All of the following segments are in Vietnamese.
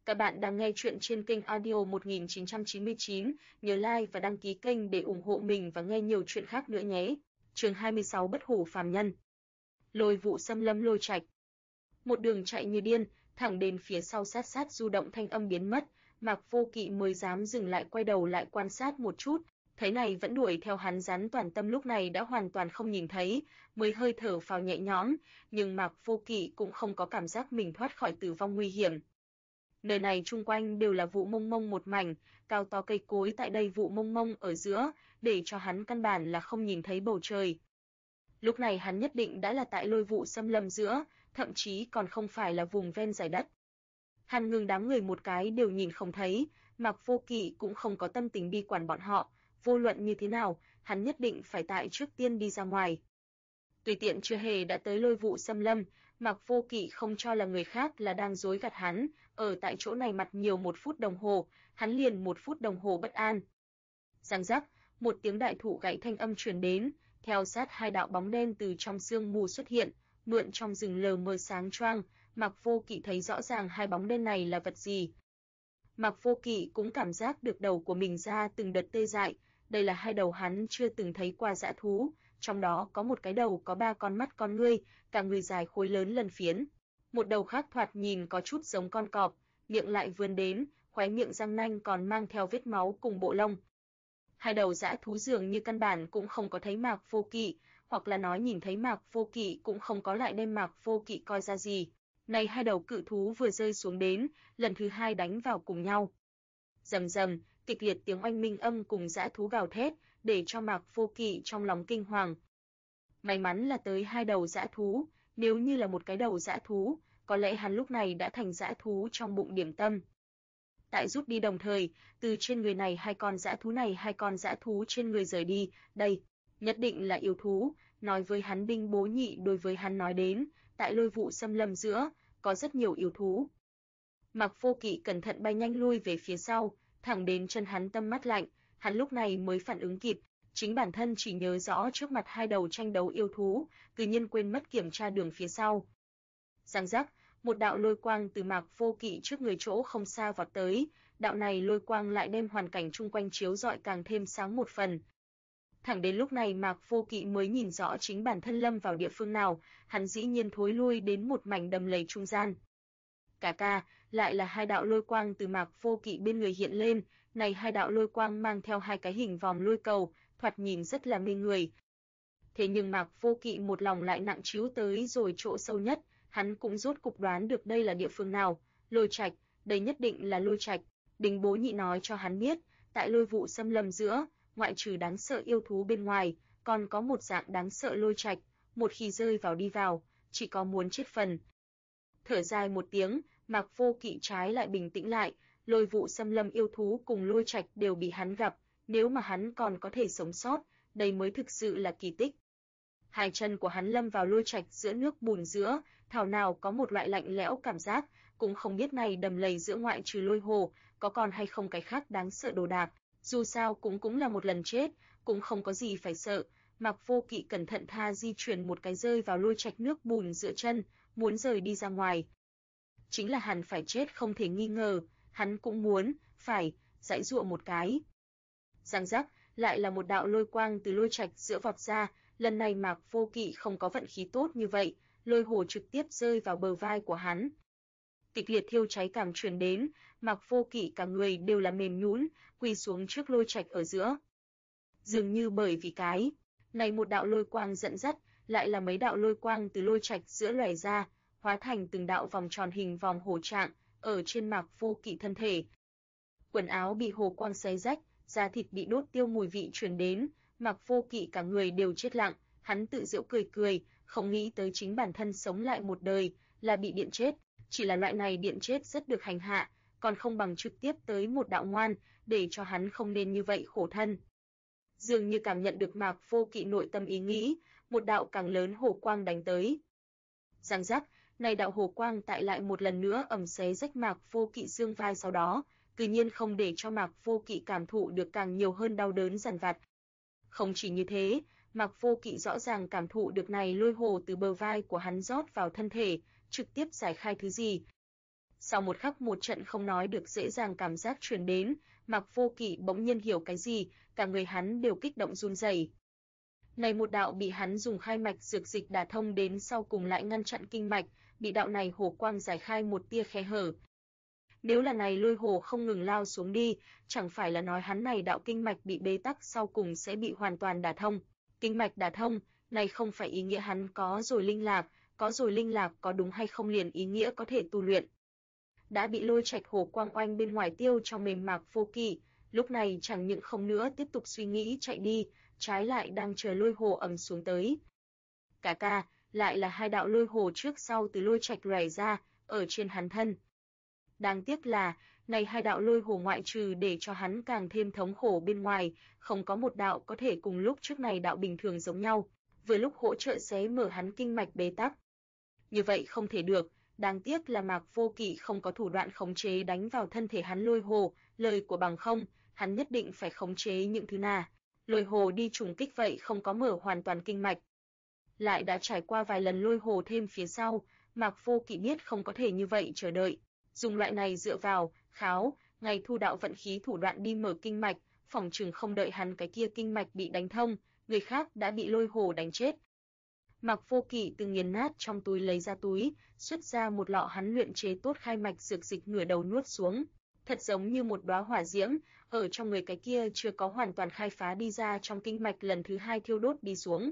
Các bạn đang nghe chuyện trên kênh Audio 1999, nhớ like và đăng ký kênh để ủng hộ mình và nghe nhiều chuyện khác nữa nhé. Chương 26 Bất hủ phàm nhân. Lôi vụ xâm lâm Lôi Trạch. Một đường chạy như điên, thẳng đến phía sau sát du động thanh âm biến mất, Mạc Vô Kỵ mới dám dừng lại quay đầu lại quan sát một chút, thấy này vẫn đuổi theo hắn rắn toàn tâm lúc này đã hoàn toàn không nhìn thấy, mới hơi thở phào nhẹ nhõm, nhưng Mạc Vô Kỵ cũng không có cảm giác mình thoát khỏi tử vong nguy hiểm. Nơi này chung quanh đều là vụ mông mông một mảnh, cao to cây cối tại đây vụ mông mông ở giữa, để cho hắn căn bản là không nhìn thấy bầu trời. Lúc này hắn nhất định đã là tại lôi vụ xâm lâm giữa, thậm chí còn không phải là vùng ven dải đất. Hắn ngừng đám người một cái đều nhìn không thấy, Mạc Vô Kỵ cũng không có tâm tình đi quản bọn họ, vô luận như thế nào, hắn nhất định phải tại trước tiên đi ra ngoài. Tùy tiện chưa hề đã tới lôi vụ xâm lâm, Mạc Vô Kỵ không cho là người khác là đang dối gạt hắn, ở tại chỗ này mặt nhiều 1 phút đồng hồ, hắn liền 1 phút đồng hồ bất an. Răng rắc, một tiếng đại thụ gãy thanh âm truyền đến, theo sát 2 đạo bóng đen từ trong sương mù xuất hiện, mượn trong rừng lờ mờ sáng choang, Mạc Vô Kỵ thấy rõ ràng 2 bóng đen này là vật gì. Mạc Vô Kỵ cũng cảm giác được đầu của mình ra từng đợt tê dại, đây là 2 đầu hắn chưa từng thấy qua dã thú, trong đó có một cái đầu có 3 con mắt con ngươi, cả người dài khối lớn lần phiến. Một đầu khác thoạt nhìn có chút giống con cọp, miệng lại vươn đến, khóe miệng răng nanh còn mang theo vết máu cùng bộ lông. 2 đầu dã thú dường như căn bản cũng không có thấy Mạc Vô Kỵ, hoặc là nói nhìn thấy Mạc Vô Kỵ cũng không có lại đem Mạc Vô Kỵ coi ra gì. Này 2 đầu cự thú vừa rơi xuống đến, lần thứ 2 đánh vào cùng nhau. Rầm rầm, kịch liệt tiếng oanh minh âm cùng dã thú gào thét, để cho Mạc Vô Kỵ trong lòng kinh hoàng. May mắn là tới 2 đầu dã thú, nếu như là một cái đầu dã thú, có lẽ hắn lúc này đã thành dã thú trong bụng điểm tâm. Tại rút đi đồng thời, từ trên người này 2 con dã thú trên người rời đi, đây, nhất định là yêu thú, nói với hắn Đinh Bố Nhị đối với hắn nói đến, tại lôi vụ xâm lâm giữa, có rất nhiều yêu thú. Mạc Vô Kỵ cẩn thận bay nhanh lui về phía sau, thẳng đến chân hắn tâm mắt lạnh, hắn lúc này mới phản ứng kịp, chính bản thân chỉ nhớ rõ trước mặt 2 đầu tranh đấu yêu thú, tự nhiên quên mất kiểm tra đường phía sau. Răng rắc, một đạo lôi quang từ Mạc Vô Kỵ trước người chỗ không xa vọt tới, đạo này lôi quang lại đem hoàn cảnh chung quanh chiếu rọi càng thêm sáng một phần. Thẳng đến lúc này Mạc Vô Kỵ mới nhìn rõ chính bản thân lâm vào địa phương nào, hắn dĩ nhiên thối lui đến một mảnh đầm lầy trung gian. Ca, lại là 2 đạo lôi quang từ Mạc Vô Kỵ bên người hiện lên, này 2 đạo lôi quang mang theo 2 cái hình vòm lôi cầu, thoạt nhìn rất là mê người. Thế nhưng Mạc Vô Kỵ một lòng lại nặng trĩu tới rồi chỗ sâu nhất, hắn cũng rốt cục đoán được đây là địa phương nào, Lôi Trạch, đây nhất định là Lôi Trạch. Đinh Bố Nhị nói cho hắn biết, tại lôi vụ xâm lâm giữa, ngoại trừ đáng sợ yêu thú bên ngoài, còn có một dạng đáng sợ Lôi Trạch, một khi rơi vào đi vào, chỉ có muốn chết phần. Thở dài một tiếng, Mạc Vô Kỵ trái lại bình tĩnh lại, lôi vụ xâm lâm yêu thú cùng Lôi Trạch đều bị hắn gặp, nếu mà hắn còn có thể sống sót, đây mới thực sự là kỳ tích. 2 chân của hắn lâm vào Lôi Trạch giữa nước bùn giữa, thảo nào có một loại lạnh lẽo cảm giác, cũng không biết này đầm lầy giữa ngoại trừ lôi hồ, có còn hay không cái khác đáng sợ đồ đạc, dù sao cũng là một lần chết, cũng không có gì phải sợ. Mạc Vô Kỵ cẩn thận tha di chuyển một cái rơi vào Lôi Trạch nước bùn giữa chân, muốn rời đi ra ngoài. Chính là hắn phải chết không thể nghi ngờ, hắn cũng muốn, phải, giãy giụa một cái. Răng rắc, lại là một đạo lôi quang từ Lôi Trạch giữa vọt ra, lần này Mạc Vô Kỵ không có vận khí tốt như vậy, lôi hồ trực tiếp rơi vào bờ vai của hắn. Kịch liệt thiêu cháy cảm truyền đến, Mạc Vô Kỵ cả người đều là mềm nhũn, quỳ xuống trước Lôi Trạch ở giữa. Dường như bởi vì cái này một đạo lôi quang dẫn dắt, lại là mấy đạo lôi quang từ Lôi Trạch giữa lòe ra, hóa thành từng đạo vòng tròn hình vòng hổ trạng ở trên Mạc Vô Kỵ thân thể. Quần áo bị hồ quang xé rách, da thịt bị đốt tiêu mùi vị truyền đến, Mạc Vô Kỵ cả người đều chết lặng, hắn tự giễu cười, không nghĩ tới chính bản thân sống lại một đời là bị điện chết, chỉ là loại này điện chết rất được hành hạ, còn không bằng trực tiếp tới một đạo ngoan, để cho hắn không nên như vậy khổ thân. Dường như cảm nhận được Mạc Vô Kỵ nội tâm ý nghĩ, một đạo càng lớn hồ quang đánh tới. Răng rắc, này đạo hồ quang tại lại một lần nữa ầm xé rách Mạc Vô Kỵ xương vai, sau đó, tự nhiên không để cho Mạc Vô Kỵ cảm thụ được càng nhiều hơn đau đớn dằn vặt. Không chỉ như thế, Mạc Vô Kỵ rõ ràng cảm thụ được này lôi hồ từ bờ vai của hắn rót vào thân thể, trực tiếp giải khai thứ gì. Sau một khắc một trận không nói được dễ dàng cảm giác truyền đến, Mạc Vô Kỵ bỗng nhiên hiểu cái gì, cả người hắn đều kích động run rẩy. Này một đạo bị hắn dùng khai mạch dược dịch đả thông đến sau cùng lại ngăn chặn kinh mạch, bị đạo này hổ quang giải khai một tia khe hở. Nếu là này lôi hồ không ngừng lao xuống đi, chẳng phải là nói hắn này đạo kinh mạch bị bế tắc sau cùng sẽ bị hoàn toàn đả thông. Kinh mạch đả thông, này không phải ý nghĩa hắn có rồi linh lạc có đúng hay không liền ý nghĩa có thể tu luyện. Đã bị lôi trạch hổ quang oanh bên ngoài tiêu trong mềm Mạc Vô Kỵ, lúc này chẳng những không nữa tiếp tục suy nghĩ chạy đi, trái lại đang chờ lôi hồ ầm xuống tới. Ca, lại là hai đạo lôi hồ trước sau từ lôi trạch rải ra, ở trên hắn thân. Đáng tiếc là, này hai đạo lôi hồ ngoại trừ để cho hắn càng thêm thống khổ bên ngoài, không có một đạo có thể cùng lúc trước này đạo bình thường giống nhau, vừa lúc hỗ trợ xé mở hắn kinh mạch bế tắc. Như vậy không thể được, đáng tiếc là Mạc Vô Kỵ không có thủ đoạn khống chế đánh vào thân thể hắn lôi hồ, lời của bằng không, hắn nhất định phải khống chế những thứ nào. Lôi hồ đi trùng kích vậy không có mở hoàn toàn kinh mạch. Lại đã trải qua vài lần lôi hồ thêm phía sau, Mạc Vô Kỵ biết không có thể như vậy chờ đợi. Dùng loại này dựa vào, ngày thu đạo vận khí thủ đoạn đi mở kinh mạch, phỏng chừng không đợi hắn cái kia kinh mạch bị đánh thông, người khác đã bị lôi hồ đánh chết. Mạc Vô Kỵ từ nghiền nát trong túi lấy ra túi, xuất ra một lọ hắn luyện chế tốt khai mạch dược dịch ngửa đầu nuốt xuống. Thật giống như một đóa hỏa diễm, ở trong người cái kia chưa có hoàn toàn khai phá đi ra trong kinh mạch lần thứ hai thiêu đốt đi xuống.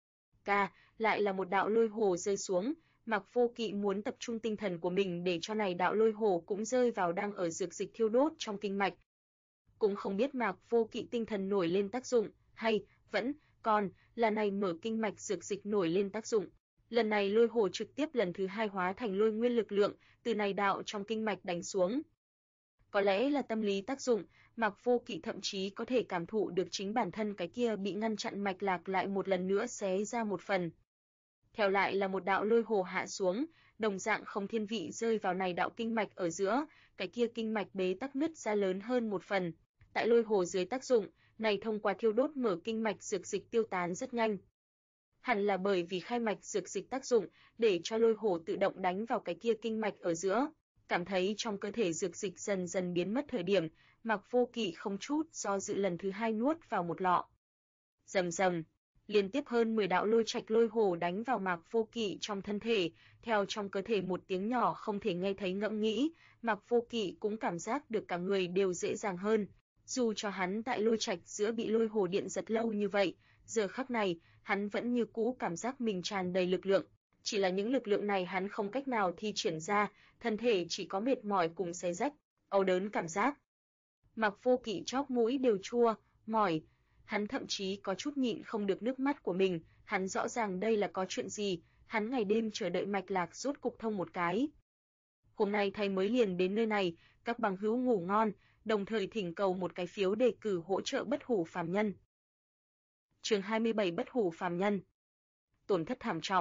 Lại là một đạo lôi hồ rơi xuống, Mạc Vô Kỵ muốn tập trung tinh thần của mình để cho này đạo lôi hồ cũng rơi vào đang ở dược dịch thiêu đốt trong kinh mạch. Cũng không biết Mạc Vô Kỵ tinh thần nổi lên tác dụng, hay vẫn còn là này mở kinh mạch dược dịch nổi lên tác dụng. Lần này lôi hồ trực tiếp lần thứ hai hóa thành lôi nguyên lực lượng, từ này đạo trong kinh mạch đánh xuống. Có lẽ là tâm lý tác dụng, Mạc Vô Kỵ thậm chí có thể cảm thụ được chính bản thân cái kia bị ngăn chặn mạch lạc lại một lần nữa xé ra một phần. Theo lại là một đạo lôi hồ hạ xuống, đồng dạng không thiên vị rơi vào này đạo kinh mạch ở giữa, cái kia kinh mạch bế tắc nứt ra lớn hơn một phần. Tại lôi hồ dưới tác dụng, này thông qua thiêu đốt mở kinh mạch dược dịch tiêu tán rất nhanh. Hẳn là bởi vì khai mạch dược dịch tác dụng, để cho lôi hồ tự động đánh vào cái kia kinh mạch ở giữa. Cảm thấy trong cơ thể dược dịch dần dần biến mất thời điểm, Mạc Vô Kỵ không chút do dự lần thứ hai nuốt vào một lọ. Rầm rầm, liên tiếp hơn 10 đạo lôi trạch lôi hồ đánh vào Mạc Vô Kỵ trong thân thể, theo trong cơ thể một tiếng nhỏ không thể nghe thấy ngẫm nghĩ, Mạc Vô Kỵ cũng cảm giác được cả người đều dễ dàng hơn. Dù cho hắn tại lôi trạch giữa bị lôi hồ điện giật lâu như vậy, giờ khắc này, hắn vẫn như cũ cảm giác mình tràn đầy lực lượng. Chỉ là những lực lượng này hắn không cách nào thi triển ra, thân thể chỉ có mệt mỏi cùng xé rách, đau đớn cảm giác. Mạc Vô Kỵ chóp mũi đều chua, mỏi, hắn thậm chí có chút nhịn không được nước mắt của mình, hắn rõ ràng đây là có chuyện gì, hắn ngày đêm chờ đợi mạch lạc rốt cục thông một cái. Hôm nay thầy mới liền đến nơi này, các bằng hữu ngủ ngon, đồng thời thỉnh cầu một cái phiếu đề cử hỗ trợ bất hủ phàm nhân. Chương 27 bất hủ phàm nhân. Tổn thất thảm trọng.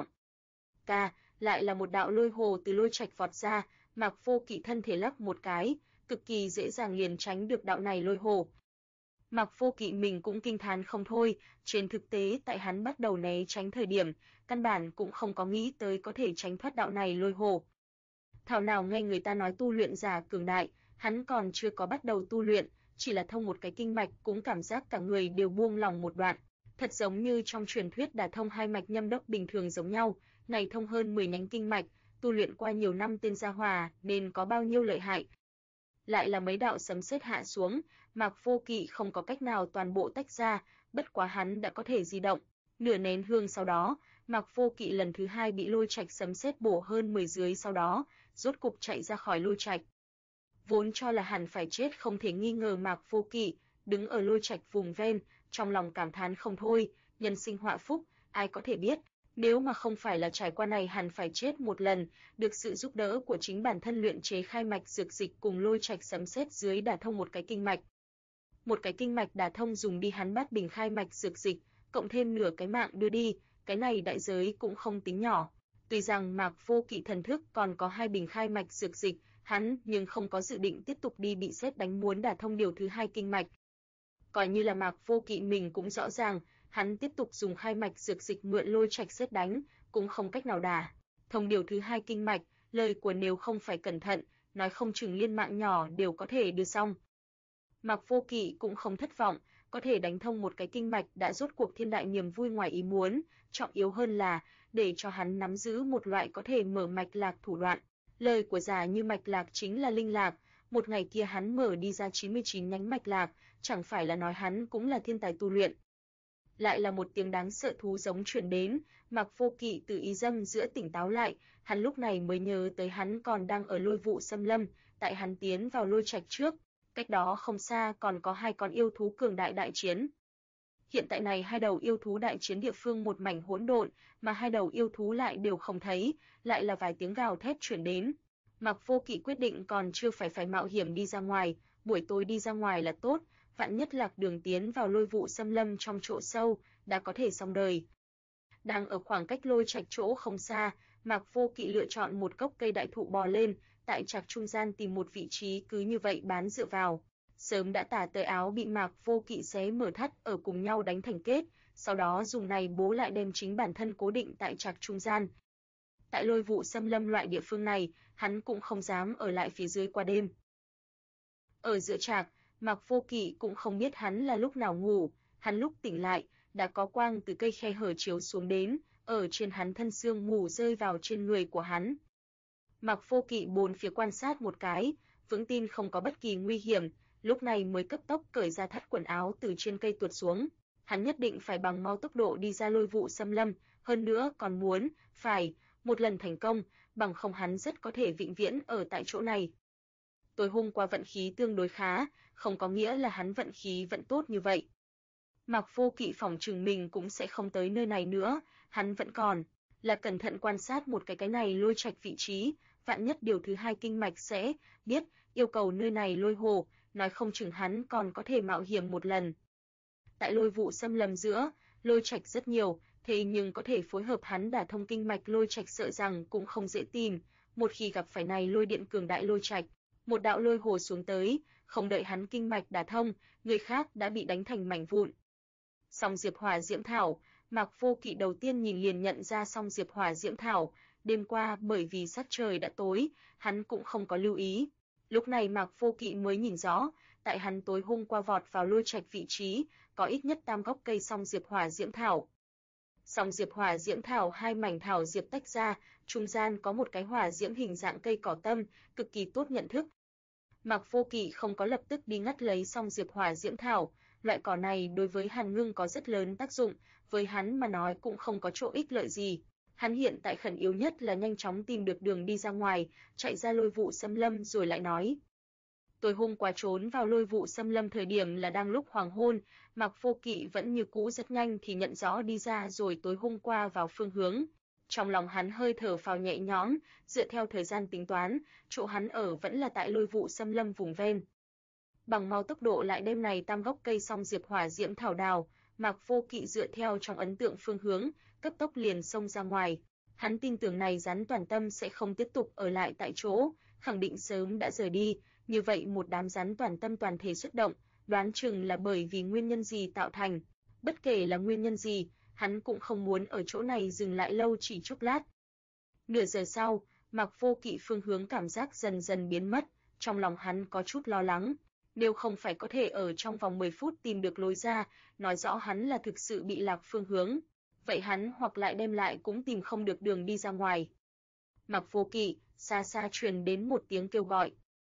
Lại là một đạo lôi hồ từ lôi trạch vọt ra, Mạc Vô Kỵ thân thể lắc một cái, cực kỳ dễ dàng liền tránh được đạo này lôi hồ. Mạc Vô Kỵ mình cũng kinh thán không thôi, trên thực tế tại hắn bắt đầu né tránh thời điểm, căn bản cũng không có nghĩ tới có thể tránh thoát đạo này lôi hồ. Thảo nào nghe người ta nói tu luyện giả cường đại, hắn còn chưa có bắt đầu tu luyện, chỉ là thông một cái kinh mạch cũng cảm giác cả người đều buông lỏng một đoạn, thật giống như trong truyền thuyết đả thông hai mạch nhâm đốc bình thường giống nhau, này thông hơn 10 nhánh kinh mạch, tu luyện qua nhiều năm tên gia hỏa nên có bao nhiêu lợi hại. Lại là mấy đạo sấm sét hạ xuống, Mạc Vô Kỵ không có cách nào toàn bộ tách ra, bất quá hắn đã có thể di động. Nửa nén hương sau đó, Mạc Vô Kỵ lần thứ hai bị lôi trạch sấm sét bổ hơn 10 dưới sau đó, rốt cục chạy ra khỏi lôi trạch. Vốn cho là hẳn phải chết không thể nghi ngờ Mạc Vô Kỵ, đứng ở lôi trạch vùng ven, trong lòng cảm thán không thôi, nhân sinh họa phúc, ai có thể biết, nếu mà không phải là trải qua này hẳn phải chết một lần, được sự giúp đỡ của chính bản thân luyện chế khai mạch dược dịch cùng lôi trạch sấm sét dưới đả thông một cái kinh mạch. Một cái kinh mạch đả thông dùng đi hắn bát bình khai mạch dược dịch, cộng thêm nửa cái mạng đưa đi, cái này đại giới cũng không tính nhỏ. Tuy rằng Mạc Vô Kỵ thần thức còn có 2 bình khai mạch dược dịch, hắn nhưng không có dự định tiếp tục đi bị sét đánh muốn đả thông điều thứ 2 kinh mạch. Coi như là Mạc Vô Kỵ mình cũng rõ ràng, hắn tiếp tục dùng khai mạch dược dịch mượn lôi trạch sét đánh, cũng không cách nào đả thông điều thứ 2 kinh mạch, lời của nếu không phải cẩn thận, nói không chừng liên mạng nhỏ đều có thể đưa xong. Mạc Vô Kỵ cũng không thất vọng, có thể đánh thông một cái kinh mạch đã rốt cuộc thiên đại niềm vui ngoài ý muốn, trọng yếu hơn là để cho hắn nắm giữ một loại có thể mở mạch lạc thủ đoạn. Lời của giả như mạch lạc chính là linh lạc, một ngày kia hắn mở đi ra 99 nhánh mạch lạc, chẳng phải là nói hắn cũng là thiên tài tu luyện. Lại là một tiếng đáng sợ thú giống truyền đến, Mạc Vô Kỵ từ ý dâm giữa tỉnh táo lại, hắn lúc này mới nhớ tới hắn còn đang ở Lôi Vụ Xâm Lâm, tại hắn tiến vào Lôi Trạch trước, cách đó không xa còn có hai con yêu thú cường đại đại chiến. Hiện tại này hai đầu yêu thú đại chiến địa phương một mảnh hỗn độn, mà hai đầu yêu thú lại đều không thấy, lại là vài tiếng gào thét truyền đến. Mạc Vô Kỵ quyết định còn chưa phải mạo hiểm đi ra ngoài, buổi tối đi ra ngoài là tốt, vạn nhất lạc đường tiến vào Lôi Vụ Xâm Lâm trong chỗ sâu, đã có thể xong đời. Đang ở khoảng cách Lôi Trạch chỗ không xa, Mạc Vô Kỵ lựa chọn một gốc cây đại thụ bò lên, tại trạc trung gian tìm một vị trí cứ như vậy bán dựa vào. Sớm đã tả tơi áo bị Mạc Vô Kỵ xé mở thắt ở cùng nhau đánh thành kết, sau đó dùng này bố lại đem chính bản thân cố định tại trạc trung gian. Tại Lôi Vụ Xâm Lâm loại địa phương này, hắn cũng không dám ở lại phía dưới qua đêm. Ở giữa trạc, Mạc Vô Kỵ cũng không biết hắn là lúc nào ngủ, hắn lúc tỉnh lại, đã có quang từ cây khe hở chiếu xuống đến, ở trên hắn thân xương ngủ rơi vào trên người của hắn. Mạc Vô Kỵ bốn phía quan sát một cái, vững tin không có bất kỳ nguy hiểm, lúc này mới cấp tốc cởi ra thắt quần áo từ trên cây tuột xuống. Hắn nhất định phải bằng mau tốc độ đi ra Lôi Vụ Xâm Lâm, hơn nữa còn muốn, phải, một lần thành công, bằng không hắn rất có thể vĩnh viễn ở tại chỗ này. Tối hôm qua vận khí tương đối khá, không có nghĩa là hắn vận khí vẫn tốt như vậy. Mạc Vô Kỵ phỏng chừng mình cũng sẽ không tới nơi này nữa, hắn vẫn còn là cẩn thận quan sát một cái này Lôi Trạch vị trí, vạn nhất điều thứ hai kinh mạch sẽ biết, yêu cầu nơi này lôi hồ, nói không chừng hắn còn có thể mạo hiểm một lần. Tại Lôi Vụ Xâm Lâm giữa, Lôi Trạch rất nhiều, thế nhưng có thể phối hợp hắn đả thông kinh mạch Lôi Trạch sợ rằng cũng không dễ tìm, một khi gặp phải này lôi điện cường đại Lôi Trạch, một đạo lôi hồ xuống tới, không đợi hắn kinh mạch đả thông, người khác đã bị đánh thành mảnh vụn. Song Diệp Hỏa Diễm Thảo, Mạc Vô Kỵ đầu tiên nhìn liền nhận ra Song Diệp Hỏa Diễm Thảo, đêm qua bởi vì sắc trời đã tối, hắn cũng không có lưu ý. Lúc này Mạc Vô Kỵ mới nhìn rõ, tại hắn tối hôm qua vọt vào Lôi Trạch vị trí, có ít nhất 8 gốc cây Song Diệp Hỏa Diễm Thảo. Song Diệp Hỏa Diễm Thảo hai mảnh thảo diệp tách ra, trung gian có một cái hỏa diễm hình dạng cây cỏ tâm, cực kỳ tốt nhận thức. Mạc Vô Kỵ không có lập tức đi ngắt lấy Song Diệp Hỏa Diễm Thảo, loại cỏ này đối với Hàn Ngưng có rất lớn tác dụng, với hắn mà nói cũng không có chỗ ích lợi gì. Hắn hiện tại khẩn yếu nhất là nhanh chóng tìm được đường đi ra ngoài, chạy ra Lôi Vụ Xâm Lâm rồi lại nói. Tối hôm qua trốn vào Lôi Vụ Xâm Lâm thời điểm là đang lúc hoàng hôn, Mạc Vô Kỵ vẫn như cũ rất nhanh thì nhận rõ đi ra rồi tối hôm qua vào phương hướng. Trong lòng hắn hơi thở phào nhẹ nhõm, dựa theo thời gian tính toán, chỗ hắn ở vẫn là tại Lôi Vụ Xâm Lâm vùng ven. Bằng mau tốc độ lại đêm này 8 gốc cây Song Diệp Hỏa Diễm Thảo đào, Mạc Vô Kỵ dựa theo trong ấn tượng phương hướng, cấp tốc liền xông ra ngoài. Hắn tin tưởng này rắn toàn tâm sẽ không tiếp tục ở lại tại chỗ, khẳng định sớm đã rời đi, như vậy một đám rắn toàn tâm toàn thể xuất động, đoán chừng là bởi vì nguyên nhân gì tạo thành. Bất kể là nguyên nhân gì, hắn cũng không muốn ở chỗ này dừng lại lâu chỉ chốc lát. Nửa giờ sau, Mạc Vô Kỵ phương hướng cảm giác dần dần biến mất, trong lòng hắn có chút lo lắng. Nếu không phải có thể ở trong vòng 10 phút tìm được lối ra, nói rõ hắn là thực sự bị lạc phương hướng, vậy hắn hoặc lại đem lại cũng tìm không được đường đi ra ngoài. Mạc Vô Kỵ, xa xa truyền đến một tiếng kêu gọi.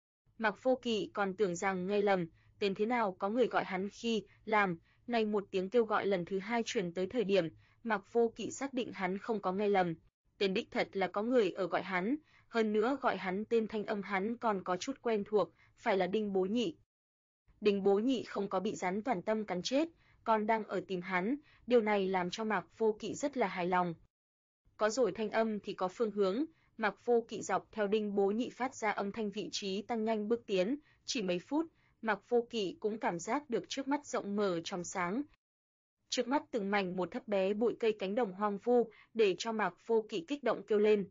Mạc Vô Kỵ còn tưởng rằng nghe lầm, tên thế nào có người gọi hắn khi làm, này một tiếng kêu gọi lần thứ hai truyền tới thời điểm, Mạc Vô Kỵ xác định hắn không có nghe lầm. Tên đích thật là có người ở gọi hắn, hơn nữa gọi hắn tên thanh âm hắn còn có chút quen thuộc, phải là Đinh Bố Nhị. Đinh Bố Nhị không có bị rắn toàn tâm cắn chết, còn đang ở tìm hắn, điều này làm cho Mạc Vô Kỵ rất là hài lòng. Có rồi thanh âm thì có phương hướng, Mạc Vô Kỵ dọc theo Đinh Bố Nhị phát ra âm thanh vị trí tăng nhanh bước tiến, chỉ mấy phút, Mạc Vô Kỵ cũng cảm giác được trước mắt rộng mở trong sáng. Trước mắt từng mảnh một thấp bé bụi cây cánh đồng hoang vu, để cho Mạc Vô Kỵ kích động kêu lên.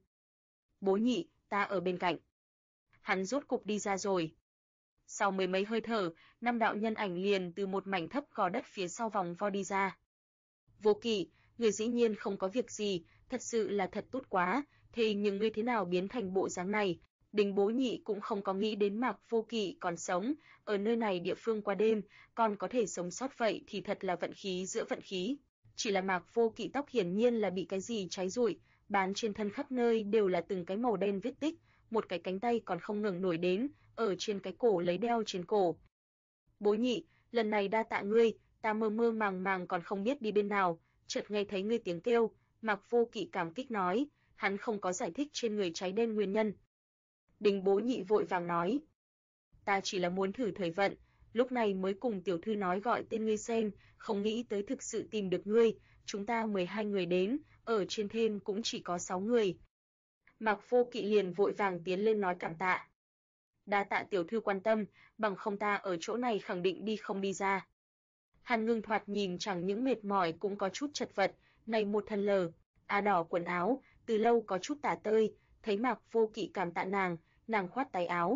Bố Nhị, ta ở bên cạnh. Hắn rốt cục đi ra rồi. Sau mười mấy hơi thở, 5 đạo nhân ảnh liền từ một mảnh thấp gò đất phía sau vòng vo đi ra. Vô Kỵ, người dĩ nhiên không có việc gì, thật sự là thật tốt quá, thế nhưng ngươi thế nào biến thành bộ dáng này? Đinh Bố Nhị cũng không có nghĩ đến Mạc Vô Kỵ còn sống, ở nơi này địa phương qua đêm, còn có thể sống sót vậy thì thật là vận khí giữa vận khí. Chỉ là Mạc Vô Kỵ tóc hiển nhiên là bị cái gì cháy rụi, bám trên thân khắp nơi đều là từng cái màu đen vết tích, một cái cánh tay còn không ngừng nổi đến, ở trên cái cổ lấy đeo trên cổ. Bố Nhị, lần này đa tạ ngươi, ta mơ mơ màng màng còn không biết đi bên nào, chợt nghe thấy ngươi tiếng kêu, Mạc Vô Kỵ cảm kích nói, hắn không có giải thích trên người cháy đen nguyên nhân. Đinh Bố Nhị vội vàng nói, ta chỉ là muốn thử thời vận, lúc này mới cùng tiểu thư nói gọi tên ngươi xem, không nghĩ tới thực sự tìm được ngươi, chúng ta 12 người đến, ở trên thêm cũng chỉ có 6 người. Mạc Vô Kỵ liền vội vàng tiến lên nói cảm tạ. Đa tạ tiểu thư quan tâm, bằng không ta ở chỗ này khẳng định đi không đi ra. Hàn Ngưng thoạt nhìn chẳng những mệt mỏi cũng có chút chật vật, này một thân đỏ quần áo, từ lâu có chút tả tơi, thấy Mạc Vô Kỵ cảm tạ nàng khoát tay áo.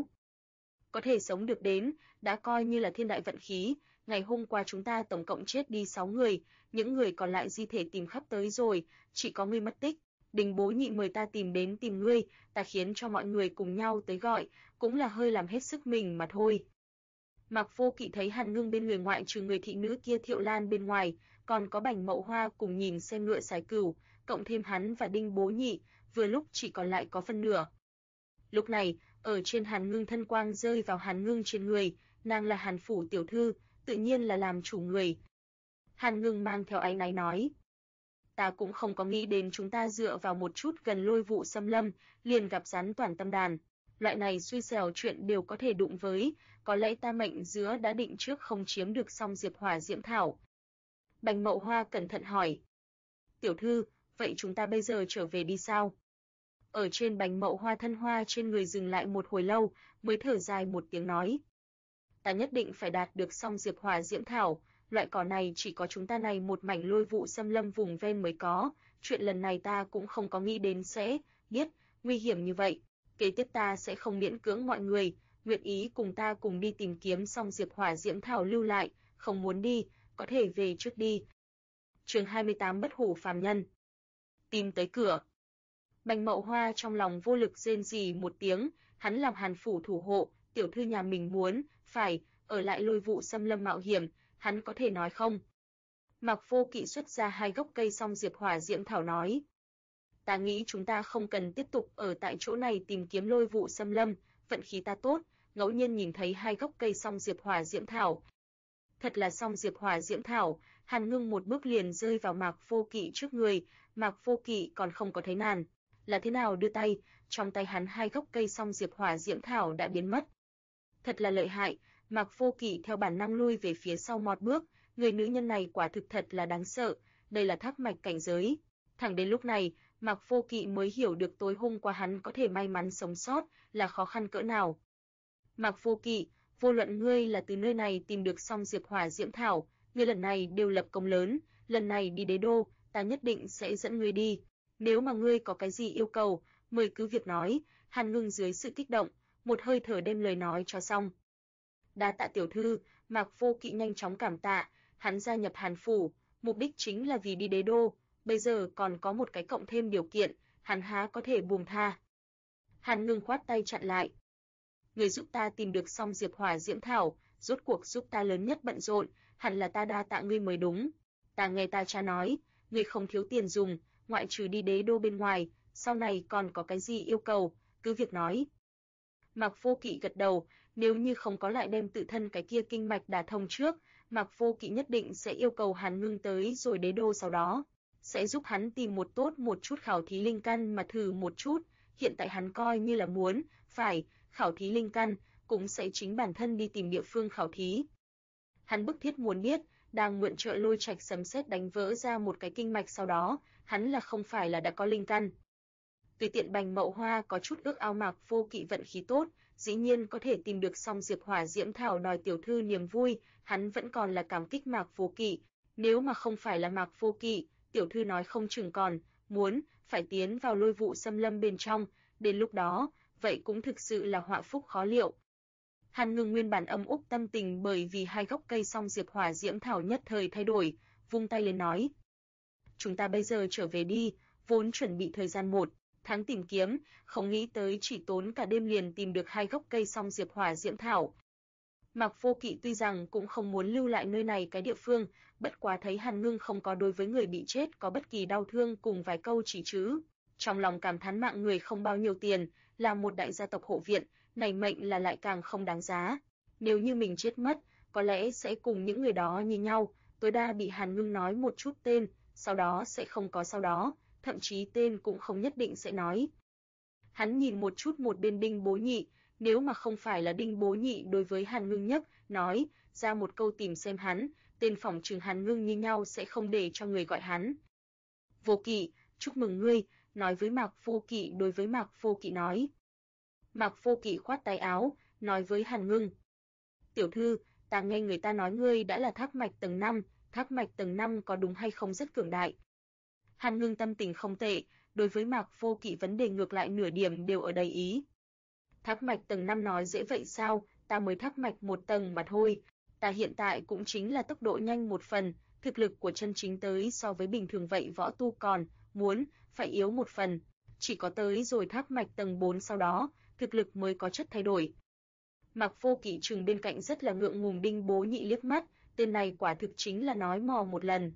Có thể sống được đến, đã coi như là thiên đại vận khí, ngày hôm qua chúng ta tổng cộng chết đi 6 người, những người còn lại di thể tìm khắp tới rồi, chỉ có ngươi mất tích. Đinh Bố Nhị mời ta tìm ngươi, ta khiến cho mọi người cùng nhau tới gọi, cũng là hơi làm hết sức mình mà thôi. Mạc Vô Kỵ thấy Hàn Ngưng bên người ngoại trừ người thị nữ kia Thiệu Lan bên ngoài, còn có Bành Mậu Hoa cùng nhìn xem ngựa sải cửu, cộng thêm hắn và Đinh Bố Nhị, vừa lúc chỉ còn lại có phân nửa. Lúc này, ở trên Hàn Ngưng thân quang rơi vào Hàn Ngưng trên người, nàng là Hàn phủ tiểu thư, tự nhiên là làm chủ người. Hàn Ngưng mang theo áy náy nói, ta cũng không có nghĩ đến chúng ta dựa vào một chút gần Lôi Vụ xâm lâm, liền gặp rắn toàn tâm đàn. Loại này xui xẻo chuyện đều có thể đụng với, có lẽ ta mệnh giữa đã định trước không chiếm được song diệp hỏa diễm thảo. Bành Mậu Hoa cẩn thận hỏi, tiểu thư, vậy chúng ta bây giờ trở về đi sao? Ở trên Bành Mậu Hoa thân hoa trên người dừng lại một hồi lâu, mới thở dài một tiếng nói, ta nhất định phải đạt được song diệp hỏa diễm thảo, loại cỏ này chỉ có chúng ta này một mảnh Lôi Vụ xâm lâm vùng ven mới có, chuyện lần này ta cũng không có nghĩ đến sẽ biết nguy hiểm như vậy. Kế tiếp ta sẽ không miễn cưỡng mọi người, nguyện ý cùng ta cùng đi tìm kiếm song diệp hỏa diễm thảo lưu lại, không muốn đi, có thể về trước đi. Chương 28 Bất hủ phàm nhân. Tìm tới cửa. Bành Mậu Hoa trong lòng vô lực rên rỉ một tiếng, hắn làm Hàn phủ thủ hộ, tiểu thư nhà mình muốn, phải, ở lại Lôi Vụ xâm lâm mạo hiểm, hắn có thể nói không? Mạc Vô Kỵ xuất ra 2 gốc cây song diệp hỏa diễm thảo nói, ta nghĩ chúng ta không cần tiếp tục ở tại chỗ này tìm kiếm Lôi Vụ xâm lâm, vận khí ta tốt, ngẫu nhiên nhìn thấy 2 gốc cây song diệp hỏa diễm thảo. Thật là song diệp hỏa diễm thảo, Hàn Ngưng một bước liền rơi vào Mạc Vô Kỵ trước người, Mạc Vô Kỵ còn không có thấy nàng là thế nào đưa tay, trong tay hắn 2 gốc cây song diệp hỏa diễm thảo đã biến mất. Thật là lợi hại, Mạc Vô Kỵ theo bản năng lui về phía sau một bước, người nữ nhân này quả thực thật là đáng sợ, đây là thác mạch cảnh giới. Thẳng đến lúc này, Mạc Vô Kỵ mới hiểu được tối hôm qua hắn có thể may mắn sống sót là khó khăn cỡ nào. Mạc Vô Kỵ, vô luận ngươi là từ nơi này tìm được song diệp hỏa diễm thảo, ngươi lần này đều lập công lớn, lần này đi đế đô, ta nhất định sẽ dẫn ngươi đi. Nếu mà ngươi có cái gì yêu cầu, mời cứ việc nói. Hàn Ngưng dưới sự kích động, một hơi thở đem lời nói cho xong. Đa tạ tiểu thư, Mạc Vô Kỵ nhanh chóng cảm tạ, hắn gia nhập Hàn phủ, mục đích chính là vì đi đế đô, bây giờ còn có một cái cộng thêm điều kiện, hắn há có thể buông tha. Hàn Ngưng khoát tay chặn lại. Người giúp ta tìm được song diệp hỏa diễm thảo, rốt cuộc giúp ta lớn nhất bận rộn, hẳn là ta đa tạ ngươi mới đúng. Ta nghe ta cha nói, ngươi không thiếu tiền dùng, ngoại trừ đi đế đô bên ngoài, sau này còn có cái gì yêu cầu, cứ việc nói. Mạc Vô Kỵ gật đầu, nếu như không có lại đem tự thân cái kia kinh mạch đả thông trước, Mạc Vô Kỵ nhất định sẽ yêu cầu Hàn Ngưng tới rồi đế đô sau đó, sẽ giúp hắn tìm một tốt một chút khảo thí linh căn mà thử một chút, hiện tại hắn coi như là muốn, phải, khảo thí linh căn, cũng sẽ chính bản thân đi tìm địa phương khảo thí. Hắn bức thiết muốn biết, đang mượn trợ Lôi Trạch sấm sét đánh vỡ ra một cái kinh mạch sau đó, hắn là không phải là đã có linh căn. Tùy tiện Bành Mậu Hoa có chút ước ao Mạc Vô Kỵ vận khí tốt, dĩ nhiên có thể tìm được song diệp hỏa diễm thảo đòi tiểu thư niềm vui, hắn vẫn còn là cảm kích Mạc Vô Kỵ, nếu mà không phải là Mạc Vô Kỵ, tiểu thư nói không chừng còn muốn phải tiến vào Lôi Vụ xâm lâm bên trong, đến lúc đó, vậy cũng thực sự là họa phúc khó liệu. Hàn Ngưng nguyên bản âm úc tâm tình bởi vì 2 gốc cây song diệp hỏa diễm thảo nhất thời thay đổi, vung tay lên nói: "Chúng ta bây giờ trở về đi, vốn chuẩn bị thời gian 1, tháng tìm kiếm, không nghĩ tới chỉ tốn cả đêm liền tìm được 2 gốc cây song diệp hỏa diễm thảo. Mạc Vô Kỵ tuy rằng cũng không muốn lưu lại nơi này cái địa phương, bất quá thấy Hàn Ngưng không có đối với người bị chết có bất kỳ đau thương cùng vài câu chỉ trứ. Trong lòng cảm thán mạng người không bao nhiêu tiền, là một đại gia tộc hộ viện, này mệnh là lại càng không đáng giá. Nếu như mình chết mất, có lẽ sẽ cùng những người đó như nhau, tối đa bị Hàn Ngưng nói một chút tên, sau đó sẽ không có sau đó, thậm chí tên cũng không nhất định sẽ nói. Hắn nhìn một chút một bên Đinh Bố Nhị, nếu mà không phải là Đinh Bố Nhị đối với Hàn Ngưng nhấc, nói ra một câu tìm xem hắn, tên phỏng chừng Hàn Ngưng như nhau sẽ không để cho người gọi hắn. Vô Kỵ, chúc mừng ngươi, nói với Mạc Vô Kỵ đối với Mạc Vô Kỵ nói. Mạc Vô Kỵ khoát tay áo, nói với Hàn Ngưng. Tiểu thư, ta nghe người ta nói ngươi đã là thác mạch tầng 5, thác mạch tầng 5 có đúng hay không rất cường đại. Hàn Ngưng tâm tình không tệ, đối với Mạc Vô Kỵ vấn đề ngược lại nửa điểm đều ở đầy ý. Thác mạch tầng 5 nói dễ vậy sao, ta mới thác mạch 1 tầng mà thôi, ta hiện tại cũng chính là tốc độ nhanh 1 phần, thực lực của chân chính tới so với bình thường vậy võ tu còn, muốn, phải yếu 1 phần, chỉ có tới rồi thác mạch tầng 4 sau đó, thực lực mới có chất thay đổi. Mạc Vô Kỵ trừng bên cạnh rất là ngượng ngùng Đinh Bố Nhị liếc mắt, tên này quả thực chính là nói mò một lần.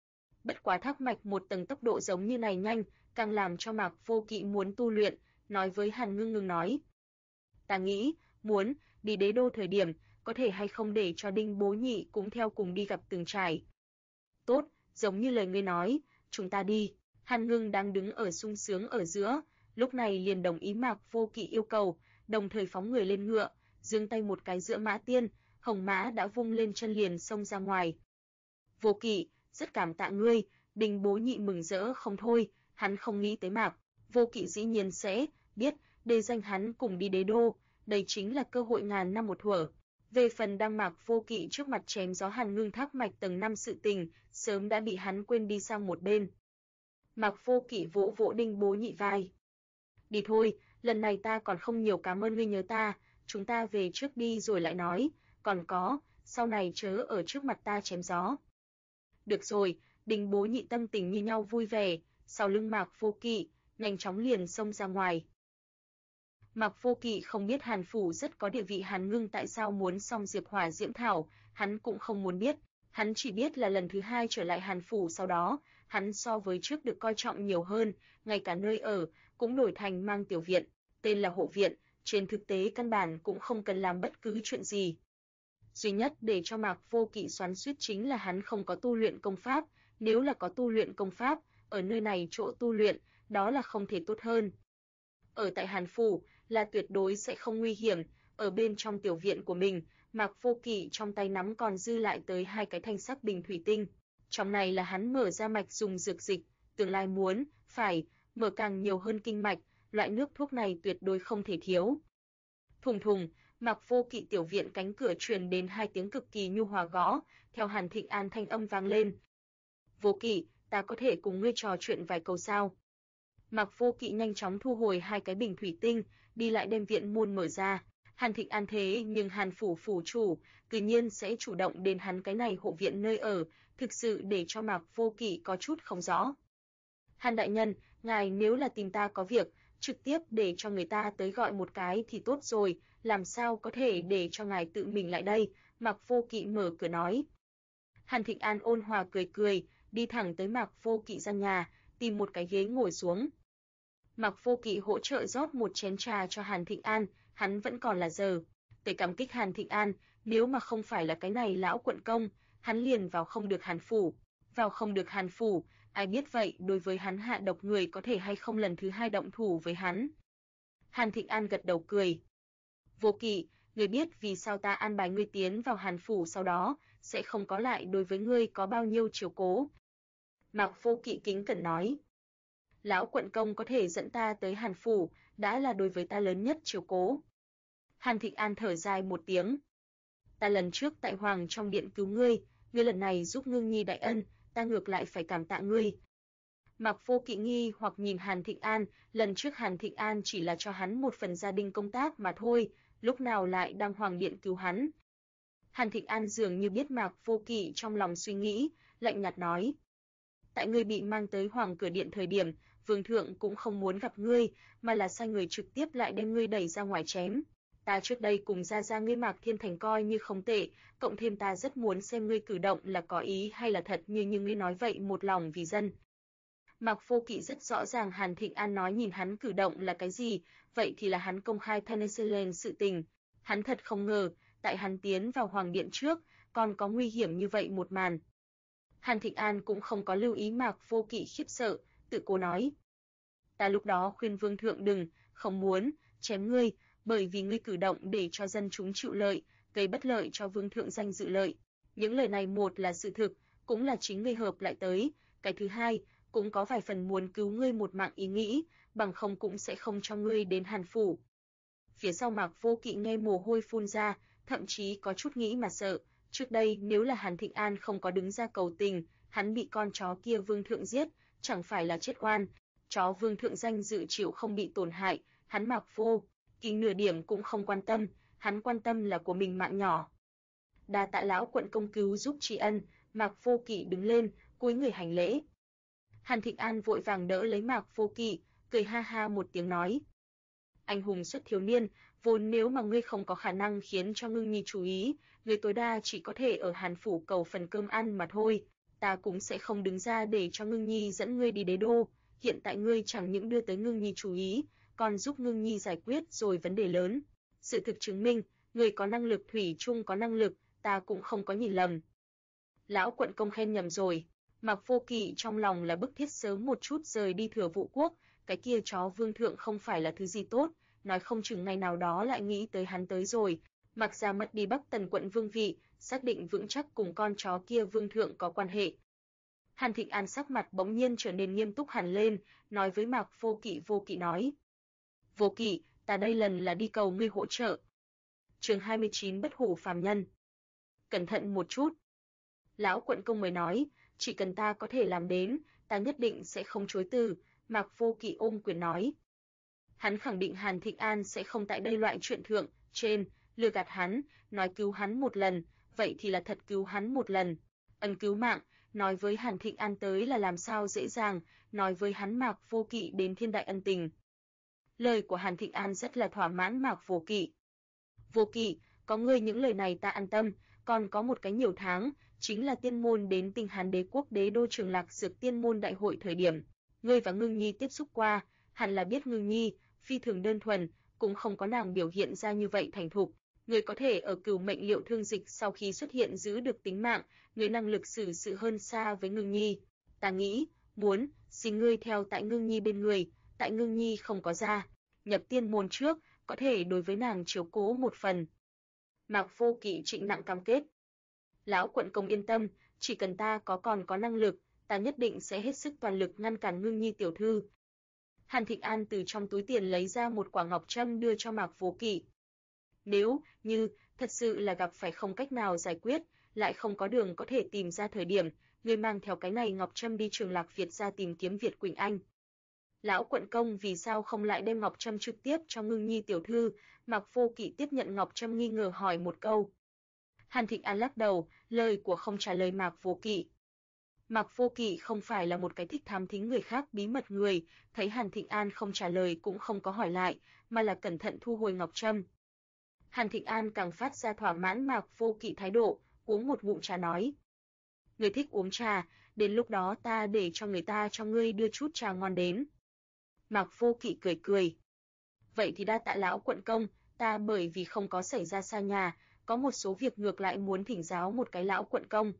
Bất quá thác mạch 1 tầng tốc độ giống như này nhanh, càng làm cho Mạc Vô Kỵ muốn tu luyện, nói với Hàn Ngưng nói. Ta nghĩ, muốn, đi đế đô thời điểm, có thể hay không để cho Đinh Bố Nhị cũng theo cùng đi gặp Tường Trải. Tốt, giống như lời ngươi nói, chúng ta đi. Hàn Ngưng đang đứng ở sung sướng ở giữa, lúc này liền đồng ý Mạc Vô Kỵ yêu cầu, đồng thời phóng người lên ngựa, giương tay một cái giữa mã tiên, hồng mã đã vung lên chân liền xông ra ngoài. Vô Kỵ, rất cảm tạ ngươi, Đinh Bố Nhị mừng rỡ không thôi, hắn không nghĩ tới Mạc Vô Kỵ dĩ nhiên sẽ biết đề danh hắn cùng đi đế đô, đây chính là cơ hội ngàn năm một thuở. Về phần đang Mạc Vô Kỵ trước mặt chém gió Hàn Ngưng thác mạch tầng 5 sự tình, sớm đã bị hắn quên đi sang một bên. Mạc Vô Kỵ vỗ vỗ Đinh Bố Nhị vai. Đi thôi, lần này ta còn không nhiều cảm ơn ngươi nhớ ta, chúng ta về trước đi rồi lại nói, còn có, sau này chớ ở trước mặt ta chém gió. Được rồi, Đinh Bố Nhị tâm tình như nhau vui vẻ, sau lưng Mạc Vô Kỵ, nhanh chóng liền xông ra ngoài. Mạc Vô Kỵ không biết Hàn phủ rất có địa vị Hàn Ngưng tại sao muốn song diệp hỏa diễm thảo, hắn cũng không muốn biết, hắn chỉ biết là lần thứ 2 trở lại Hàn phủ sau đó, hắn so với trước được coi trọng nhiều hơn, ngay cả nơi ở cũng đổi thành mang tiểu viện, tên là hộ viện, trên thực tế căn bản cũng không cần làm bất cứ chuyện gì. Duy nhất để cho Mạc Vô Kỵ xoắn xuýt chính là hắn không có tu luyện công pháp, nếu là có tu luyện công pháp, ở nơi này chỗ tu luyện, đó là không thể tốt hơn. Ở tại Hàn phủ là tuyệt đối sẽ không nguy hiểm, ở bên trong tiểu viện của mình, Mạc Vô Kỵ trong tay nắm còn dư lại tới 2 cái thanh sắc bình thủy tinh. Trong này là hắn mở ra mạch dùng dược dịch, tương lai muốn, phải, mở càng nhiều hơn kinh mạch, loại nước thuốc này tuyệt đối không thể thiếu. Thùng thùng, Mạc Vô Kỵ tiểu viện cánh cửa truyền đến 2 tiếng cực kỳ nhu hòa gõ, theo Hàn Thịnh An thanh âm vang lên. Vô Kỵ, ta có thể cùng ngươi trò chuyện vài câu sao? Mạc Vô Kỵ nhanh chóng thu hồi 2 cái bình thủy tinh, đi lại đem viện môn mở ra. Hàn Thịnh An thế nhưng Hàn phủ phủ chủ, tự nhiên sẽ chủ động đến hắn cái này hộ viện nơi ở, thực sự để cho Mạc Vô Kỵ có chút không rõ. Hàn đại nhân, ngài nếu là tìm ta có việc, trực tiếp để cho người ta tới gọi một cái thì tốt rồi, làm sao có thể để cho ngài tự mình lại đây? Mạc Vô Kỵ mở cửa nói. Hàn Thịnh An ôn hòa cười cười, đi thẳng tới Mạc Vô Kỵ gian nhà, tìm một cái ghế ngồi xuống. Mạc Vô Kỵ hỗ trợ rót một chén trà cho Hàn Thịnh An, hắn vẫn còn là giờ. Để cảm kích Hàn Thịnh An, nếu mà không phải là cái này lão quận công, hắn liền vào không được Hàn phủ. Vào không được Hàn phủ, ai biết vậy đối với hắn hạ độc người có thể hay không lần thứ 2 động thủ với hắn. Hàn Thịnh An gật đầu cười. Vô Kỵ, ngươi biết vì sao ta an bài ngươi tiến vào Hàn phủ sau đó, sẽ không có lại đối với ngươi có bao nhiêu chiếu cố. Mạc Vô Kỵ kính cẩn nói. Lão quận công có thể dẫn ta tới Hàn phủ, đã là đối với ta lớn nhất chiếu cố. Hàn Thịnh An thở dài một tiếng. Ta lần trước tại Hoàng trong điện cứu ngươi, ngươi lần này giúp Ngưng Nhi đại ân, ta ngược lại phải cảm tạ ngươi. Mạc Vô Kỵ nghi hoặc nhìn Hàn Thịnh An, lần trước Hàn Thịnh An chỉ là cho hắn một phần gia đình công tác mà thôi, lúc nào lại đang Hoàng điện cứu hắn. Hàn Thịnh An dường như biết Mạc Vô Kỵ trong lòng suy nghĩ, lạnh nhạt nói. Tại ngươi bị mang tới Hoàng cửa điện thời điểm, Vương thượng cũng không muốn gặp ngươi, mà là sai người trực tiếp lại đem ngươi đẩy ra ngoài chém. Ta trước đây cùng gia ngươi Mạc Thiên Thành coi như không tệ, cộng thêm ta rất muốn xem ngươi cử động là có ý hay là thật như ngươi nói vậy một lòng vì dân. Mạc Vô Kỵ rất rõ ràng Hàn Thịnh An nói nhìn hắn cử động là cái gì, vậy thì là hắn công khai Penicillin sự tình. Hắn thật không ngờ, tại hắn tiến vào hoàng điện trước, còn có nguy hiểm như vậy một màn. Hàn Thịnh An cũng không có lưu ý Mạc Vô Kỵ khiếp sợ, tự cố nói: "Ta lúc đó khuyên Vương thượng đừng, không muốn chém ngươi, bởi vì ngươi cử động để cho dân chúng chịu lợi, gây bất lợi cho Vương thượng danh dự lợi. Những lời này một là sự thực, cũng là chính ngươi hợp lại tới, cái thứ hai, cũng có vài phần muốn cứu ngươi một mạng ý nghĩ, bằng không cũng sẽ không cho ngươi đến Hàn phủ." Phía sau Mạc Vô Kỵ nghe mồ hôi phun ra, thậm chí có chút nghĩ mà sợ. Trước đây nếu là Hàn Thịnh An không có đứng ra cầu tình, hắn bị con chó kia Vương thượng giết, chẳng phải là chết oan. Chó Vương thượng danh dự chịu không bị tổn hại, hắn Mạc Vô Kỵ nửa điểm cũng không quan tâm, hắn quan tâm là của mình mạng nhỏ. Đa tạ lão quận công cứu giúp tri ân. Mạc Vô Kỵ đứng lên, cúi người hành lễ. Hàn Thịnh An vội vàng đỡ lấy Mạc Vô Kỵ, cười ha ha một tiếng nói: "Anh hùng xuất thiếu niên, vốn nếu mà ngươi không có khả năng khiến cho Ngưng Nhi chú ý, ngươi tối đa chỉ có thể ở Hàn phủ cầu phần cơm ăn mà thôi, ta cũng sẽ không đứng ra để cho Ngưng Nhi dẫn ngươi đi đế đô. Hiện tại ngươi chẳng những đưa tới Ngưng Nhi chú ý, còn giúp Ngưng Nhi giải quyết rồi vấn đề lớn. Sự thực chứng minh, ngươi có năng lực, thủy chung có năng lực, ta cũng không có nhìn lầm." Lão quận công khen nhầm rồi. Mạc Vô Kỵ trong lòng là bức thiết sớm một chút rời đi Thừa Vũ quốc, cái kia chó Vương thượng không phải là thứ gì tốt, nói không chừng ngày nào đó lại nghĩ tới hắn tới rồi. Mặc ra mất đi Bắc Tần quận vương vị, xác định vững chắc cùng con chó kia Vương thượng có quan hệ. Hàn Thịnh An sắc mặt bỗng nhiên trở nên nghiêm túc hẳn lên, nói với Mạc Vô Kỵ nói: "Vô Kỵ, ta đây lần là đi cầu ngươi hỗ trợ." Chương 29 Bất hủ phàm nhân. Cẩn thận một chút. Lão quận công mới nói: "Chỉ cần ta có thể làm đến, ta nhất định sẽ không chối từ." Mạc Vô Kỵ ôm quyền nói. Hắn khẳng định Hàn Thịnh An sẽ không tại đây loại chuyện thượng trên lừa gạt hắn, nói cứu hắn một lần, vậy thì là thật cứu hắn một lần. Ân cứu mạng, nói với Hàn Thịnh An tới là làm sao dễ dàng, nói với hắn Mạc Vô Kỵ đến thiên đại ân tình. Lời của Hàn Thịnh An rất là thỏa mãn Mạc Vô Kỵ. "Vô Kỵ, có ngươi những lời này ta an tâm, còn có một cái nhiều tháng, chính là tiên môn đến Tinh Hàn Đế quốc đế đô Trường Lạc Dược tiên môn đại hội thời điểm, ngươi và Ngưng Nhi tiếp xúc qua, hẳn là biết Ngưng Nhi phi thường đơn thuần, cũng không có nàng biểu hiện ra như vậy thành thục. Ngươi có thể ở Cửu Mệnh Liệu Thương Dịch sau khi xuất hiện giữ được tính mạng, ngươi năng lực xử sự hơn xa với Ngưng Nhi. Ta nghĩ, muốn xin ngươi theo tại Ngưng Nhi bên người, tại Ngưng Nhi không có gia nhập tiên môn trước, có thể đối với nàng chiếu cố một phần." Mạc Vô Kỵ trịnh nặng cam kết. "Lão quận công yên tâm, chỉ cần ta còn có năng lực, ta nhất định sẽ hết sức toàn lực ngăn cản Ngưng Nhi tiểu thư." Hàn Thịnh An từ trong túi tiền lấy ra một quả ngọc trâm đưa cho Mạc Vô Kỵ. "Nếu như thật sự là gặp phải không cách nào giải quyết, lại không có đường có thể tìm ra thời điểm, ngươi mang theo cái này ngọc trâm đi Trường Lạc Việt ra tìm kiếm Việt Quỳnh Anh." "Lão quận công vì sao không lại đem ngọc trâm trực tiếp cho Ngưng Nhi tiểu thư?" Mạc Vô Kỵ tiếp nhận ngọc trâm nghi ngờ hỏi một câu. Hàn Thịnh An lắc đầu, lời của không trả lời Mạc Vô Kỵ. Mạc Vô Kỵ không phải là một cái thích thám thính người khác bí mật người, thấy Hàn Thịnh An không trả lời cũng không có hỏi lại, mà là cẩn thận thu hồi ngọc trâm. Hàn Thịnh An càng phát ra thỏa mãn Mạc Vô Kỵ thái độ, uống một ngụm trà nói: "Ngươi thích uống trà, đến lúc đó ta để cho người ta cho ngươi đưa chút trà ngon đến." Mạc Vô Kỵ cười cười. "Vậy thì đa tạ lão quận công, ta bởi vì không có xảy ra xa nhà, có một số việc ngược lại muốn thỉnh giáo một cái lão quận công."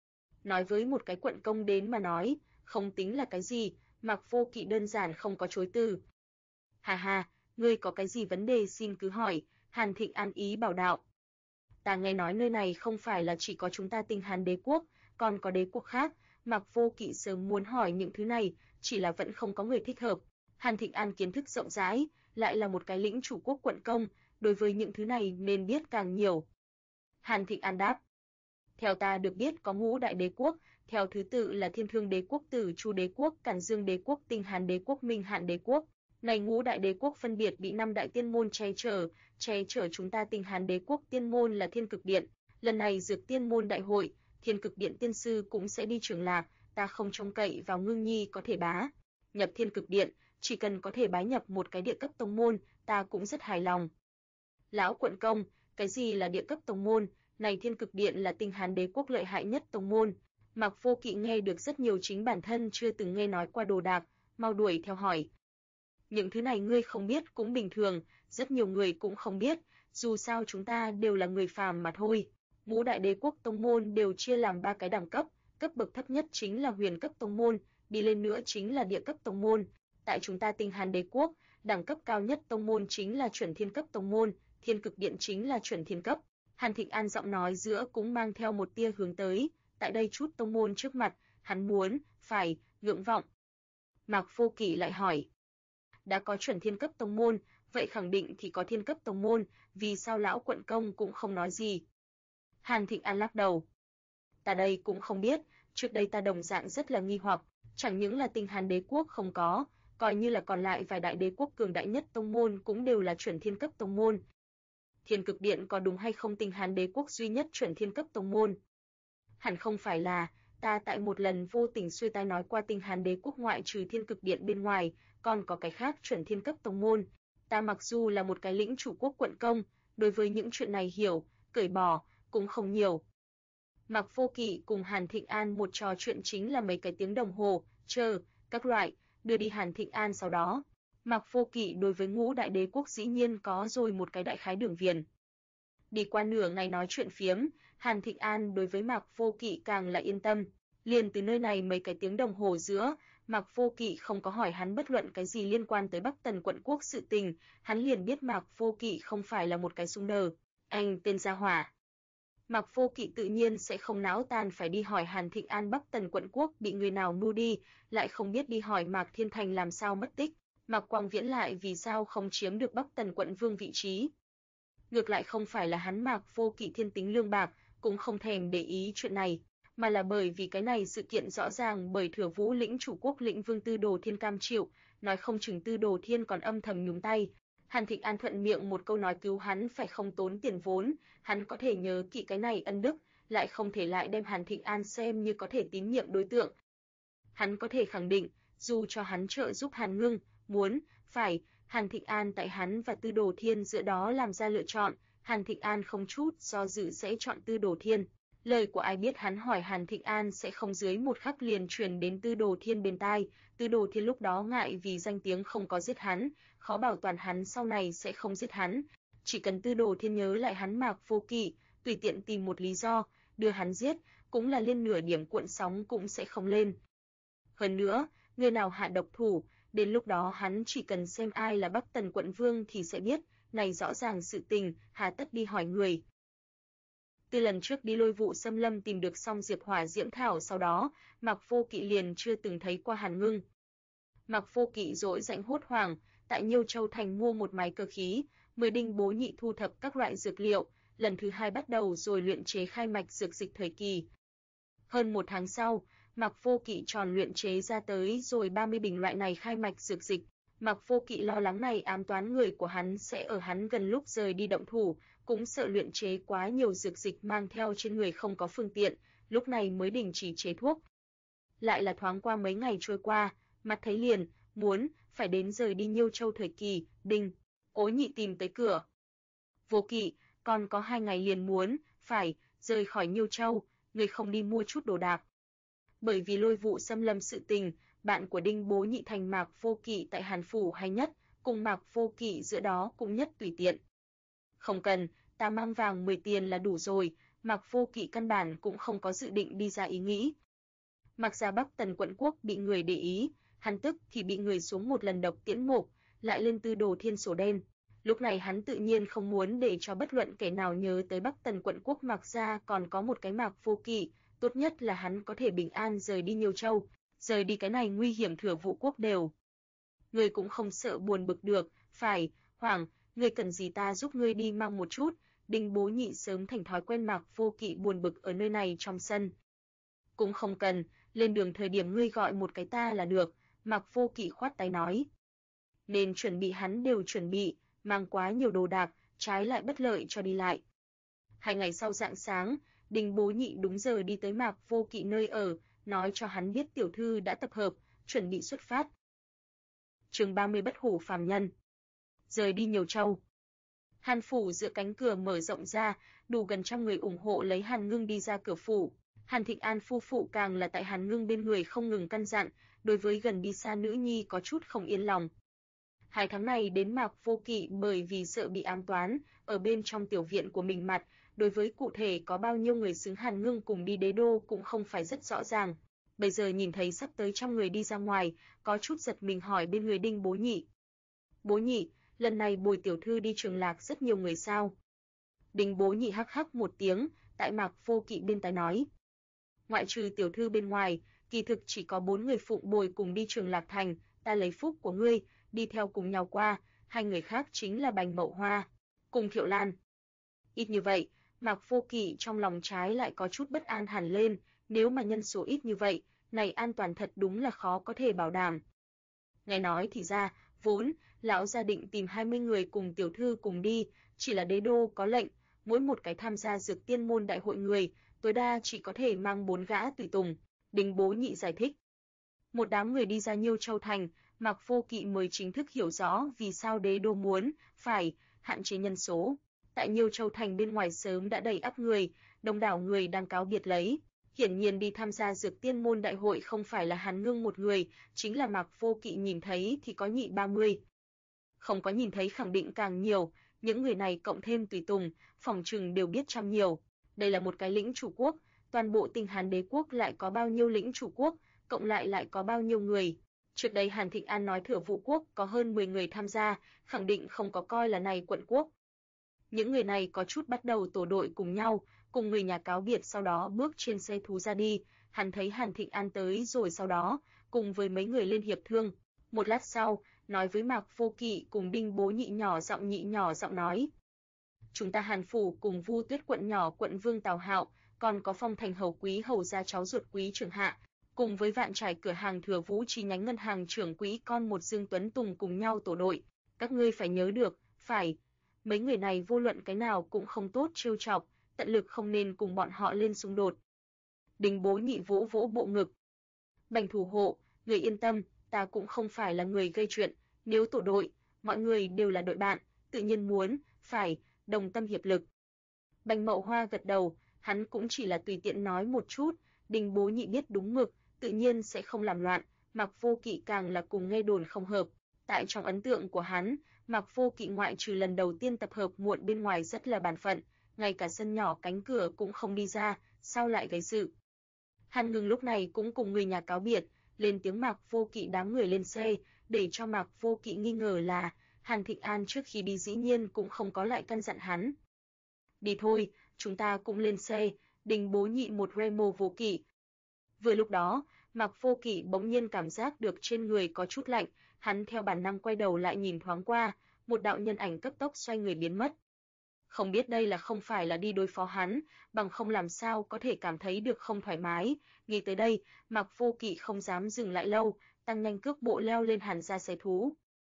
Nói với một cái quận công đến mà nói, không tính là cái gì, Mạc Vô Kỵ đơn giản không có chối từ. "Hà hà, ngươi có cái gì vấn đề xin cứ hỏi." Hàn Thịnh An ý bảo đạo. "Ta nghe nói nơi này không phải là chỉ có chúng ta Tinh Hàn Đế quốc, còn có đế quốc khác." Mạc Vô Kỵ sớm muốn hỏi những thứ này, chỉ là vẫn không có người thích hợp. Hàn Thịnh An kiến thức rộng rãi, lại là một cái lĩnh chủ quốc quận công, đối với những thứ này nên biết càng nhiều. Hàn Thịnh An đáp: "Theo ta được biết có ngũ đại đế quốc, theo thứ tự là Thiên Thương Đế quốc, Tử Chu Đế quốc, Cản Dương Đế quốc, Tinh Hàn Đế quốc, Minh Hạn Đế quốc. Này ngũ đại đế quốc phân biệt bị 5 đại tiên môn che chở chúng ta Tinh Hàn Đế quốc tiên môn là Thiên Cực Điện. Lần này Dược Tiên môn đại hội, Thiên Cực Điện tiên sư cũng sẽ đi Trường Lạc, ta không trông cậy vào Ngưng Nhi có thể bá nhập Thiên Cực Điện, chỉ cần có thể bái nhập một cái địa cấp tông môn, ta cũng rất hài lòng. Lão quận công, cái gì là địa cấp tông môn? Này Thiên Cực Điện là Tinh Hán Đế quốc lợi hại nhất tông môn. Mạc Vô Kỵ nghe được rất nhiều chính bản thân chưa từng nghe nói qua đồ đạc, mau đuổi theo hỏi. Những thứ này ngươi không biết cũng bình thường, rất nhiều người cũng không biết, dù sao chúng ta đều là người phàm mà thôi. Ngũ đại đế quốc tông môn đều chia làm 3 cái đẳng cấp, cấp bậc thấp nhất chính là huyền cấp tông môn, đi lên nữa chính là địa cấp tông môn. Tại chúng ta Tinh Hán Đế quốc, đẳng cấp cao nhất tông môn chính là chuẩn thiên cấp tông môn, Thiên Cực Điện chính là chuẩn thiên cấp. Hàn Thịnh An giọng nói giữa cũng mang theo một tia hướng tới, tại đây chút tông môn trước mặt, hắn muốn, phải, ngưỡng vọng. Mạc Vô Kỵ lại hỏi, đã có chuẩn thiên cấp tông môn, vậy khẳng định thì có thiên cấp tông môn, vì sao lão quận công cũng không nói gì? Hàn Thịnh An lắc đầu. Ta đây cũng không biết, trước đây ta đồng dạng rất là nghi hoặc, chẳng những là Tinh Hán Đế quốc không có, coi như là còn lại vài đại đế quốc cường đại nhất tông môn cũng đều là chuẩn thiên cấp tông môn. Thiên Cực Điện có đúng hay không Tinh Hán Đế quốc duy nhất chuẩn thiên cấp tông môn? Hẳn không phải là, ta tại một lần vô tình xuôi tai nói qua Tinh Hán Đế quốc ngoại trừ Thiên Cực Điện bên ngoài, còn có cái khác chuẩn thiên cấp tông môn. Ta mặc dù là một cái lĩnh chủ quốc quận công, đối với những chuyện này hiểu, cởi bỏ, cũng không nhiều. Mạc Vô Kỵ cùng Hàn Thịnh An một trò chuyện chính là mấy cái tiếng đồng hồ, chờ, các loại, đưa đi Hàn Thịnh An sau đó. Mạc Vô Kỵ đối với ngũ đại đế quốc dĩ nhiên có rồi một cái đại khái đường viền. Đi qua nửa ngày nói chuyện phiếm, Hàn Thịnh An đối với Mạc Vô Kỵ càng là yên tâm. Liền từ nơi này mấy cái tiếng đồng hồ giữa, Mạc Vô Kỵ không có hỏi hắn bất luận cái gì liên quan tới Bắc Tần quận quốc sự tình, hắn liền biết Mạc Vô Kỵ không phải là một cái xung đờ. Anh tên gia hỏa. Mạc Vô Kỵ tự nhiên sẽ không náo tàn phải đi hỏi Hàn Thịnh An Bắc Tần quận quốc bị người nào mưu đi, lại không biết đi hỏi Mạc Thiên Thành làm sao mất tích, Mạc Quang Viễn lại vì sao không chiếm được Bắc Tần quận vương vị trí. Ngược lại không phải là hắn Mạc Vô Kỵ thiên tính lương bạc, cũng không thèm để ý chuyện này, mà là bởi vì cái này sự kiện rõ ràng bởi Thừa Vũ lĩnh chủ quốc lĩnh vương Tư Đồ Thiên cam chịu, nói không chừng Tư Đồ Thiên còn âm thầm nhúng tay. Hàn Thịnh An thuận miệng một câu nói cứu hắn phải không tốn tiền vốn, hắn có thể nhớ kỹ cái này ân đức, lại không thể lại đem Hàn Thịnh An xem như có thể tín nhiệm đối tượng. Hắn có thể khẳng định, dù cho hắn trợ giúp Hàn Ngưng, muốn, phải, Hàn Thịnh An tại hắn và Tư Đồ Thiên giữa đó làm ra lựa chọn, Hàn Thịnh An không chút do dự sẽ chọn Tư Đồ Thiên. Lời của ai biết hắn hỏi Hàn Thịnh An sẽ không dưới một khắc liền truyền đến Tư Đồ Thiên bên tai, Tư Đồ Thiên lúc đó ngại vì danh tiếng không có giết hắn, khó bảo toàn hắn sau này sẽ không giết hắn, chỉ cần Tư Đồ Thiên nhớ lại hắn Mạc Vô Kỵ, tùy tiện tìm một lý do, đưa hắn giết, cũng là lên nửa điểm cuộn sóng cũng sẽ không lên. Hơn nữa, người nào hạ độc thủ, đến lúc đó hắn chỉ cần xem ai là Bắc Tần quận vương thì sẽ biết, này rõ ràng sự tình, hà tất đi hỏi người. Từ lần trước đi Lôi Vụ Xâm Lâm tìm được xong Diệp Hỏa Diễm Thảo sau đó, Mạc Vô Kỵ liền chưa từng thấy qua Hàn Ngưng. Mạc Vô Kỵ dỗi rãnh hốt hoảng, tại Nhiêu Châu thành mua một máy cơ khí, 10 đinh bố nhị thu thập các loại dược liệu, lần thứ 2 bắt đầu rồi luyện chế khai mạch dược dịch thời kỳ. Hơn 1 tháng sau, Mạc Vô Kỵ tròn luyện chế ra tới rồi 30 bình loại này khai mạch dược dịch. Mạc Vô Kỵ lo lắng này ám toán người của hắn sẽ ở hắn gần lúc rời đi động thủ, cũng sợ luyện chế quá nhiều dược dịch mang theo trên người không có phương tiện, lúc này mới đình chỉ chế thuốc. Lại là thoáng qua mấy ngày trôi qua, mặt thấy liền, muốn, phải đến rời đi Nhiêu Châu thời kỳ, Đinh, Cố Nhị tìm tới cửa. Vô Kỵ, còn có 2 ngày liền muốn, phải, rời khỏi Nhiêu Châu, người không đi mua chút đồ đạc. Bởi vì Lôi Vụ Xâm Lâm sự tình, bạn của Đinh Bố Nhị thành Mạc Vô Kỵ tại Hàn Phủ hay nhất, cùng Mạc Vô Kỵ giữa đó cũng nhất tùy tiện. Không cần, ta mang vàng 10 tiền là đủ rồi, Mạc Vô Kỵ căn bản cũng không có dự định đi ra ý nghĩ. Mạc gia Bắc Tần quận quốc bị người để ý, hắn tức thì bị người xuống một lần độc tiễn mục, lại lên Tư Đồ Thiên sổ đen. Lúc này hắn tự nhiên không muốn để cho bất luận kẻ nào nhớ tới Bắc Tần quận quốc Mạc gia còn có một cái Mạc Vô Kỵ, tốt nhất là hắn có thể bình an rời đi Nhiêu Châu, rời đi cái này nguy hiểm Thừa Vũ quốc đều. Ngươi cũng không sợ buồn bực được, phải, Hoàng, ngươi cần gì ta giúp ngươi đi mang một chút, Đinh Bố Nhị sớm thành thói quen Mạc Vô Kỵ buồn bực ở nơi này trong sân. Cũng không cần, lên đường thời điểm ngươi gọi một cái ta là được, Mạc Vô Kỵ khoát tay nói. Nên chuẩn bị hắn đều chuẩn bị, mang quá nhiều đồ đạc, trái lại bất lợi cho đi lại. 2 ngày sau rạng sáng, Đinh Bố Nhị đúng giờ đi tới Mạc Vô Kỵ nơi ở, nói cho hắn biết tiểu thư đã tập hợp, chuẩn bị xuất phát. Chương 30 Bất hủ phàm nhân. Rời đi Nhiều Châu. Hàn phủ giữa cánh cửa mở rộng ra, đủ gần trăm người ủng hộ lấy Hàn Ngưng đi ra cửa phủ. Hàn Thịnh An phu phụ càng là tại Hàn Ngưng bên người không ngừng căn dặn, đối với gần đi xa nữ nhi có chút không yên lòng. 2 tháng này đến Mạc Vô Kỵ bởi vì sợ bị ám toán, ở bên trong tiểu viện của mình mặt, đối với cụ thể có bao nhiêu người xứng Hàn Ngưng cùng đi đế đô cũng không phải rất rõ ràng. Bây giờ nhìn thấy sắp tới trăm người đi ra ngoài, có chút giật mình hỏi bên người Đinh Bố Nhị. Bố Nhị, lần này Bồi tiểu thư đi Trường Lạc rất nhiều người sao? Đinh Bố Nhị hắc hắc một tiếng, tại Mạc Vô Kỵ bên tai nói. Ngoại trừ tiểu thư bên ngoài, kỳ thực chỉ có 4 người phụng Bồi cùng đi Trường Lạc thành, ta lấy phúc của ngươi, đi theo cùng nhau qua, 2 người khác chính là Bành Mậu Hoa, cùng Thiệu Lan. Ít như vậy, Mạc Vô Kỵ trong lòng trái lại có chút bất an hẳn lên, nếu mà nhân số ít như vậy, này an toàn thật đúng là khó có thể bảo đảm. Nghe nói thì ra, vốn, lão gia định tìm 20 người cùng tiểu thư cùng đi, chỉ là đế đô có lệnh, mỗi một cái tham gia Dược Tiên môn đại hội người, tối đa chỉ có thể mang 4 gã tùy tùng, Đinh Bố Nhị giải thích. Một đám người đi ra Nhiêu Châu thành, Mạc Vô Kỵ mới chính thức hiểu rõ vì sao đế đô muốn phải hạn chế nhân số. Tại Nhiêu Châu thành bên ngoài sớm đã đầy ắp người, đông đảo người đang cáo biệt lấy. Hiển nhiên đi tham gia Dược Tiên môn đại hội không phải là Hàn Ngưng một người, chính là Mạc Vô Kỵ nhìn thấy thì có nhị 30. Không có nhìn thấy khẳng định càng nhiều, những người này cộng thêm tùy tùng, phỏng chừng đều biết trăm nhiều. Đây là một cái lĩnh chủ quốc, toàn bộ Tinh Hán đế quốc lại có bao nhiêu lĩnh chủ quốc, cộng lại có bao nhiêu người. Trước đây Hàn Thịnh An nói Thừa Vũ quốc có hơn 10 người tham gia, khẳng định không có coi là này quận quốc. Những người này có chút bắt đầu tổ đội cùng nhau, cùng người nhà cáo biệt sau đó bước trên xe thú ra đi, hắn thấy Hàn Thịnh An tới rồi sau đó, cùng với mấy người lên hiệp thương. Một lát sau, nói với Mạc Vô Kỵ cùng Đinh Bố Nhị nhỏ giọng nói. Chúng ta Hàn phủ cùng Vu Tuyết quận nhỏ quận vương Tào Hạo, còn có Phong Thành hầu quý hầu gia cháu ruột quý Trường Hạ, cùng với Vạn Trải cửa hàng Thừa Vũ chi nhánh ngân hàng trưởng quỹ con một Dương Tuấn Tùng cùng nhau tổ đội. Các ngươi phải nhớ được, phải, mấy người này vô luận cái nào cũng không tốt trêu chọc, tận lực không nên cùng bọn họ lên xung đột. Đinh Bố Nhị vỗ vỗ bộ ngực. Bành thủ hộ, người yên tâm, ta cũng không phải là người gây chuyện, nếu tổ đội, mọi người đều là đội bạn, tự nhiên muốn, phải, đồng tâm hiệp lực. Bành Mậu Hoa gật đầu, hắn cũng chỉ là tùy tiện nói một chút, Đinh Bố Nhị biết đúng mực, tự nhiên sẽ không làm loạn, Mạc Vô Kỵ càng là cùng nghe đồn không hợp. Tại trong ấn tượng của hắn, Mạc Vô Kỵ ngoại trừ lần đầu tiên tập hợp muộn bên ngoài rất là bản phận, ngay cả sân nhỏ cánh cửa cũng không đi ra, sao lại gây sự. Hàn Ngưng lúc này cũng cùng người nhà cáo biệt, lên tiếng Mạc Vô Kỵ đám người lên xe, để cho Mạc Vô Kỵ nghi ngờ là Hàn Thịnh An trước khi đi dĩ nhiên cũng không có lại căn dặn hắn. Đi thôi, chúng ta cũng lên xe, Đinh Bố Nhị một Remo Vô Kỵ. Vừa lúc đó, Mạc Vô Kỵ bỗng nhiên cảm giác được trên người có chút lạnh, hắn theo bản năng quay đầu lại nhìn thoáng qua, một đạo nhân ảnh cấp tốc xoay người biến mất. Không biết đây là không phải là đi đối phó hắn, bằng không làm sao có thể cảm thấy được không thoải mái. Nghĩ tới đây, Mạc Vô Kỵ không dám dừng lại lâu, tăng nhanh cước bộ leo lên Hàn gia xe thú.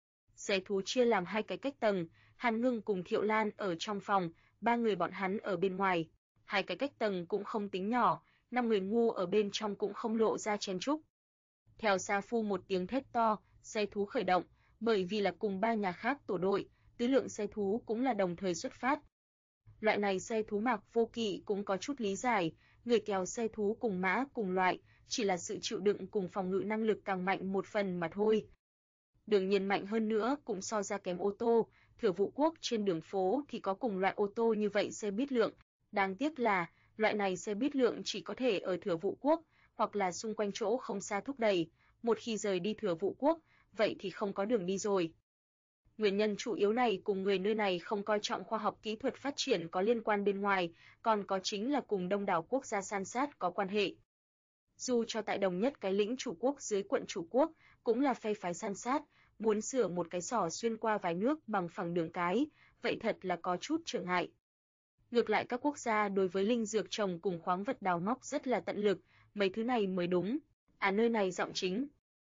Xe thú chia làm 2 cái cách tầng, Hàn Ngưng cùng Thiệu Lan ở trong phòng, 3 người bọn hắn ở bên ngoài. 2 cái cách tầng cũng không tính nhỏ, 5 người ngu ở bên trong cũng không lộ ra chen chúc. Theo Sa Phu một tiếng thét to, xe thú khởi động, bởi vì là cùng 3 nhà khác tổ đội, tứ lượng xe thú cũng là đồng thời xuất phát. Loại này xe thú Mạc Vô Kỵ cũng có chút lý giải, người kéo xe thú cùng mã cùng loại, chỉ là sự chịu đựng cùng phòng ngự năng lực càng mạnh một phần mà thôi. Đương nhiên mạnh hơn nữa cũng so ra kém ô tô, Thừa Vũ quốc trên đường phố thì có cùng loại ô tô như vậy xe buýt lượng, đáng tiếc là loại này xe buýt lượng chỉ có thể ở Thừa Vũ quốc hoặc là xung quanh chỗ không xa thúc đẩy, một khi rời đi Thừa Vũ quốc, vậy thì không có đường đi rồi. Nguyên nhân chủ yếu này cùng người nơi này không coi trọng khoa học kỹ thuật phát triển có liên quan bên ngoài, còn có chính là cùng đông đảo quốc gia san sát có quan hệ. Dù cho tại đồng nhất cái lĩnh chủ quốc dưới quận chủ quốc, cũng là phe phái san sát, muốn sửa một cái sỏ xuyên qua vài nước bằng phẳng đường cái, vậy thật là có chút trở ngại. Ngược lại các quốc gia đối với linh dược trồng cùng khoáng vật đào móc rất là tận lực, mấy thứ này mới đúng. Nơi này giọng chính.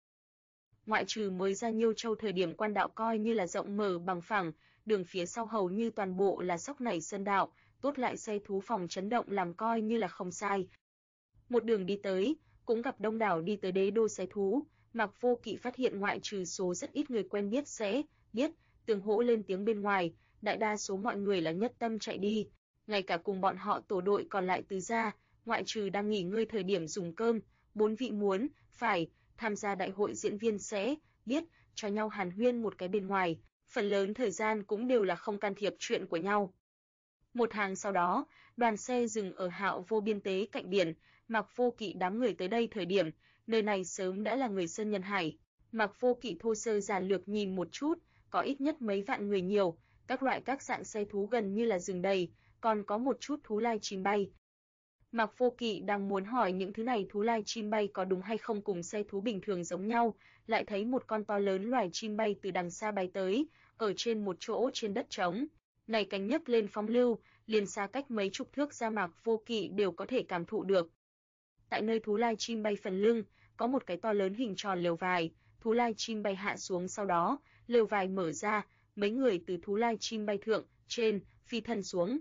Ngoại trừ mới ra Nhiêu Châu thời điểm quan đạo coi như là rộng mở bằng phẳng, đường phía sau hầu như toàn bộ là sóc nảy sơn đạo, tốt lại xe thú phòng chấn động làm coi như là không sai. Một đường đi tới, cũng gặp đông đảo đi tới đế đô xe thú, Mạc Vô Kỵ phát hiện ngoại trừ số rất ít người quen biết sẽ biết, tương hỗ lên tiếng bên ngoài, đại đa số mọi người là nhất tâm chạy đi. Ngay cả cùng bọn họ tổ đội còn lại tứ gia, ngoại trừ đang nghỉ ngơi thời điểm dùng cơm, 4 vị muốn, phải, tham gia đại hội diễn viên sẽ biết, cho nhau hàn huyên một cái bên ngoài, phần lớn thời gian cũng đều là không can thiệp chuyện của nhau. Một tháng sau đó, đoàn xe dừng ở Hạo Vô Biên Tế cạnh biển, Mạc Vô Kỵ đám người tới đây thời điểm, nơi này sớm đã là người sơn nhân hải. Mạc Vô Kỵ thô sơ giản lược nhìn một chút, có ít nhất mấy vạn người nhiều, các loại các dạng xe thú gần như là rừng đầy, còn có một chút thú lai chim bay. Mạc Vô Kỵ đang muốn hỏi những thứ này thú lai chim bay có đúng hay không cùng xe thú bình thường giống nhau, lại thấy một con to lớn loài chim bay từ đằng xa bay tới, ở trên một chỗ trên đất trống. Này cánh nhấc lên phong lưu, liền xa cách mấy chục thước ra Mạc Vô Kỵ đều có thể cảm thụ được. Tại nơi thú lai chim bay phần lưng, có một cái to lớn hình tròn lều vải, thú lai chim bay hạ xuống sau đó, lều vải mở ra, mấy người từ thú lai chim bay thượng, trên, phi thân xuống.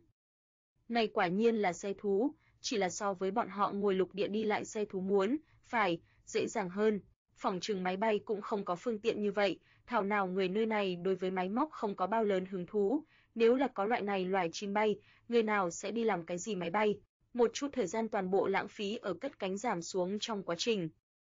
Này quả nhiên là xe thú, chỉ là so với bọn họ ngồi lục địa đi lại xe thú muốn, phải, dễ dàng hơn. Phỏng chừng máy bay cũng không có phương tiện như vậy, thảo nào người nơi này đối với máy móc không có bao lớn hứng thú, nếu là có loại này loài chim bay, người nào sẽ đi làm cái gì máy bay, một chút thời gian toàn bộ lãng phí ở cất cánh giảm xuống trong quá trình.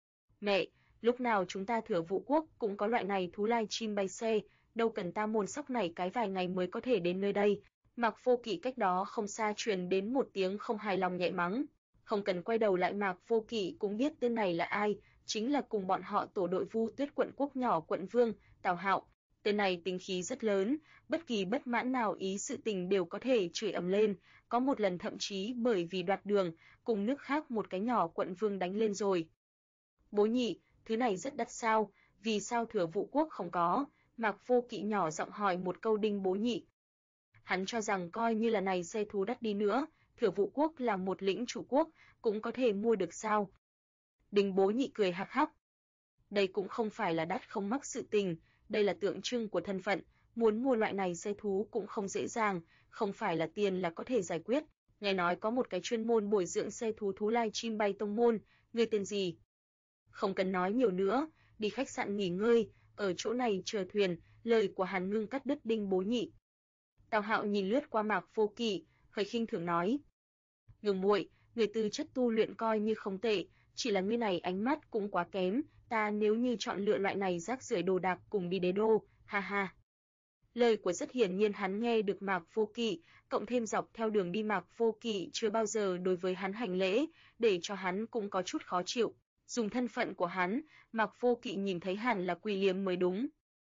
Mẹ, lúc nào chúng ta Thừa Vũ Quốc cũng có loại này thú lai chim bay xe, đâu cần ta môn sóc này cái vài ngày mới có thể đến nơi đây. Mạc Vô Kỵ cách đó không xa truyền đến một tiếng không hài lòng nhẹ mắng. Không cần quay đầu lại Mạc Vô Kỵ cũng biết tên này là ai, chính là cùng bọn họ tổ đội Vu Tuyết quận quốc nhỏ quận vương, Tào Hạo. Tên này tính khí rất lớn, bất kỳ bất mãn nào ý sự tình đều có thể chửi ầm lên, có một lần thậm chí bởi vì đoạt đường, cùng nước khác một cái nhỏ quận vương đánh lên rồi. Bố nhị, thứ này rất đắt sao, vì sao Thừa Vũ Quốc không có? Mạc Vô Kỵ nhỏ giọng hỏi một câu đinh bố nhị. Hắn cho rằng coi như là này xe thú đắt đi nữa, Thừa Vũ Quốc là một lĩnh chủ quốc, cũng có thể mua được sao? Đinh bố nhị cười hắc hắc. Đây cũng không phải là đắt không mắc sự tình, đây là tượng trưng của thân phận, muốn mua loại này xe thú cũng không dễ dàng, không phải là tiền là có thể giải quyết. Nghe nói có một cái chuyên môn bồi dưỡng xe thú thú lai chim bay tông môn, ngươi tên gì? Không cần nói nhiều nữa, đi khách sạn nghỉ ngơi, ở chỗ này chờ thuyền, lời của Hàn Ngưng cắt đứt đinh bố nhị. Tào Hạo nhìn lướt qua Mạc Vô Kỵ, hơi khinh thường nói: "Ngưng muội, người tư chất tu luyện coi như không tệ, chỉ là ngươi này ánh mắt cũng quá kém, ta nếu như chọn lựa loại này rác rưởi đồ đạc cùng đi đế đô, ha ha." Lời của rất hiển nhiên hắn nghe được Mạc Vô Kỵ, cộng thêm dọc theo đường đi Mạc Vô Kỵ chưa bao giờ đối với hắn hành lễ, để cho hắn cũng có chút khó chịu. Dùng thân phận của hắn, Mạc Vô Kỵ nhìn thấy hẳn là quỳ liếm mới đúng.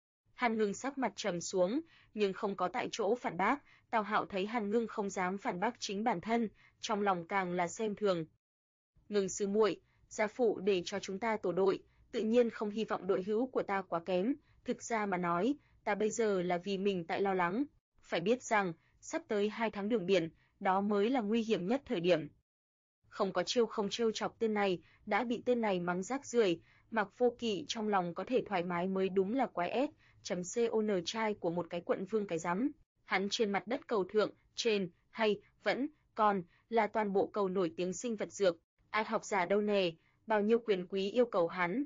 Hàn Ngưng sắc mặt trầm xuống, nhưng không có tại chỗ phản bác, Tào Hạo thấy Hàn Ngưng không dám phản bác chính bản thân, trong lòng càng là xem thường. Ngưng sư muội, gia phụ để cho chúng ta tổ đội, tự nhiên không hy vọng đội hữu của ta quá kém, thực ra mà nói, ta bây giờ là vì mình tại lo lắng, phải biết rằng, sắp tới 2 tháng đường biển, đó mới là nguy hiểm nhất thời điểm. Không trêu chọc tên này, đã bị tên này mắng rác rưởi, Mạc Vô Kỵ trong lòng có thể thoải mái mới đúng là quái con trai của một cái quận vương cái rắm. Hắn trên mặt đất cầu thượng, trên, hay, vẫn, còn, là toàn bộ cầu nổi tiếng sinh vật dược, ai học giả đâu nè, bao nhiêu quyền quý yêu cầu hắn.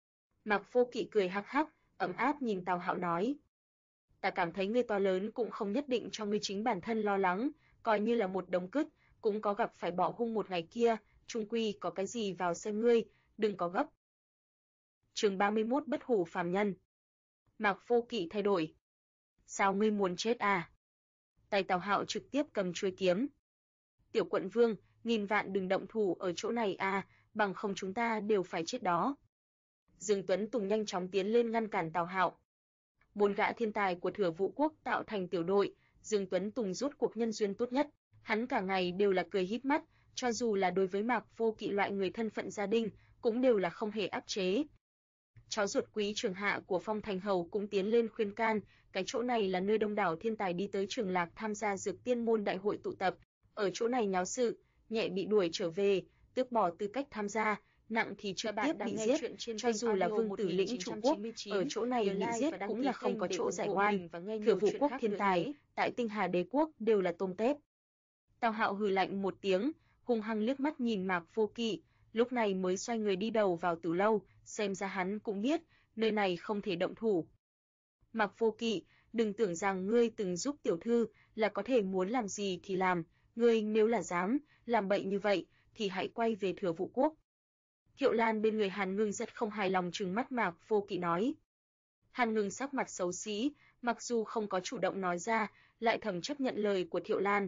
Mạc Vô Kỵ cười hắc hắc, ấm áp nhìn Tào Hạo nói: "Ta cảm thấy ngươi to lớn cũng không nhất định cho ngươi chính bản thân lo lắng, coi như là một đống cứt, cũng có gặp phải bỏ hung một ngày kia, chung quy có cái gì vào xem ngươi, đừng có gấp." Chương 31 Bất hủ phàm nhân. Mạc Vô Kỵ thay đổi. "Sao ngươi muốn chết à?" Tay Tào Hạo trực tiếp cầm chuôi kiếm. "Tiểu quận vương, nghìn vạn đừng động thủ ở chỗ này à, bằng không chúng ta đều phải chết đó." Dương Tuấn Tùng nhanh chóng tiến lên ngăn cản Tào Hạo. 4 gã thiên tài của Thừa Vũ Quốc tạo thành tiểu đội, Dương Tuấn Tùng rút cuộc nhân duyên tốt nhất, hắn cả ngày đều là cười híp mắt, cho dù là đối với Mạc Vô Kỵ loại người thân phận gia đình, cũng đều là không hề áp chế. Cháu ruột quý trường hạ của Phong Thành Hầu cũng tiến lên khuyên can, cái chỗ này là nơi đông đảo thiên tài đi tới Trường Lạc tham gia Dược Tiên môn đại hội tụ tập, ở chỗ này nháo sự, nhẹ bị đuổi trở về, tước bỏ tư cách tham gia, nặng thì trực tiếp bị giết, cho dù là vương tử lĩnh chủ quốc, ở chỗ này bị giết cũng là không có chỗ giải oan. Thừa Vũ Quốc thiên tài, tại Tinh Hà Đế quốc đều là tôm tép. Tào Hạo hừ lạnh một tiếng, hung hăng liếc mắt nhìn Mạc Vô Kỵ, lúc này mới xoay người đi đầu vào tử lâu, xem ra hắn cũng biết, nơi này không thể động thủ. Mạc Vô Kỵ, đừng tưởng rằng ngươi từng giúp tiểu thư là có thể muốn làm gì thì làm, ngươi nếu là dám làm bậy như vậy thì hãy quay về Thừa Vũ Quốc. Thiệu Lan bên người Hàn Ngưng rất không hài lòng trừng mắt Mạc Vô Kỵ nói. Hàn Ngưng sắc mặt xấu xí, mặc dù không có chủ động nói ra, lại thầm chấp nhận lời của Thiệu Lan.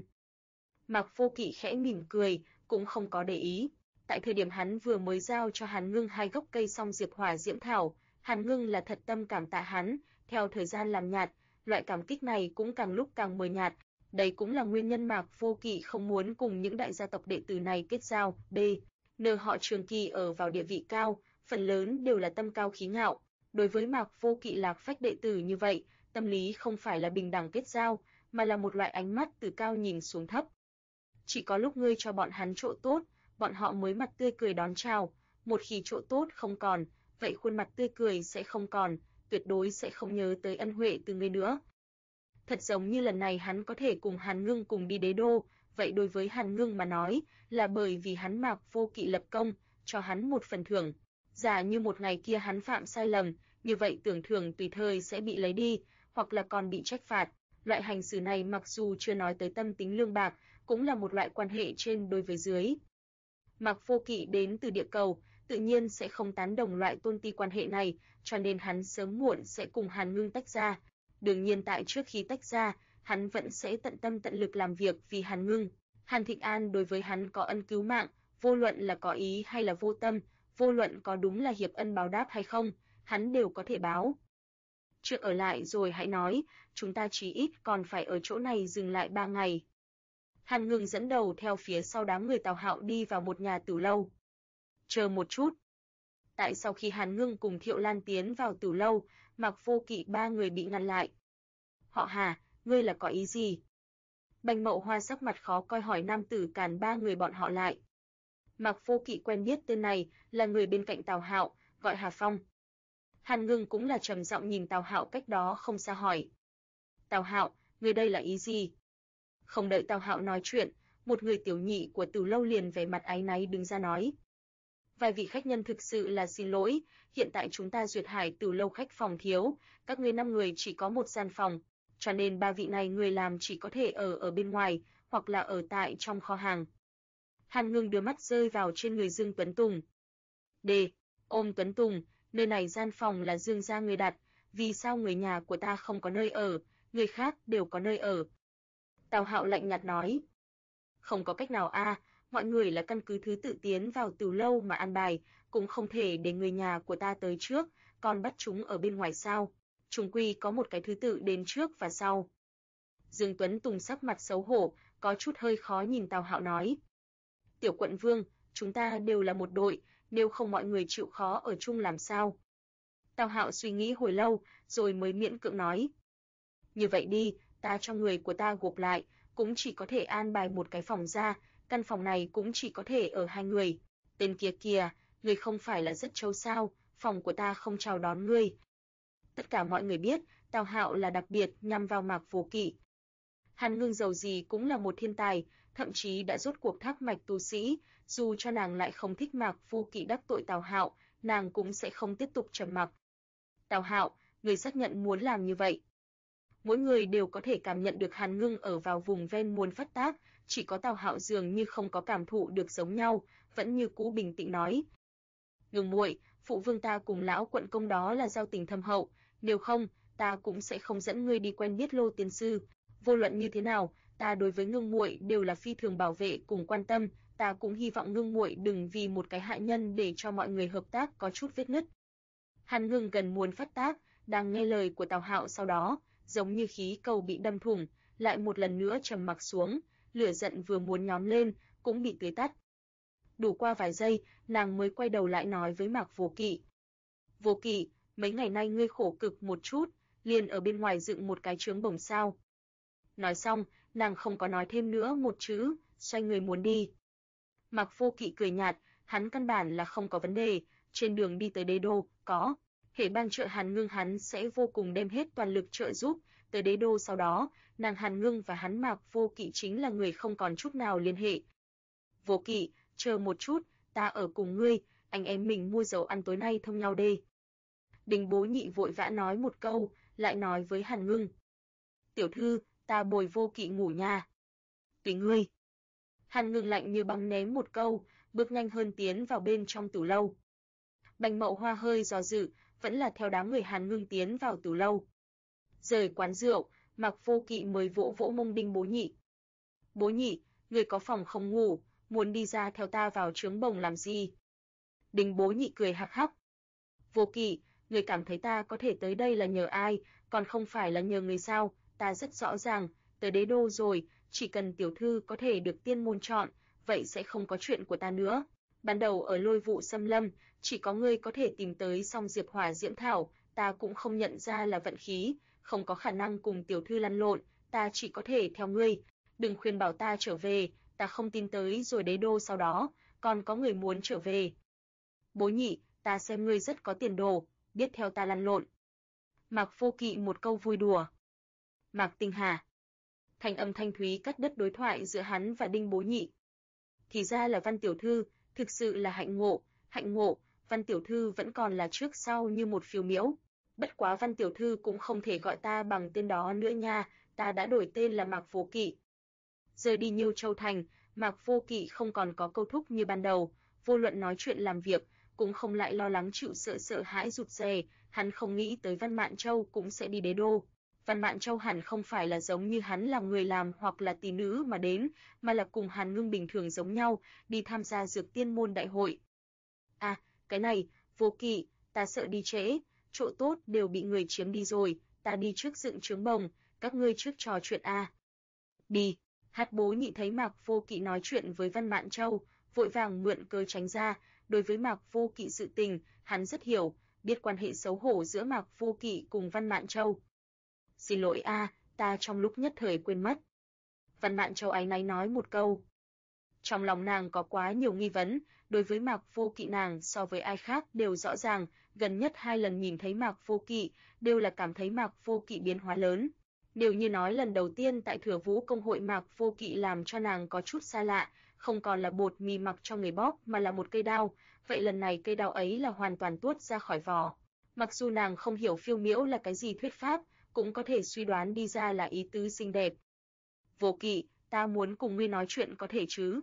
Mạc Vô Kỵ khẽ mỉm cười, cũng không có để ý. Tại thời điểm hắn vừa mới giao cho Hàn Ngưng 2 gốc cây song diệp hỏa diễm thảo, Hàn Ngưng là thật tâm cảm tạ hắn, theo thời gian làm nhạt, loại cảm kích này cũng càng lúc càng mờ nhạt. Đây cũng là nguyên nhân Mạc Vô Kỵ không muốn cùng những đại gia tộc đệ tử này kết giao. Nơi họ trường kỳ ở vào địa vị cao, phần lớn đều là tâm cao khí ngạo. Đối với Mạc Vô Kỵ lạc phách đệ tử như vậy, tâm lý không phải là bình đẳng kết giao, mà là một loại ánh mắt từ cao nhìn xuống thấp. Chỉ có lúc ngươi cho bọn hắn chỗ tốt, bọn họ mới mặt tươi cười đón chào, một khi chỗ tốt không còn, vậy khuôn mặt tươi cười sẽ không còn, tuyệt đối sẽ không nhớ tới ân huệ từ ngươi nữa. Thật giống như lần này hắn có thể cùng Hàn Ngưng cùng đi đế đô, vậy đối với Hàn Ngưng mà nói, là bởi vì hắn Mạc Vô Kỵ lập công, cho hắn một phần thưởng. Giả như một ngày kia hắn phạm sai lầm, như vậy tưởng thưởng tùy thời sẽ bị lấy đi, hoặc là còn bị trách phạt. Loại hành xử này mặc dù chưa nói tới tâm tính lương bạc, cũng là một loại quan hệ trên đối với dưới. Mạc Vô Kỵ đến từ địa cầu, tự nhiên sẽ không tán đồng loại tôn ti quan hệ này, cho nên hắn sớm muộn sẽ cùng Hàn Ngưng tách ra. Đương nhiên tại trước khi tách ra, hắn vẫn sẽ tận tâm tận lực làm việc vì Hàn Ngưng. Hàn Thịnh An đối với hắn có ân cứu mạng, vô luận là có ý hay là vô tâm, vô luận có đúng là hiệp ân báo đáp hay không, hắn đều có thể báo. Trước ở lại rồi hãy nói, chúng ta chí ít còn phải ở chỗ này dừng lại 3 ngày. Hàn Ngưng dẫn đầu theo phía sau đám người Tào Hạo đi vào một nhà tử lâu. Chờ một chút. Tại sau khi Hàn Ngưng cùng Thiệu Lan tiến vào tử lâu, Mạc Vô Kỵ 3 người bị ngăn lại. Họ Hà, ngươi là có ý gì? Bành Mậu Hoa sắc mặt khó coi hỏi nam tử cản 3 người bọn họ lại. Mạc Vô Kỵ quen biết tên này, là người bên cạnh Tào Hạo, gọi Hà Phong. Hàn Ngưng cũng là trầm giọng nhìn Tào Hạo cách đó không xa hỏi. Tào Hạo, ngươi đây là ý gì? Không đợi Tào Hạo nói chuyện, một người tiểu nhị của Tử lâu liền vẻ mặt áy náy đứng ra nói. Vài vị khách nhân thực sự là xin lỗi, hiện tại chúng ta Duyệt Hải Tử lâu khách phòng thiếu, các ngươi 5 người chỉ có một gian phòng, cho nên 3 vị này người làm chỉ có thể ở bên ngoài, hoặc là ở tại trong kho hàng. Hàn Ngưng đưa mắt rơi vào trên người Dương Tuấn Tùng. Ôm Tuấn Tùng, nơi này gian phòng là Dương gia người đặt, vì sao người nhà của ta không có nơi ở, người khác đều có nơi ở? Tào Hạo lạnh nhạt nói. Không có cách nào mọi người là căn cứ thứ tự tiến vào Tử lâu mà an bài, cũng không thể để người nhà của ta tới trước, còn bắt chúng ở bên ngoài sao? Chung quy có một cái thứ tự đến trước và sau. Dương Tuấn Tùng sắc mặt xấu hổ, có chút hơi khó nhìn Tào Hạo nói. Tiểu quận vương, chúng ta đều là một đội, nếu không mọi người chịu khó ở chung làm sao? Tào Hạo suy nghĩ hồi lâu, rồi mới miễn cưỡng nói. Như vậy đi, ta cho người của ta gộp lại, cũng chỉ có thể an bài một cái phòng ra, căn phòng này cũng chỉ có thể ở 2 người. Tên kia kìa, người không phải là rất trâu sao, phòng của ta không chào đón ngươi. Tất cả mọi người biết, Tào Hạo là đặc biệt nhằm vào Mạc Vô Kỵ. Hàn Ngưng dầu gì cũng là một thiên tài, thậm chí đã rốt cuộc thác mạch tu sĩ, dù cho nàng lại không thích Mạc Vô Kỵ đắc tội Tào Hạo, nàng cũng sẽ không tiếp tục trầm mặc. Tào Hạo, người xác nhận muốn làm như vậy. Mỗi người đều có thể cảm nhận được Hàn Ngưng ở vào vùng ven muốn phát tác, chỉ có Tào Hạo dường như không có cảm thụ được giống nhau, vẫn như cũ bình tĩnh nói. Ngưng muội, phụ vương ta cùng lão quận công đó là giao tình thâm hậu, nếu không, ta cũng sẽ không dẫn ngươi đi quen biết Lô tiên sư. Vô luận như thế nào, ta đối với Ngưng muội đều là phi thường bảo vệ cùng quan tâm, ta cũng hy vọng Ngưng muội đừng vì một cái hại nhân để cho mọi người hợp tác có chút vết nứt. Hàn Ngưng gần muốn phát tác, đang nghe lời của Tào Hạo sau đó, giống như khí cầu bị đâm thủng, lại một lần nữa trầm mặc xuống, lửa giận vừa muốn nhóm lên, cũng bị tưới tắt. Đủ qua vài giây, nàng mới quay đầu lại nói với Mạc Vô Kỵ. Vô Kỵ, mấy ngày nay ngươi khổ cực một chút, liền ở bên ngoài dựng một cái trướng bổng sao. Nói xong, nàng không có nói thêm nữa một chữ, xoay người muốn đi. Mạc Vô Kỵ cười nhạt, hắn căn bản là không có vấn đề, trên đường đi tới đế đô, có. Hệ ban trợ Hàn Ngưng hắn sẽ vô cùng đem hết toàn lực trợ giúp, tới đế đô sau đó, nàng Hàn Ngưng và hắn Mạc Vô Kỵ chính là người không còn chút nào liên hệ. Vô Kỵ, chờ một chút, ta ở cùng ngươi, anh em mình mua dầu ăn tối nay thông nhau đi. Đình Bố Nhị vội vã nói một câu, lại nói với Hàn Ngưng. Tiểu thư, ta bồi Vô Kỵ ngủ nha. Tùy ngươi. Hàn Ngưng lạnh như băng ném một câu, bước nhanh hơn tiến vào bên trong tử lâu. Bành Mậu Hoa hơi do dự, vẫn là theo đám người Hàn Ngưng tiến vào tử lâu. Rời quán rượu, Mạc Vô Kỵ mới vỗ vỗ mông Đinh Bố Nhị. Bố Nhị, người có phòng không ngủ, muốn đi ra theo ta vào trướng bồng làm gì? Đinh Bố Nhị cười hắc hắc. Vô Kỵ, người cảm thấy ta có thể tới đây là nhờ ai, còn không phải là nhờ người sao? Ta rất rõ ràng, tới đế đô rồi, chỉ cần tiểu thư có thể được tiên môn chọn, vậy sẽ không có chuyện của ta nữa. Ban đầu ở Lôi Vụ Xâm Lâm, chỉ có ngươi có thể tìm tới Song Diệp Hỏa Diễm Thảo, ta cũng không nhận ra là vận khí, không có khả năng cùng tiểu thư lăn lộn, ta chỉ có thể theo ngươi. Đừng khuyên bảo ta trở về, ta không tin tới rồi đế đô sau đó, còn có người muốn trở về. Bố Nhị, ta xem ngươi rất có tiền đồ, biết theo ta lăn lộn. Mạc Vô Kỵ một câu vui đùa. Mạc Tinh Hà. Thanh âm thanh thúy cắt đứt đối thoại giữa hắn và Đinh Bố Nhị. Thì ra là Văn tiểu thư, thực sự là hạnh ngộ, Văn tiểu thư vẫn còn là trước sau như một phiêu miễu. Bất quá Văn tiểu thư cũng không thể gọi ta bằng tên đó nữa nha, ta đã đổi tên là Mạc Vô Kỵ. Rời đi Nhiêu Châu Thành, Mạc Vô Kỵ không còn có câu thúc như ban đầu, vô luận nói chuyện làm việc, cũng không lại lo lắng chịu sợ hãi rụt rè, hắn không nghĩ tới Văn Mạn Châu cũng sẽ đi đế đô. Văn Mạn Châu hẳn không phải là giống như hắn làm người làm hoặc là tỷ nữ mà đến, mà là cùng Hàn Ngưng bình thường giống nhau, đi tham gia Dược Tiên môn đại hội. À, cái này, Vô Kỵ, ta sợ đi trễ, chỗ tốt đều bị người chiếm đi rồi, ta đi trước dựng trướng bồng, các ngươi trước trò chuyện a. Đi. Hát Bố Nhị thấy Mạc Vô Kỵ nói chuyện với Văn Mạn Châu, vội vàng mượn cớ tránh ra, đối với Mạc Vô Kỵ sự tình, hắn rất hiểu, biết quan hệ xấu hổ giữa Mạc Vô Kỵ cùng Văn Mạn Châu. Xin lỗi a, ta trong lúc nhất thời quên mất. Văn Mạn Châu áy náy nói một câu. Trong lòng nàng có quá nhiều nghi vấn, đối với Mạc Vô Kỵ nàng so với ai khác đều rõ ràng, gần nhất 2 lần nhìn thấy Mạc Vô Kỵ, đều là cảm thấy Mạc Vô Kỵ biến hóa lớn. Nếu như nói lần đầu tiên tại Thừa Vũ công hội Mạc Vô Kỵ làm cho nàng có chút xa lạ, không còn là bột mì mặc cho người bóp mà là một cây đao, vậy lần này cây đao ấy là hoàn toàn tuốt ra khỏi vỏ. Mặc dù nàng không hiểu phiêu miễu là cái gì thuyết pháp, cũng có thể suy đoán đi ra là ý tứ xinh đẹp. Vô Kỵ, ta muốn cùng ngươi nói chuyện có thể chứ?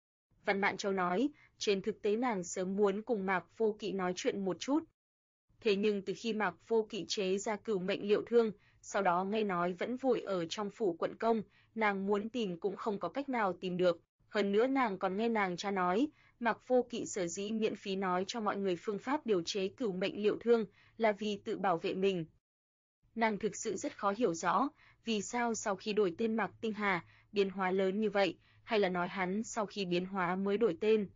Văn Mạn Châu nói, trên thực tế nàng sớm muốn cùng Mạc Vô Kỵ nói chuyện một chút. Thế nhưng từ khi Mạc Vô Kỵ chế ra Cửu Mệnh Liệu Thương, sau đó nghe nói vẫn vội ở trong phủ quận công, nàng muốn tìm cũng không có cách nào tìm được. Hơn nữa nàng còn nghe nàng cha nói, Mạc Vô Kỵ sở dĩ miễn phí nói cho mọi người phương pháp điều chế Cửu Mệnh Liệu Thương là vì tự bảo vệ mình. Nàng thực sự rất khó hiểu rõ, vì sao sau khi đổi tên Mạc Tinh Hà, biến hóa lớn như vậy, hay là nói hắn sau khi biến hóa mới đổi tên.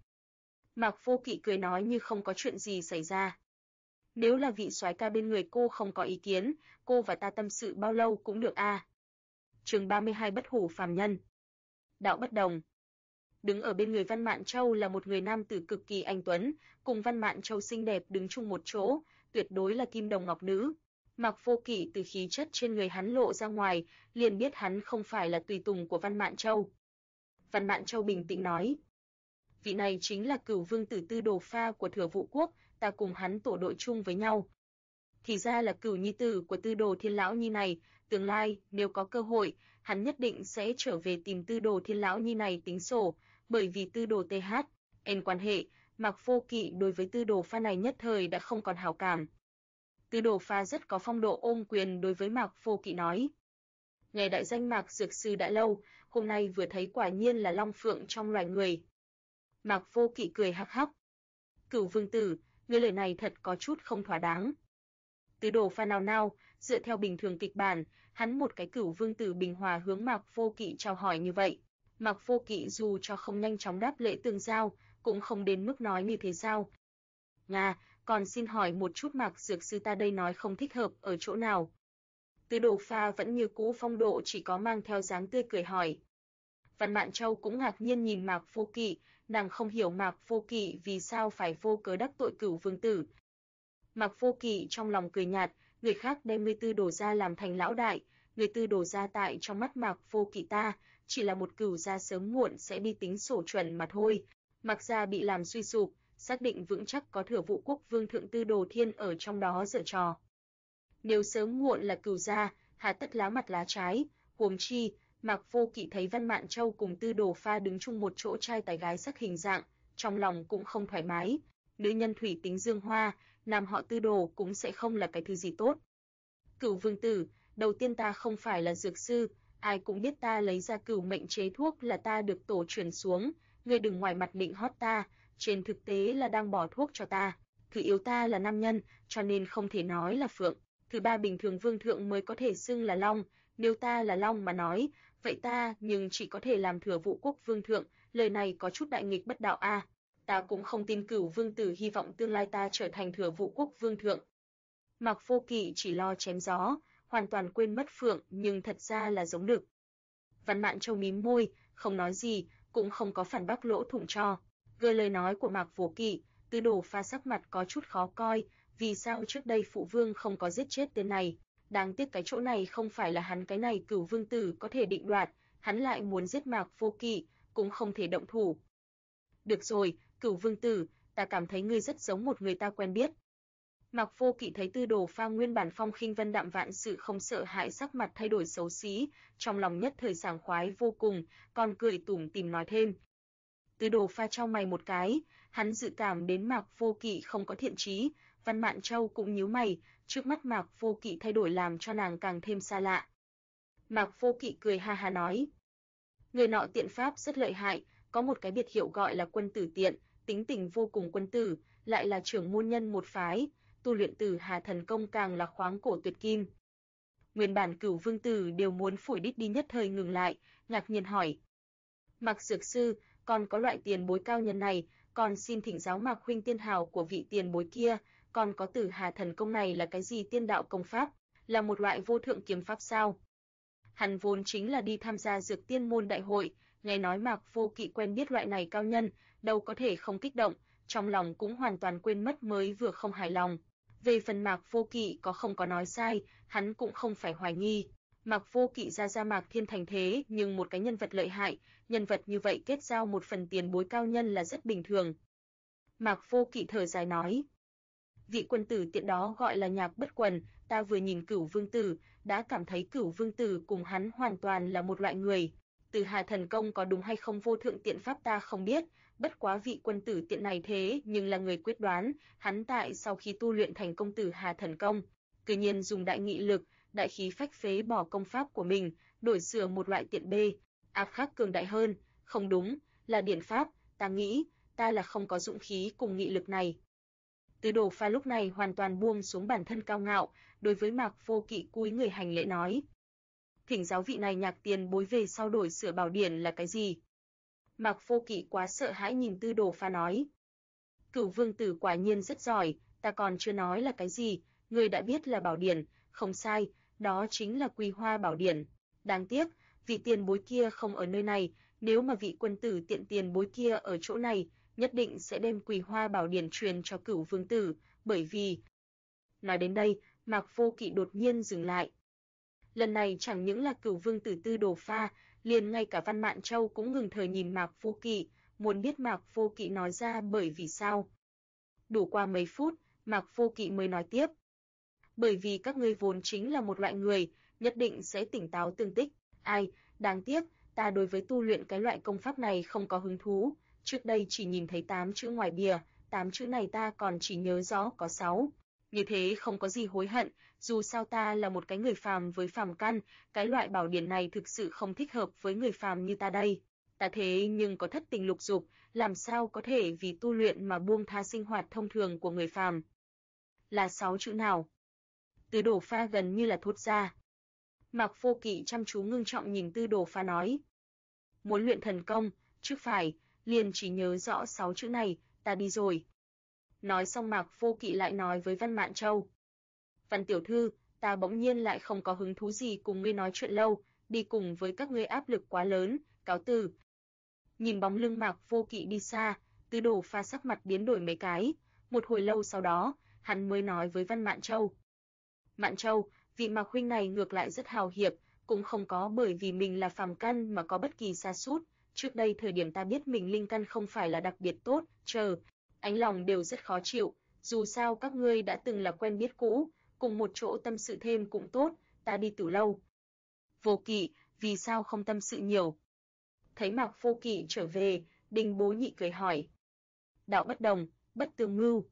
Mạc Vô Kỵ cười nói như không có chuyện gì xảy ra. Nếu là vị soái ca bên người cô không có ý kiến, cô và ta tâm sự bao lâu cũng được a. Chương 32 Bất hủ phàm nhân. Đạo bất đồng. Đứng ở bên người Văn Mạn Châu là một người nam tử cực kỳ anh tuấn, cùng Văn Mạn Châu xinh đẹp đứng chung một chỗ, tuyệt đối là kim đồng ngọc nữ. Mạc Vô Kỵ từ khí chất trên người hắn lộ ra ngoài, liền biết hắn không phải là tùy tùng của Văn Mạn Châu. Văn Mạn Châu bình tĩnh nói, vị này chính là Cửu Vương tử Tư Đồ Pha của Thừa Vũ quốc, ta cùng hắn tổ đội chung với nhau. Thì ra là cửu nhi tử của Tư Đồ Thiên Lão Nhi này, tương lai nếu có cơ hội, hắn nhất định sẽ trở về tìm Tư Đồ Thiên Lão Nhi này tính sổ, bởi vì Tư Đồ THN quan hệ, Mạc Vô Kỵ đối với Tư Đồ Pha này nhất thời đã không còn hảo cảm. Tư Đồ Pha rất có phong độ ôm quyền đối với Mạc Vô Kỵ nói. Nghe đại danh Mạc Dược Sư đã lâu, hôm nay vừa thấy quả nhiên là long phượng trong loài người. Mạc Vô Kỵ cười hắc hắc. Cửu Vương tử, ngươi lời này thật có chút không thỏa đáng. Tư Đồ Pha nào nào, dựa theo bình thường kịch bản, hắn một cái Cửu Vương tử bình hòa hướng Mạc Vô Kỵ chào hỏi như vậy. Mạc Vô Kỵ dù cho không nhanh chóng đáp lễ tương giao, cũng không đến mức nói như thế sao. Nga, còn xin hỏi một chút Mạc Dược Sư ta đây nói không thích hợp ở chỗ nào? Tư Đồ Pha vẫn như cũ phong độ chỉ có mang theo dáng tươi cười hỏi. Văn Mạn Châu cũng ngạc nhiên nhìn Mạc Vô Kỵ, nàng không hiểu Mạc Vô Kỵ vì sao phải vô cớ đắc tội Cửu Vương tử. Mạc Vô Kỵ trong lòng cười nhạt, người khác đem ngươi Tư Đồ gia làm thành lão đại, người Tư Đồ gia tại trong mắt Mạc Vô Kỵ ta, chỉ là một cửu gia sớm muộn sẽ đi tính sổ chuẩn mà thôi. Mạc gia bị làm suy sụp, xác định vững chắc có Thừa Vũ Quốc Vương thượng Tư Đồ Thiên ở trong đó giở trò. Nếu sớm muộn là cừu gia, hà tất lá mặt lá trái, huống chi, Mạc Vô Kỵ thấy Văn Mạn Châu cùng Tư Đồ Pha đứng chung một chỗ trai tài gái sắc hình dạng, trong lòng cũng không thoải mái. Nữ nhân thủy tính dương hoa, nam họ Tư Đồ cũng sẽ không là cái thứ gì tốt. Cửu vương tử, đầu tiên ta không phải là dược sư, ai cũng biết ta lấy ra cửu mệnh chế thuốc là ta được tổ truyền xuống, ngươi đừng ngoài mặt định hót ta, trên thực tế là đang bỏ thuốc cho ta. Thứ yếu ta là nam nhân, cho nên không thể nói là phượng. Thứ ba bình thường vương thượng mới có thể xưng là long, nếu ta là long mà nói, vậy ta nhưng chỉ có thể làm Thừa Vũ Quốc Vương thượng, lời này có chút đại nghịch bất đạo a. Ta cũng không tin Cửu vương tử hy vọng tương lai ta trở thành Thừa Vũ Quốc Vương thượng. Mạc Vô Kỵ chỉ lo chém gió, hoàn toàn quên mất phượng, nhưng thật ra là giống đực. Văn Mạn Châu mím môi, không nói gì, cũng không có phản bác lỗ thủng cho. Gợi lời nói của Mạc Vô Kỵ, Tư Đồ Pha sắc mặt có chút khó coi, vì sao trước đây phụ vương không có giết chết tên này? Đáng tiếc cái chỗ này không phải là hắn cái này Cửu vương tử có thể định đoạt, hắn lại muốn giết Mạc Vô Kỵ, cũng không thể động thủ. Được rồi, Cửu vương tử, ta cảm thấy ngươi rất giống một người ta quen biết. Mạc Vô Kỵ thấy Tư Đồ Pha nguyên bản phong khinh vân đạm vạn sự không sợ hãi sắc mặt thay đổi xấu xí, trong lòng nhất thời sảng khoái vô cùng, còn cười tủm tỉm nói thêm. Tư Đồ Pha chau mày một cái, hắn dự cảm đến Mạc Vô Kỵ không có thiện chí, Văn Mạn Châu cũng nhíu mày, trước mắt Mạc Vô Kỵ thay đổi làm cho nàng càng thêm xa lạ. Mạc Vô Kỵ cười ha ha nói, người nọ tiện pháp rất lợi hại, có một cái biệt hiệu gọi là Quân tử tiện, tính tình vô cùng quân tử, lại là trưởng môn nhân một phái, tu luyện Tử Hà thần công càng là khoáng cổ tuyệt kim. Nguyên bản Cửu vương tử đều muốn phổi đít đi nhất thời ngừng lại, ngạc nhiên hỏi: Mạc dược sư, còn có loại tiền bối cao nhân này, còn xin thỉnh giáo Mạc huynh tiên hào của vị tiền bối kia, còn có Tử Hà thần công này là cái gì tiên đạo công pháp, là một loại vô thượng kiếm pháp sao? Hắn vốn chính là đi tham gia Dược Tiên môn đại hội, nghe nói Mạc Vô Kỵ quen biết loại này cao nhân, đâu có thể không kích động, trong lòng cũng hoàn toàn quên mất mới vừa không hài lòng. Về phần Mạc Vô Kỵ có không có nói sai, hắn cũng không phải hoài nghi. Mạc Vô Kỵ ra Mạc Thiên thành thế, nhưng một cái nhân vật lợi hại, nhân vật như vậy kết giao một phần tiền bối cao nhân là rất bình thường. Mạc Vô Kỵ thở dài nói: vị quân tử tiện đó gọi là Nhạc Bất Quần, ta vừa nhìn Cửu vương tử, đã cảm thấy Cửu vương tử cùng hắn hoàn toàn là một loại người. Tử Hà thần công có đúng hay không vô thượng tiện pháp ta không biết, bất quá vị quân tử tiện này thế nhưng là người quyết đoán, hắn tại sau khi tu luyện thành công Tử Hà thần công, cư nhiên dùng đại nghị lực, đại khí phách phế bỏ công pháp của mình, đổi sửa một loại tiện bê, áp khắc cường đại hơn, không đúng, là điển pháp, ta nghĩ, ta là không có dũng khí cùng nghị lực này. Tư Đồ Pha lúc này hoàn toàn buông xuống bản thân cao ngạo, đối với Mạc Vô Kỵ cúi người hành lễ nói: thỉnh giáo vị này Nhạc tiền bối về sau đổi sửa bảo điển là cái gì? Mạc Vô Kỵ quá sợ hãi nhìn Tư Đồ Pha nói: Cửu vương tử quả nhiên rất giỏi, ta còn chưa nói là cái gì, ngươi đã biết là bảo điển, không sai, đó chính là Quy Hoa bảo điển. Đáng tiếc, vị tiền bối kia không ở nơi này, nếu mà vị quân tử tiện tiền bối kia ở chỗ này, nhất định sẽ đem Quỳ Hoa bảo điển truyền cho Cửu vương tử, bởi vì... Nói đến đây, Mạc Vô Kỵ đột nhiên dừng lại. Lần này chẳng những là Cửu vương tử Tư Đồ Pha, liền ngay cả Văn Mạn Châu cũng ngừng thời nhìn Mạc Vô Kỵ, muốn biết Mạc Vô Kỵ nói ra bởi vì sao. Đủ qua mấy phút, Mạc Vô Kỵ mới nói tiếp: bởi vì các ngươi vốn chính là một loại người, nhất định sẽ tỉnh táo tương tích. Ai, đáng tiếc, ta đối với tu luyện cái loại công pháp này không có hứng thú. Trước đây chỉ nhìn thấy 8 chữ ngoài bìa, 8 chữ này ta còn chỉ nhớ rõ có 6. Như thế không có gì hối hận, dù sao ta là một cái người phàm với phàm căn, cái loại bảo điển này thực sự không thích hợp với người phàm như ta đây. Ta thế nhưng có thất tình lục dục, làm sao có thể vì tu luyện mà buông tha sinh hoạt thông thường của người phàm. Là 6 chữ nào? Tư Đồ Pha gần như là thốt ra. Mạc Vô Kỵ chăm chú ngưng trọng nhìn Tư Đồ Pha nói: muốn luyện thần công, trước phải, liền chỉ nhớ rõ 6 chữ này, ta đi rồi. Nói xong Mạc Vô Kỵ lại nói với Văn Mạn Châu: Văn tiểu thư, ta bỗng nhiên lại không có hứng thú gì cùng ngươi nói chuyện lâu, đi cùng với các ngươi áp lực quá lớn, cáo từ. Nhìn bóng lưng Mạc Vô Kỵ đi xa, Tư Đồ Pha sắc mặt biến đổi mấy cái, một hồi lâu sau đó, hắn mới nói với Văn Mạn Châu: Mạn Châu, vị Mạc huynh này ngược lại rất hào hiệp, cũng không có bởi vì mình là phàm căn mà có bất kỳ sa sút, Trước đây thời điểm ta biết mình linh căn không phải là đặc biệt tốt, ánh lòng đều rất khó chịu, dù sao các ngươi đã từng là quen biết cũ, cùng một chỗ tâm sự thêm cũng tốt, ta đi từ lâu. Vô Kỵ, vì sao không tâm sự nhiều? Thấy Mạc Vô Kỵ trở về, Đinh Bố Nhị cười hỏi. Đạo bất đồng, bất tương mưu.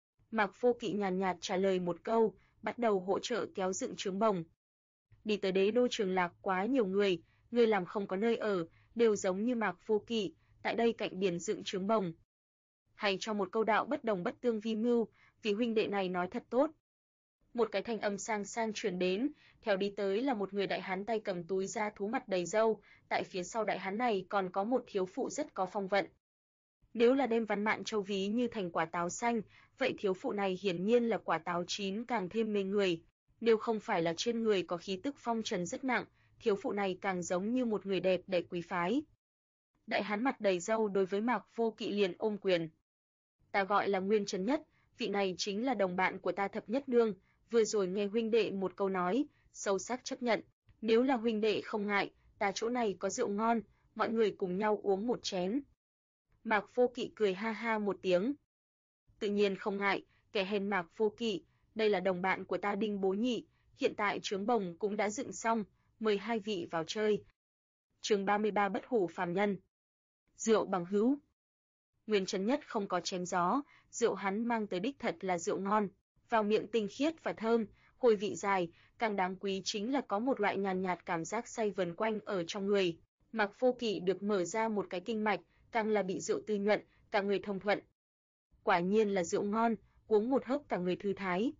Mạc Vô Kỵ nhàn nhạt trả lời một câu, bắt đầu hỗ trợ kéo dựng trướng bồng. Đi tới Đế đô Trường Lạc quá nhiều người làm không có nơi ở, đều giống như Mạc Vô Kỵ, tại đây cạnh biển dựng trướng bồng. Hay cho một câu đạo bất đồng bất tương vi mưu, vì huynh đệ này nói thật tốt. Một cái thanh âm sang sang truyền đến, theo đi tới là một người đại hán tay cầm túi da thú mặt đầy râu, tại phía sau đại hán này còn có một thiếu phụ rất có phong vận. Nếu là đem Văn Mạn Châu ví như thành quả táo xanh, vậy thiếu phụ này hiển nhiên là quả táo chín càng thêm mê người. Nếu không phải là trên người có khí tức phong trần rất nặng, thiếu phụ này càng giống như một người đẹp để quý phái. Đại hán mặt đầy râu đối với Mạc Vô Kỵ liền ôm quyền. Ta gọi là Nguyên Trấn Nhất, vị này chính là đồng bạn của ta Thập Nhất Nương, vừa rồi nghe huynh đệ một câu nói, sâu sắc chấp nhận, nếu là huynh đệ không ngại, ta chỗ này có rượu ngon, mọi người cùng nhau uống một chén. Mạc Vô Kỵ cười ha ha một tiếng. Tự nhiên không ngại, kẻ hèn Mạc Vô Kỵ, đây là đồng bạn của ta Đinh Bố Nhị, hiện tại trướng bồng cũng đã dựng xong, mời hai vị vào chơi. Chương 33 Bất hủ phàm nhân. Rượu bằng hữu. Nguyên Trấn Nhất không có chém gió, rượu hắn mang tới đích thật là rượu ngon, vào miệng tinh khiết và thơm, hồi vị dài, càng đáng quý chính là có một loại nhàn nhạt cảm giác say vần quanh ở trong người. Mạc Vô Kỵ được mở ra một cái kinh mạch, càng là bị rượu tư nhuận, cả người thông thuận. Quả nhiên là rượu ngon, uống một hớp cả người thư thái.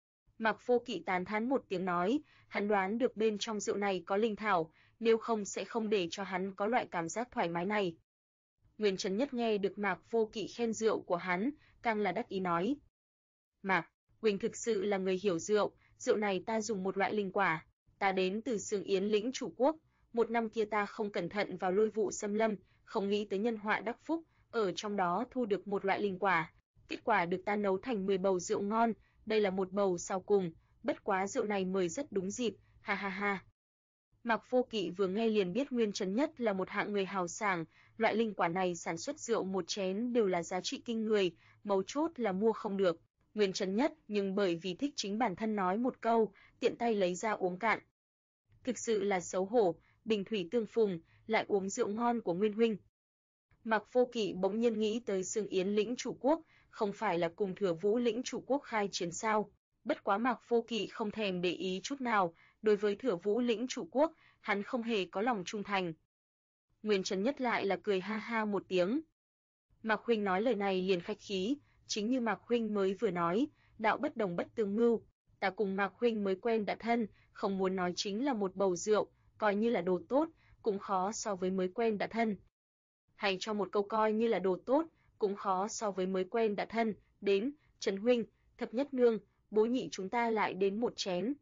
Mạc Vô Kỵ tán thán một tiếng nói, hắn đoán được bên trong rượu này có linh thảo, nếu không sẽ không để cho hắn có loại cảm giác thoải mái này. Nguyên Trấn Nhất nghe được Mạc Vô Kỵ khen rượu của hắn, càng là đắc ý nói. Mạc, huynh thực sự là người hiểu rượu, rượu này ta dùng một loại linh quả, ta đến từ Sương Yến lĩnh chủ quốc, một năm kia ta không cẩn thận vào lôi vụ xâm lâm, không nghĩ tới nhân họa đắc phúc, ở trong đó thu được một loại linh quả, kết quả được ta nấu thành 10 bầu rượu ngon, đây là một bầu sau cùng, bất quá rượu này mời rất đúng dịp, ha ha ha. Mạc Vô Kỵ vừa nghe liền biết Nguyên Trấn Nhất là một hạng người hào sảng, loại linh quả này sản xuất rượu một chén đều là giá trị kinh người, mấu chốt là mua không được. Nguyên Trấn Nhất nhưng bởi vì thích chính bản thân nói một câu, tiện tay lấy ra uống cạn. Thực sự là xấu hổ, bình thủy tương phùng, lại uống rượu ngon của Nguyên huynh. Mạc Vô Kỵ bỗng nhiên nghĩ tới Sương Yến lĩnh chủ quốc, không phải là cùng Thừa Vũ lĩnh chủ quốc khai chiến sao? Bất quá Mạc Vô Kỵ không thèm để ý chút nào, đối với Thừa Vũ lĩnh chủ quốc, hắn không hề có lòng trung thành. Nguyên Trấn Nhất lại là cười ha ha một tiếng. Mạc huynh nói lời này liền khách khí, chính như Mạc huynh mới vừa nói, đạo bất đồng bất tương mưu, ta cùng Mạc huynh mới quen đã thân, không muốn nói chính là một bầu rượu, coi như là đồ tốt, cũng khó so với mới quen đã thân. Hay cho một câu coi như là đồ tốt, cũng khó so với mới quen đã thân, đến, Trấn huynh, Thập Nhất Nương, Bố Nhị chúng ta lại đến một chén.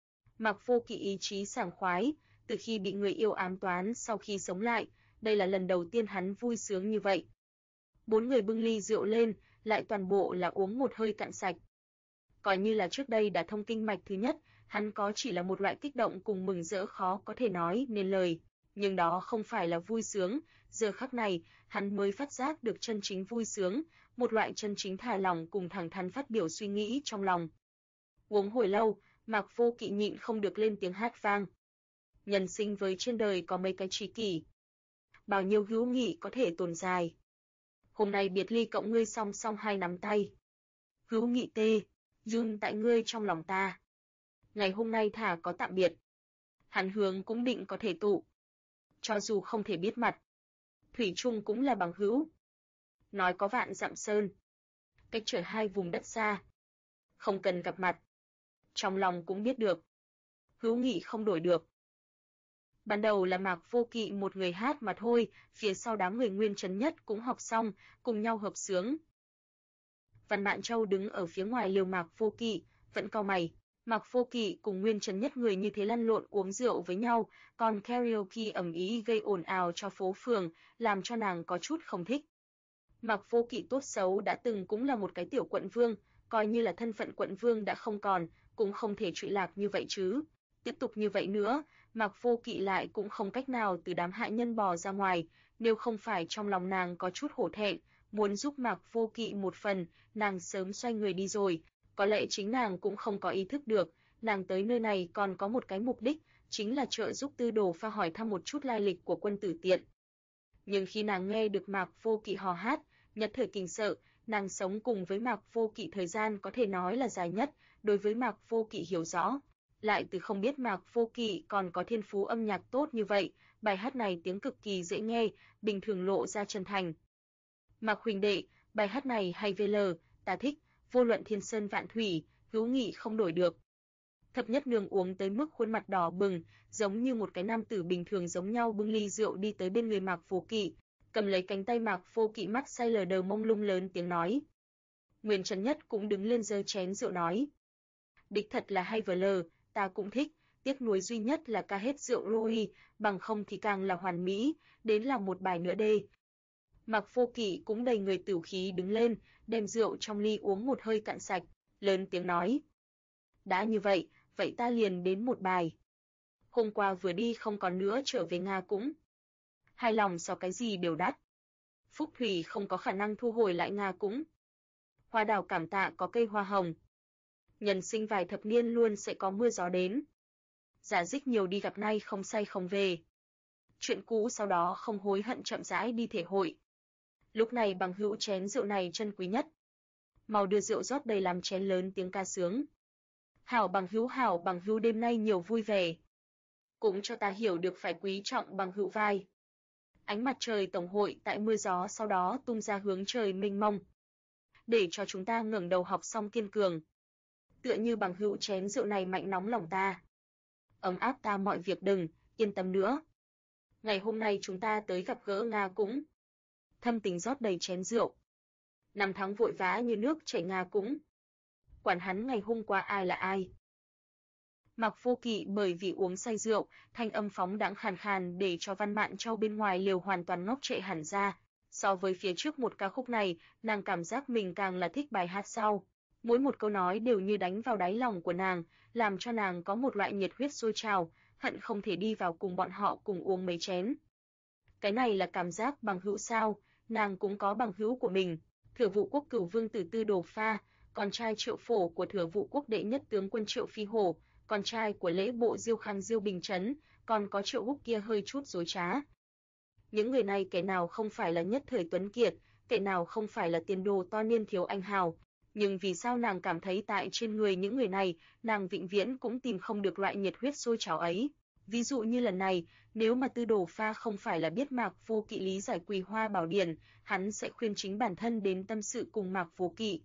Mạc Vô Kỵ ý chí sảng khoái, từ khi bị người yêu ám toán sau khi sống lại, đây là lần đầu tiên hắn vui sướng như vậy. Bốn người bưng ly rượu lên, lại toàn bộ là uống một hơi cạn sạch. Coi như là trước đây đã thông kinh mạch thứ nhất, hắn có chỉ là một loại kích động cùng mừng rỡ khó có thể nói nên lời, nhưng đó không phải là vui sướng, giờ khắc này, hắn mới phát giác được chân chính vui sướng, một loại chân chính thả lòng cùng thẳng thắn phát biểu suy nghĩ trong lòng. Uống hồi lâu, Mạc Vô Kỵ nhịn không được lên tiếng hát vang. Nhân sinh với trên đời có mấy cái tri kỷ, bao nhiêu hữu nghị có thể tồn dài. Hôm nay biệt ly cộng ngươi song song hai nắm tay. Hữu nghị tê, dưng tại ngươi trong lòng ta. Ngày hôm nay thả có tạm biệt. Hắn hướng cũng định có thể tụ. Cho dù không thể biết mặt, thủy chung cũng là bằng hữu. Nói có vạn dặm sơn, cách trở hai vùng đất xa. Không cần gặp mặt, trong lòng cũng biết được. Hữu nghị không đổi được. Ban đầu là Mạc Vô Kỵ một người hát mà thôi, phía sau đám người Nguyên Trấn Nhất cũng học xong, cùng nhau hợp xướng. Văn Mạn Châu đứng ở phía ngoài liều Mạc Vô Kỵ, vẫn cau mày. Mạc Vô Kỵ cùng Nguyên Trấn Nhất người như thế lăn lộn uống rượu với nhau, còn karaoke ầm ĩ gây ồn ào cho phố phường, làm cho nàng có chút không thích. Mạc Vô Kỵ tốt xấu đã từng cũng là một cái tiểu quận vương, coi như là thân phận quận vương đã không còn, cũng không thể trụy lạc như vậy chứ. Tiếp tục như vậy nữa, Mạc Vô Kỵ lại cũng không cách nào từ đám hạ nhân bò ra ngoài, Nếu không phải trong lòng nàng có chút hổ thẹn, muốn giúp Mạc Vô Kỵ một phần, nàng sớm xoay người đi rồi. Có lẽ chính nàng cũng không có ý thức được, nàng tới nơi này còn có một cái mục đích, chính là trợ giúp Tư Đồ Pha hỏi thăm một chút lai lịch của Quân Tử Tiện. Nhưng khi nàng nghe được Mạc Vô Kỵ hò hát, nhất thời kinh sợ, nàng sống cùng với Mạc Vô Kỵ thời gian có thể nói là dài nhất, đối với Mạc Vô Kỵ hiểu rõ, lại từ không biết Mạc Vô Kỵ còn có thiên phú âm nhạc tốt như vậy, bài hát này tiếng cực kỳ dễ nghe, bình thường lộ ra chân thành. Mạc huynh đệ, bài hát này hay VL, ta thích, vô luận thiên sơn vạn thủy, hữu nghị không đổi được. Thập Nhất Nương uống tới mức khuôn mặt đỏ bừng, giống như một cái nam tử bình thường giống nhau bưng ly rượu đi tới bên người Mạc Vô Kỵ, cầm lấy cánh tay Mạc Vô Kỵ mắt say lờ đờ mông lung lớn tiếng nói. Nguyên Trấn Nhất cũng đứng lên giơ chén rượu nói. Đích thật là hay VL, ta cũng thích, tiếc nuối duy nhất là ca hết rượu Roi, bằng không thì càng là hoàn mỹ, đến là một bài nữa đê. Mạc Vô Kỵ cũng đầy người tửu khí đứng lên, đem rượu trong ly uống một hơi cạn sạch, lớn tiếng nói. Đã như vậy, vậy ta liền đến một bài. Hôm qua vừa đi không còn nữa trở về Nga cũng. Hai lòng so cái gì đều đắt. Phúc Thủy không có khả năng thu hồi lại Nga cũng. Hoa đào cảm tạ có cây hoa hồng. Nhân sinh vài thập niên luôn sẽ có mưa gió đến. Giả dích nhiều đi gặp nay không say không về. Chuyện cũ sau đó không hối hận chậm rãi đi thể hội. Lúc này bằng hữu chén rượu này chân quý nhất. Mau đưa rượu rót đầy làm chén lớn tiếng ca sướng. Hảo bằng hữu đêm nay nhiều vui vẻ. Cũng cho ta hiểu được phải quý trọng bằng hữu vai. Ánh mặt trời tổng hội tại mưa gió sau đó tung ra hướng trời mênh mông. Để cho chúng ta ngẩng đầu học xong kiên cường. Tựa như bằng hữu chén rượu này mạnh nóng lòng ta. Ấm áp ta mọi việc đừng, yên tâm nữa. Ngày hôm nay chúng ta tới gặp gỡ Nga cũng. Thâm tình rót đầy chén rượu. Năm tháng vội vã như nước chảy Nga cũng. Quản hắn ngày hôm qua ai là ai. Mạc Vô Kỵ bởi vì uống say rượu, thanh âm phóng đãng khàn khàn để cho Văn Mạn Châu bên ngoài liều hoàn toàn ngốc trệ hẳn ra. So với phía trước một ca khúc này, nàng cảm giác mình càng là thích bài hát sau. Mỗi một câu nói đều như đánh vào đáy lòng của nàng, làm cho nàng có một loại nhiệt huyết sôi trào, hận không thể đi vào cùng bọn họ cùng uống mấy chén. Cái này là cảm giác bằng hữu sao, nàng cũng có bằng hữu của mình. Thừa Vụ Quốc Cửu Vương tử Tư Đồ Pha, con trai Triệu Phổ của Thừa Vụ Quốc đệ nhất tướng quân Triệu Phi Hổ, con trai của lễ bộ Diêu Khang Diêu Bình Trấn, còn có Triệu Húc kia hơi chút dối trá. Những người này kẻ nào không phải là nhất thời tuấn kiệt, kẻ nào không phải là tiền đồ to niên thiếu anh hào, nhưng vì sao nàng cảm thấy tại trên người những người này, nàng vĩnh viễn cũng tìm không được loại nhiệt huyết sôi trào ấy. Ví dụ như lần này, nếu mà Tư Đồ Pha không phải là biết Mạc Vô Kỵ lý giải Quỳ Hoa Bảo Điển, hắn sẽ khuyên chính bản thân đến tâm sự cùng Mạc Vô Kỵ.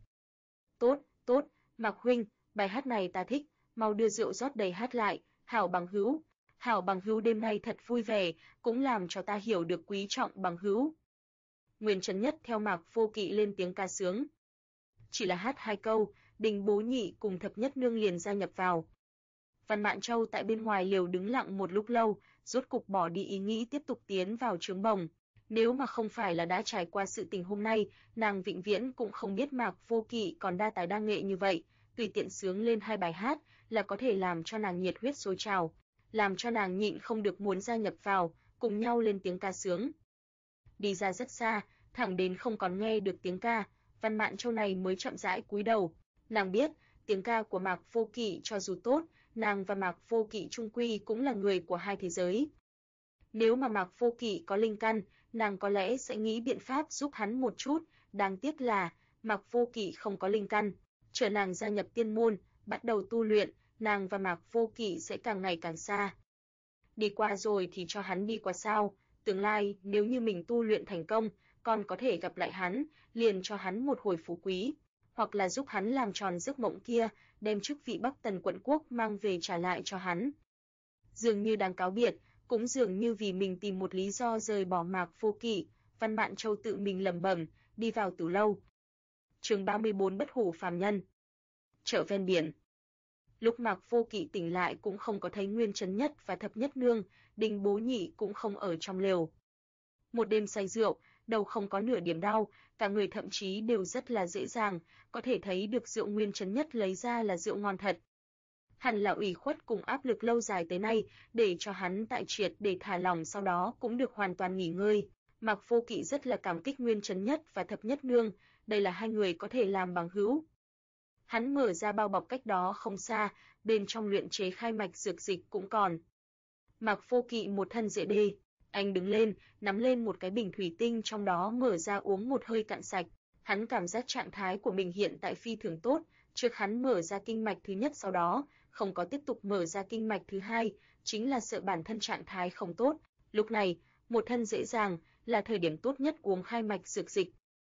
Tốt, Mạc huynh, bài hát này ta thích, mau đưa rượu rót đầy hát lại, hảo bằng hữu đêm nay thật vui vẻ, cũng làm cho ta hiểu được quý trọng bằng hữu. Nguyên Trấn Nhất theo Mạc Vô Kỵ lên tiếng ca sướng. Chỉ là hát hai câu, Đình Bố Nhị cùng Thập Nhất Nương liền gia nhập vào. Văn Mạn Châu tại bên ngoài liều đứng lặng một lúc lâu, rốt cục bỏ đi ý nghĩ tiếp tục tiến vào trướng bồng. Nếu mà không phải là đã trải qua sự tình hôm nay, nàng vĩnh viễn cũng không biết Mạc Vô Kỵ còn đa tài đa nghệ như vậy, tùy tiện sướng lên hai bài hát là có thể làm cho nàng nhiệt huyết sôi trào, làm cho nàng nhịn không được muốn gia nhập vào, cùng nhau lên tiếng ca sướng. Đi ra rất xa, thẳng đến không còn nghe được tiếng ca, Văn Mạn Châu này mới chậm rãi cúi đầu. Nàng biết, tiếng ca của Mạc Vô Kỵ cho dù tốt, nàng và Mạc Vô Kỵ chung quy cũng là người của hai thế giới. Nếu mà Mạc Vô Kỵ có linh căn, nàng có lẽ sẽ nghĩ biện pháp giúp hắn một chút, đáng tiếc là Mạc Vô Kỵ không có linh căn. Chờ nàng gia nhập tiên môn, bắt đầu tu luyện, nàng và Mạc Vô Kỵ sẽ càng ngày càng xa. Đi qua rồi thì cho hắn đi qua sao, tương lai nếu như mình tu luyện thành công, còn có thể gặp lại hắn, liền cho hắn một hồi phú quý, hoặc là giúp hắn làm tròn giấc mộng kia, đem chức vị Bắc Tần quận quốc mang về trả lại cho hắn. Dường như đang cáo biệt, cũng dường như vì mình tìm một lý do rời bỏ Mạc Vô Kỵ, Văn Mạn Châu tự mình lẩm bẩm, đi vào tử lâu. Chương 34 Bất hủ phàm nhân. Chợ ven biển. Lúc Mạc Vô Kỵ tỉnh lại cũng không có thấy Nguyên Trấn Nhất và Thập Nhất Nương, Đình Bố Nhị cũng không ở trong lều. Một đêm say rượu, đầu không có nửa điểm đau, cả người thậm chí đều rất là dễ dàng, có thể thấy được rượu Nguyên Trấn Nhất lấy ra là rượu ngon thật. Hẳn là ủy khuất cùng áp lực lâu dài tới nay, để cho hắn tại triệt để thả lỏng sau đó cũng được hoàn toàn nghỉ ngơi. Mạc Vô Kỵ rất là cảm kích Nguyên Chấn Nhất và Thập Nhất Nương, đây là hai người có thể làm bằng hữu. Hắn mở ra bao bọc cách đó không xa, bên trong luyện chế khai mạch dược dịch cũng còn. Mạc Vô Kỵ một thân dễ đê, anh đứng lên, nắm lên một cái bình thủy tinh trong đó mở ra uống một hơi cạn sạch. Hắn cảm giác trạng thái của mình hiện tại phi thường tốt, trước hắn mở ra kinh mạch thứ nhất sau đó, không có tiếp tục mở ra kinh mạch thứ hai, chính là sợ bản thân trạng thái không tốt. Lúc này, một thân dễ dàng, là thời điểm tốt nhất uống khai mạch dược dịch.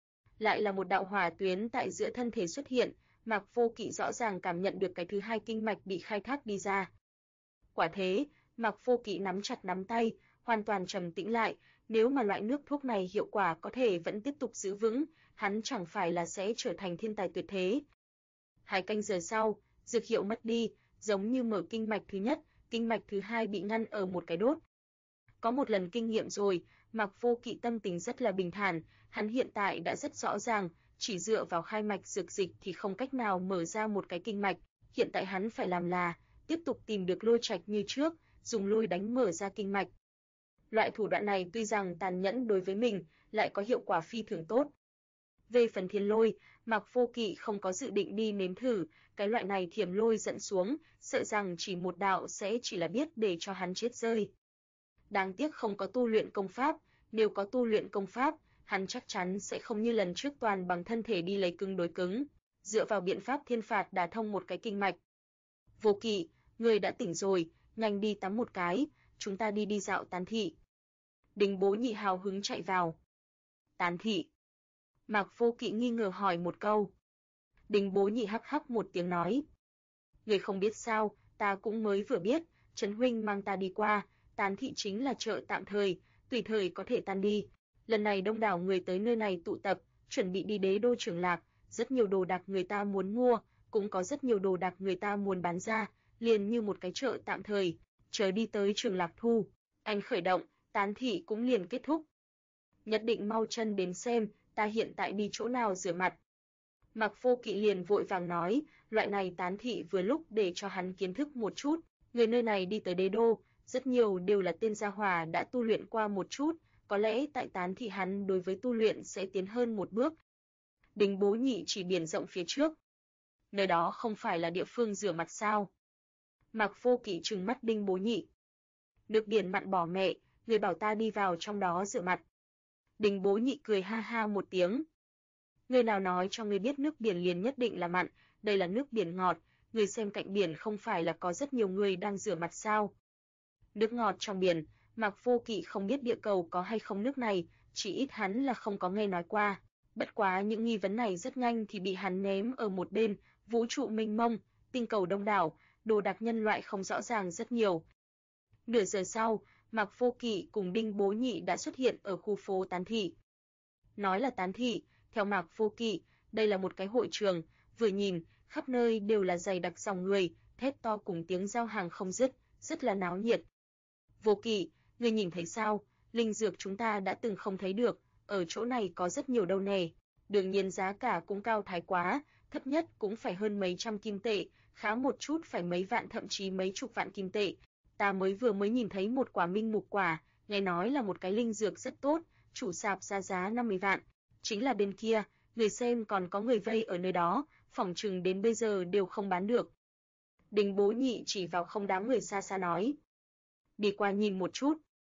Lại là một đạo hỏa tuyến tại giữa thân thể xuất hiện, Mạc Vô Kỵ rõ ràng cảm nhận được cái thứ hai kinh mạch bị khai thác đi ra. Quả thế, Mạc Vô Kỵ nắm chặt nắm tay, hoàn toàn trầm tĩnh lại, nếu mà loại nước thuốc này hiệu quả có thể vẫn tiếp tục giữ vững, hắn chẳng phải là sẽ trở thành thiên tài tuyệt thế. 2 canh giờ sau, dược hiệu mất đi, giống như mở kinh mạch thứ nhất, kinh mạch thứ hai bị ngăn ở một cái đốt. Có một lần kinh nghiệm rồi, Mạc Vô Kỵ tâm tình rất là bình thản, hắn hiện tại đã rất rõ ràng, chỉ dựa vào khai mạch dược dịch thì không cách nào mở ra một cái kinh mạch, hiện tại hắn phải làm là tiếp tục tìm được lôi trạch như trước, dùng lôi đánh mở ra kinh mạch. Loại thủ đoạn này tuy rằng tàn nhẫn đối với mình, lại có hiệu quả phi thường tốt. Về phần thiên lôi, Mạc Vô Kỵ không có dự định đi nếm thử, cái loại này thiểm lôi dẫn xuống, sợ rằng chỉ một đạo sẽ chỉ là biết để cho hắn chết rơi. Đáng tiếc không có tu luyện công pháp, nếu có tu luyện công pháp, hắn chắc chắn sẽ không như lần trước toàn bằng thân thể đi lấy cứng đối cứng, dựa vào biện pháp thiên phạt đả thông một cái kinh mạch. Vô Kỵ, người đã tỉnh rồi, nhanh đi tắm một cái, chúng ta đi dạo Tán thị. Đình Bố Nhị hào hứng chạy vào. Tán thị. Mạc Vô Kỵ nghi ngờ hỏi một câu. Đình Bố Nhị hắc hắc một tiếng nói. Người không biết sao, ta cũng mới vừa biết, Trấn huynh mang ta đi qua, Tán thị chính là chợ tạm thời, tùy thời có thể tan đi. Lần này đông đảo người tới nơi này tụ tập, chuẩn bị đi Đế đô Trường Lạc, rất nhiều đồ đạc người ta muốn mua, cũng có rất nhiều đồ đạc người ta muốn bán ra, liền như một cái chợ tạm thời, chờ đi tới Trường Lạc thu. Anh khởi động, Tán thị cũng liền kết thúc. Nhất định mau chân đến xem, ta hiện tại đi chỗ nào rửa mặt. Mạc Vô Kỵ liền vội vàng nói, loại này Tán thị vừa lúc để cho hắn kiến thức một chút, người nơi này đi tới Đế đô, rất nhiều đều là tên gia hỏa đã tu luyện qua một chút, có lẽ tại Tán thị hắn đối với tu luyện sẽ tiến hơn một bước. Đình Bố Nhị chỉ biển rộng phía trước. Nơi đó không phải là địa phương rửa mặt sao? Mạc Vô Kỵ trừng mắt Đinh Bố Nhị. Nước biển mặn bỏ mẹ, người bảo ta đi vào trong đó rửa mặt. Đình Bố Nhị cười ha ha một tiếng. Người nào nói cho người biết nước biển liền nhất định là mặn, đây là nước biển ngọt, người xem cạnh biển không phải là có rất nhiều người đang rửa mặt sao? Nước ngọt trong biển, Mạc Vô Kỵ không biết địa cầu có hay không nước này, chỉ ít hắn là không có nghe nói qua. Bất quá những nghi vấn này rất nhanh thì bị hắn ném ở một bên, vũ trụ mênh mông, tinh cầu đông đảo, đồ đạc nhân loại không rõ ràng rất nhiều. Nửa giờ sau, Mạc Vô Kỵ cùng Đinh Bố Nhị đã xuất hiện ở khu phố Tán thị. Nói là Tán thị, theo Mạc Vô Kỵ, đây là một cái hội trường, vừa nhìn, khắp nơi đều là dày đặc dòng người, thét to cùng tiếng giao hàng không dứt, rất là náo nhiệt. Vô Kỵ, ngươi nhìn thấy sao, linh dược chúng ta đã từng không thấy được, ở chỗ này có rất nhiều đâu nè. Đương nhiên giá cả cũng cao thái quá, thấp nhất cũng phải hơn mấy trăm kim tệ, khá một chút phải mấy vạn thậm chí mấy chục vạn kim tệ. Ta vừa mới nhìn thấy một quả minh mục quả, nghe nói là một cái linh dược rất tốt, chủ sạp ra giá 50 vạn. Chính là bên kia, người xem còn có người vây ở nơi đó, phỏng chừng đến bây giờ đều không bán được. Đình Bố Nhị chỉ vào không đám người xa xa nói. Đi qua nhìn một chút.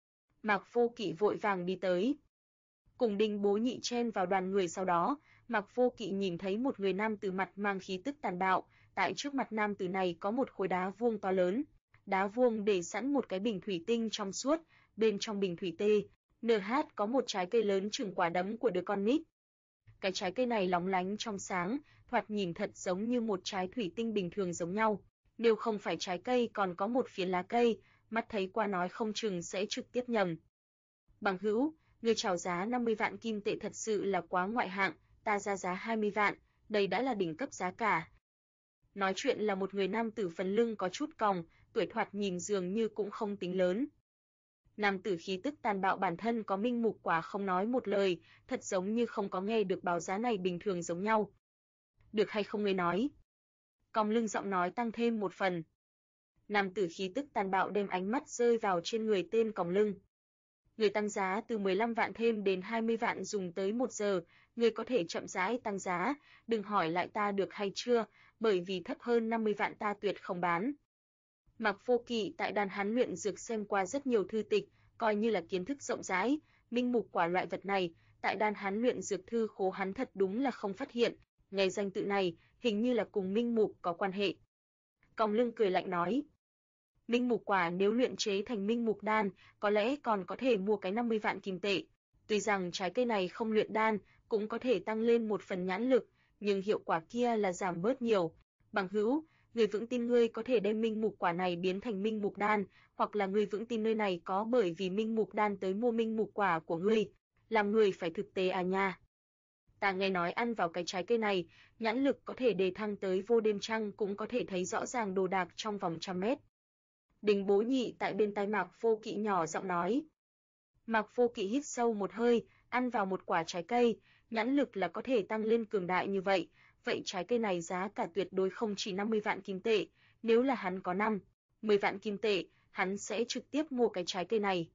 Mạc Vô Kỵ vội vàng đi tới. Cùng Đinh Bố Nhị chen vào đoàn người sau đó, Mạc Vô Kỵ nhìn thấy một người nam tử mặt mang khí tức tàn bạo, tại trước mặt nam tử này có một khối đá vuông to lớn. Đá vuông để sẵn một cái bình thủy tinh trong suốt, bên trong bình thủy tê, NH có một trái cây lớn chừng quả đấm của đứa con nít. Cái trái cây này lóng lánh trong sáng, thoạt nhìn thật giống như một trái thủy tinh bình thường giống nhau. Nếu không phải trái cây còn có một phiến lá cây, mắt thấy qua nói không chừng sẽ trực tiếp nhầm. Bằng hữu, người chào giá 50 vạn kim tệ thật sự là quá ngoại hạng, ta ra giá 20 vạn, đây đã là đỉnh cấp giá cả. Nói chuyện là một người nam tử phần lưng có chút còng, tuổi thoạt nhìn dường như cũng không tính lớn. Nam tử khí tức tàn bạo bản thân có minh mục quả không nói một lời, thật giống như không có nghe được báo giá này bình thường giống nhau. Được hay không người nói? Còng lưng giọng nói tăng thêm một phần. Nam tử khí tức tàn bạo đem ánh mắt rơi vào trên người tên còng lưng. Người tăng giá từ 15 vạn thêm đến 20 vạn dùng tới 1 giờ, người có thể chậm rãi tăng giá, đừng hỏi lại ta được hay chưa, bởi vì thấp hơn 50 vạn ta tuyệt không bán. Mạc Vô Kỵ tại đan hán luyện dược xem qua rất nhiều thư tịch, coi như là kiến thức rộng rãi, minh mục quả loại vật này, tại đan hán luyện dược thư khố hắn thật đúng là không phát hiện, nghe danh tự này, hình như là cùng minh mục có quan hệ. Còng lưng cười lạnh nói, minh mục quả nếu luyện chế thành minh mục đan, có lẽ còn có thể mua cái 50 vạn kim tệ. Tuy rằng trái cây này không luyện đan, cũng có thể tăng lên một phần nhãn lực, nhưng hiệu quả kia là giảm bớt nhiều. Bằng hữu, người vững tin ngươi có thể đem minh mục quả này biến thành minh mục đan, hoặc là người vững tin nơi này có bởi vì minh mục đan tới mua minh mục quả của ngươi, làm người phải thực tế à nha. Ta nghe nói ăn vào cái trái cây này, nhãn lực có thể đề thăng tới vô đêm trăng cũng có thể thấy rõ ràng đồ đạc trong vòng 100 mét. Đình Bố Nhị tại bên tai Mạc Vô Kỵ nhỏ giọng nói. Mạc Vô Kỵ hít sâu một hơi, ăn vào một quả trái cây, nhãn lực là có thể tăng lên cường đại như vậy, vậy trái cây này giá cả tuyệt đối không chỉ 50 vạn kim tệ, nếu là hắn có 10 vạn kim tệ, hắn sẽ trực tiếp mua cái trái cây này.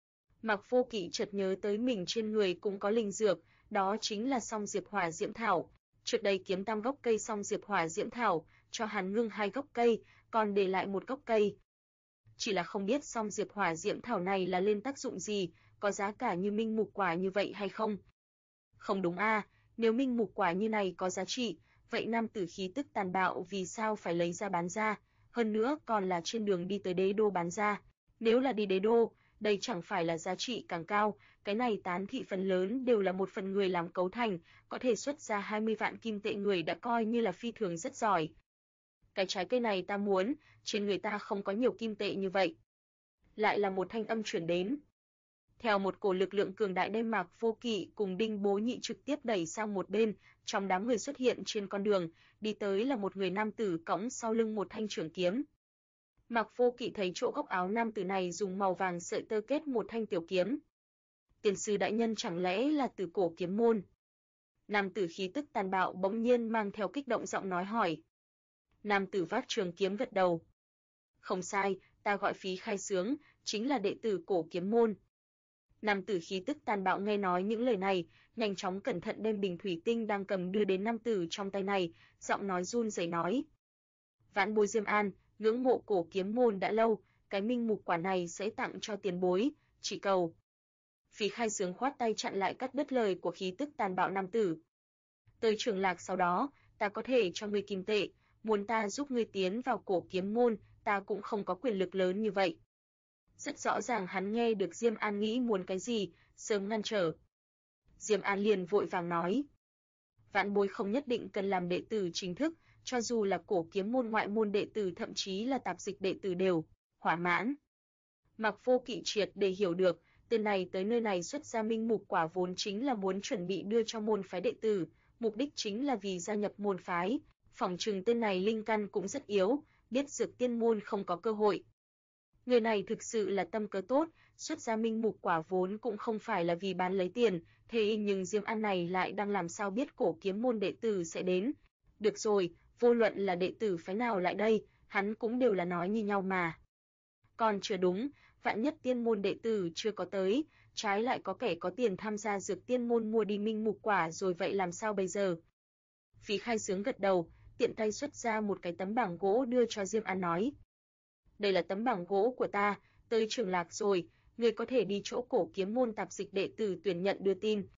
Mạc Vô Kỵ chợt nhớ tới mình trên người cũng có linh dược, đó chính là Song Diệp Hỏa Diễm Thảo. Trước đây kiếm 5 gốc cây Song Diệp Hỏa Diễm Thảo, cho hắn ngưng 2 gốc cây, còn để lại 1 gốc cây. Chỉ là không biết Song Diệp Hỏa Diễm Thảo này là lên tác dụng gì, có giá cả như minh mục quả như vậy hay không? Không đúng a, nếu minh mục quả như này có giá trị, vậy nam tử khí tức tàn bạo vì sao phải lấy ra bán ra, hơn nữa còn là trên đường đi tới đế đô bán ra. Nếu là đi đế đô, đây chẳng phải là giá trị càng cao, cái này tán thị phần lớn đều là một phần người làm cấu thành, có thể xuất ra 20 vạn kim tệ người đã coi như là phi thường rất giỏi. Cái trái cây này ta muốn, trên người ta không có nhiều kim tệ như vậy. Lại là một thanh âm truyền đến. Theo một cổ lực lượng cường đại đem Mạc Vô Kỵ cùng Đinh Bố Nhị trực tiếp đẩy sang một bên, trong đám người xuất hiện trên con đường, đi tới là một người nam tử cõng sau lưng một thanh trường kiếm. Mạc Vô Kỵ thấy chỗ góc áo nam tử này dùng màu vàng sợi tơ kết một thanh tiểu kiếm. Tiền sư đại nhân chẳng lẽ là từ cổ kiếm môn? Nam tử khí tức tàn bạo bỗng nhiên mang theo kích động giọng nói hỏi. Nam tử vác trường kiếm gật đầu. Không sai, ta gọi Phí Khai Sướng, chính là đệ tử cổ kiếm môn. Nam tử khí tức tàn bạo nghe nói những lời này, nhanh chóng cẩn thận đem bình thủy tinh đang cầm đưa đến nam tử trong tay này, giọng nói run rẩy nói. Vãn bối Diêm An, ngưỡng mộ cổ kiếm môn đã lâu, cái minh mục quả này sẽ tặng cho tiền bối, chỉ cầu. Phí Khai Sướng khoát tay chặn lại cắt đứt lời của khí tức tàn bạo nam tử. Tới Trường Lạc sau đó, ta có thể cho ngươi kim tệ, muốn ta giúp ngươi tiến vào cổ kiếm môn, ta cũng không có quyền lực lớn như vậy. Rất rõ ràng hắn nghe được Diêm An nghĩ muốn cái gì, sớm ngăn trở. Diêm An liền vội vàng nói. Vãn bối không nhất định cần làm đệ tử chính thức, cho dù là cổ kiếm môn ngoại môn đệ tử thậm chí là tạp dịch đệ tử đều, thỏa mãn. Mạc Vô Kỵ triệt để hiểu được, từ này tới nơi này xuất ra minh mục quả vốn chính là muốn chuẩn bị đưa cho môn phái đệ tử, mục đích chính là vì gia nhập môn phái, phỏng chừng tên này linh căn cũng rất yếu, biết dược tiên môn không có cơ hội. Người này thực sự là tâm cớ tốt, xuất ra minh mục quả vốn cũng không phải là vì bán lấy tiền, thế nhưng Diêm An này lại đang làm sao biết cổ kiếm môn đệ tử sẽ đến. Được rồi, vô luận là đệ tử phái nào lại đây, hắn cũng đều là nói như nhau mà. Còn chưa đúng, vạn nhất tiên môn đệ tử chưa có tới, trái lại có kẻ có tiền tham gia dược tiên môn mua đi minh mục quả rồi vậy làm sao bây giờ? Phí Khai Sướng gật đầu, tiện tay xuất ra một cái tấm bảng gỗ đưa cho Diêm An nói. Đây là tấm bảng gỗ của ta, tới Trường Lạc rồi, người có thể đi chỗ cổ kiếm môn tạp dịch đệ tử tuyển nhận đưa tin.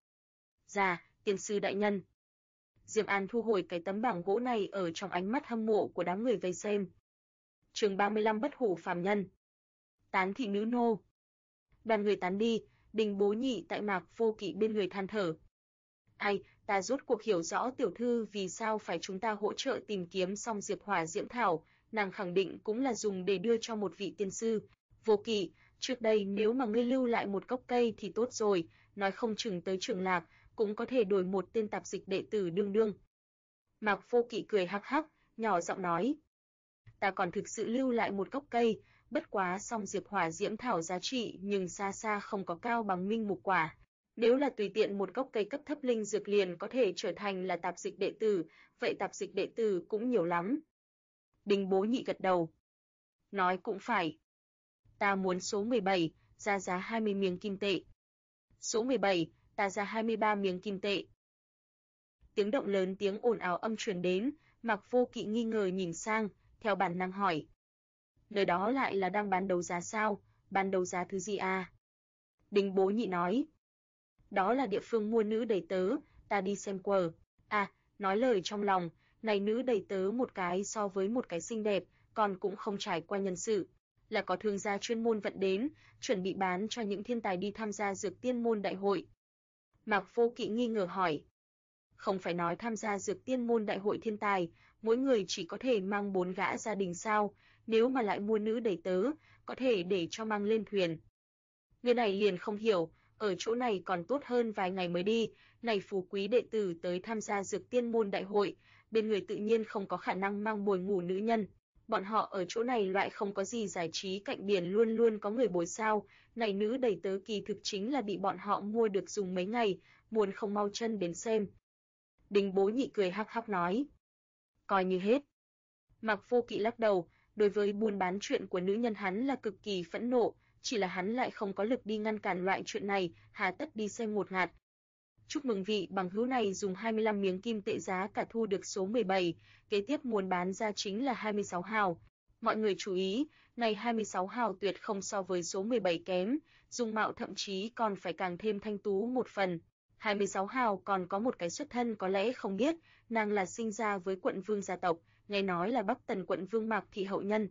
Dạ, tiền sư đại nhân. Diêm An thu hồi cái tấm bảng gỗ này ở trong ánh mắt hâm mộ của đám người vây xem. Chương 35 Bất hủ phàm nhân. Tán thị nữ nô. Đoàn người tán đi, Đình Bố Nhị tại Mạc Vô Kỵ bên người than thở. Ai, ta rốt cuộc hiểu rõ tiểu thư vì sao phải chúng ta hỗ trợ tìm kiếm Song Diệp Hỏa Diễm Thảo, nàng khẳng định cũng là dùng để đưa cho một vị tiên sư. Vô Kỵ, trước đây nếu mà ngươi lưu lại một gốc cây thì tốt rồi, nói không chừng tới Trường Lạc cũng có thể đổi một tên tạp dịch đệ tử đương đương. Mạc Vô Kỵ cười hắc hắc, nhỏ giọng nói. Ta còn thực sự lưu lại một gốc cây, bất quá Song Diệp Hỏa Diễm Thảo giá trị nhưng xa xa không có cao bằng minh mục quả. Nếu là tùy tiện một gốc cây cấp thấp linh dược liền có thể trở thành là tạp dịch đệ tử, vậy tạp dịch đệ tử cũng nhiều lắm. Đình Bố Nhị gật đầu. Nói cũng phải. Ta muốn số 17, ra giá 20 miếng kim tệ. Số 17, ta ra 23 miếng kim tệ. Tiếng động lớn, tiếng ồn ào âm truyền đến, Mạc Vô Kỵ nghi ngờ nhìn sang, theo bản năng hỏi. Nơi đó lại là đang bán đấu giá sao? Bán đấu giá thứ gì à? Đinh Bố Nhị nói. Đó là địa phương mua nữ đầy tớ, ta đi xem quờ. À, nói lời trong lòng, này nữ đầy tớ một cái so với một cái xinh đẹp, còn cũng không trải qua nhân sự. Là có thương gia chuyên môn vận đến, chuẩn bị bán cho những thiên tài đi tham gia dược tiên môn đại hội. Mạc Vô Kỵ nghi ngờ hỏi. Không phải nói tham gia dược tiên môn đại hội thiên tài, mỗi người chỉ có thể mang 4 gã gia đình sao, nếu mà lại mua nữ đầy tớ, có thể để cho mang lên thuyền. Người này liền không hiểu, ở chỗ này còn tốt hơn vài ngày mới đi, này phú quý đệ tử tới tham gia dược tiên môn đại hội, bên người tự nhiên không có khả năng mang bồi ngủ nữ nhân. Bọn họ ở chỗ này loại không có gì giải trí, cạnh biển luôn luôn có người bồi sao, này nữ đầy tớ kỳ thực chính là bị bọn họ mua được dùng mấy ngày, muốn không mau chân đến xem. Đinh Bố Nhị cười hắc hắc nói. Coi như hết. Mạc Vô Kỵ lắc đầu, đối với buôn bán chuyện của nữ nhân hắn là cực kỳ phẫn nộ, chỉ là hắn lại không có lực đi ngăn cản loại chuyện này, hà tất đi xem ngột ngạt. Chúc mừng vị bằng hữu này dùng 25 miếng kim tệ giá cả thu được số 17, kế tiếp muốn bán ra chính là 26 hào. Mọi người chú ý, này 26 hào tuyệt không so với số 17 kém, dung mạo thậm chí còn phải càng thêm thanh tú một phần. 26 hào còn có một cái xuất thân có lẽ không biết, nàng là sinh ra với quận vương gia tộc, nghe nói là Bắc Tần quận vương Mạc thị hậu nhân.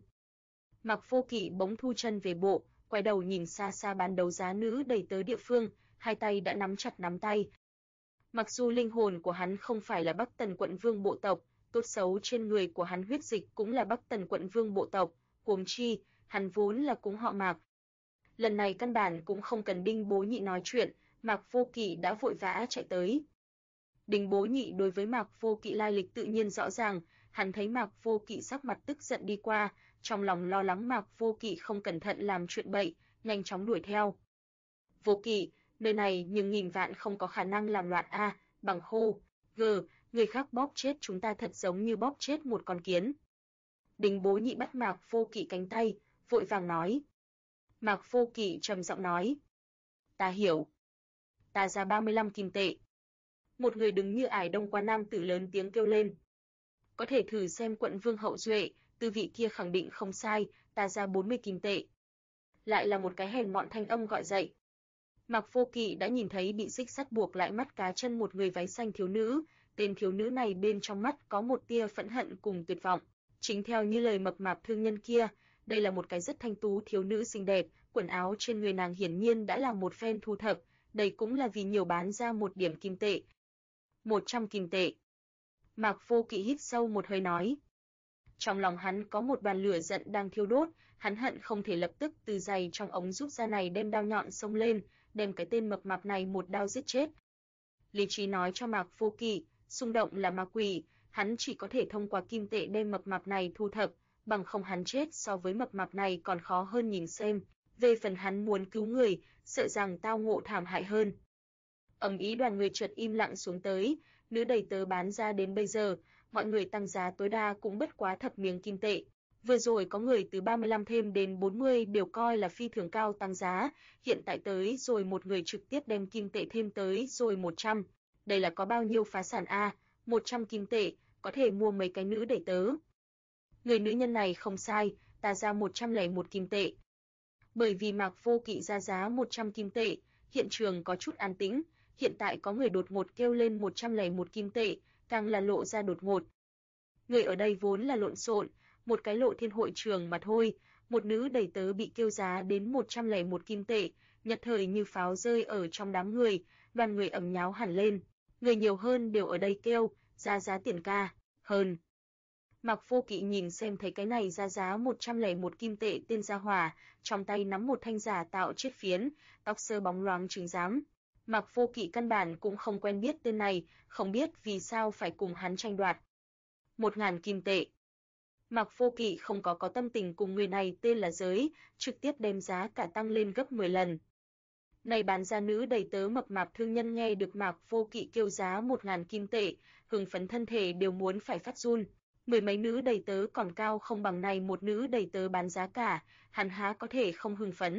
Mạc Vô Kỵ bỗng thu chân về bộ, quay đầu nhìn xa xa bán đấu giá nữ đầy tớ địa phương, hai tay đã nắm chặt nắm tay. Mặc dù linh hồn của hắn không phải là Bắc Tần quận vương bộ tộc, tốt xấu trên người của hắn huyết dịch cũng là Bắc Tần quận vương bộ tộc, huống chi, hắn vốn là cúng họ Mạc. Lần này căn bản cũng không cần Đinh Bố Nhị nói chuyện, Mạc Vô Kỵ đã vội vã chạy tới. Đinh Bố Nhị đối với Mạc Vô Kỵ lai lịch tự nhiên rõ ràng, hắn thấy Mạc Vô Kỵ sắc mặt tức giận đi qua, trong lòng lo lắng Mạc Vô Kỵ không cẩn thận làm chuyện bậy, nhanh chóng đuổi theo. Vô Kỵ, nơi này nhưng nghìn vạn không có khả năng làm loạn a, bằng hô, người khác bóp chết chúng ta thật giống như bóp chết một con kiến. Đinh Bố Nhị bắt Mạc Vô Kỵ cánh tay, vội vàng nói. Mạc Vô Kỵ trầm giọng nói. Ta hiểu. Ta ra 35 kim tệ. Một người đứng như ải đông qua nam tử lớn tiếng kêu lên. Có thể thử xem quận vương hậu duệ, tư vị kia khẳng định không sai, ta ra 40 kim tệ. Lại là một cái hèn mọn thanh âm gọi dậy. Mạc Vô Kỵ đã nhìn thấy bị xích sắt buộc lại mắt cá chân một người váy xanh thiếu nữ, tên thiếu nữ này bên trong mắt có một tia phẫn hận cùng tuyệt vọng. Chính theo như lời mập mạp thương nhân kia, đây là một cái rất thanh tú thiếu nữ xinh đẹp, quần áo trên người nàng hiển nhiên đã là một phen thu thập, đây cũng là vì nhiều bán ra một điểm kim tệ. 100 kim tệ. Mạc Vô Kỵ hít sâu một hơi nói. Trong lòng hắn có một đoàn lửa giận đang thiêu đốt, hắn hận không thể lập tức từ giày trong ống rút ra này đem đao nhọn xông lên, đem cái tên mập mạp này một đao giết chết. Lý trí nói cho Mạc Vô Kỵ, xung động là ma quỷ, hắn chỉ có thể thông qua kim tệ đem mập mạp này thu thập, bằng không hắn chết so với mập mạp này còn khó hơn nhìn xem. Về phần hắn muốn cứu người, sợ rằng tao ngộ thảm hại hơn. Ầm ĩ đoàn người chợt im lặng xuống tới, nữ đầy tớ bán ra đến bây giờ, mọi người tăng giá tối đa cũng bất quá thập miếng kim tệ. Vừa rồi có người từ 35 thêm đến 40 đều coi là phi thường cao tăng giá, hiện tại tới rồi một người trực tiếp đem kim tệ thêm tới rồi 100. Đây là có bao nhiêu phá sản a, 100 kim tệ, có thể mua mấy cái nữ đầy tớ. Người nữ nhân này không sai, ta ra 101 kim tệ. Bởi vì Mạc Vô Kỵ ra giá 100 kim tệ, hiện trường có chút an tĩnh, hiện tại có người đột ngột kêu lên 101 kim tệ, càng là lộ ra đột ngột. Người ở đây vốn là lộn xộn, một cái lộ thiên hội trường mà thôi, một nữ đầy tớ bị kêu giá đến 101 kim tệ, nhất thời như pháo rơi ở trong đám người, đoàn người ầm nháo hẳn lên, người nhiều hơn đều ở đây kêu, ra giá tiền ca, hơn. Mạc Vô Kỵ nhìn xem thấy cái này ra giá 101 kim tệ tên gia hỏa, trong tay nắm một thanh giả tạo chiết phiến, tóc sơ bóng loáng chứng giám. Mạc Vô Kỵ căn bản cũng không quen biết tên này, không biết vì sao phải cùng hắn tranh đoạt. 1000 kim tệ. Mạc Vô Kỵ không có tâm tình cùng người này tên là giới, trực tiếp đem giá cả tăng lên gấp 10 lần. Này bán ra nữ đầy tớ mập mạp thương nhân nghe được Mạc Vô Kỵ kêu giá 1000 kim tệ, hưng phấn thân thể đều muốn phải phát run. Mười mấy nữ đầy tớ còn cao không bằng này một nữ đầy tớ bán giá cả, hắn há có thể không hưng phấn.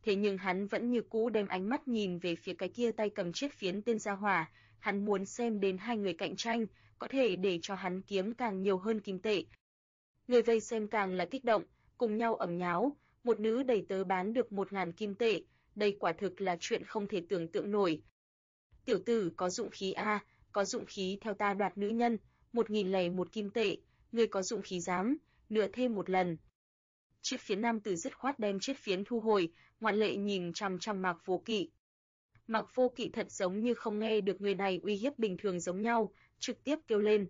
Thế nhưng hắn vẫn như cũ đem ánh mắt nhìn về phía cái kia tay cầm chiết phiến tên gia hỏa, hắn muốn xem đến hai người cạnh tranh, có thể để cho hắn kiếm càng nhiều hơn kim tệ. Người vây xem càng là kích động, cùng nhau ầm nháo, một nữ đầy tớ bán được 1.000 kim tệ, đây quả thực là chuyện không thể tưởng tượng nổi. Tiểu tử có dụng khí a, có dụng khí theo ta đoạt nữ nhân, 1.001 kim tệ, ngươi có dụng khí dám, nửa thêm một lần. Chiết phiến nam tử dứt khoát đem chiết phiến thu hồi, ngoạn lệ nhìn chằm chằm Mạc Vô Kỵ. Mạc Vô Kỵ thật giống như không nghe được người này uy hiếp bình thường giống nhau, trực tiếp kêu lên.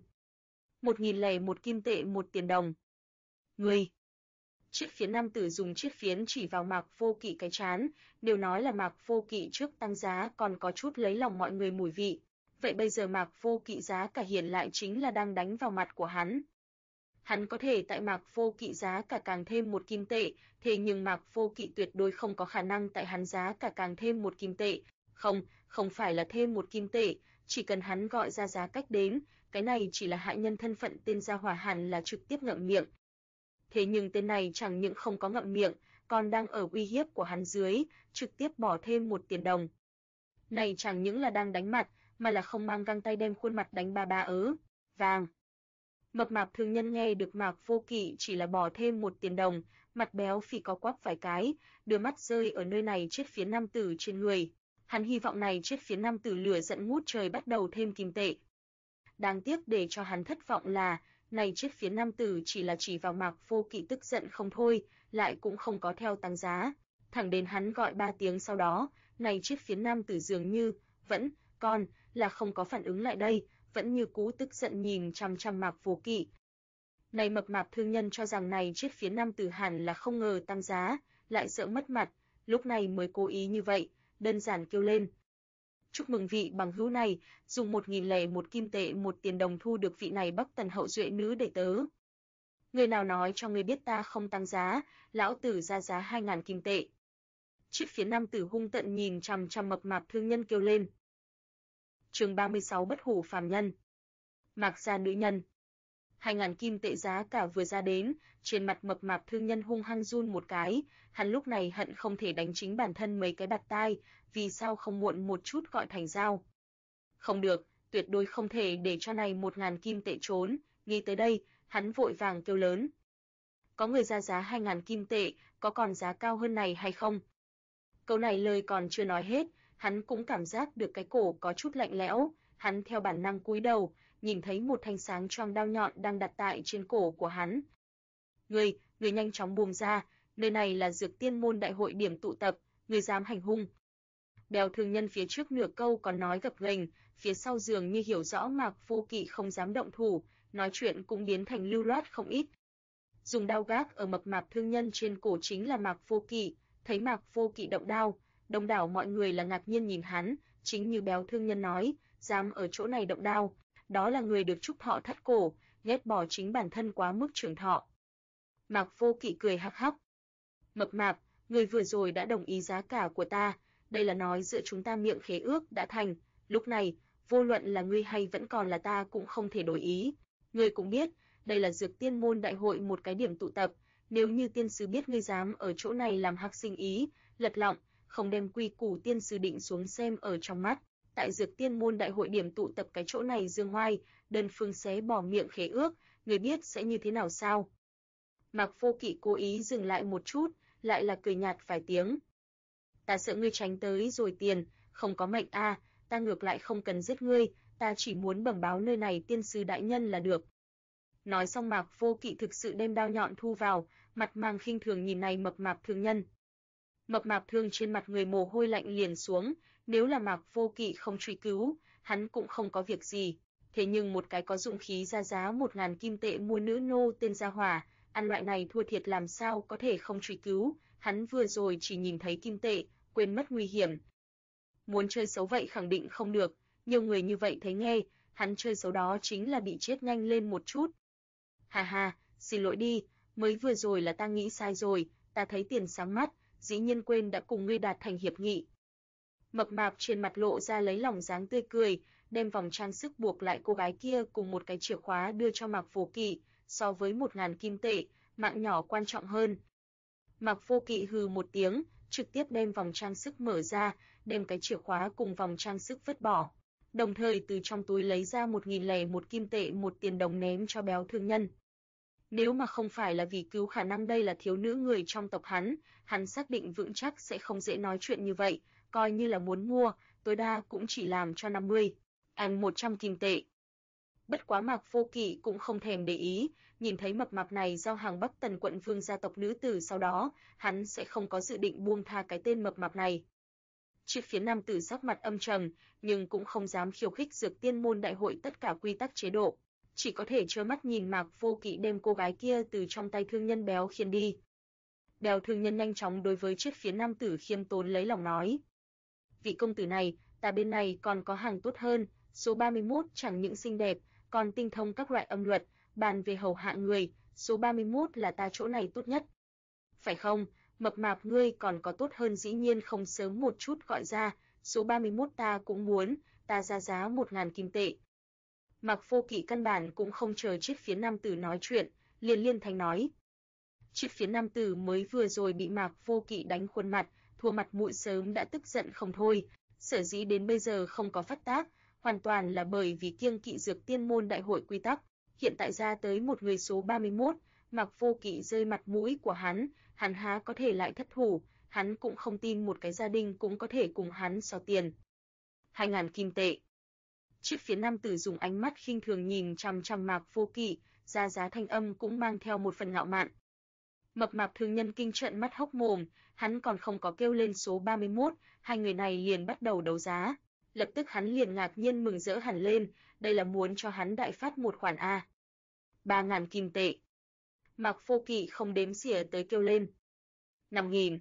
1.001 kim tệ 1 tiền đồng. Ngươi! Chiết phiến nam tử dùng chiết phiến chỉ vào Mạc Vô Kỵ cái trán, đều nói là Mạc Vô Kỵ trước tăng giá còn có chút lấy lòng mọi người mùi vị. Vậy bây giờ Mạc Vô Kỵ giá cả hiển lại chính là đang đánh vào mặt của hắn. Hắn có thể tại Mạc Vô Kỵ giá cả càng thêm 1 kim tệ, thế nhưng Mạc Vô Kỵ tuyệt đối không có khả năng tại hắn giá cả càng thêm 1 kim tệ. Không phải là thêm 1 kim tệ, chỉ cần hắn gọi ra giá cách đến, cái này chỉ là hại nhân thân phận tên gia hỏa hẳn là trực tiếp ngậm miệng. Thế nhưng tên này chẳng những không có ngậm miệng, còn đang ở uy hiếp của hắn dưới, trực tiếp bỏ thêm 1 tiền đồng. Này chẳng những là đang đánh mặt, mà là không mang găng tay đem khuôn mặt đánh ba ớ, vàng. Mập mạp thương nhân nghe được Mạc Vô Kỵ chỉ là bỏ thêm 1 tiền đồng, mặt béo phì có quắp vài cái, đưa mắt rơi ở nơi này chiết phiến nam tử trên người. Hắn hy vọng này chiết phiến nam tử lửa giận ngút trời bắt đầu thêm kim tệ. Đáng tiếc để cho hắn thất vọng là, này chiết phiến nam tử chỉ là chỉ vào Mạc Vô Kỵ tức giận không thôi, lại cũng không có theo tăng giá. Thẳng đến hắn gọi 3 tiếng sau đó, này chiết phiến nam tử dường như, vẫn, còn, là không có phản ứng lại đây, vẫn như cũ tức giận nhìn chằm chằm Mạc Vô Kỵ. Này mập mạp thương nhân cho rằng này chiết phiến nam tử hẳn là không ngờ tăng giá, lại sợ mất mặt, lúc này mới cố ý như vậy, đơn giản kêu lên. Chúc mừng vị bằng hữu này, dùng 1.001 kim tệ 1 tiền đồng thu được vị này Bắc Tần hậu duệ nữ đệ tớ. Người nào nói cho ngươi biết ta không tăng giá, lão tử ra giá 2.000 kim tệ. Chiết phiến nam tử hung tợn nhìn chằm chằm mập mạp thương nhân kêu lên. Chương 36 Bất hủ phàm nhân. Mạc gia nữ nhân. 2.000 kim tệ giá cả vừa ra đến, trên mặt mập mạp thương nhân hung hăng run một cái, hắn lúc này hận không thể đánh chính bản thân mấy cái bạt tai, vì sao không muộn một chút gọi thành dao. Không được, tuyệt đối không thể để cho này 1.000 kim tệ trốn, nghĩ tới đây, hắn vội vàng kêu lớn. Có người ra giá 2.000 kim tệ, có còn giá cao hơn này hay không? Câu này lời còn chưa nói hết, hắn cũng cảm giác được cái cổ có chút lạnh lẽo, hắn theo bản năng cúi đầu, nhìn thấy một thanh sáng choang đao nhọn đang đặt tại trên cổ của hắn. Người nhanh chóng buông ra, nơi này là Dược Tiên môn đại hội điểm tụ tập, người dám hành hung. Bèo thương nhân phía trước nửa câu còn nói gập ghềnh, phía sau dường như hiểu rõ Mạc Vô Kỵ không dám động thủ, nói chuyện cũng biến thành lưu loát không ít. Dùng đao gác ở mập mạp thương nhân trên cổ chính là Mạc Vô Kỵ, thấy Mạc Vô Kỵ động đao, đông đảo mọi người là ngạc nhiên nhìn hắn, chính như béo thương nhân nói, dám ở chỗ này động đao, đó là người được chúc thọ thắt cổ, ghét bỏ chính bản thân quá mức trưởng thọ. Mạc Vô Kỵ cười hắc hắc. Mập mạp, người vừa rồi đã đồng ý giá cả của ta, đây là nói giữa chúng ta miệng khế ước đã thành, lúc này, vô luận là ngươi hay vẫn còn là ta cũng không thể đổi ý. Ngươi cũng biết, đây là Dược Tiên môn đại hội một cái điểm tụ tập, nếu như tiên sứ biết ngươi dám ở chỗ này làm hắc sinh ý, lật lọng, không đem quy củ tiên sứ định xuống xem ở trong mắt, tại Dược Tiên môn đại hội điểm tụ tập cái chỗ này dương ngoai, đơn phương xé bỏ miệng khế ước, ngươi biết sẽ như thế nào sao? Mạc Vô Kỵ cố ý dừng lại một chút, lại là cười nhạt vài tiếng. Ta sợ ngươi tránh tới rồi tiền, không có mệnh a, ta ngược lại không cần giết ngươi, ta chỉ muốn bẩm báo nơi này tiên sư đại nhân là được. Nói xong Mạc Vô Kỵ thực sự đem đao nhọn thu vào, mặt mang khinh thường nhìn này mập mạp thương nhân. Mập mạp thương trên mặt người mồ hôi lạnh liền xuống, nếu là Mạc Vô Kỵ không truy cứu, hắn cũng không có việc gì. Thế nhưng một cái có dụng khí ra giá 1.000 kim tệ mua nữ nô tên gia hỏa, ăn loại này thua thiệt làm sao có thể không truy cứu, hắn vừa rồi chỉ nhìn thấy kim tệ, quên mất nguy hiểm. Muốn chơi xấu vậy khẳng định không được, nhiều người như vậy thấy nghe, hắn chơi xấu đó chính là bị chết nhanh lên một chút. Hà hà, xin lỗi đi, mới vừa rồi là ta nghĩ sai rồi, ta thấy tiền sáng mắt, dĩ nhiên quên đã cùng ngươi đạt thành hiệp nghị. Mập mạp trên mặt lộ ra lấy lòng dáng tươi cười, đem vòng trang sức buộc lại cô gái kia cùng một cái chìa khóa đưa cho Mạc Vô Kỵ, so với 1.000 kim tệ, mạng nhỏ quan trọng hơn. Mạc Vô Kỵ hừ một tiếng, trực tiếp đem vòng trang sức mở ra, đem cái chìa khóa cùng vòng trang sức vứt bỏ. Đồng thời từ trong túi lấy ra 1001 kim tệ, một tiền đồng ném cho béo thương nhân. Nếu mà không phải là vì cứu khả năng đây là thiếu nữ người trong tộc hắn xác định vững chắc sẽ không dễ nói chuyện như vậy, coi như là muốn mua, tối đa cũng chỉ làm cho 50, 100 kim tệ. Bất quá Mạc Vô Kỵ cũng không thèm để ý, nhìn thấy mập mạp này giao hàng Bắc Tần quận vương gia tộc nữ tử sau đó, hắn sẽ không có dự định buông tha cái tên mập mạp này. Chiếc phiến nam tử sắc mặt âm trầm, nhưng cũng không dám khiêu khích Dược Tiên môn đại hội tất cả quy tắc chế độ, chỉ có thể trơ mắt nhìn Mạc Vô Kỵ đem cô gái kia từ trong tay thương nhân béo khiêng đi. Béo thương nhân nhanh chóng đối với chiếc phiến nam tử khiêm tốn lấy lòng nói: "Vị công tử này, ta bên này còn có hàng tốt hơn, số 31 chẳng những xinh đẹp, còn tinh thông các loại âm luật, bàn về hầu hạ người, số 31 là ta chỗ này tốt nhất." "Phải không, mập mạp ngươi còn có tốt hơn dĩ nhiên không sớm một chút gọi ra, số 31 ta cũng muốn, ta ra giá 1000 kim tệ." Mạc Vô Kỵ căn bản cũng không chờ chiếc phiến nam tử nói chuyện, liền liên thanh nói. Chiếc phiến nam tử mới vừa rồi bị Mạc Vô Kỵ đánh khuôn mặt, thua mặt mũi sớm đã tức giận không thôi, sở dĩ đến bây giờ không có phát tác, hoàn toàn là bởi vì kiêng kỵ Dược Tiên môn đại hội quy tắc, hiện tại ra tới một người số 31, Mạc Vô Kỵ rơi mặt mũi của hắn há có thể lại thất thủ, hắn cũng không tin một cái gia đình cũng có thể cùng hắn so tiền. 2000 kim tệ. Chiếc phiến nam tử dùng ánh mắt khinh thường nhìn chằm chằm Mạc Vô Kỵ, ra giá thanh âm cũng mang theo một phần ngạo mạn. Mập mạp thương nhân kinh trợn mắt hốc mồm, hắn còn không có kêu lên số 31, hai người này liền bắt đầu đấu giá. Lập tức hắn liền ngạc nhiên mừng rỡ hẳn lên, đây là muốn cho hắn đại phát một khoản a. 3000 kim tệ. Mạc Vô Kỵ không đếm xỉa tới kêu lên. 5000.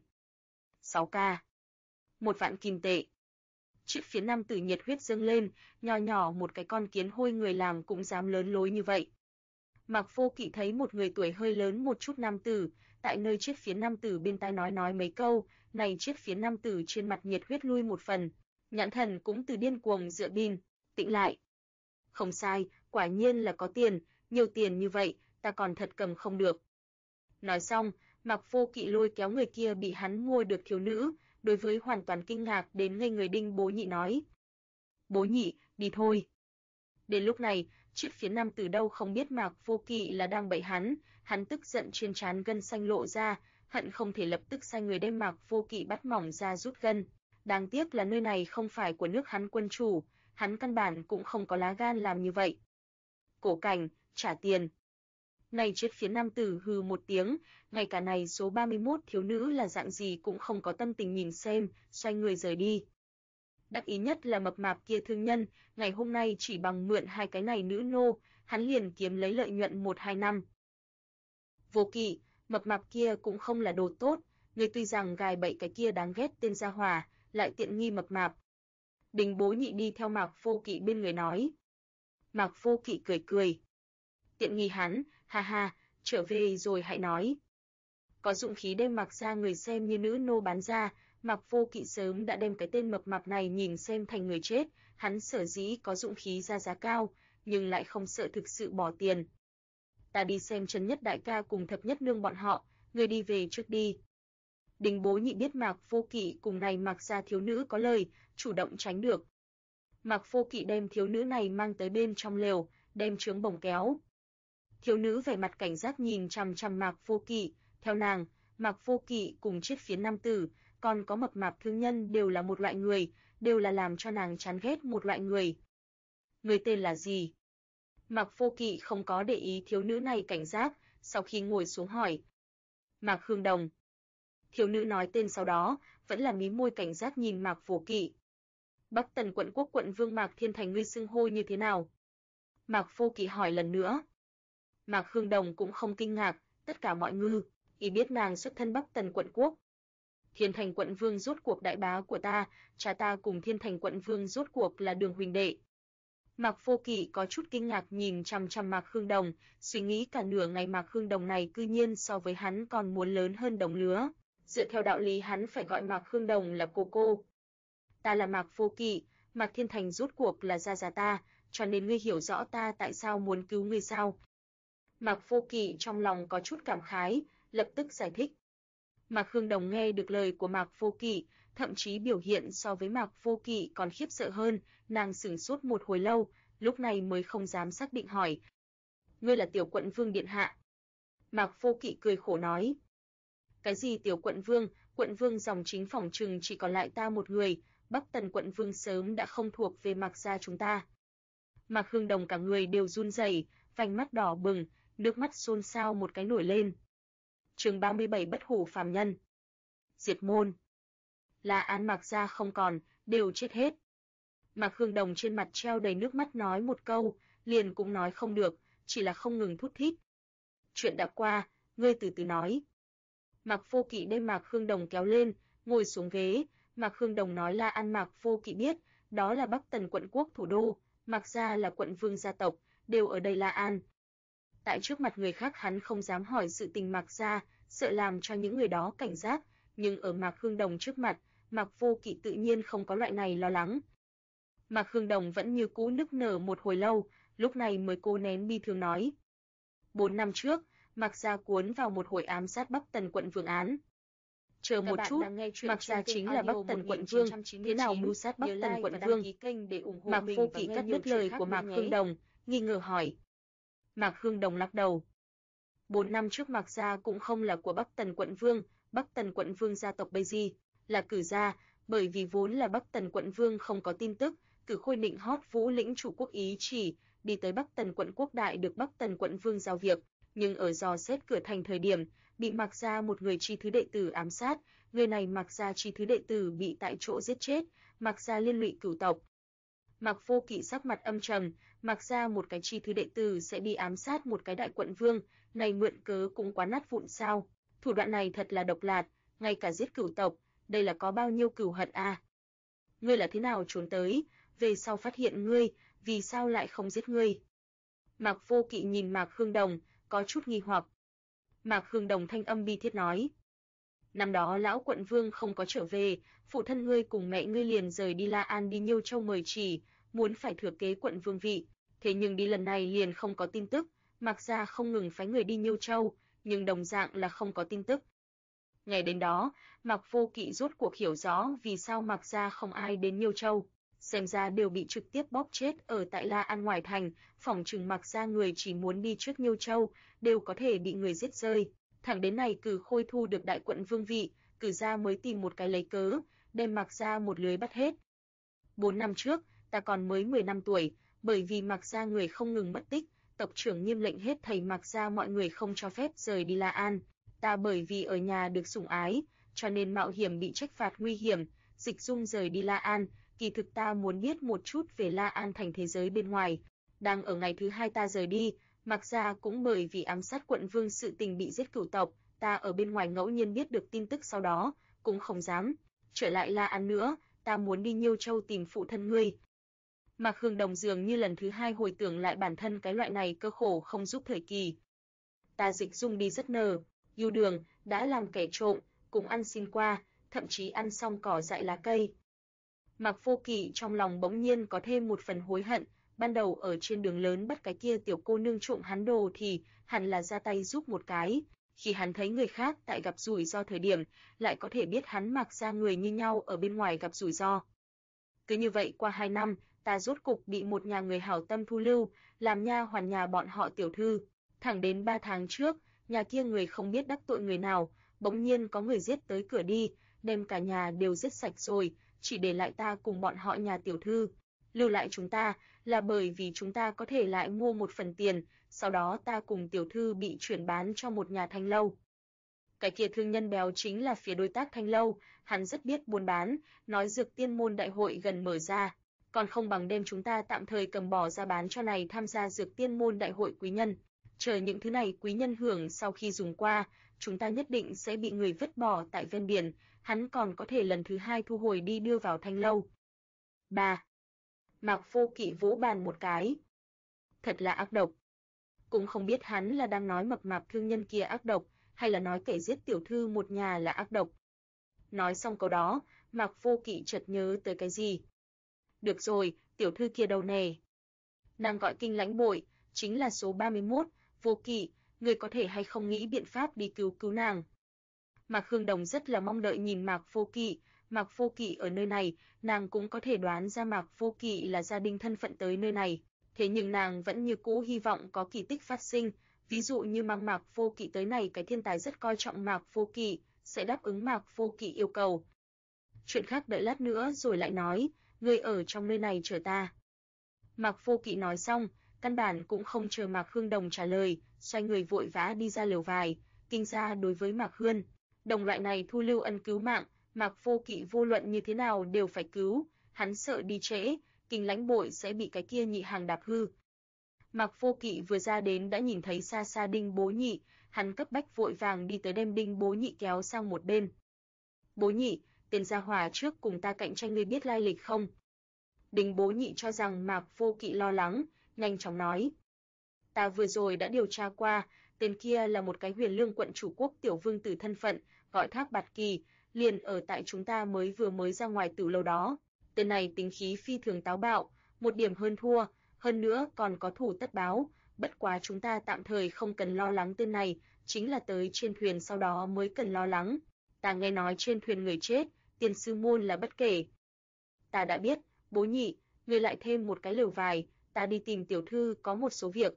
6k. 1.000.000 kim tệ. Chiếc phiến nam tử nhiệt huyết dâng lên, nho nhỏ một cái con kiến hôi người làm cũng dám lớn lối như vậy. Mạc Vô Kỵ thấy một người tuổi hơi lớn một chút nam tử, tại nơi chiếc phiến nam tử bên tai nói mấy câu, này chiếc phiến nam tử trên mặt nhiệt huyết lui một phần, nhãn thần cũng từ điên cuồng dựa bin, tĩnh lại. Không sai, quả nhiên là có tiền, nhiều tiền như vậy, ta còn thật cầm không được. Nói xong, Mạc Vô Kỵ lôi kéo người kia bị hắn mua được thiếu nữ, đối với hoàn toàn kinh ngạc đến ngây người Đinh Bố Nhị nói. Bố Nhị, đi thôi. Đến lúc này, chiếc phiến nam tử đâu không biết Mạc Vô Kỵ là đang bậy hắn tức giận trên trán gân xanh lộ ra, hận không thể lập tức sai người đem Mạc Vô Kỵ bắt mỏng ra rút gân. Đáng tiếc là nơi này không phải của nước hắn quân chủ, hắn căn bản cũng không có lá gan làm như vậy. Cổ Cảnh, trả tiền. Này chiếc phiến nam tử hừ một tiếng, ngay cả này số 31 thiếu nữ là dạng gì cũng không có tâm tình nhìn xem, xoay người rời đi. Đắc ý nhất là mập mạp kia thương nhân, ngày hôm nay chỉ bằng mượn hai cái này nữ nô, hắn liền kiếm lấy lợi nhuận 1-2 năm. Vô Kỵ, mập mạp kia cũng không là đồ tốt, người tuy rằng gài bậy cái kia đáng ghét tên gia hỏa, lại tiện nghi mập mạp. Đinh Bố Nhị đi theo Mạc Vô Kỵ bên người nói. Mạc Vô Kỵ cười cười. Tiện nghi hắn, ha ha, trở về rồi hãy nói. Có dụng khí đem Mạc ra người xem như nữ nô bán ra, Mạc Vô Kỵ sớm đã đem cái tên mập mạp này nhìn xem thành người chết, hắn sở dĩ có dụng khí ra giá cao, nhưng lại không sợ thực sự bỏ tiền. Ta đi xem Trấn Nhất đại ca cùng Thập Nhất nương bọn họ, người đi về trước đi. Đinh Bố Nhị biết Mạc Vô Kỵ cùng này Mạc gia thiếu nữ có lời, chủ động tránh được. Mạc Vô Kỵ đem thiếu nữ này mang tới bên trong lều, đem trướng bổng kéo. Thiếu nữ vẻ mặt cảnh giác nhìn chằm chằm Mạc Vô Kỵ, theo nàng, Mạc Vô Kỵ cùng chiếc phiến nam tử, còn có mập mạp thương nhân đều là một loại người, đều là làm cho nàng chán ghét một loại người. Người tên là gì? Mạc Vô Kỵ không có để ý thiếu nữ này cảnh giác, sau khi ngồi xuống hỏi. Mạc Khương Đồng. Thiếu nữ nói tên sau đó, vẫn là mí môi cảnh giác nhìn Mạc Vô Kỵ. Bắc Tần quận quốc quận vương Mạc Thiên Thành ngươi xưng hô như thế nào? Mạc Vô Kỵ hỏi lần nữa. Mạc Khương Đồng cũng không kinh ngạc, tất cả mọi ngư, y biết nàng xuất thân Bắc Tần quận quốc. Thiên Thành quận vương rốt cuộc đại bá của ta, cha ta cùng Thiên Thành quận vương rốt cuộc là đường huynh đệ. Mạc Vô Kỵ có chút kinh ngạc nhìn chằm chằm Mạc Khương Đồng, suy nghĩ cả nửa ngày Mạc Khương Đồng này cư nhiên so với hắn còn muốn lớn hơn đồng lứa. Dựa theo đạo lý hắn phải gọi Mạc Khương Đồng là cô. Ta là Mạc Vô Kỵ, Mạc Thiên Thành rốt cuộc là gia ta, cho nên ngươi hiểu rõ ta tại sao muốn cứu ngươi sao? Mạc Vô Kỵ trong lòng có chút cảm khái, lập tức giải thích. Mạc Khương Đồng nghe được lời của Mạc Vô Kỵ, thậm chí biểu hiện so với Mạc Vô Kỵ còn khiếp sợ hơn, nàng sửng sốt một hồi lâu, lúc này mới không dám xác định hỏi. Ngươi là Tiểu Quận Vương điện hạ? Mạc Vô Kỵ cười khổ nói. Cái gì Tiểu Quận Vương dòng chính phỏng chừng chỉ còn lại ta một người, Bắc Tần Quận Vương sớm đã không thuộc về Mạc gia chúng ta. Mạc Khương Đồng cả người đều run rẩy, vành mắt đỏ bừng, nước mắt xôn xao một cái nổi lên. Chương 37 Bất hủ phàm nhân. Diệt môn. La An Mạc gia không còn, đều chết hết. Mạc Khương Đồng trên mặt treo đầy nước mắt nói một câu, liền cũng nói không được, chỉ là không ngừng thút thít. Chuyện đã qua, ngươi từ từ nói. Mạc Vô Kỵ đem Mạc Khương Đồng kéo lên, ngồi xuống ghế, Mạc Khương Đồng nói La An Mạc Vô Kỵ biết, đó là Bắc Tần quận quốc thủ đô, Mạc gia là quận vương gia tộc, đều ở đây La An. Tại trước mặt người khác hắn không dám hỏi sự tình Mạc gia, sợ làm cho những người đó cảnh giác, nhưng ở Mạc Khương Đồng trước mặt, Mạc Vô Kỵ tự nhiên không có loại này lo lắng. Mạc Khương Đồng vẫn như cũ nức nở một hồi lâu, lúc này mới cố nén bi thương nói. 4 năm trước, Mạc gia cuốn vào một hồi ám sát Bắc Tần quận vương án. Chờ một chút, Mạc gia chính là Bắc Tần quận vương, thế nào mưu sát Bắc Tần quận vương? Mạc Vô Kỵ cắt đứt lời của Mạc Khương Đồng, nghi ngờ hỏi. Mạc Khương Đồng lắc đầu. 4 năm trước Mạc gia cũng không là của Bắc Tần quận vương, Bắc Tần quận vương gia tộc bây gì, là Cử gia, bởi vì vốn là Bắc Tần quận vương không có tin tức, Cử Khôi định hót Vũ lĩnh chủ quốc ý chỉ, đi tới Bắc Tần quận quốc đại được Bắc Tần quận vương giao việc, nhưng ở dò xét cửa thành thời điểm, bị Mạc gia một người chi thứ đệ tử ám sát, người này Mạc gia chi thứ đệ tử bị tại chỗ giết chết, Mạc gia liên lụy cửu tộc. Mạc Vô Kỵ sắc mặt âm trầm, Mạc gia một cái chi thứ đệ tử sẽ đi ám sát một cái đại quận vương, này mượn cớ cũng quá nát vụn sao? Thủ đoạn này thật là độc lạt, ngay cả giết cửu tộc, đây là có bao nhiêu cửu hận a? Ngươi là thế nào trốn tới, về sau phát hiện ngươi, vì sao lại không giết ngươi? Mạc Vô Kỵ nhìn Mạc Khương Đồng, có chút nghi hoặc. Mạc Khương Đồng thanh âm bi thiết nói. Năm đó lão quận vương không có trở về, phụ thân ngươi cùng mẹ ngươi liền rời đi La An đi Nhiêu Châu mời chỉ, muốn phải thừa kế quận vương vị, thế nhưng đi lần này liền không có tin tức, Mạc gia không ngừng phái người đi Nhiêu Châu, nhưng đồng dạng là không có tin tức. Ngày đến đó, Mạc Vô Kỵ rốt cuộc hiểu rõ vì sao Mạc gia không ai đến Nhiêu Châu, xem ra đều bị trực tiếp bóp chết ở tại La An ngoài thành, phỏng chừng Mạc gia người chỉ muốn đi trước Nhiêu Châu, đều có thể bị người giết rơi. Thẳng đến này Cử Khôi thu được đại quận vương vị, Cử gia mới tìm một cái lấy cớ, đem Mạc gia một lưới bắt hết. 4 năm trước, ta còn mới 10 năm tuổi, bởi vì Mạc gia người không ngừng mất tích, tộc trưởng nghiêm lệnh hết thảy Mạc gia mọi người không cho phép rời đi La An. Ta bởi vì ở nhà được sủng ái, cho nên mạo hiểm bị trách phạt nguy hiểm, dịch dung rời đi La An, kỳ thực ta muốn biết một chút về La An thành thế giới bên ngoài. Đang ở ngày thứ 2 ta rời đi, Mạc gia cũng bởi vì ám sát quận vương sự tình bị giết cửu tộc, ta ở bên ngoài ngẫu nhiên biết được tin tức sau đó, cũng không dám trở lại La An nữa, ta muốn đi Nhiêu Châu tìm phụ thân ngươi. Mạc Khương Đồng dường như lần thứ 2 hồi tưởng lại bản thân cái loại này cơ khổ không giúp thời kỳ. Ta dịch dung đi rất nờ, yêu đường, đã làm kẻ trộm, cùng ăn xin qua, thậm chí ăn xong cỏ dại lá cây. Mạc Vô Kỵ trong lòng bỗng nhiên có thêm một phần hối hận, ban đầu ở trên đường lớn bắt cái kia tiểu cô nương trộm hắn đồ thì hẳn là ra tay giúp một cái, khi hắn thấy người khác tại gặp rủi ro thời điểm, lại có thể biết hắn Mạc gia người như nhau ở bên ngoài gặp rủi ro. Cứ như vậy qua 2 năm, ta rốt cục bị một nhà người hảo tâm thu lưu, làm nha hoàn nhà bọn họ tiểu thư, thẳng đến 3 tháng trước, nhà kia người không biết đắc tội người nào, bỗng nhiên có người giết tới cửa đi, đem cả nhà đều giết sạch rồi, chỉ để lại ta cùng bọn họ nhà tiểu thư. Lưu lại chúng ta là bởi vì chúng ta có thể lại mua một phần tiền, sau đó ta cùng tiểu thư bị chuyển bán cho một nhà thanh lâu. Cái kia thương nhân béo chính là phía đối tác thanh lâu, hắn rất biết buôn bán, nói dược tiên môn đại hội gần mở ra, còn không bằng đem chúng ta tạm thời cầm bỏ ra bán cho này tham gia dược tiên môn đại hội quý nhân. Chờ những thứ này quý nhân hưởng sau khi dùng qua, chúng ta nhất định sẽ bị người vứt bỏ tại ven biển, hắn còn có thể lần thứ 2 thu hồi đi đưa vào thanh lâu. 3. Mạc Vô Kỵ vỗ bàn một cái. Thật là ác độc. Cũng không biết hắn là đang nói mập mạp thương nhân kia ác độc, hay là nói kẻ giết tiểu thư một nhà là ác độc. Nói xong câu đó, Mạc Vô Kỵ chợt nhớ tới cái gì. Được rồi, tiểu thư kia đâu nè? Nàng gọi Kinh Lãnh Bội, chính là số 31, Vô Kỵ, người có thể hay không nghĩ biện pháp đi cứu nàng. Mạc Khương Đồng rất là mong đợi nhìn Mạc Vô Kỵ. Mạc Vô Kỵ ở nơi này, nàng cũng có thể đoán ra Mạc Vô Kỵ là gia đình thân phận tới nơi này. Thế nhưng nàng vẫn như cũ hy vọng có kỳ tích phát sinh, ví dụ như mang Mạc Vô Kỵ tới này cái thiên tài rất coi trọng Mạc Vô Kỵ, sẽ đáp ứng Mạc Vô Kỵ yêu cầu. Chuyện khác đợi lát nữa rồi lại nói, ngươi ở trong nơi này chờ ta. Mạc Vô Kỵ nói xong, căn bản cũng không chờ Mạc Khương Đồng trả lời, xoay người vội vã đi ra lều vải, kinh ra đối với Mạc Khương. Đồng loại này thu lưu ân cứu mạng, Mạc Vô Kỵ vô luận như thế nào đều phải cứu, hắn sợ đi trễ, Kinh Lãnh Bội sẽ bị cái kia nhị hàng đạp hư. Mạc Vô Kỵ vừa ra đến đã nhìn thấy xa xa Đinh Bố Nhị, hắn cấp bách vội vàng đi tới đem Đinh Bố Nhị kéo sang một bên. Bố Nhị, tên gia hỏa trước cùng ta cạnh tranh ngươi biết lai lịch không? Đinh Bố Nhị cho rằng Mạc Vô Kỵ lo lắng, nhanh chóng nói. Ta vừa rồi đã điều tra qua, tên kia là một cái Huyền Lương quận chủ quốc tiểu vương tử thân phận, gọi Thác Bạt Kỳ, liền ở tại chúng ta mới ra ngoài tử lâu đó. Tên này tính khí phi thường táo bạo, một điểm hơn thua, hơn nữa còn có thủ tất báo, bất quá chúng ta tạm thời không cần lo lắng tên này, chính là tới trên thuyền sau đó mới cần lo lắng. Ta nghe nói trên thuyền người chết, tiền sư môn là bất kể. Ta đã biết, Bố Nhị, ngươi lại thêm một cái lều vải, ta đi tìm tiểu thư có một số việc.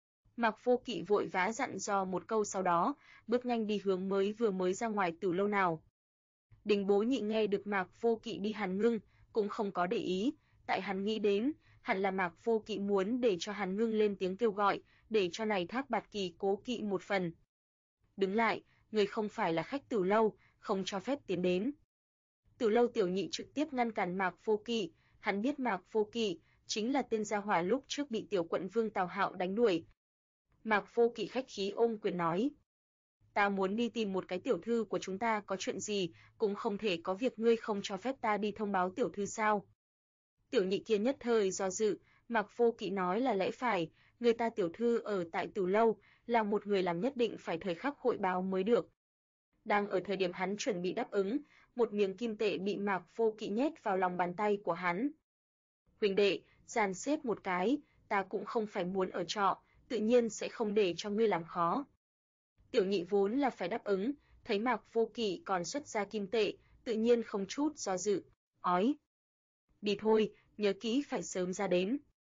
Mạc Vô Kỵ vội vã dặn dò một câu sau đó, bước nhanh đi hướng mới ra ngoài tử lâu nào. Đinh Bố Nhị nghe được Mạc Vô Kỵ đi Hàn Ngưng, cũng không có để ý, tại hắn nghĩ đến, hẳn là Mạc Vô Kỵ muốn để cho Hàn Ngưng lên tiếng kêu gọi, để cho này Thác Bạt Kỳ cố kỵ một phần. Đứng lại, người không phải là khách tử lâu, không cho phép tiến đến. Tử lâu tiểu nhị trực tiếp ngăn cản Mạc Vô Kỵ, hắn biết Mạc Vô Kỵ chính là tên gia hỏa lúc trước bị tiểu quận vương Tào Hạo đánh đuổi. Mạc Vô Kỵ khách khí ôm quyền nói: "Ta muốn đi tìm một cái tiểu thư của chúng ta có chuyện gì, cũng không thể có việc ngươi không cho phép ta đi thông báo tiểu thư sao?" Tiểu nhị kia nhất thời do dự, Mạc Vô Kỵ nói là lẽ phải, người ta tiểu thư ở tại Tử lâu, là một người làm nhất định phải thời khắc hội báo mới được. Đang ở thời điểm hắn chuẩn bị đáp ứng, một miếng kim tệ bị Mạc Vô Kỵ nhét vào lòng bàn tay của hắn. "Huỳnh đệ, dàn xếp một cái, ta cũng không phải muốn ở trọ, tự nhiên sẽ không để cho ngươi làm khó." Tiểu nhị vốn là phải đáp ứng, thấy Mạc Vô Kỵ còn xuất ra kim tệ, tự nhiên không chút do dự, ói: "Đi thôi, nhớ kỹ phải sớm ra đến."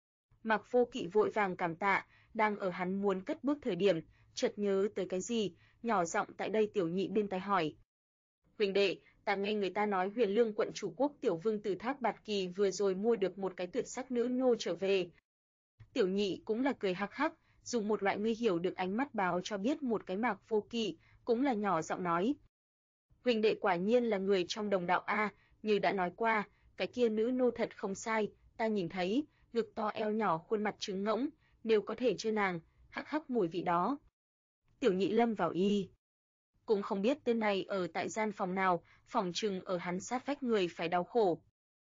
Mạc Vô Kỵ vội vàng cảm tạ, đang ở hắn muốn cất bước thời điểm, chợt nhớ tới cái gì, nhỏ giọng tại đây tiểu nhị bên tai hỏi: "Huỳnh đệ, ta nghe người ta nói Huyền Lương quận chủ quốc tiểu vương tử Thác Bạt Kỳ vừa rồi mua được một cái tuyệt sắc nữ nô trở về." Tiểu nhị cũng là cười hắc hắc, dùng một loại ngươi hiểu được ánh mắt báo cho biết một cái Mạc Vô Kỵ, cũng là nhỏ giọng nói: "Huỳnh đệ quả nhiên là người trong đồng đạo a, như đã nói qua, cái kia nữ nô thật không sai, ta nhìn thấy, ngực to eo nhỏ khuôn mặt trứng ngỗng, nếu có thể chơi nàng, hắc hắc mùi vị đó." Tiểu nhị lâm vào y. Cũng không biết tên này ở tại gian phòng nào, phòng trừng ở hắn sát vách người phải đau khổ.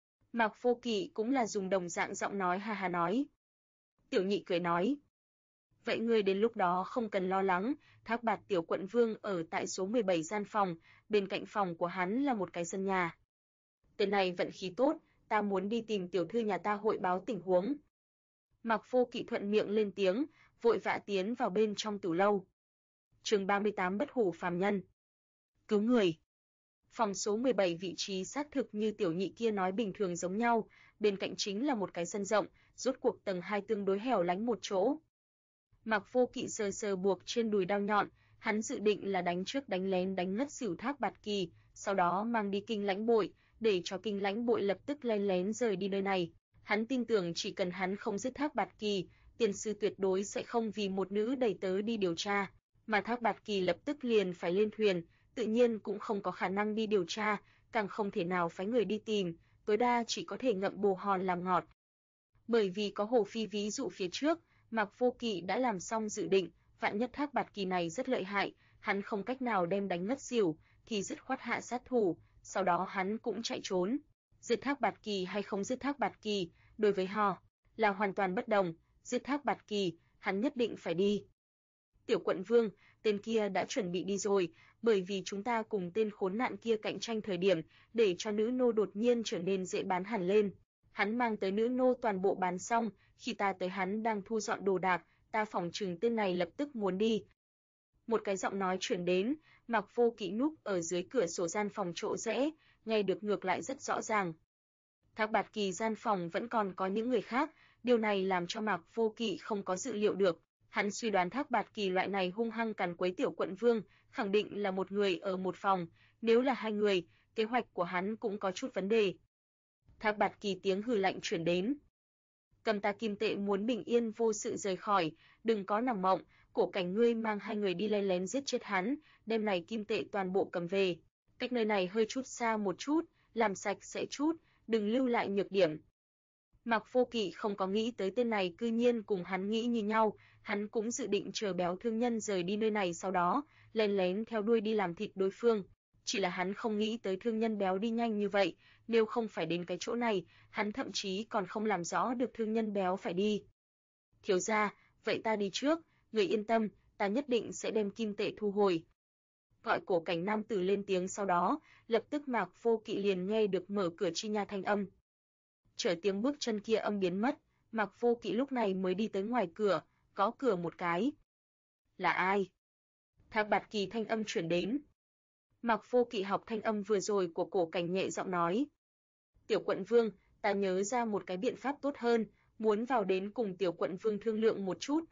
Mạc Vô Kỵ cũng là dùng đồng dạng giọng nói ha ha nói. Tiểu nhị cười nói: "Vậy ngươi đến lúc đó không cần lo lắng, Thác Bạt tiểu quận vương ở tại số 17 gian phòng, bên cạnh phòng của hắn là một cái sân nhà." Tên này vận khí tốt, ta muốn đi tìm tiểu thư nhà ta hội báo tình huống. Mạc Vô Kỵ thuận miệng lên tiếng, vội vã tiến vào bên trong tử lâu. Chương 38 Bất hủ phàm nhân. Cứu người. Phòng số 17 vị trí xác thực như tiểu nhị kia nói bình thường giống nhau, bên cạnh chính là một cái sân rộng, rốt cuộc tầng 2 tương đối hẻo lánh một chỗ. Mạc Vô Kỵ sờ sờ buộc trên đùi đao nhọn, hắn dự định là đánh trước đánh lén đánh ngất xỉu Thác Bạt Kỳ, sau đó mang đi Kinh Lãnh Bội, để cho Kinh Lãnh Bội lập tức len lén rời đi nơi này. Hắn tin tưởng chỉ cần hắn không giết Thác Bạt Kỳ, tiền sư tuyệt đối sẽ không vì một nữ đầy tớ đi điều tra, mà Thác Bạt Kỳ lập tức liền phải lên thuyền, tự nhiên cũng không có khả năng đi điều tra, càng không thể nào phái người đi tìm, tối đa chỉ có thể ngậm bồ hòn làm ngọt. Bởi vì có Hồ Phi ví dụ phía trước, Mạc Vô Kỵ đã làm xong dự định, vạn nhất Thác Bạt Kỳ này rất lợi hại, hắn không cách nào đem đánh ngất xỉu, thì dứt khoát hạ sát thủ, sau đó hắn cũng chạy trốn. Giết Thác Bạt Kỳ hay không giết Thác Bạt Kỳ, đối với họ là hoàn toàn bất đồng, giết Thác Bạt Kỳ, hắn nhất định phải đi. Tiểu quận vương, tên kia đã chuẩn bị đi rồi, bởi vì chúng ta cùng tên khốn nạn kia cạnh tranh thời điểm, để cho nữ nô đột nhiên trở nên dễ bán hẳn lên. Hắn mang tới nữ nô toàn bộ bán xong, khi ta tới hắn đang thu dọn đồ đạc, ta phỏng chừng tên này lập tức muốn đi. Một cái giọng nói truyền đến, Mạc Vô Kỵ núp ở dưới cửa sổ gian phòng chỗ rẽ, nghe được ngược lại rất rõ ràng. Thác Bạt Kỳ gian phòng vẫn còn có những người khác, điều này làm cho Mạc Vô Kỵ không có dự liệu được. Hắn suy đoán Thác Bạt Kỳ loại này hung hăng càn quấy tiểu quận vương, khẳng định là một người ở một phòng, nếu là hai người, kế hoạch của hắn cũng có chút vấn đề. Thác Bạt Kỳ tiếng hừ lạnh truyền đến. Cầm ta kim tệ muốn bình yên vô sự rời khỏi, đừng có nằm mộng, Cổ Cảnh ngươi mang hai người đi len lén giết chết hắn, đêm này kim tệ toàn bộ cầm về. Cách nơi này hơi chút xa một chút, làm sạch sẽ chút, đừng lưu lại nhược điểm. Mạc Vô Kỵ không có nghĩ tới tên này cư nhiên cùng hắn nghĩ như nhau, hắn cũng dự định chờ béo thương nhân rời đi nơi này sau đó, len lén theo đuôi đi làm thịt đối phương. Chỉ là hắn không nghĩ tới thương nhân béo đi nhanh như vậy, nếu không phải đến cái chỗ này, hắn thậm chí còn không làm rõ được thương nhân béo phải đi. Thiếu gia, vậy ta đi trước, người yên tâm, ta nhất định sẽ đem kim tệ thu hồi. Gọi Cổ Cảnh nam tử lên tiếng sau đó, lập tức Mạc Vô Kỵ liền nghe được mở cửa chi nha thanh âm. Chờ tiếng bước chân kia âm biến mất, Mạc Vô Kỵ lúc này mới đi tới ngoài cửa, gõ cửa một cái. Là ai? Thác Bạt Kỳ thanh âm chuyển đến. Mạc Vô Kỵ học thanh âm vừa rồi của Cổ Cảnh nhẹ giọng nói. Tiểu quận vương, ta nhớ ra một cái biện pháp tốt hơn, muốn vào đến cùng tiểu quận vương thương lượng một chút.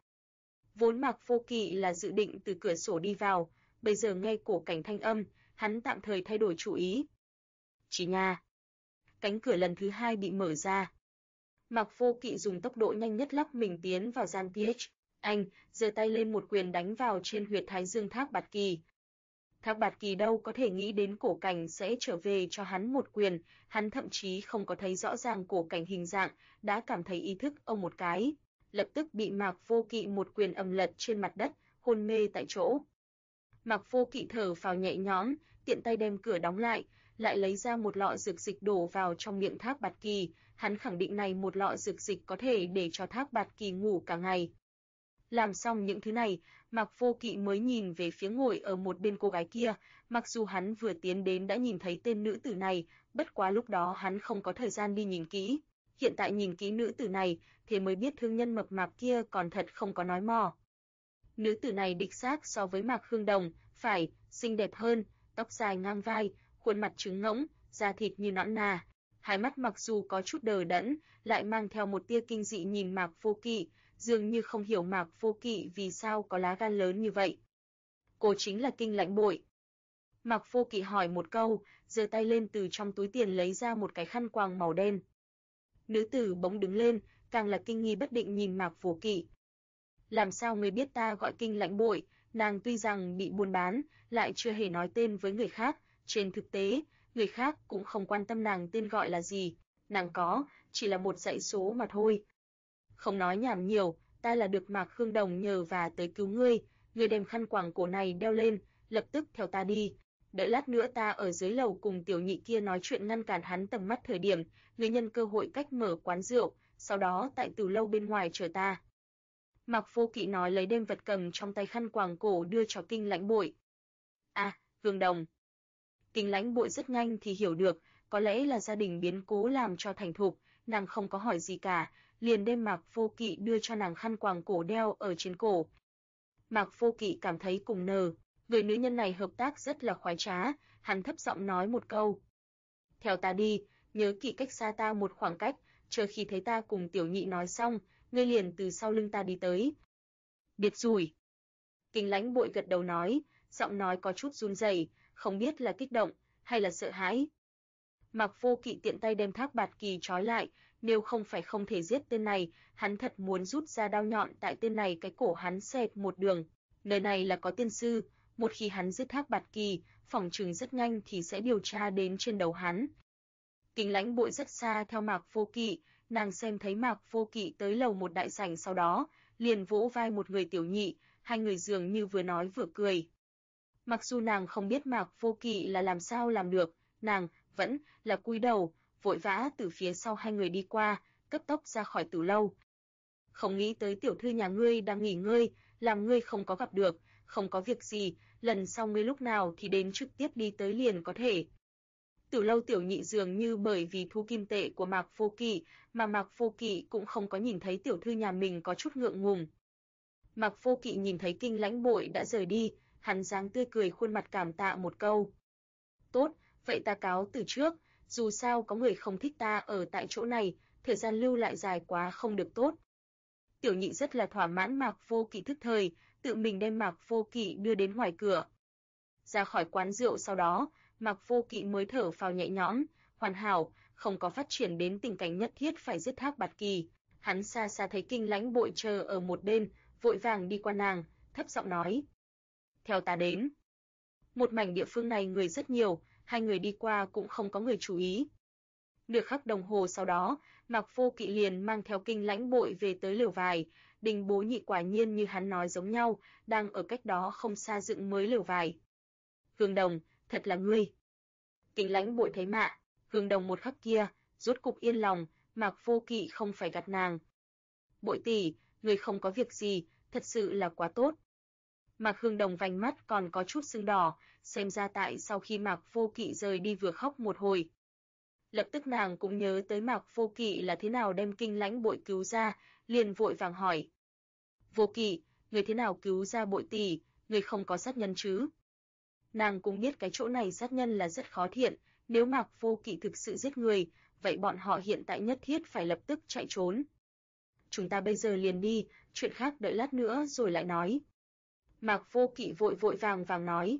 Vốn Mạc Vô Kỵ là dự định từ cửa sổ đi vào, bây giờ nghe Cổ Cảnh thanh âm, hắn tạm thời thay đổi chủ ý. Chỉ nha. Cánh cửa lần thứ hai bị mở ra. Mạc Vô Kỵ dùng tốc độ nhanh nhất lắc mình tiến vào gian PH. Anh giơ tay lên một quyền đánh vào trên huyệt thái dương Thác Bạt Kỳ. Thác Bạt Kỳ đâu có thể nghĩ đến Cổ Cảnh sẽ trở về cho hắn một quyền, hắn thậm chí không có thấy rõ ràng Cổ Cảnh hình dạng, đã cảm thấy ý thức ông một cái, lập tức bị Mạc Vô Kỵ một quyền ầm lật trên mặt đất, hôn mê tại chỗ. Mạc Vô Kỵ thở phào nhẹ nhõm, tiện tay đem cửa đóng lại, lại lấy ra một lọ dược dịch đổ vào trong miệng Thác Bạt Kỳ, hắn khẳng định này một lọ dược dịch có thể để cho Thác Bạt Kỳ ngủ cả ngày. Làm xong những thứ này, Mạc Vô Kỵ mới nhìn về phía ngồi ở một bên cô gái kia, mặc dù hắn vừa tiến đến đã nhìn thấy tên nữ tử này, bất quá lúc đó hắn không có thời gian đi nhìn kỹ. Hiện tại nhìn kỹ nữ tử này, thì mới biết thương nhân mập mạp kia còn thật không có nói mò. Nữ tử này đích xác so với Mạc Khương Đồng, phải, xinh đẹp hơn, tóc dài ngang vai, khuôn mặt trứng ngỗng, da thịt như nõn nà. Hai mắt mặc dù có chút đờ đẫn, lại mang theo một tia kinh dị nhìn Mạc Vô Kỵ, dường như không hiểu Mạc Vô Kỵ vì sao có lá gan lớn như vậy. Cô chính là Kinh Lãnh Bội. Mạc Vô Kỵ hỏi một câu, giơ tay lên từ trong túi tiền lấy ra một cái khăn quàng màu đen. Nữ tử bỗng đứng lên, càng là kinh nghi bất định nhìn Mạc Vô Kỵ. Làm sao người biết ta gọi Kinh Lãnh Bội? Nàng tuy rằng bị buôn bán, lại chưa hề nói tên với người khác, trên thực tế, người khác cũng không quan tâm nàng tên gọi là gì, nàng có, chỉ là một dãy số mà thôi. Không nói nhảm nhiều, ta là được Mạc Khương Đồng nhờ và tới cứu ngươi, ngươi đem khăn quàng cổ này đeo lên, lập tức theo ta đi. Đợi lát nữa ta ở dưới lầu cùng tiểu nhị kia nói chuyện ngăn cản hắn tầm mắt thời điểm, ngươi nhân cơ hội cách mở quán rượu, sau đó tại từ lâu bên ngoài chờ ta. Mạc Vô Kỵ nói lấy đem vật cầm trong tay khăn quàng cổ đưa cho Kinh Lãnh Bội. À, Vương Đồng. Kinh Lãnh Bội rất nhanh thì hiểu được, có lẽ là gia đình biến cố làm cho thành thục, nàng không có hỏi gì cả, liền đem Mạc Vô Kỵ đưa cho nàng khăn quàng cổ đeo ở trên cổ. Mạc Vô Kỵ cảm thấy cùng nờ, người nữ nhân này hợp tác rất là khoái trá, hắn thấp giọng nói một câu. Theo ta đi, nhớ kỹ cách xa ta một khoảng cách, chờ khi thấy ta cùng tiểu nhị nói xong, ngươi liền từ sau lưng ta đi tới. Biết rồi. Kinh Lãnh Bội gật đầu nói, giọng nói có chút run rẩy, không biết là kích động hay là sợ hãi. Mạc Vô Kỵ tiện tay đem Thác Bạt Kỳ trói lại, nếu không phải không thể giết tên này, hắn thật muốn rút ra đao nhọn tại tên này cái cổ hắn xẹt một đường. Nơi này là có tiên sư, một khi hắn giết Thác Bạt Kỳ, phỏng chừng rất nhanh thì sẽ điều tra đến trên đầu hắn. Kinh Lãnh Bội rất xa theo Mạc Vô Kỵ, nàng xem thấy Mạc Vô Kỵ tới lầu một đại sảnh sau đó, liền vỗ vai một người tiểu nhị, hai người dường như vừa nói vừa cười. Mặc dù nàng không biết Mạc Vô Kỵ là làm sao làm được, nàng vẫn là cúi đầu, vội vã từ phía sau hai người đi qua, cấp tốc ra khỏi tử lâu. Không nghĩ tới tiểu thư nhà ngươi đang nghỉ ngơi, làm ngươi không có gặp được, không có việc gì, lần sau ngươi lúc nào thì đến trực tiếp đi tới liền có thể. Tử lâu tiểu nhị dường như bởi vì thu kim tệ của Mạc Vô Kỵ, mà Mạc Vô Kỵ cũng không có nhìn thấy tiểu thư nhà mình có chút ngượng ngùng. Mạc Vô Kỵ nhìn thấy Kinh Lãnh Bội đã rời đi, Hắn dáng tươi cười khuôn mặt cảm tạ một câu. Tốt, vậy ta cáo từ trước, dù sao có người không thích ta ở tại chỗ này, thời gian lưu lại dài quá không được tốt. Tiểu Nhị rất là thỏa mãn Mạc Vô Kỵ thức thời, tự mình đem Mạc Vô Kỵ đưa đến ngoài cửa. Ra khỏi quán rượu sau đó, Mạc Vô Kỵ mới thở phào nhẹ nhõm, hoàn hảo, không có phát triển đến tình cảnh nhất thiết phải giết Thác Bạt Kỳ. Hắn xa xa thấy Kinh Lãnh Bội chờ ở một bên, vội vàng đi qua nàng, thấp giọng nói: "Theo ta đến." Một mảnh địa phương này người rất nhiều, hai người đi qua cũng không có người chú ý. Nửa khắc đồng hồ sau đó, Mạc Vô Kỵ liền mang theo Kinh Lãnh Bội về tới lều vải. Đình Bố Nhị quả nhiên như hắn nói giống nhau, đang ở cách đó không xa dựng mới lều vải. Hương Đồng, thật là ngươi. Kinh Lãnh Bội thấy Hương Đồng một khắc kia, rốt cục yên lòng, Mạc Vô Kỵ không phải gạt nàng. Bội tỷ, ngươi không có việc gì, thật sự là quá tốt. Mạc Hương Đồng vành mắt còn có chút sưng đỏ, xem ra tại sau khi Mạc Vô Kỵ rời đi vừa khóc một hồi. Lập tức nàng cũng nhớ tới Mạc Vô Kỵ là thế nào đem Kinh Lãnh Bội cứu ra, liền vội vàng hỏi: "Vô Kỵ, người thế nào cứu ra Bội tỷ, người không có sát nhân chứ?" Nàng cũng biết cái chỗ này sát nhân là rất khó thiện, nếu Mạc Vô Kỵ thực sự giết người, vậy bọn họ hiện tại nhất thiết phải lập tức chạy trốn. "Chúng ta bây giờ liền đi, chuyện khác đợi lát nữa rồi lại nói." Mạc Vô Kỵ vội vàng nói.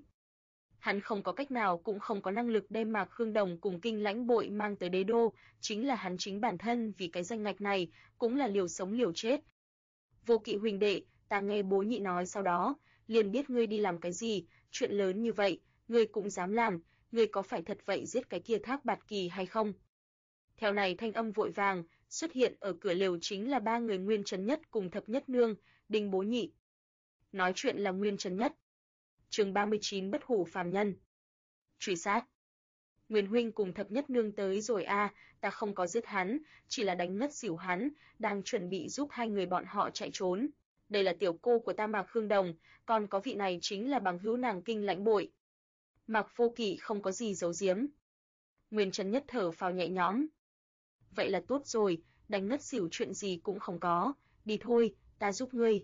Hắn không có cách nào cũng không có năng lực đem Mạc Khương Đồng cùng Kinh Lãnh Bội mang tới đế đô, chính là hắn chính bản thân vì cái danh ngạch này, cũng là liều sống liều chết. "Vô Kỵ huynh đệ, ta nghe Bố Nhị nói sau đó, liền biết ngươi đi làm cái gì, chuyện lớn như vậy, ngươi cũng dám làm, ngươi có phải thật vậy giết cái kia Thác Bạt Kỳ hay không?" Theo này thanh âm vội vàng, xuất hiện ở cửa lều chính là ba người Nguyên Trấn Nhất cùng Thập Nhất Nương, Đinh Bố Nhị. Nói chuyện là Nguyên Trấn Nhất. Chương 39 Bất Hủ phàm nhân. Truy sát. Nguyên huynh cùng Thập Nhất Nương tới rồi a, ta không có giết hắn, chỉ là đánh ngất xỉu hắn, đang chuẩn bị giúp hai người bọn họ chạy trốn. Đây là tiểu cô của ta Mạc Khương Đồng, còn có vị này chính là bằng hữu nàng Kinh Lãnh Bội. Mạc Vô Kỵ không có gì giấu giếm. Nguyên Trấn Nhất thở phào nhẹ nhõm. Vậy là tốt rồi, đánh ngất xỉu chuyện gì cũng không có, đi thôi, ta giúp ngươi.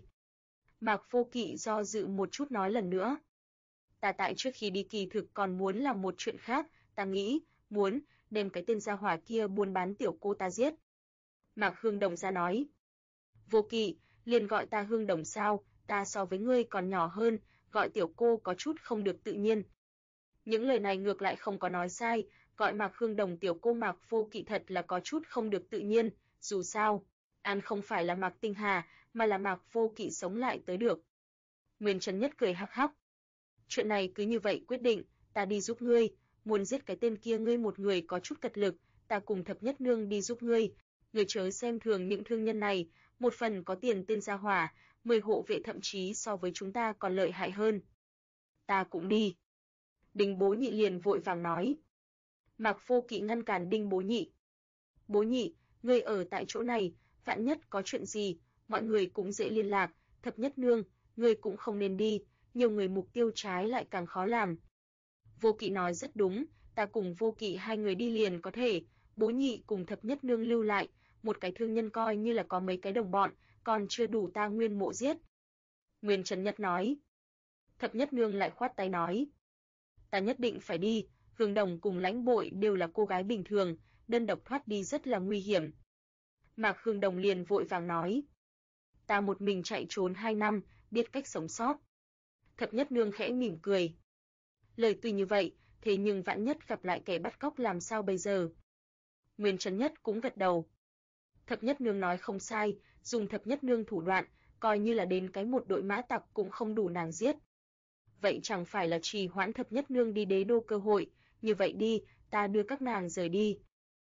Mạc Vô Kỵ do dự một chút nói lần nữa. Ta tại trước khi đi kỳ thực còn muốn làm một chuyện khác, ta nghĩ, muốn, đem cái tên gia hỏa kia buôn bán tiểu cô ta giết. Mạc Hương Đồng ra nói. Vô Kỵ, liền gọi ta Hương Đồng sao, ta so với ngươi còn nhỏ hơn, gọi tiểu cô có chút không được tự nhiên. Những lời này ngược lại không có nói sai, gọi Mạc Hương Đồng tiểu cô Mạc Vô Kỵ thật là có chút không được tự nhiên, dù sao, An không phải là Mạc Tinh Hà, mà là Mạc Vô Kỵ sống lại tới được. Nguyên Trấn Nhất cười hắc hắc. Chuyện này cứ như vậy quyết định, ta đi giúp ngươi, muốn giết cái tên kia ngươi một người có chút cật lực, ta cùng Thập Nhất Nương đi giúp ngươi. Ngươi chớ xem thường những thương nhân này, một phần có tiền tên gia hỏa, 10 hộ vệ thậm chí so với chúng ta còn lợi hại hơn. Ta cũng đi. Đinh Bố Nhị liền vội vàng nói. Mạc Vô Kỵ ngăn cản Đinh Bố Nhị. Bố Nhị, ngươi ở tại chỗ này, vạn nhất có chuyện gì, mọi người cũng dễ liên lạc, Thập Nhất Nương, ngươi cũng không nên đi, nhiều người mục tiêu trái lại càng khó làm. Vô Kỵ nói rất đúng, ta cùng Vô Kỵ hai người đi liền có thể, Bố Nhị cùng Thập Nhất Nương lưu lại, một cái thương nhân coi như là có mấy cái đồng bọn, còn chưa đủ ta Nguyên Mộ giết. Nguyên Trấn Nhất nói. Thập Nhất Nương lại khoát tay nói. Ta nhất định phải đi, Hương Đồng cùng Lãnh Bội đều là cô gái bình thường, đơn độc thoát đi rất là nguy hiểm. Mạc Hương Đồng liền vội vàng nói. Ta một mình chạy trốn 2 năm, biết cách sống sót. Thập Nhất Nương khẽ mỉm cười. Lời tuy như vậy, thế nhưng vạn nhất gặp lại kẻ bắt cóc làm sao bây giờ? Nguyên Trấn Nhất cũng gật đầu. Thập Nhất Nương nói không sai, dùng Thập Nhất Nương thủ đoạn, coi như là đến cái một đội mã tặc cũng không đủ nàng giết. Vậy chẳng phải là trì hoãn Thập Nhất Nương đi đế đô cơ hội, như vậy đi, ta đưa các nàng rời đi.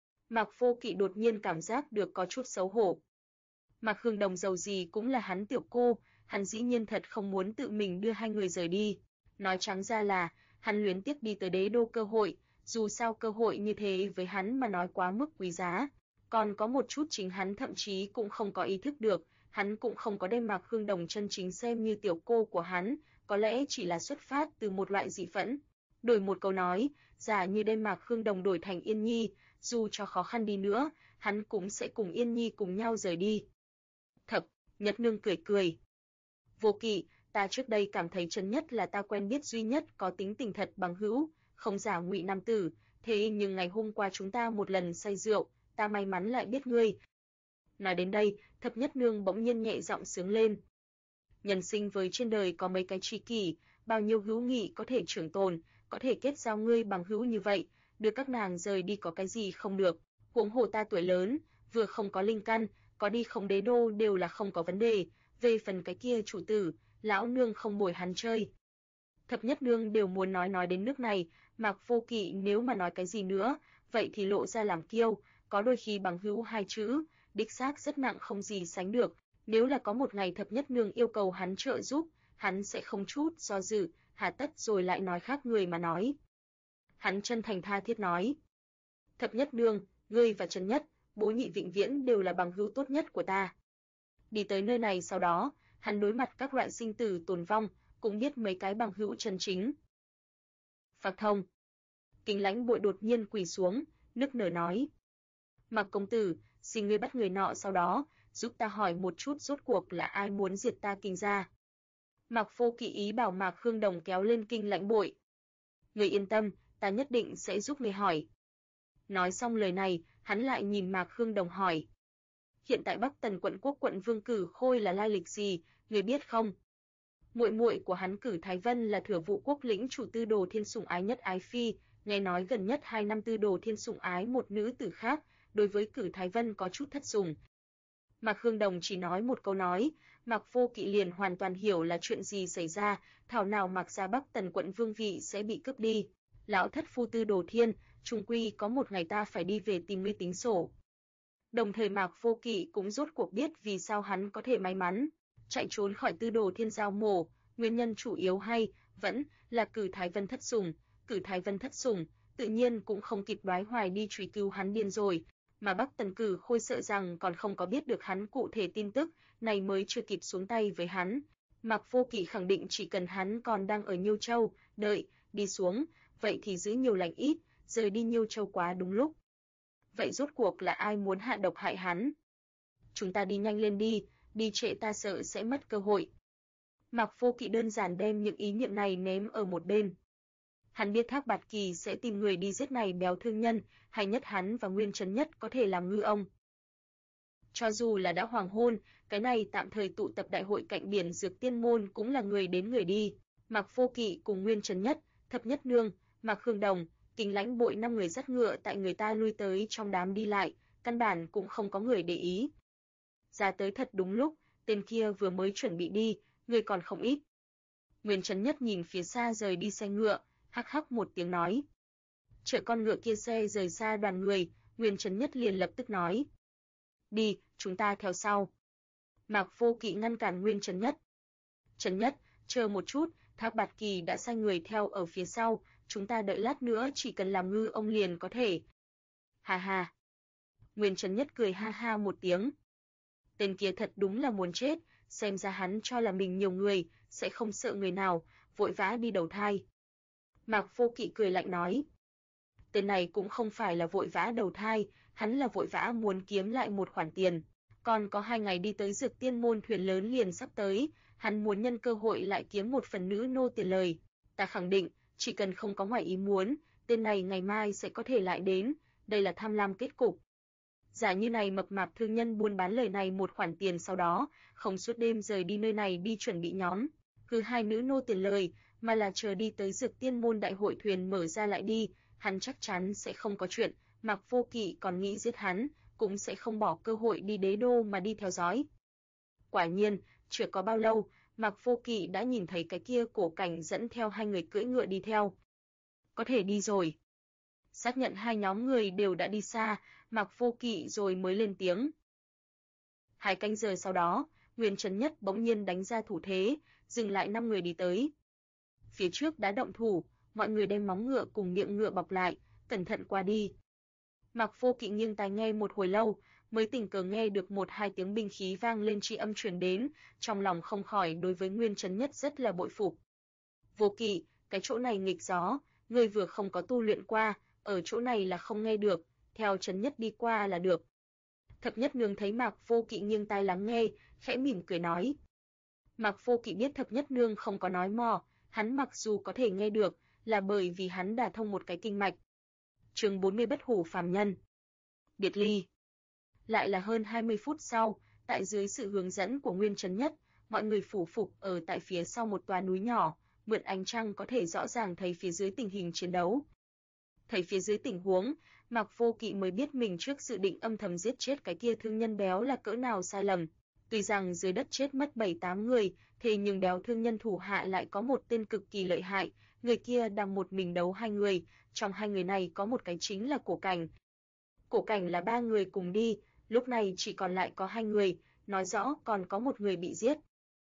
Mạc Vô Kỵ đột nhiên cảm giác được có chút xấu hổ. Mạc Hương Đồng dầu gì cũng là hắn tiểu cô, hắn dĩ nhiên thật không muốn tự mình đưa hai người rời đi. Nói trắng ra là, hắn luyến tiếc đi tới đế đô cơ hội, dù sao cơ hội như thế với hắn mà nói quá mức quý giá. Còn có một chút chính hắn thậm chí cũng không có ý thức được, hắn cũng không có đem Mạc Hương Đồng chân chính xem như tiểu cô của hắn, có lẽ chỉ là xuất phát từ một loại dị phẫn. Đổi một câu nói, giả như đem Mạc Hương Đồng đổi thành Yên Nhi, dù cho khó khăn đi nữa, hắn cũng sẽ cùng Yên Nhi cùng nhau rời đi. Thập Nhất Nương cười cười. Vô Kỵ, ta trước đây cảm thấy Trấn Nhất là ta quen biết duy nhất có tính tình thật bằng hữu, không giả ngụy nam tử, thế nhưng ngày hôm qua chúng ta một lần say rượu, ta may mắn lại biết ngươi. Nói đến đây, Thập Nhất Nương bỗng nhiên nhẹ giọng sướng lên. Nhân sinh với trên đời có mấy cái tri kỷ, bao nhiêu hữu nghị có thể trường tồn, có thể kết giao ngươi bằng hữu như vậy, đưa các nàng rời đi có cái gì không được. Huống hồ ta tuổi lớn, vừa không có linh căn, có đi không đế đô đều là không có vấn đề, về phần cái kia chủ tử, lão nương không bồi hắn chơi. Thập Nhất Nương đều muốn nói đến nước này, Mạc Vô Kỵ nếu mà nói cái gì nữa, vậy thì lộ ra làm kiêu, có đôi khi bằng hữu hai chữ, đích xác rất nặng không gì sánh được, nếu là có một ngày Thập Nhất Nương yêu cầu hắn trợ giúp, hắn sẽ không chút do dự, hà tất rồi lại nói khác người mà nói. Hắn chân thành tha thiết nói: "Thập Nhất Nương, ngươi và Trấn Nhất, Bố Nhị vĩnh viễn đều là bằng hữu tốt nhất của ta." Đi tới nơi này sau đó, hắn đối mặt các loại sinh tử tồn vong, cũng biết mấy cái bằng hữu chân chính. Phạc Thông. Kính Lãnh Bội đột nhiên quỳ xuống, nức nở nói: "Mạc công tử, xin ngươi bắt người nọ sau đó, giúp ta hỏi một chút rốt cuộc là ai muốn diệt ta Kinh gia." Mạc Vô Kỵ ý bảo Mạc Khương Đồng kéo lên Kinh Lãnh Bội. "Ngươi yên tâm, ta nhất định sẽ giúp ngươi hỏi." Nói xong lời này, hắn lại nhìn Mạc Khương Đồng hỏi: "Hiện tại Bắc Tần quận quốc quận vương Cử Khôi là lai lịch gì, ngươi biết không?" Muội muội của hắn Cử Thái Vân là Thừa Vụ Quốc lĩnh chủ Tư Đồ Thiên sủng ái nhất ái phi, nghe nói gần nhất 2 năm Tư Đồ Thiên sủng ái một nữ tử khác, đối với Cử Thái Vân có chút thất sủng. Mạc Khương Đồng chỉ nói một câu nói, Mạc Vô Kỵ liền hoàn toàn hiểu là chuyện gì xảy ra, thảo nào Mạc gia Bắc Tần quận vương vị sẽ bị cướp đi. Lão thất phu Tư Đồ Thiên, chung quy có một ngày ta phải đi về tìm ngươi tính sổ. Đồng thời Mạc Vô Kỵ cũng rốt cuộc biết vì sao hắn có thể may mắn chạy trốn khỏi Tư Đồ Thiên giao mổ, nguyên nhân chủ yếu hay vẫn là Cử Thái Vân thất sủng. Cử Thái Vân thất sủng, tự nhiên cũng không kịp đoái hoài đi truy cứu hắn điên rồi, mà Bắc Tần Cử Khôi sợ rằng còn không có biết được hắn cụ thể tin tức, này mới chưa kịp xuống tay với hắn. Mạc Vô Kỵ khẳng định chỉ cần hắn còn đang ở Nhiêu Châu, đợi đi xuống, vậy thì giữ nhiều lành ít, rời đi Nhiêu Châu quá đúng lúc. Vậy rốt cuộc là ai muốn hạ độc hại hắn? Chúng ta đi nhanh lên đi trễ ta sợ sẽ mất cơ hội. Mạc Vô Kỵ đơn giản đem những ý niệm này ném ở một bên. Hắn biết Thác Bạt Kỳ sẽ tìm người đi giết này béo thương nhân, hay nhất hắn và Nguyên Trấn Nhất có thể làm ngư ông. Cho dù là đã hoàng hôn, cái này tạm thời tụ tập đại hội cạnh biển Dược Tiên môn cũng là người đến người đi. Mạc Vô Kỵ cùng Nguyên Trấn Nhất, Thập Nhất Nương, Mạc Khương Đồng, Kính Lãnh Bội 5 người dắt ngựa tại người ta lui tới trong đám đi lại, căn bản cũng không có người để ý. Ra tới thật đúng lúc, tên kia vừa mới chuẩn bị đi, người còn không ít. Nguyên Trấn Nhất nhìn phía xa rời đi xe ngựa, hắc hắc một tiếng nói. Chở con ngựa kia xe rời xa đoàn người, Nguyên Trấn Nhất liền lập tức nói: "Đi, chúng ta theo sau." Mạc Vô Kỵ ngăn cản Nguyên Trấn Nhất. "Trấn Nhất, chờ một chút, Thác Bạt Kỳ đã sai người theo ở phía sau, chúng ta đợi lát nữa chỉ cần làm ngư ông liền có thể." "Ha ha." Nguyên Trấn Nhất cười ha ha một tiếng. Tên kia thật đúng là muốn chết, xem ra hắn cho là mình nhiều người, sẽ không sợ người nào, vội vã đi đầu thai. Mạc Vô Kỵ cười lạnh nói: "Tên này cũng không phải là vội vã đầu thai, hắn là vội vã muốn kiếm lại một khoản tiền. Còn có 2 ngày đi tới Dược Tiên môn thuyền lớn liền sắp tới, hắn muốn nhân cơ hội lại kiếm một phần nữ nô tiền lời. Ta khẳng định, chỉ cần không có ngoài ý muốn, tên này ngày mai sẽ có thể lại đến, đây là tham lam kết cục." Giả như này mập mạp thương nhân buôn bán lời này một khoản tiền sau đó, không suốt đêm rời đi nơi này đi chuẩn bị nhóm, cứ 2 nữ nô tiền lời, mà là chờ đi tới Dược Tiên môn đại hội thuyền mở ra lại đi, hắn chắc chắn sẽ không có chuyện, Mạc Vô Kỵ còn nghĩ giết hắn, cũng sẽ không bỏ cơ hội đi đế đô mà đi theo dõi. Quả nhiên, chưa có bao lâu, Mạc Vô Kỵ đã nhìn thấy cái kia Cổ Cảnh dẫn theo 2 người cưỡi ngựa đi theo. Có thể đi rồi. Xác nhận 2 nhóm người đều đã đi xa, Mạc Vô Kỵ rồi mới lên tiếng. 2 canh giờ sau đó, Nguyên Trấn Nhất bỗng nhiên đánh ra thủ thế, dừng lại 5 người đi tới. Phía trước đã động thủ, mọi người đem móng ngựa cùng miệng ngựa bọc lại, cẩn thận qua đi. Mạc Vô Kỵ nghiêng tai nghe một hồi lâu, mới tình cờ nghe được 1-2 tiếng binh khí vang lên tri âm truyền đến, trong lòng không khỏi đối với Nguyên Trấn Nhất rất là bội phục. Vô Kỵ, cái chỗ này nghịch gió, ngươi vừa không có tu luyện qua, ở chỗ này là không nghe được, theo Trấn Nhất đi qua là được. Thập Nhất Nương thấy Mạc Vô Kỵ nghiêng tai lắng nghe, khẽ mỉm cười nói: Mạc Vô Kỵ biết Thập Nhất Nương không có nói mò, hắn mặc dù có thể nghe được, là bởi vì hắn đả thông một cái kinh mạch. Chương 40 Bất hủ phàm nhân. Biệt ly. Lại là hơn 20 phút sau, tại dưới sự hướng dẫn của Nguyên Chấn Nhất, mọi người phủ phục ở tại phía sau một tòa núi nhỏ, mượn ánh trăng có thể rõ ràng thấy phía dưới tình hình chiến đấu. Thấy phía dưới tình huống, Mạc Vô Kỵ mới biết mình trước dự định âm thầm giết chết cái kia thương nhân béo là cỡ nào sai lầm. Tuy rằng dưới đất chết mất 7-8 người, thế nhưng béo thương nhân thủ hạ lại có một tên cực kỳ lợi hại, người kia đang một mình đấu 2 người, trong 2 người này có một cái chính là Cổ Cảnh. Cổ Cảnh là 3 người cùng đi, lúc này chỉ còn lại có 2 người, nói rõ còn có một người bị giết.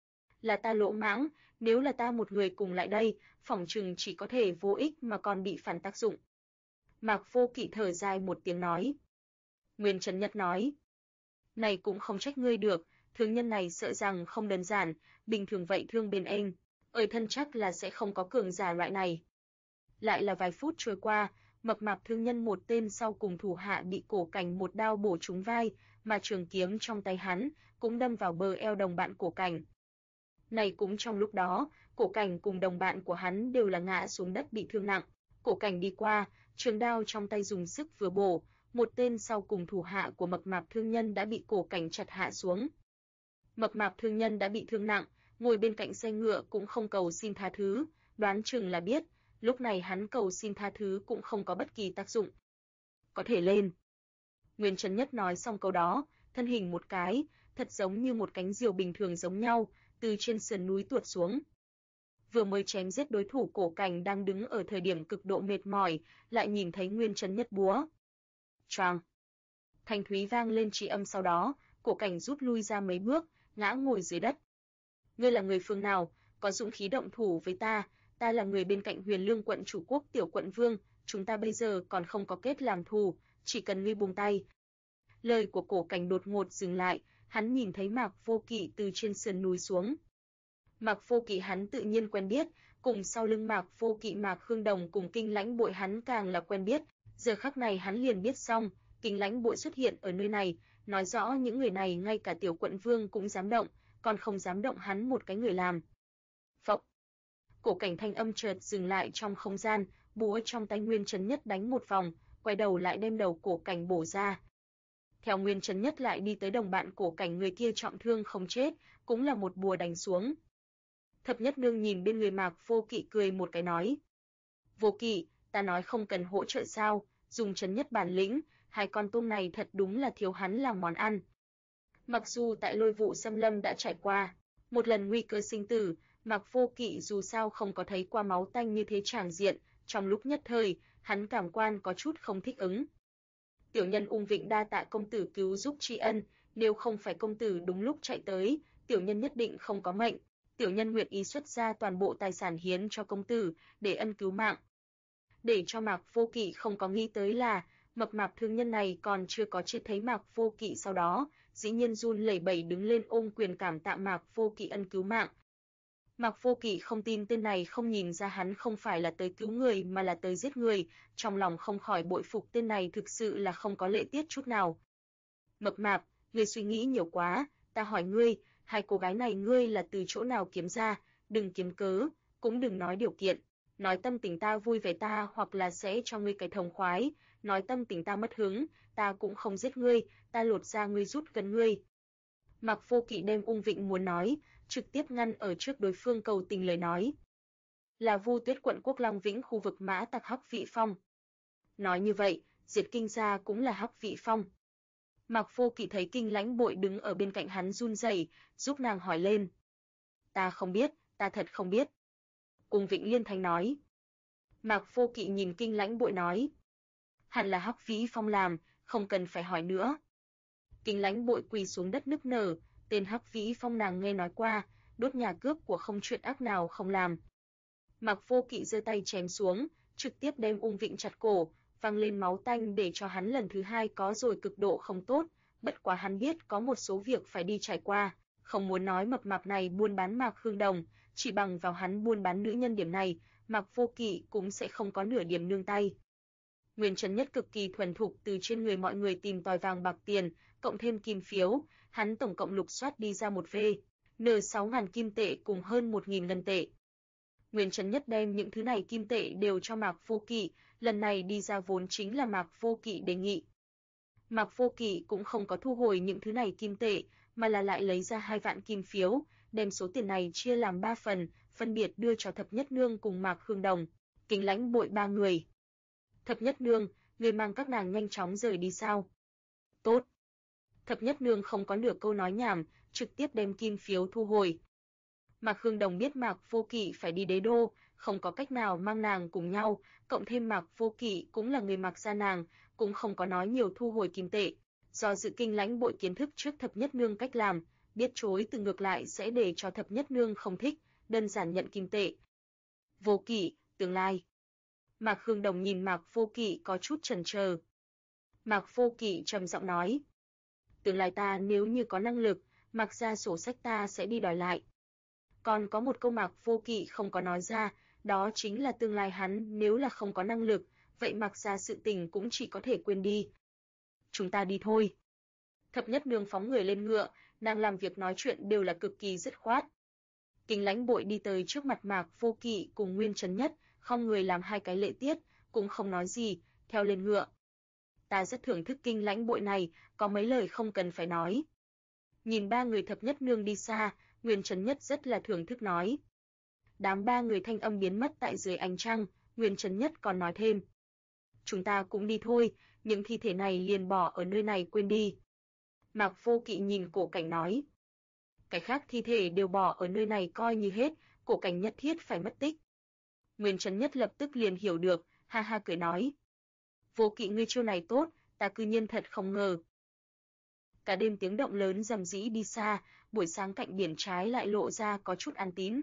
Là ta lỗ mãng, nếu là ta một người cùng lại đây, phỏng chừng chỉ có thể vô ích mà còn bị phản tác dụng. Mạc Vô Kỵ thở dài một tiếng nói. Nguyên Chấn Nhất nói. Này cũng không trách ngươi được, thương nhân này sợ rằng không đơn giản, bình thường vậy thương bên em, ở thân chắc là sẽ không có cường giả loại này. Lại là vài phút trôi qua, mập mạp thương nhân một tên sau cùng thủ hạ bị Cổ Cảnh một đao bổ trúng vai, mà trường kiếm trong tay hắn cũng đâm vào bờ eo đồng bạn Cổ Cảnh. Này cũng trong lúc đó, Cổ Cảnh cùng đồng bạn của hắn đều là ngã xuống đất bị thương nặng. Cổ Cảnh đi qua, trường đao trong tay dùng sức vừa bổ, một tên sau cùng thủ hạ của mập mạp thương nhân đã bị Cổ Cảnh chặt hạ xuống. Mập mạp thương nhân đã bị thương nặng, ngồi bên cạnh xe ngựa cũng không cầu xin tha thứ, đoán chừng là biết, lúc này hắn cầu xin tha thứ cũng không có bất kỳ tác dụng. Có thể lên. Nguyên Chấn Nhất nói xong câu đó, thân hình một cái, thật giống như một cánh diều bình thường giống nhau, từ trên sườn núi tuột xuống. Vừa mới chém giết đối thủ Cổ Cảnh đang đứng ở thời điểm cực độ mệt mỏi, lại nhìn thấy Nguyên Chấn Nhất búa. Choang. Thanh thúy vang lên tri âm, sau đó, Cổ Cảnh rút lui ra mấy bước, ngã ngồi dưới đất. Ngươi là người phương nào, có dũng khí động thủ với ta? Ta là người bên cạnh Huyền Lương quận chủ quốc tiểu quận vương, chúng ta bây giờ còn không có kết làm thù, chỉ cần ngươi buông tay. Lời của Cổ Cảnh đột ngột dừng lại, hắn nhìn thấy Mạc Vô Kỵ từ trên sườn núi xuống. Mạc Vô Kỵ hắn tự nhiên quen biết, cùng sau lưng Mạc Vô Kỵ Mạc Khương Đồng cùng Kinh Lãnh Bội hắn càng là quen biết, giờ khắc này hắn liền biết xong, Kinh Lãnh Bội xuất hiện ở nơi này, nói rõ những người này ngay cả tiểu quận vương cũng dám động, còn không dám động hắn một cái người làm. Phộc. Cổ Cảnh thanh âm chợt dừng lại trong không gian, búa trong tay Nguyên Chấn Nhất đánh một vòng, quay đầu lại đem đầu Cổ Cảnh bổ ra. Theo Nguyên Chấn Nhất lại đi tới đồng bạn Cổ Cảnh người kia trọng thương không chết, cũng là một búa đánh xuống. Thập Nhất Nương nhìn bên người Mạc Vô Kỵ cười một cái nói. Vô Kỵ, ta nói không cần hỗ trợ sao, dùng Chấn Nhất bản lĩnh, hai con tôm này thật đúng là thiếu hắn làm món ăn. Mặc dù tại Lôi Vụ Xâm Lâm đã trải qua một lần nguy cơ sinh tử, Mạc Vô Kỵ dù sao không có thấy qua máu tanh như thế tràng diện, trong lúc nhất thời, hắn cảm quan có chút không thích ứng. Tiểu nhân Ung Vịnh đa tạ công tử cứu giúp tri ân, nếu không phải công tử đúng lúc chạy tới, tiểu nhân nhất định không có mệnh. Tiểu nhân nguyện ý xuất ra toàn bộ tài sản hiến cho công tử, để ân cứu mạng. Để cho Mạc Vô Kỵ không có nghĩ tới là, mập mạp thương nhân này còn chưa có chết thấy Mạc Vô Kỵ sau đó, dĩ nhiên run lẩy bẩy đứng lên ôm quyền cảm tạ Mạc Vô Kỵ ân cứu mạng. Mạc Vô Kỵ không tin tên này không nhìn ra hắn không phải là tới cứu người mà là tới giết người, trong lòng không khỏi bội phục tên này thực sự là không có lễ tiết chút nào. Mập mạp, ngươi suy nghĩ nhiều quá, ta hỏi ngươi, hai cô gái này ngươi là từ chỗ nào kiếm ra, đừng kiếm cớ, cũng đừng nói điều kiện. Nói tâm tình ta vui vẻ ta hoặc là sẽ cho ngươi cái thống khoái, nói tâm tình ta mất hứng, ta cũng không giết ngươi, ta lột ra ngươi rút gần ngươi. Mạc Vô Kỵ đem Ung Vịnh muốn nói, trực tiếp ngăn ở trước đối phương cầu tình lời nói. Là Vu Tuyết quận Quốc Long Vĩnh khu vực mã tặc Hắc Vị Phong. Nói như vậy, diệt Kinh gia cũng là Hắc Vị Phong. Mạc Vô Kỵ thấy Kinh Lãnh Bội đứng ở bên cạnh hắn run rẩy, giúp nàng hỏi lên. Ta không biết, ta thật không biết. Ung Vịnh liên thanh nói. Mạc Vô Kỵ nhìn Kinh Lãnh Bội nói. Hẳn là Hắc Vĩ Phong làm, không cần phải hỏi nữa. Kinh Lãnh Bội quỳ xuống đất nức nở, tên Hắc Vĩ Phong nàng nghe nói qua, đốt nhà cướp của không chuyện ác nào không làm. Mạc Vô Kỵ giơ tay chém xuống, trực tiếp đem Ung Vịnh chặt cổ, văng lên máu tanh để cho hắn lần thứ hai có rồi cực độ không tốt, bất quá hắn biết có một số việc phải đi trải qua, không muốn nói mập mạp này buôn bán Mạc Khương Đồng, chỉ bằng vào hắn buôn bán nữ nhân điểm này, Mạc Vô Kỵ cũng sẽ không có nửa điểm nương tay. Nguyên Chấn Nhất cực kỳ thuần thục từ trên người mọi người tìm tòi vàng bạc tiền, cộng thêm kim phiếu, hắn tổng cộng lục soát đi ra một 6.000 kim tệ cùng hơn 1.000 ngân tệ. Nguyên Trấn Nhất đem những thứ này kim tệ đều cho Mạc Vô Kỵ, lần này đi ra vốn chính là Mạc Vô Kỵ đề nghị. Mạc Vô Kỵ cũng không có thu hồi những thứ này kim tệ, mà là lại lấy ra 2 vạn kim phiếu, đem số tiền này chia làm 3 phần, phân biệt đưa cho Thập Nhất Nương cùng Mạc Khương Đồng, Kính Lãnh Bội 3 người. Thập Nhất Nương, người mang các nàng nhanh chóng rời đi sao? Tốt. Thập Nhất Nương không có nửa câu nói nhảm, trực tiếp đem kim phiếu thu hồi. Mạc Khương Đồng biết Mạc Vô Kỵ phải đi đế đô, không có cách nào mang nàng cùng nhau, cộng thêm Mạc Vô Kỵ cũng là người Mạc gia nàng, cũng không có nói nhiều thu hồi kim tệ. Do dự Kinh Lãnh Bội kiến thức trước Thập Nhất Nương cách làm, biết chối từ ngược lại sẽ để cho Thập Nhất Nương không thích, đơn giản nhận kim tệ. Vô Kỵ, tương lai. Mạc Khương Đồng nhìn Mạc Vô Kỵ có chút chần chờ. Mạc Vô Kỵ trầm giọng nói: tương lai ta nếu như có năng lực, Mạc gia sổ sách ta sẽ đi đòi lại. Còn có một câu Mạc Vô Kỵ không có nói ra, đó chính là tương lai hắn nếu là không có năng lực, vậy Mạc gia sự tình cũng chỉ có thể quên đi. Chúng ta đi thôi. Thập Nhất Nương phóng người lên ngựa, nàng làm việc nói chuyện đều là cực kỳ dứt khoát. Kính Lãnh Bội đi tới trước mặt Mạc Vô Kỵ cùng Nguyên Trấn Nhất, không người làm 2 cái lễ tiết, cũng không nói gì, theo lên ngựa. Ta rất thưởng thức Kinh Lãnh Bội này, có mấy lời không cần phải nói. Nhìn 3 người Thập Nhất Nương đi xa, Nguyên Trấn Nhất rất là thưởng thức nói. Đám 3 người thanh âm biến mất tại dưới ánh trăng, Nguyên Trấn Nhất còn nói thêm: chúng ta cũng đi thôi, những thi thể này liền bỏ ở nơi này quên đi. Mạc Vô Kỵ nhìn Cổ Cảnh nói: cái khác thi thể đều bỏ ở nơi này coi như hết, Cổ Cảnh nhất thiết phải mất tích. Nguyên Trấn Nhất lập tức liền hiểu được, ha ha cười nói: Vô Kỵ ngươi chiêu này tốt, ta cư nhiên thật không ngờ. Cả đêm tiếng động lớn rầm rĩ đi xa, buổi sáng cạnh biển trái lại lộ ra có chút an tín.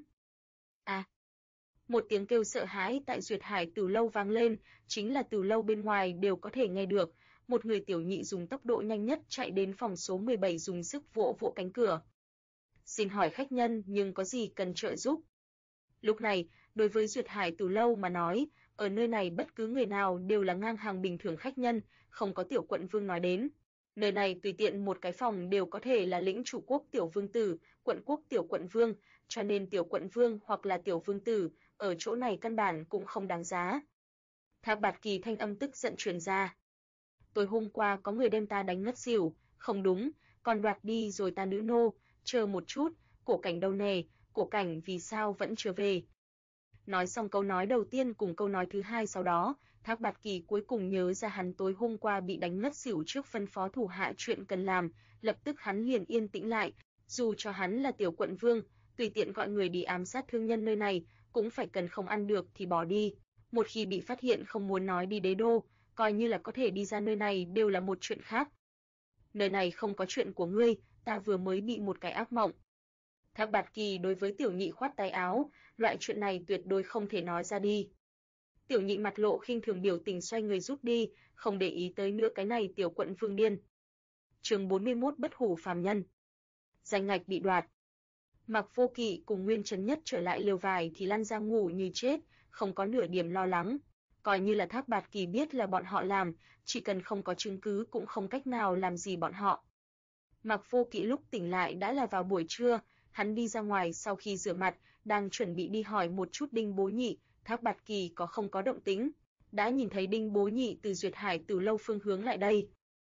À! Một tiếng kêu sợ hãi tại Duyệt Hải Từ Lâu vang lên, chính là từ lâu bên ngoài đều có thể nghe được. Một người tiểu nhị dùng tốc độ nhanh nhất chạy đến phòng số 17 dùng sức vỗ vỗ cánh cửa. Xin hỏi khách nhân, nhưng có gì cần trợ giúp? Lúc này, đối với Duyệt Hải Từ Lâu mà nói, ở nơi này bất cứ người nào đều là ngang hàng bình thường khách nhân, không có tiểu quận vương nói đến. Nơi này tùy tiện một cái phòng đều có thể là lĩnh chủ quốc tiểu vương tử, quận quốc tiểu quận vương, cho nên tiểu quận vương hoặc là tiểu vương tử, ở chỗ này căn bản cũng không đáng giá. Thác Bạt Kỳ thanh âm tức giận truyền ra. Tối hôm qua có người đem ta đánh ngất xỉu, không đúng, còn đoạt đi rồi ta nữ nô, chờ một chút, Cổ Cảnh đâu nè, Cổ Cảnh vì sao vẫn chưa về? Nói xong câu nói đầu tiên cùng câu nói thứ hai sau đó, Thác Bạt Kỳ cuối cùng nhớ ra hắn tối hôm qua bị đánh ngất xỉu trước phân phó thủ hạ chuyện cần làm, lập tức hắn liền yên tĩnh lại, dù cho hắn là tiểu quận vương, tùy tiện gọi người đi ám sát thương nhân nơi này, cũng phải cần không ăn được thì bỏ đi. Một khi bị phát hiện không muốn nói đi đế đô, coi như là có thể đi ra nơi này đều là một chuyện khác. Nơi này không có chuyện của ngươi, ta vừa mới bị một cái ác mộng. Thác Bạt Kỳ đối với tiểu nhị khoát tay áo, loại chuyện này tuyệt đối không thể nói ra đi. Tiểu nhị mặt lộ khinh thường biểu tình xoay người rút đi, không để ý tới nữa cái này tiểu quận vương điên. Chương 41 Bất hủ phàm nhân. Danh ngạch bị đoạt. Mạc Vô Kỵ cùng Nguyên Trấn Nhất trở lại lều vải thì lăn ra ngủ như chết, không có nửa điểm lo lắng. Coi như là Thác Bạt Kỳ biết là bọn họ làm, chỉ cần không có chứng cứ cũng không cách nào làm gì bọn họ. Mạc Vô Kỵ lúc tỉnh lại đã là vào buổi trưa, hắn đi ra ngoài sau khi rửa mặt, đang chuẩn bị đi hỏi một chút Đinh Bố Nhị, Thác Bạt Kỳ có không có động tĩnh, đã nhìn thấy Đinh Bố Nhị từ Duyệt Hải Từ Lâu phương hướng lại đây.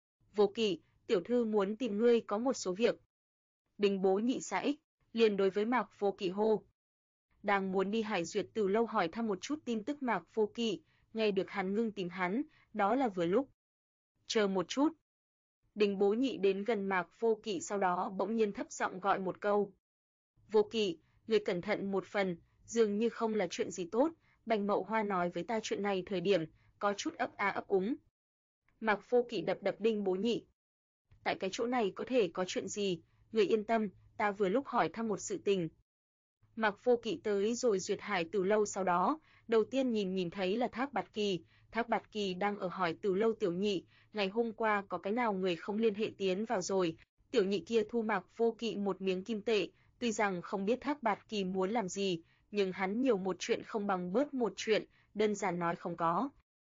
Vô Kỵ, tiểu thư muốn tìm ngươi có một số việc. Đinh Bố Nhị sãi, liền đối với Mạc Vô Kỵ hô. Đang muốn đi Hải Duyệt Từ Lâu hỏi thăm một chút tin tức Mạc Vô Kỵ, nghe được hắn ngưng tìm hắn, đó là vừa lúc. Chờ một chút. Đinh Bố Nhị đến gần Mạc Vô Kỵ sau đó bỗng nhiên thấp giọng gọi một câu. Vô Kỵ, ngươi cẩn thận một phần, dường như không là chuyện gì tốt, Bành Mậu Hoa nói với ta chuyện này thời điểm, có chút ấp a ấp úng. Mạc Vô Kỵ đập đập Đinh Bố Nhị. Tại cái chỗ này có thể có chuyện gì, người yên tâm, ta vừa lúc hỏi thăm một sự tình. Mạc Vô Kỵ tới rồi Duyệt Hải Từ Lâu sau đó, đầu tiên nhìn thấy là Thác Bạt Kỳ, Thác Bạt Kỳ đang ở hỏi Từ Lâu tiểu nhị, ngày hôm qua có cái nào người không liên hệ tiến vào rồi, tiểu nhị kia thu Mạc Vô Kỵ một miếng kim tệ, tuy rằng không biết Thác Bạt Kỳ muốn làm gì, nhưng hắn nhiều một chuyện không bằng bớt một chuyện, đơn giản nói không có.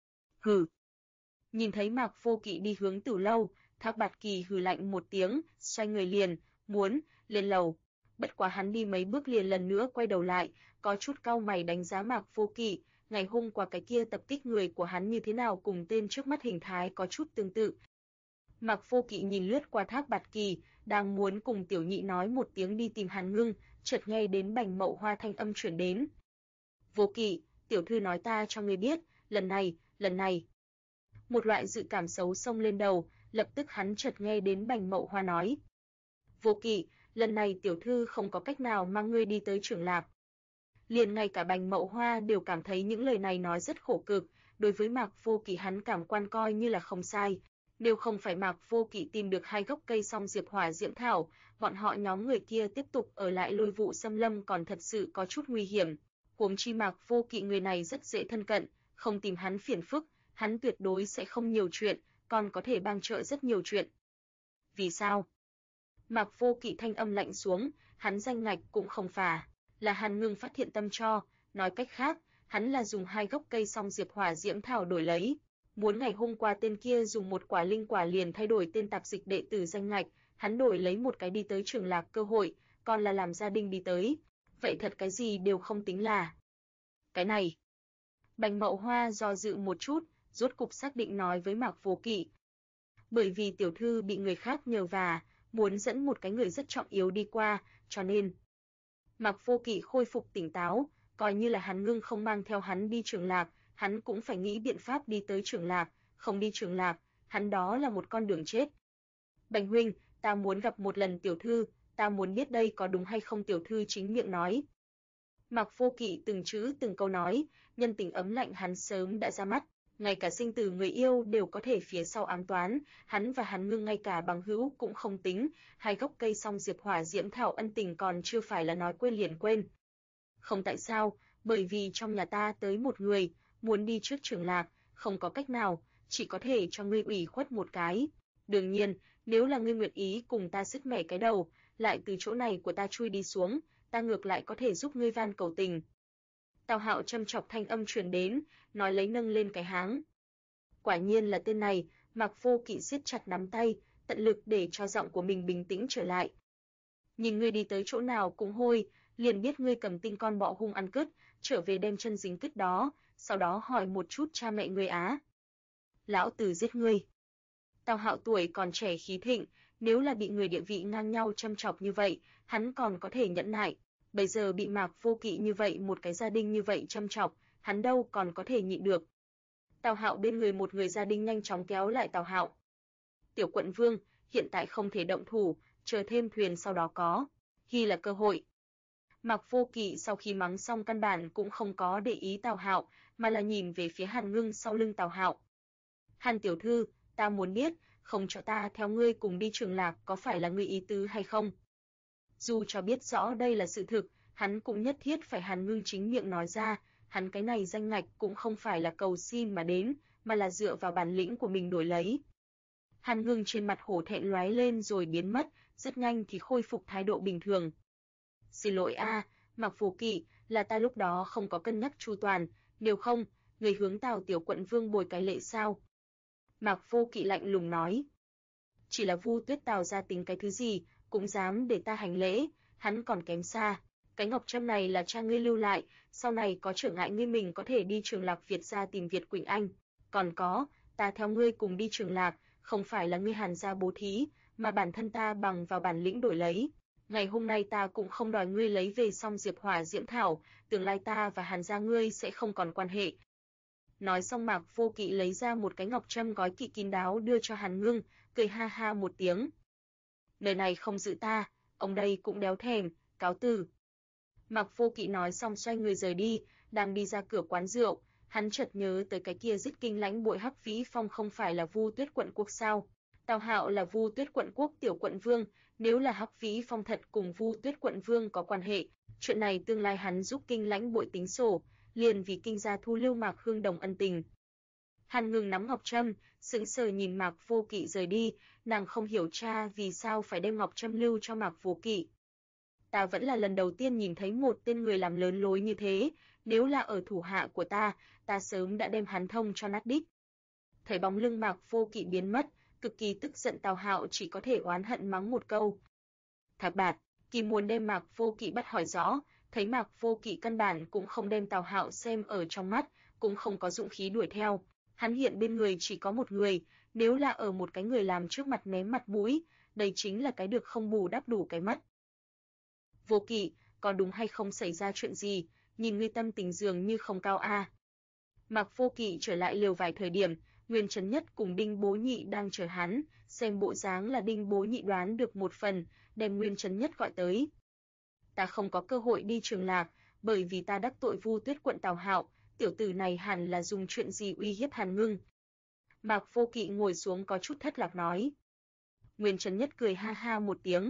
Hừ. Nhìn thấy Mạc Vô Kỵ đi hướng Từ Lâu, Thác Bạt Kỳ hừ lạnh một tiếng, xoay người liền, muốn lên lầu. Bất quá hắn đi mấy bước liền lần nữa quay đầu lại, có chút cau mày đánh giá Mạc Vô Kỵ, ngày hôm qua cái kia tập kích người của hắn như thế nào cùng tên trước mắt hình thái có chút tương tự. Mạc Vô Kỵ nhìn lướt qua Thác Bạt Kỳ, đang muốn cùng Tiểu Nhị nói một tiếng đi tìm Hàn Ngưng, chợt nghe đến Bành Mậu Hoa thanh âm truyền đến. Vô Kỵ, tiểu thư nói ta cho ngươi biết, lần này. Một loại dự cảm xấu xông lên đầu, lập tức hắn chợt nghe đến Bành Mậu Hoa nói. Vô Kỵ, lần này tiểu thư không có cách nào mang ngươi đi tới Trường Lạc. Liền ngay cả Bành Mậu Hoa đều cảm thấy những lời này nói rất khổ cực, đối với Mạc Vô Kỵ hắn cảm quan coi như là không sai. Nếu không phải Mạc Vô Kỵ tìm được 2 gốc cây song diệp hỏa diễm thảo, bọn họ nhóm người kia tiếp tục ở lại Lôi Vụ Xâm Lâm còn thật sự có chút nguy hiểm. Huống chi Mạc Vô Kỵ người này rất dễ thân cận, không tìm hắn phiền phức, hắn tuyệt đối sẽ không nhiều chuyện, còn có thể bang trợ rất nhiều chuyện. Vì sao? Mạc Vô Kỵ thanh âm lạnh xuống, hắn danh ngạch cũng không phà, là Hàn Ngưng phát hiện tâm cho, nói cách khác, hắn là dùng 2 gốc cây song diệp hỏa diễm thảo đổi lấy. Muốn ngày hôm qua tên kia dùng một quả linh quả liền thay đổi tên tạp dịch đệ tử danh ngạch, hắn đổi lấy một cái đi tới Trường Lạc cơ hội, còn là làm gia đình đi tới. Vậy thật cái gì đều không tính là. Cái này. Bành Mậu Hoa do dự một chút, rốt cục xác định nói với Mạc Vô Kỵ. Bởi vì tiểu thư bị người khác nhờ vả, muốn dẫn một cái người rất trọng yếu đi qua, cho nên. Mạc Vô Kỵ khôi phục tỉnh táo, coi như là Hàn Ngưng không mang theo hắn đi Trường Lạc, hắn cũng phải nghĩ biện pháp đi tới Trường Lạc, không đi Trường Lạc, hắn đó là một con đường chết. Bành huynh, ta muốn gặp một lần tiểu thư, ta muốn biết đây có đúng hay không, tiểu thư chính miệng nói. Mạc Vô Kỵ từng chữ từng câu nói, nhân tình ấm lạnh hắn sớm đã ra mắt, ngay cả sinh tử người yêu đều có thể phía sau ám toán, hắn và Hàn Ngưng ngay cả bằng hữu cũng không tính, 2 gốc cây song diệp hỏa diễm thảo ân tình còn chưa phải là nói quên liền quên. Không tại sao, bởi vì trong nhà ta tới một người, muốn đi trước Trường Lạc, không có cách nào, chỉ có thể cho ngươi ủy khuất một cái. Đương nhiên, nếu là ngươi nguyện ý cùng ta sứt mẻ cái đầu, lại từ chỗ này của ta chui đi xuống, ta ngược lại có thể giúp ngươi van cầu tình. Tào Hạo châm chọc thanh âm truyền đến, nói lấy nâng lên cái háng. Quả nhiên là tên này, Mạc Vô Kỵ siết chặt nắm tay, tận lực để cho giọng của mình bình tĩnh trở lại. Nhìn ngươi đi tới chỗ nào cũng hôi, liền biết ngươi cầm tinh con bọ hung ăn cứt, trở về đem chân dính cứt đó, sau đó hỏi một chút cha mẹ ngươi á. Lão tử giết ngươi. Tào Hạo tuổi còn trẻ khí thịnh, nếu là bị người địa vị ngang nhau châm chọc như vậy, hắn còn có thể nhẫn nại. Bây giờ bị Mạc Vô Kỵ như vậy một cái gia đình như vậy châm chọc, hắn đâu còn có thể nhịn được. Tào Hạo bên người một người gia đình nhanh chóng kéo lại Tào Hạo. Tiểu quận vương, hiện tại không thể động thủ, chờ thêm thuyền sau đó có. Hy là cơ hội. Mạc Vô Kỵ sau khi mắng xong căn bản cũng không có để ý Tào Hạo, mà là nhìn về phía Hàn Ngưng sau lưng Tào Hạo. Hàn tiểu thư, ta muốn biết, không cho ta theo ngươi cùng đi Trường Lạc có phải là ngươi ý tứ hay không? Dù cho biết rõ đây là sự thực, hắn cũng nhất thiết phải Hàn Ngưng chính miệng nói ra, hắn cái này danh ngạch cũng không phải là cầu xin mà đến, mà là dựa vào bản lĩnh của mình đổi lấy. Hàn Ngưng trên mặt hổ thẹn lóe lên rồi biến mất, rất nhanh thì khôi phục thái độ bình thường. Xin lỗi a, Mạc Vô Kỵ, là ta lúc đó không có cân nhắc chu toàn, nếu không, người hướng Tào tiểu quận vương bồi cái lệ sao? Mạc Vô Kỵ lạnh lùng nói. Chỉ là Vu Tuyết Tào gia tính cái thứ gì, cũng dám để ta hành lễ, hắn còn kém xa. Cái ngọc trâm này là cha ngươi lưu lại, sau này có trở ngại ngươi mình có thể đi Trường Lạc Việt gia tìm Việt Quỳnh Anh. Còn có, ta theo ngươi cùng đi Trường Lạc, không phải là ngươi Hàn gia bố thí, mà bản thân ta bằng vào bản lĩnh đổi lấy. Ngày hôm nay ta cũng không đòi ngươi lấy về xong diệp hỏa diễm thảo, tương lai ta và Hàn gia ngươi sẽ không còn quan hệ. Nói xong Mạc Vô Kỵ lấy ra một cái ngọc trâm gói kỹ kín đáo đưa cho Hàn Ngưng, cười ha ha một tiếng. Đời này không giữ ta, ông đây cũng đéo thèm, cáo từ. Mạc Vô Kỵ nói xong xoay người rời đi, đang đi ra cửa quán rượu, hắn chợt nhớ tới cái kia giết kinh lãnh bội Hắc Vĩ Phong không phải là Vu Tuyết quận quốc sao? Tào Hạo là Vu Tuyết quận quốc tiểu quận vương, nếu là Hắc Vĩ Phong thật cùng Vu Tuyết quận vương có quan hệ, chuyện này tương lai hắn giúp kinh lãnh bội tính sổ, liền vì kinh gia thu lưu Mạc Hương Đồng ân tình. Hàn Ngưng nắm ngọc trâm, sững sờ nhìn Mạc Vô Kỵ rời đi, nàng không hiểu cha vì sao phải đem ngọc trâm lưu cho Mạc Vô Kỵ. Ta vẫn là lần đầu tiên nhìn thấy một tên người làm lớn lối như thế, nếu là ở thủ hạ của ta sớm đã đem hắn thông cho nát đít. Thấy bóng lưng Mạc Vô Kỵ biến mất, cực kỳ tức giận Tào Hạo chỉ có thể oán hận mắng một câu. Thạc Bạt, Kỳ muốn đem Mạc Vô Kỵ bắt hỏi rõ, thấy Mạc Vô Kỵ căn bản cũng không đem Tào Hạo xem ở trong mắt, cũng không có dũng khí đuổi theo. Hắn hiện bên người chỉ có một người, nếu là ở một cái người làm trước mặt ném mặt mũi, đây chính là cái được không bù đắp đủ cái mất. Vô Kỵ, có đúng hay không xảy ra chuyện gì, nhìn ngươi tâm tình dường như không cao a. Mạc Vô Kỵ trở lại lều vài thời điểm, Nguyên Trấn Nhất cùng Đinh Bố Nhị đang chờ hắn, xem bộ dáng là Đinh Bố Nhị đoán được một phần, đem Nguyên Trấn Nhất gọi tới. Ta không có cơ hội đi Trường Lạc, bởi vì ta đắc tội Vu Tuyết quận Tào Hạo, tiểu tử này hẳn là dùng chuyện gì uy hiếp Hàn Ngưng. Mạc Vô Kỵ ngồi xuống có chút thất lạc nói. Nguyên Trấn Nhất cười ha ha một tiếng.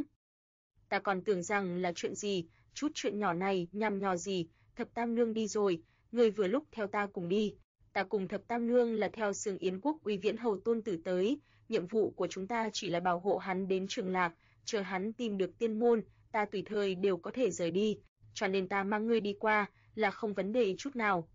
Ta còn tưởng rằng là chuyện gì, chút chuyện nhỏ này nhằm nhò gì, Thập Tam Nương đi rồi, ngươi vừa lúc theo ta cùng đi. Ta cùng Thập Tam Nương là theo Sương Yến Quốc Uy Viễn Hầu tôn tử tới, nhiệm vụ của chúng ta chỉ là bảo hộ hắn đến Trường Lạc, chờ hắn tìm được tiên môn, ta tùy thời đều có thể rời đi, cho nên ta mang ngươi đi qua, là không vấn đề chút nào.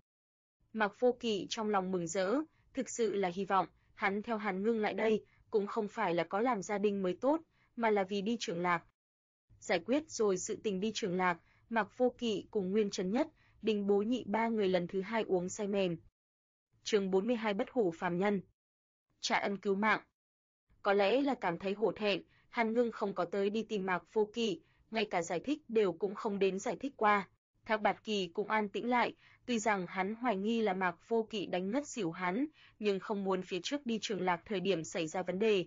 Mạc Vô Kỵ trong lòng mừng rỡ, thực sự là hy vọng, hắn theo Hàn Ngưng lại đây, cũng không phải là có làm gia đình mới tốt, mà là vì đi Trường Lạc. Giải quyết rồi sự tình đi Trường Lạc, Mạc Vô Kỵ cùng Nguyên Trấn Nhất, Đinh Bố Nhị ba người lần thứ hai uống say mềm. Chương 42 Bất hủ phàm nhân. Trả ân cứu mạng. Có lẽ là cảm thấy hổ thẹn, Hàn Ngưng không có tới đi tìm Mạc Vô Kỵ, ngay cả giải thích đều cũng không đến giải thích qua. Thác Bạt Kỳ cũng an tĩnh lại, tuy rằng hắn hoài nghi là Mạc Vô Kỵ đánh ngất xỉu hắn, nhưng không muốn phía trước đi Trường Lạc thời điểm xảy ra vấn đề.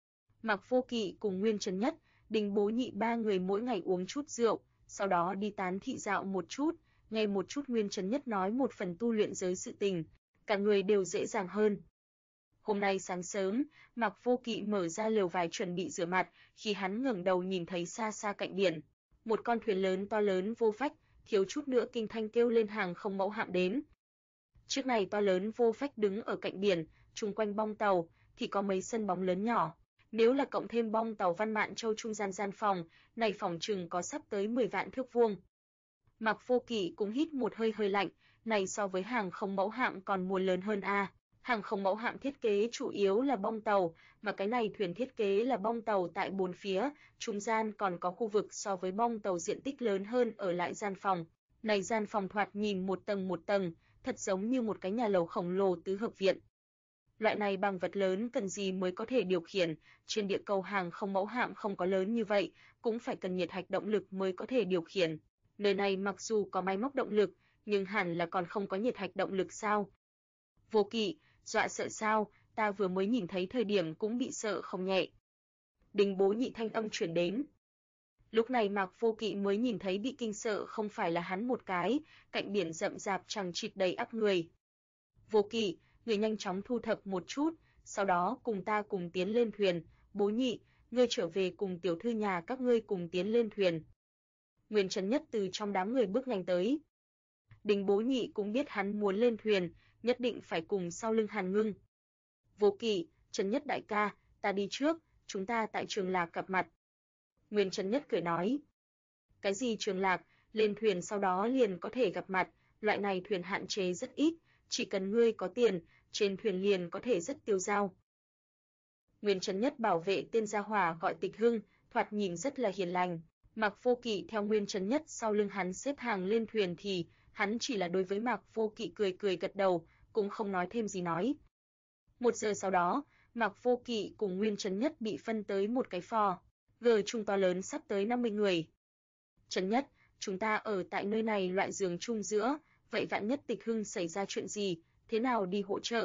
Mạc Vô Kỵ cùng Nguyên Trấn Nhất, Đinh Bố Nhị ba người mỗi ngày uống chút rượu, sau đó đi tán thị dạo một chút, nghe một chút Nguyên Trấn Nhất nói một phần tu luyện giới sự tình, cả người đều dễ dàng hơn. Hôm nay sáng sớm, Mạc Vô Kỵ mở ra lều vải chuẩn bị rửa mặt, khi hắn ngẩng đầu nhìn thấy xa xa cạnh biển, một con thuyền lớn to lớn vô phách, thiếu chút nữa kinh thanh kêu lên hàng không mẫu hạm đến. Chiếc này to lớn vô phách đứng ở cạnh biển, chung quanh bong tàu thì có mấy sân bóng lớn nhỏ. Nếu là cộng thêm bong tàu Văn Mạn Châu trung gian phòng, này phòng chừng có sắp tới 10 vạn thước vuông. Mạc Vô Kỵ cũng hít một hơi hơi lạnh, này so với hàng không mẫu hạm còn muốn lớn hơn a. Hàng không mẫu hạm thiết kế chủ yếu là bong tàu, mà cái này thuyền thiết kế là bong tàu tại bốn phía, trung gian còn có khu vực so với bong tàu diện tích lớn hơn ở lại gian phòng. Này gian phòng thoạt nhìn một tầng, thật giống như một cái nhà lầu khổng lồ tứ hợp viện. Loại này bằng vật lớn cần gì mới có thể điều khiển, trên địa cầu hàng không mẫu hạm không có lớn như vậy, cũng phải cần nhiệt hạch động lực mới có thể điều khiển. Nơi này mặc dù có máy móc động lực, nhưng hẳn là còn không có nhiệt hạch động lực sao? Vô Kỵ, dọa sợ sao, ta vừa mới nhìn thấy thời điểm cũng bị sợ không nhẹ. Đinh Bố Nhị thanh âm truyền đến. Lúc này Mạc Vô Kỵ mới nhìn thấy bị kinh sợ không phải là hắn một cái, cạnh biển rậm rạp chằng chịt đầy ắp người. Vô Kỵ, người nhanh chóng thu thập một chút, sau đó cùng ta cùng tiến lên thuyền, Bố Nhị, ngươi trở về cùng tiểu thư nhà các ngươi cùng tiến lên thuyền. Nguyên Trấn Nhất từ trong đám người bước nhanh tới. Đinh Bố Nhị cũng biết hắn muốn lên thuyền, nhất định phải cùng sau lưng Hàn Ngưng. Vô Kỵ, Trấn Nhất đại ca, ta đi trước, chúng ta tại Trường Lạc gặp mặt. Nguyên Trấn Nhất cười nói. Cái gì Trường Lạc, lên thuyền sau đó liền có thể gặp mặt, loại này thuyền hạn chế rất ít, chỉ cần ngươi có tiền, trên thuyền liền có thể rất tiêu dao. Nguyên Trấn Nhất bảo vệ tên gia hỏa gọi Tịch Hưng, thoạt nhìn rất là hiền lành. Mạc Vô Kỵ theo Nguyên Trấn Nhất sau lưng hắn xếp hàng lên thuyền thì hắn chỉ là đối với Mạc Vô Kỵ cười cười gật đầu, cũng không nói thêm gì nói. 1 giờ sau đó, Mạc Vô Kỵ cùng Nguyên Trấn Nhất bị phân tới một cái phò, gờ chung to lớn sắp tới 50 người. Trấn Nhất, chúng ta ở tại nơi này loại giường chung giữa, vậy vạn nhất Tịch Hưng xảy ra chuyện gì, thế nào đi hỗ trợ?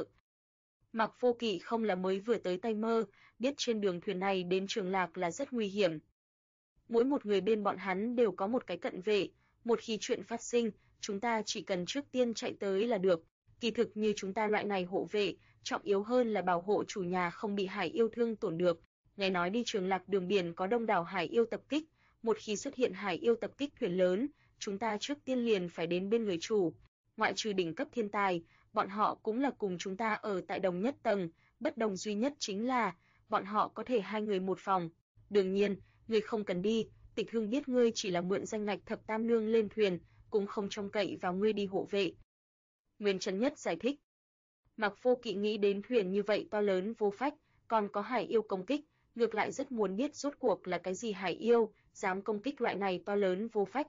Mạc Vô Kỵ không là mới vừa tới Tây Mơ, biết trên đường thuyền này đến Trường Lạc là rất nguy hiểm. Mỗi một người bên bọn hắn đều có một cái cận vệ, một khi chuyện phát sinh, chúng ta chỉ cần trước tiên chạy tới là được. Kỳ thực như chúng ta loại này hộ vệ, trọng yếu hơn là bảo hộ chủ nhà không bị hải yêu thương tổn được. Nghe nói đi Trường Lạc đường biển có đông đảo hải yêu tập kích, một khi xuất hiện hải yêu tập kích thuyền lớn, chúng ta trước tiên liền phải đến bên người chủ. Ngoại trừ đỉnh cấp thiên tài, bọn họ cũng là cùng chúng ta ở tại đồng nhất tầng, bất đồng duy nhất chính là bọn họ có thể 2 người một phòng. Đương nhiên, ngươi không cần đi, Tịch Hưng biết ngươi chỉ là mượn danh ngạch Thập Tam Nương lên thuyền, cũng không trông cậy vào ngươi đi hộ vệ. Nguyên Trấn Nhất giải thích. Mạc Vô Kỵ nghĩ đến thuyền như vậy to lớn vô phách, còn có hải yêu công kích, ngược lại rất muốn biết rốt cuộc là cái gì hải yêu, dám công kích loại này to lớn vô phách.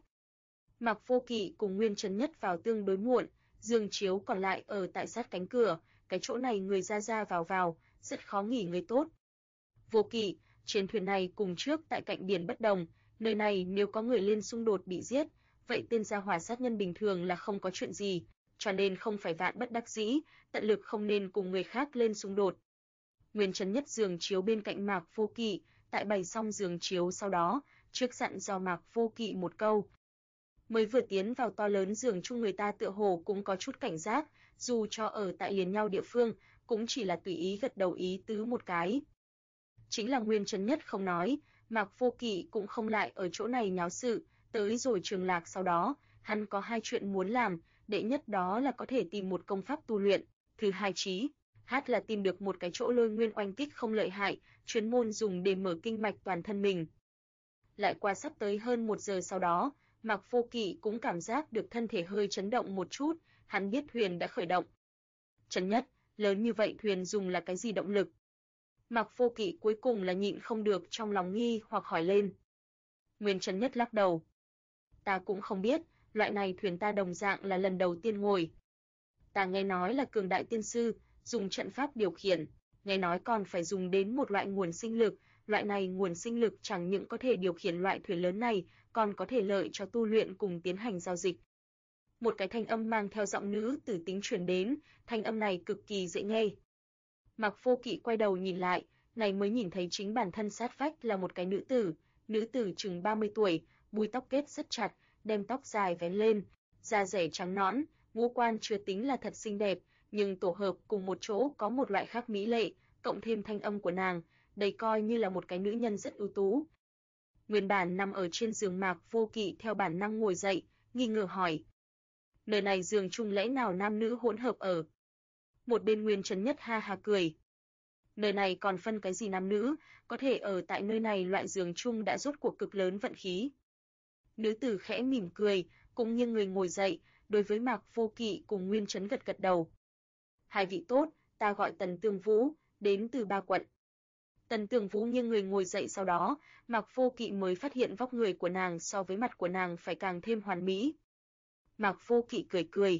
Mạc Vô Kỵ cùng Nguyên Trấn Nhất vào tương đối muộn, giường chiếu còn lại ở tại sát cánh cửa, cái chỗ này người ra ra vào vào, rất khó nghỉ ngơi tốt. Vô Kỵ, trên thuyền này cùng trước tại cạnh biển bất đồng, nơi này nếu có người lên xung đột bị giết, vậy tên gia hỏa sát nhân bình thường là không có chuyện gì, cho nên không phải vạn bất đắc dĩ, tận lực không nên cùng người khác lên xung đột. Nguyên Trấn Nhất giường chiếu bên cạnh Mạc Vô Kỵ, tại bày xong giường chiếu sau đó, trước dặn dò Mạc Vô Kỵ một câu. Mới vừa tiến vào to lớn giường chung người ta tựa hồ cũng có chút cảnh giác, dù cho ở tại liền nhau địa phương, cũng chỉ là tùy ý gật đầu ý tứ một cái. Chính là Nguyên Trấn Nhất không nói, Mạc Vô Kỵ cũng không lại ở chỗ này nháo sự, tới rồi Trường Lạc sau đó, hắn có hai chuyện muốn làm, đệ nhất đó là có thể tìm một công pháp tu luyện, thứ hai chí hát là tìm được một cái chỗ lôi nguyên oanh kích không lợi hại, chuyên môn dùng để mở kinh mạch toàn thân mình. Lại qua sắp tới hơn 1 giờ sau đó, Mạc Vô Kỵ cũng cảm giác được thân thể hơi chấn động một chút, hắn biết thuyền đã khởi động. Trấn Nhất, lớn như vậy thuyền dùng là cái gì động lực? Mạc Vô Kỵ cuối cùng là nhịn không được trong lòng nghi hoặc hỏi lên. Nguyên Trấn Nhất lắc đầu. Ta cũng không biết, loại này thuyền ta đồng dạng là lần đầu tiên ngồi. Ta nghe nói là cường đại tiên sư, dùng trận pháp điều khiển, nghe nói còn phải dùng đến một loại nguồn sinh lực, loại này nguồn sinh lực chẳng những có thể điều khiển loại thuyền lớn này, còn có thể lợi cho tu luyện cùng tiến hành giao dịch. Một cái thanh âm mang theo giọng nữ tử tính truyền đến, thanh âm này cực kỳ dễ nghe. Mạc Vô Kỵ quay đầu nhìn lại, này mới nhìn thấy chính bản thân sát vách là một cái nữ tử chừng 30 tuổi, búi tóc kết rất chặt, đem tóc dài vén lên, da dẻ trắng nõn, ngũ quan chưa tính là thật xinh đẹp, nhưng tổ hợp cùng một chỗ có một loại khác mỹ lệ, cộng thêm thanh âm của nàng, đây coi như là một cái nữ nhân rất ưu tú. Nguyên bản nằm ở trên giường Mạc Vô Kỵ theo bản năng ngồi dậy, nghi ngờ hỏi. Nơi này giường chung lẽ nào nam nữ hỗn hợp ở? Một bên Nguyên Trấn Nhất ha ha cười. Nơi này còn phân cái gì nam nữ, có thể ở tại nơi này loại giường chung đã rốt cuộc cực lớn vận khí. Nữ tử khẽ mỉm cười, cũng như người ngồi dậy, đối với Mạc Vô Kỵ cùng Nguyên Trấn gật gật đầu. Hai vị tốt, ta gọi Tần Tương Vũ, đến từ Ba Quận. Tần Tương Vũ nghiêng người ngồi dậy sau đó, Mạc Vô Kỵ mới phát hiện vóc người của nàng so với mặt của nàng phải càng thêm hoàn mỹ. Mạc Vô Kỵ cười cười.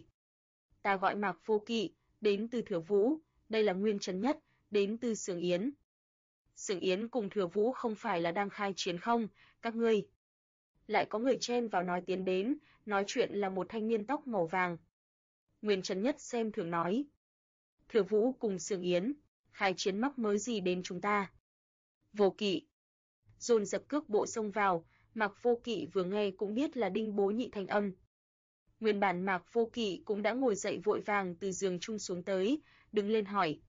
Ta gọi Mạc Vô Kỵ, đến từ Thừa Vũ, đây là Nguyên Trấn Nhất, đến từ Sường Yến. Sường Yến cùng Thừa Vũ không phải là đang khai chiến không, các ngươi. Lại có người chen vào nói tiến đến, nói chuyện là một thanh niên tóc màu vàng. Nguyên Trấn Nhất xem thường nói. Thừa Vũ cùng Sường Yến, khai chiến mắc mới gì đến chúng ta. Vô Kỵ. Dồn dập cước bộ xông vào, Mạc Vô Kỵ vừa nghe cũng biết là Đinh Bố Nhị thanh âm. Nguyên bản Mạc Vô Kỵ cũng đã ngồi dậy vội vàng từ giường chung xuống tới, đứng lên hỏi.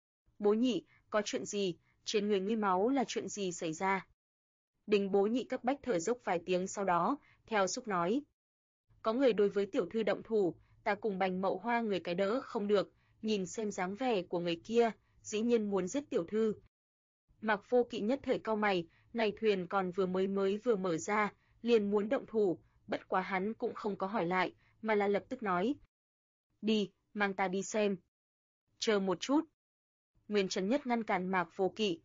Bố Nhị, có chuyện gì, trên người ngươi máu là chuyện gì xảy ra? Đinh Bố Nhị cấp bách thở dốc vài tiếng sau đó, theo xúc nói. Có người đối với tiểu thư động thủ, ta cùng Bành Mậu Hoa người cái đỡ không được, nhìn xem dáng vẻ của người kia, dĩ nhiên muốn giết tiểu thư. Mạc Vô Kỵ nhất thời cau mày, này thuyền còn vừa mở ra, liền muốn động thủ, bất quá hắn cũng không có hỏi lại, mà là lập tức nói. Đi, mang ta đi xem. Chờ một chút. Nguyên Trấn Nhất ngăn cản Mạc Vô Kỵ.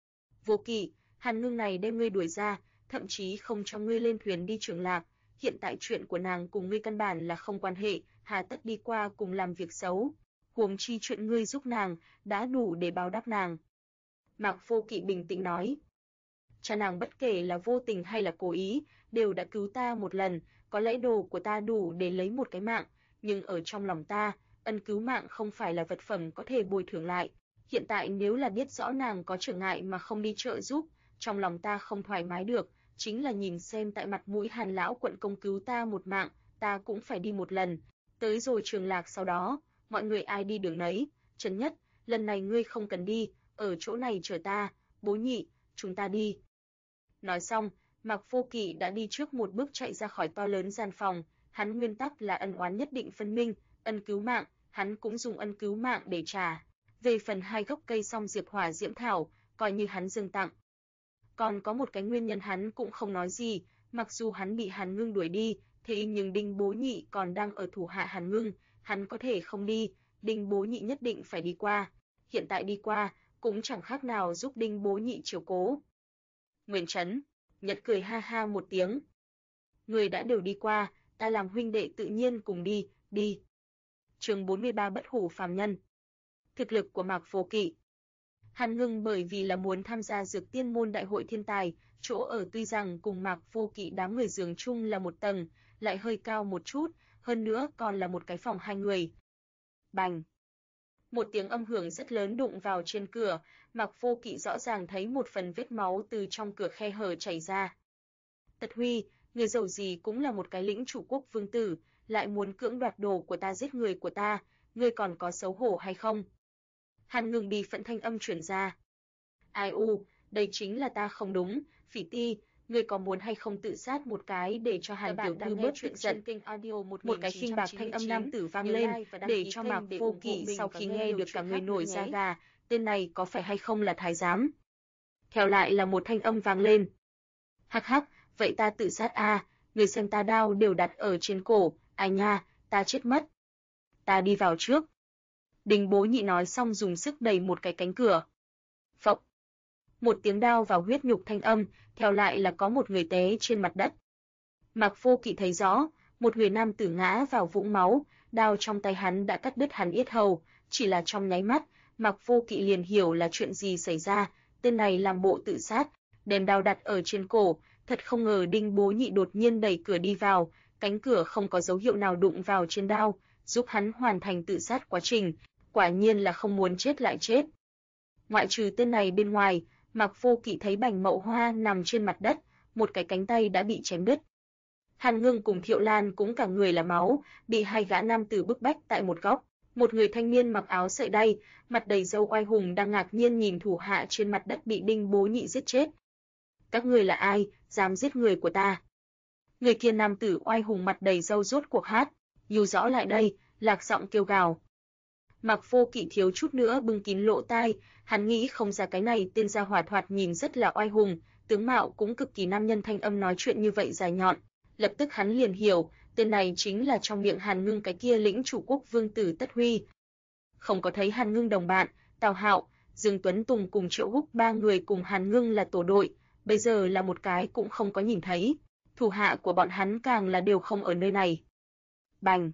Vô Kỵ, Hàn Ngưng này đem ngươi đuổi ra, thậm chí không cho ngươi lên thuyền đi Trường Lạc, hiện tại chuyện của nàng cùng ngươi căn bản là không quan hệ, hà tất đi qua cùng làm việc xấu, huống chi chuyện ngươi giúp nàng, đã đủ để báo đáp nàng. Mạc Vô Kỵ bình tĩnh nói. Cha nàng bất kể là vô tình hay là cố ý, đều đã cứu ta một lần, có lẽ đồ của ta đủ để lấy một cái mạng, nhưng ở trong lòng ta, ân cứu mạng không phải là vật phẩm có thể bồi thường lại. Hiện tại nếu là biết rõ nàng có trở ngại mà không đi trợ giúp, trong lòng ta không thoải mái được, chính là nhìn xem tại mặt mũi Hàn lão quận công cứu ta một mạng, ta cũng phải đi một lần. Tới rồi Trường Lạc sau đó, mọi người ai đi đường nấy, Trấn Nhất, lần này ngươi không cần đi, ở chỗ này chờ ta, Bố Nhị, chúng ta đi. Nói xong, Mạc Vô Kỵ đã đi trước một bước chạy ra khỏi to lớn gian phòng, hắn nguyên tắc là ân oán nhất định phân minh, ân cứu mạng, hắn cũng dùng ân cứu mạng để trả. Về phần 2 gốc cây song diệp hỏa diễm thảo, coi như hắn dâng tặng. Còn có một cái nguyên nhân hắn cũng không nói gì, mặc dù hắn bị Hàn Ngưng đuổi đi, thế nhưng Đinh Bố Nhị còn đang ở thủ hạ Hàn Ngưng, hắn có thể không đi, Đinh Bố Nhị nhất định phải đi qua. Hiện tại đi qua, cũng chẳng khác nào giúp Đinh Bố Nhị chiếu cố. Nguyên Trấn, Nhật cười ha ha một tiếng. Người đã đều đi qua, ta làm huynh đệ tự nhiên cùng đi, đi. Chương 43 Bất hủ phàm nhân. Thực lực của Mạc Vô Kỵ. Hàn Ngưng bởi vì là muốn tham gia Dược Tiên môn đại hội thiên tài, chỗ ở tuy rằng cùng Mạc Vô Kỵ đám người giường chung là một tầng, lại hơi cao một chút, hơn nữa còn là một cái phòng hai người. Bành! Một tiếng âm hưởng rất lớn đụng vào trên cửa, Mạc Vô Kỵ rõ ràng thấy một phần vết máu từ trong cửa khe hở chảy ra. Tật Huy, người giàu gì cũng là một cái lĩnh chủ quốc vương tử, lại muốn cưỡng đoạt đồ của ta, giết người của ta, ngươi còn có xấu hổ hay không? Hàn Ngưng bi phẫn thanh âm truyền ra. Ai u, đây chính là ta không đúng, Phỉ Ti, ngươi có muốn hay không tự sát một cái để cho Hàn tiểu thư bớt tức giận. Một cái khinh bạc thanh âm nam tử vang lên, để cho Mạc Vô Kỵ sau khi nghe được cả người nổi da gà, tên này có phải hay không là thái giám? Theo lại là một thanh âm vang lên. Hắc hắc, vậy ta tự sát a, người xem ta đao đều đặt ở trên cổ, ai nha, ta chết mất. Ta đi vào trước. Đinh Bố Nhị nói xong dùng sức đẩy một cái cánh cửa. Phộc. Một tiếng đao vào huyết nhục thanh âm, theo lại là có một người té trên mặt đất. Mạc Vô Kỵ thấy rõ, một người nam tử ngã vào vũng máu, đao trong tay hắn đã cắt đứt hắn yết hầu, chỉ là trong nháy mắt, Mạc Vô Kỵ liền hiểu là chuyện gì xảy ra, tên này làm bộ tự sát, đem đao đặt ở trên cổ, thật không ngờ Đinh Bố Nhị đột nhiên đẩy cửa đi vào, cánh cửa không có dấu hiệu nào đụng vào trên đao, giúp hắn hoàn thành tự sát quá trình, quả nhiên là không muốn chết lại chết. Ngoại trừ tên này bên ngoài, Mạc Vô Kỵ thấy Bành Mậu Hoa nằm trên mặt đất, một cái cánh tay đã bị chém đứt. Hàn Ngưng cùng Thiệu Lan cũng cả người là máu, bị hai gã nam tử bức bách tại một góc. Một người thanh niên mặc áo sợi đay, mặt đầy râu oai hùng đang ngạc nhiên nhìn thủ hạ trên mặt đất bị Đinh Bố Nhị giết chết. Các ngươi là ai, dám giết người của ta? Người kia nam tử oai hùng mặt đầy râu rốt cuộc hát, "Yêu rõ lại đây", lạc giọng kêu gào. Mạc Vô Kỵ thiếu chút nữa bưng kín lỗ tai, hắn nghĩ không ra cái này tên gia hỏa thoạt nhìn rất là oai hùng, tướng mạo cũng cực kỳ nam nhân, thanh âm nói chuyện như vậy dài nhọn. Lập tức hắn liền hiểu, tên này chính là trong miệng Hàn Ngưng cái kia lĩnh chủ quốc vương tử Tất Huy. Không có thấy Hàn Ngưng đồng bạn, Tào Hạo, Dương Tuấn Tùng cùng Triệu Húc ba người cùng Hàn Ngưng là tổ đội, bây giờ là một cái cũng không có nhìn thấy. Thủ hạ của bọn hắn càng là đều không ở nơi này. Bành!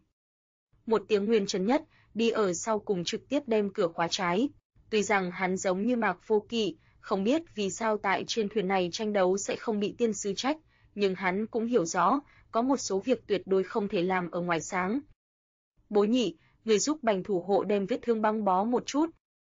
Một tiếng nguyên trấn nhất, đi ở sau cùng trực tiếp đem cửa khóa trái. Tuy rằng hắn giống như Mạc Vô Kỵ, không biết vì sao tại trên thuyền này tranh đấu sẽ không bị tiên sư trách, nhưng hắn cũng hiểu rõ, có một số việc tuyệt đối không thể làm ở ngoài sáng. Bố Nhị, người giúp Bành thủ hộ đem vết thương băng bó một chút.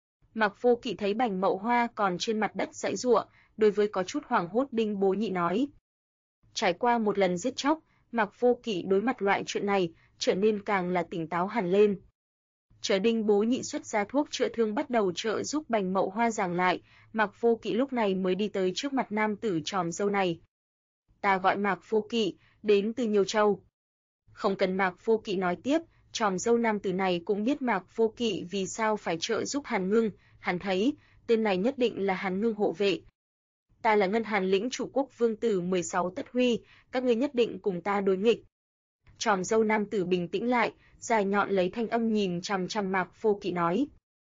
Mạc Vô Kỵ thấy Bành Mậu Hoa còn trên mặt đất giãy giụa, đối với có chút hoảng hốt Đinh Bố Nhị nói. Trải qua một lần giết chóc, Mạc Vô Kỵ đối mặt loại chuyện này trở nên càng là tỉnh táo hẳn lên. Chờ Đinh Bố Nhị xuất ra thuốc chữa thương bắt đầu trợ giúp Bành Mậu Hoa giảng lại, Mạc Vô Kỵ lúc này mới đi tới trước mặt nam tử tròm râu này. Ta gọi Mạc Vô Kỵ, đến từ Nhiều Châu. Không cần Mạc Vô Kỵ nói tiếp, tròm râu nam tử này cũng biết Mạc Vô Kỵ vì sao phải trợ giúp Hàn Ngưng, hắn thấy, tên này nhất định là Hàn Ngưng hộ vệ. Ta là Ngân Hàn lĩnh chủ quốc vương tử 16 Tất Huy, các ngươi nhất định cùng ta đối nghịch. Tròm râu nam tử bình tĩnh lại, dài nhọn lấy thanh âm nhìn chằm chằm Mạc Vô Kỵ nói.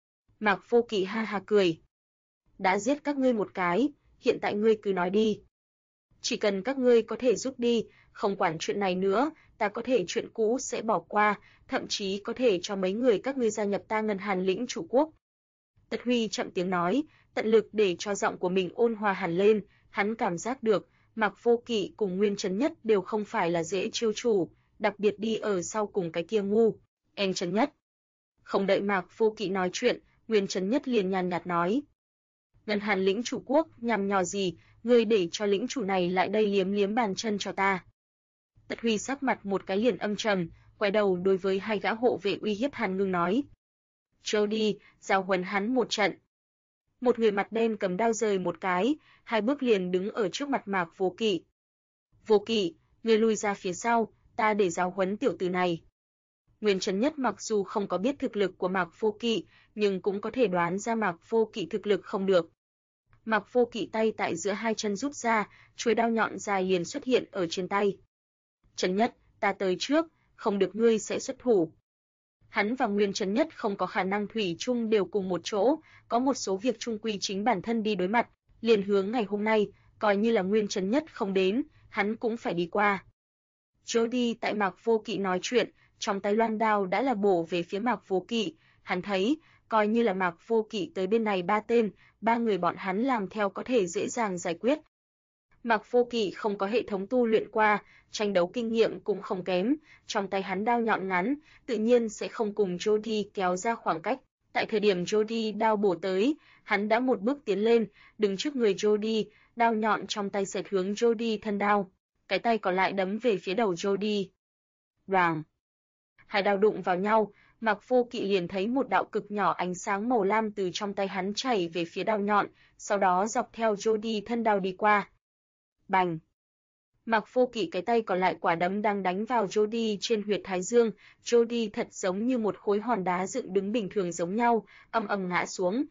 Mạc Vô Kỵ ha ha cười. Đã giết các ngươi một cái, hiện tại ngươi cứ nói đi. Chỉ cần các ngươi có thể rút đi, không quản chuyện này nữa, ta có thể chuyện cũ sẽ bỏ qua, thậm chí có thể cho mấy người các ngươi gia nhập ta Ngân Hàn lĩnh chủ quốc. Tất Huy chậm tiếng nói, tận lực để cho giọng của mình ôn hòa hẳn lên, hắn cảm giác được, Mạc Vô Kỵ cùng Nguyên Trấn Nhất đều không phải là dễ chiêu chủ, đặc biệt đi ở sau cùng cái kia ngu, anh Trấn Nhất. Không đợi Mạc Vô Kỵ nói chuyện, Nguyên Trấn Nhất liền nhàn nhạt nói. Ngân Hàn lĩnh chủ quốc nhằm nhò gì, ngươi để cho lĩnh chủ này lại đây liếm liếm bàn chân cho ta. Tất Huy sắc mặt một cái liền âm trầm, quay đầu đối với hai gã hộ vệ uy hiếp Hàn Ngưng nói. Trâu đi, giao huấn hắn một trận. Một người mặt đen cầm đao rời một cái, hai bước liền đứng ở trước mặt Mạc Vô Kỵ. Vô Kỵ, ngươi lui ra phía sau, ta để giáo huấn tiểu tử này. Nguyên Trấn Nhất mặc dù không có biết thực lực của Mạc Vô Kỵ, nhưng cũng có thể đoán ra Mạc Vô Kỵ thực lực không được. Mạc Vô Kỵ tay tại giữa hai chân rút ra, chuôi đao nhọn dài liền xuất hiện ở trên tay. Trấn Nhất, ta tới trước, không được ngươi sẽ xuất thủ. Hắn và Nguyên Trấn Nhất không có khả năng thủy chung đều cùng một chỗ, có một số việc chung quy chính bản thân đi đối mặt, liền hướng ngày hôm nay, coi như là Nguyên Trấn Nhất không đến, hắn cũng phải đi qua. Jody tại Mạc Vô Kỵ nói chuyện, trong tay loan đao đã là bổ về phía Mạc Vô Kỵ, hắn thấy, coi như là Mạc Vô Kỵ tới bên này 3 tên, 3 người bọn hắn làm theo có thể dễ dàng giải quyết. Mạc Vô Kỵ không có hệ thống tu luyện qua, tranh đấu kinh nghiệm cũng không kém, trong tay hắn đao nhọn ngắn, tự nhiên sẽ không cùng Jody kéo ra khoảng cách. Tại thời điểm Jody đao bổ tới, hắn đã một bước tiến lên, đứng trước người Jody, đao nhọn trong tay xẹt hướng Jody thân đao, cái tay còn lại đấm về phía đầu Jody. Ràng! Hai đao đụng vào nhau, Mạc Vô Kỵ liền thấy một đạo cực nhỏ ánh sáng màu lam từ trong tay hắn chảy về phía đao nhọn, sau đó dọc theo Jody thân đao đi qua. Bành! Mạc Vô Kỵ cái tay còn lại quả đấm đang đánh vào Jody trên huyệt thái dương, Jody thật giống như một khối hòn đá dựng đứng bình thường giống nhau, ầm ầm ngã xuống.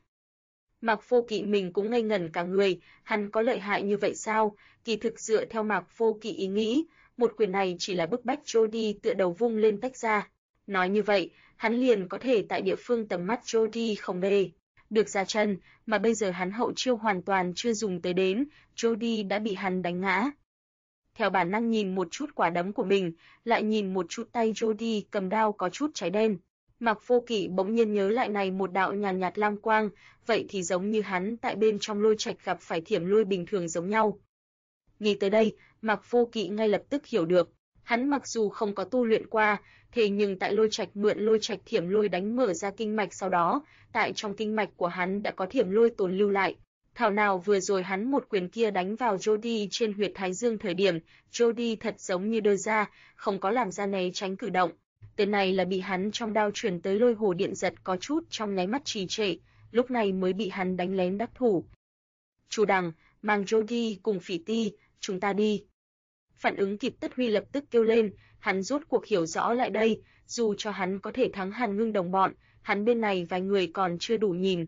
Mạc Vô Kỵ mình cũng ngây ngẩn cả người, hắn có lợi hại như vậy sao? Kỳ thực dựa theo Mạc Vô Kỵ ý nghĩ, một quyền này chỉ là bức bách Jody tựa đầu vung lên tách ra. Nói như vậy, hắn liền có thể tại địa phương tầm mắt Jody không đề được ra chân, mà bây giờ hắn hậu chiêu hoàn toàn chưa dùng tới đến, Jody đã bị hắn đánh ngã. Theo bản năng nhìn một chút quả đấm của mình, lại nhìn một chút tay Jody cầm đao có chút cháy đen. Mạc Vô Kỵ bỗng nhiên nhớ lại này một đạo nhàn nhạt lam quang, vậy thì giống như hắn tại bên trong lôi trạch gặp phải thiểm lôi bình thường giống nhau. Nghĩ tới đây, Mạc Vô Kỵ ngay lập tức hiểu được, hắn mặc dù không có tu luyện qua, thế nhưng tại lôi trạch mượn lôi trạch thiểm lôi đánh mở ra kinh mạch sau đó, tại trong kinh mạch của hắn đã có thiểm lôi tồn lưu lại. Thảo nào vừa rồi hắn một quyền kia đánh vào Jody trên huyệt thái dương thời điểm, Jody thật giống như đơ ra, không có làm ra né tránh cử động. Tên này là bị hắn trong đao chuyển tới lôi hồ điện giật có chút trong nháy mắt trì trệ, lúc này mới bị hắn đánh lén đắc thủ. Chu Đằng, mang Jody cùng Phỉ Ti, chúng ta đi. Phản ứng kịp Tất Huy lập tức kêu lên, hắn rốt cuộc hiểu rõ lại đây, dù cho hắn có thể thắng Hàn Ngưng đồng bọn, hắn bên này vài người còn chưa đủ nhìn.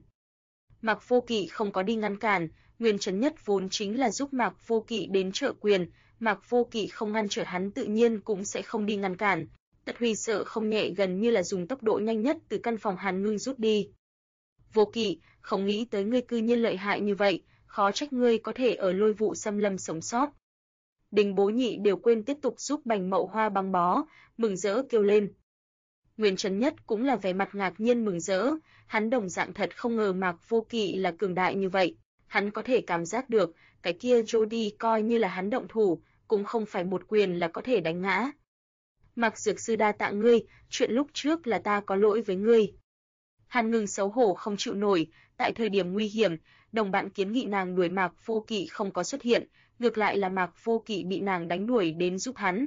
Mạc Vô Kỵ không có đi ngăn cản, Nguyên Trấn Nhất vốn chính là giúp Mạc Vô Kỵ đến trợ quyền, Mạc Vô Kỵ không ngăn trở hắn tự nhiên cũng sẽ không đi ngăn cản. Tất Huy sợ không nhẹ gần như là dùng tốc độ nhanh nhất từ căn phòng Hàn Ngưng rút đi. Vô Kỵ, không nghĩ tới ngươi cư nhiên lợi hại như vậy, khó trách ngươi có thể ở Lôi Vụ Xâm Lâm sống sót. Đình Bố Nhị đều quên tiếp tục giúp Bành Mậu Hoa băng bó, mừng rỡ kêu lên. Nguyên Trấn Nhất cũng là vẻ mặt ngạc nhiên mừng rỡ, hắn đồng dạng thật không ngờ Mạc Vô Kỵ là cường đại như vậy, hắn có thể cảm giác được, cái kia Jody coi như là hắn động thủ, cũng không phải một quyền là có thể đánh ngã. Mạc Dược Sư đa tạ ngươi, chuyện lúc trước là ta có lỗi với ngươi. Hàn Ngưng xấu hổ không chịu nổi, tại thời điểm nguy hiểm, đồng bạn kiến nghị nàng đuổi Mạc Vô Kỵ không có xuất hiện, ngược lại là Mạc Vô Kỵ bị nàng đánh đuổi đến giúp hắn.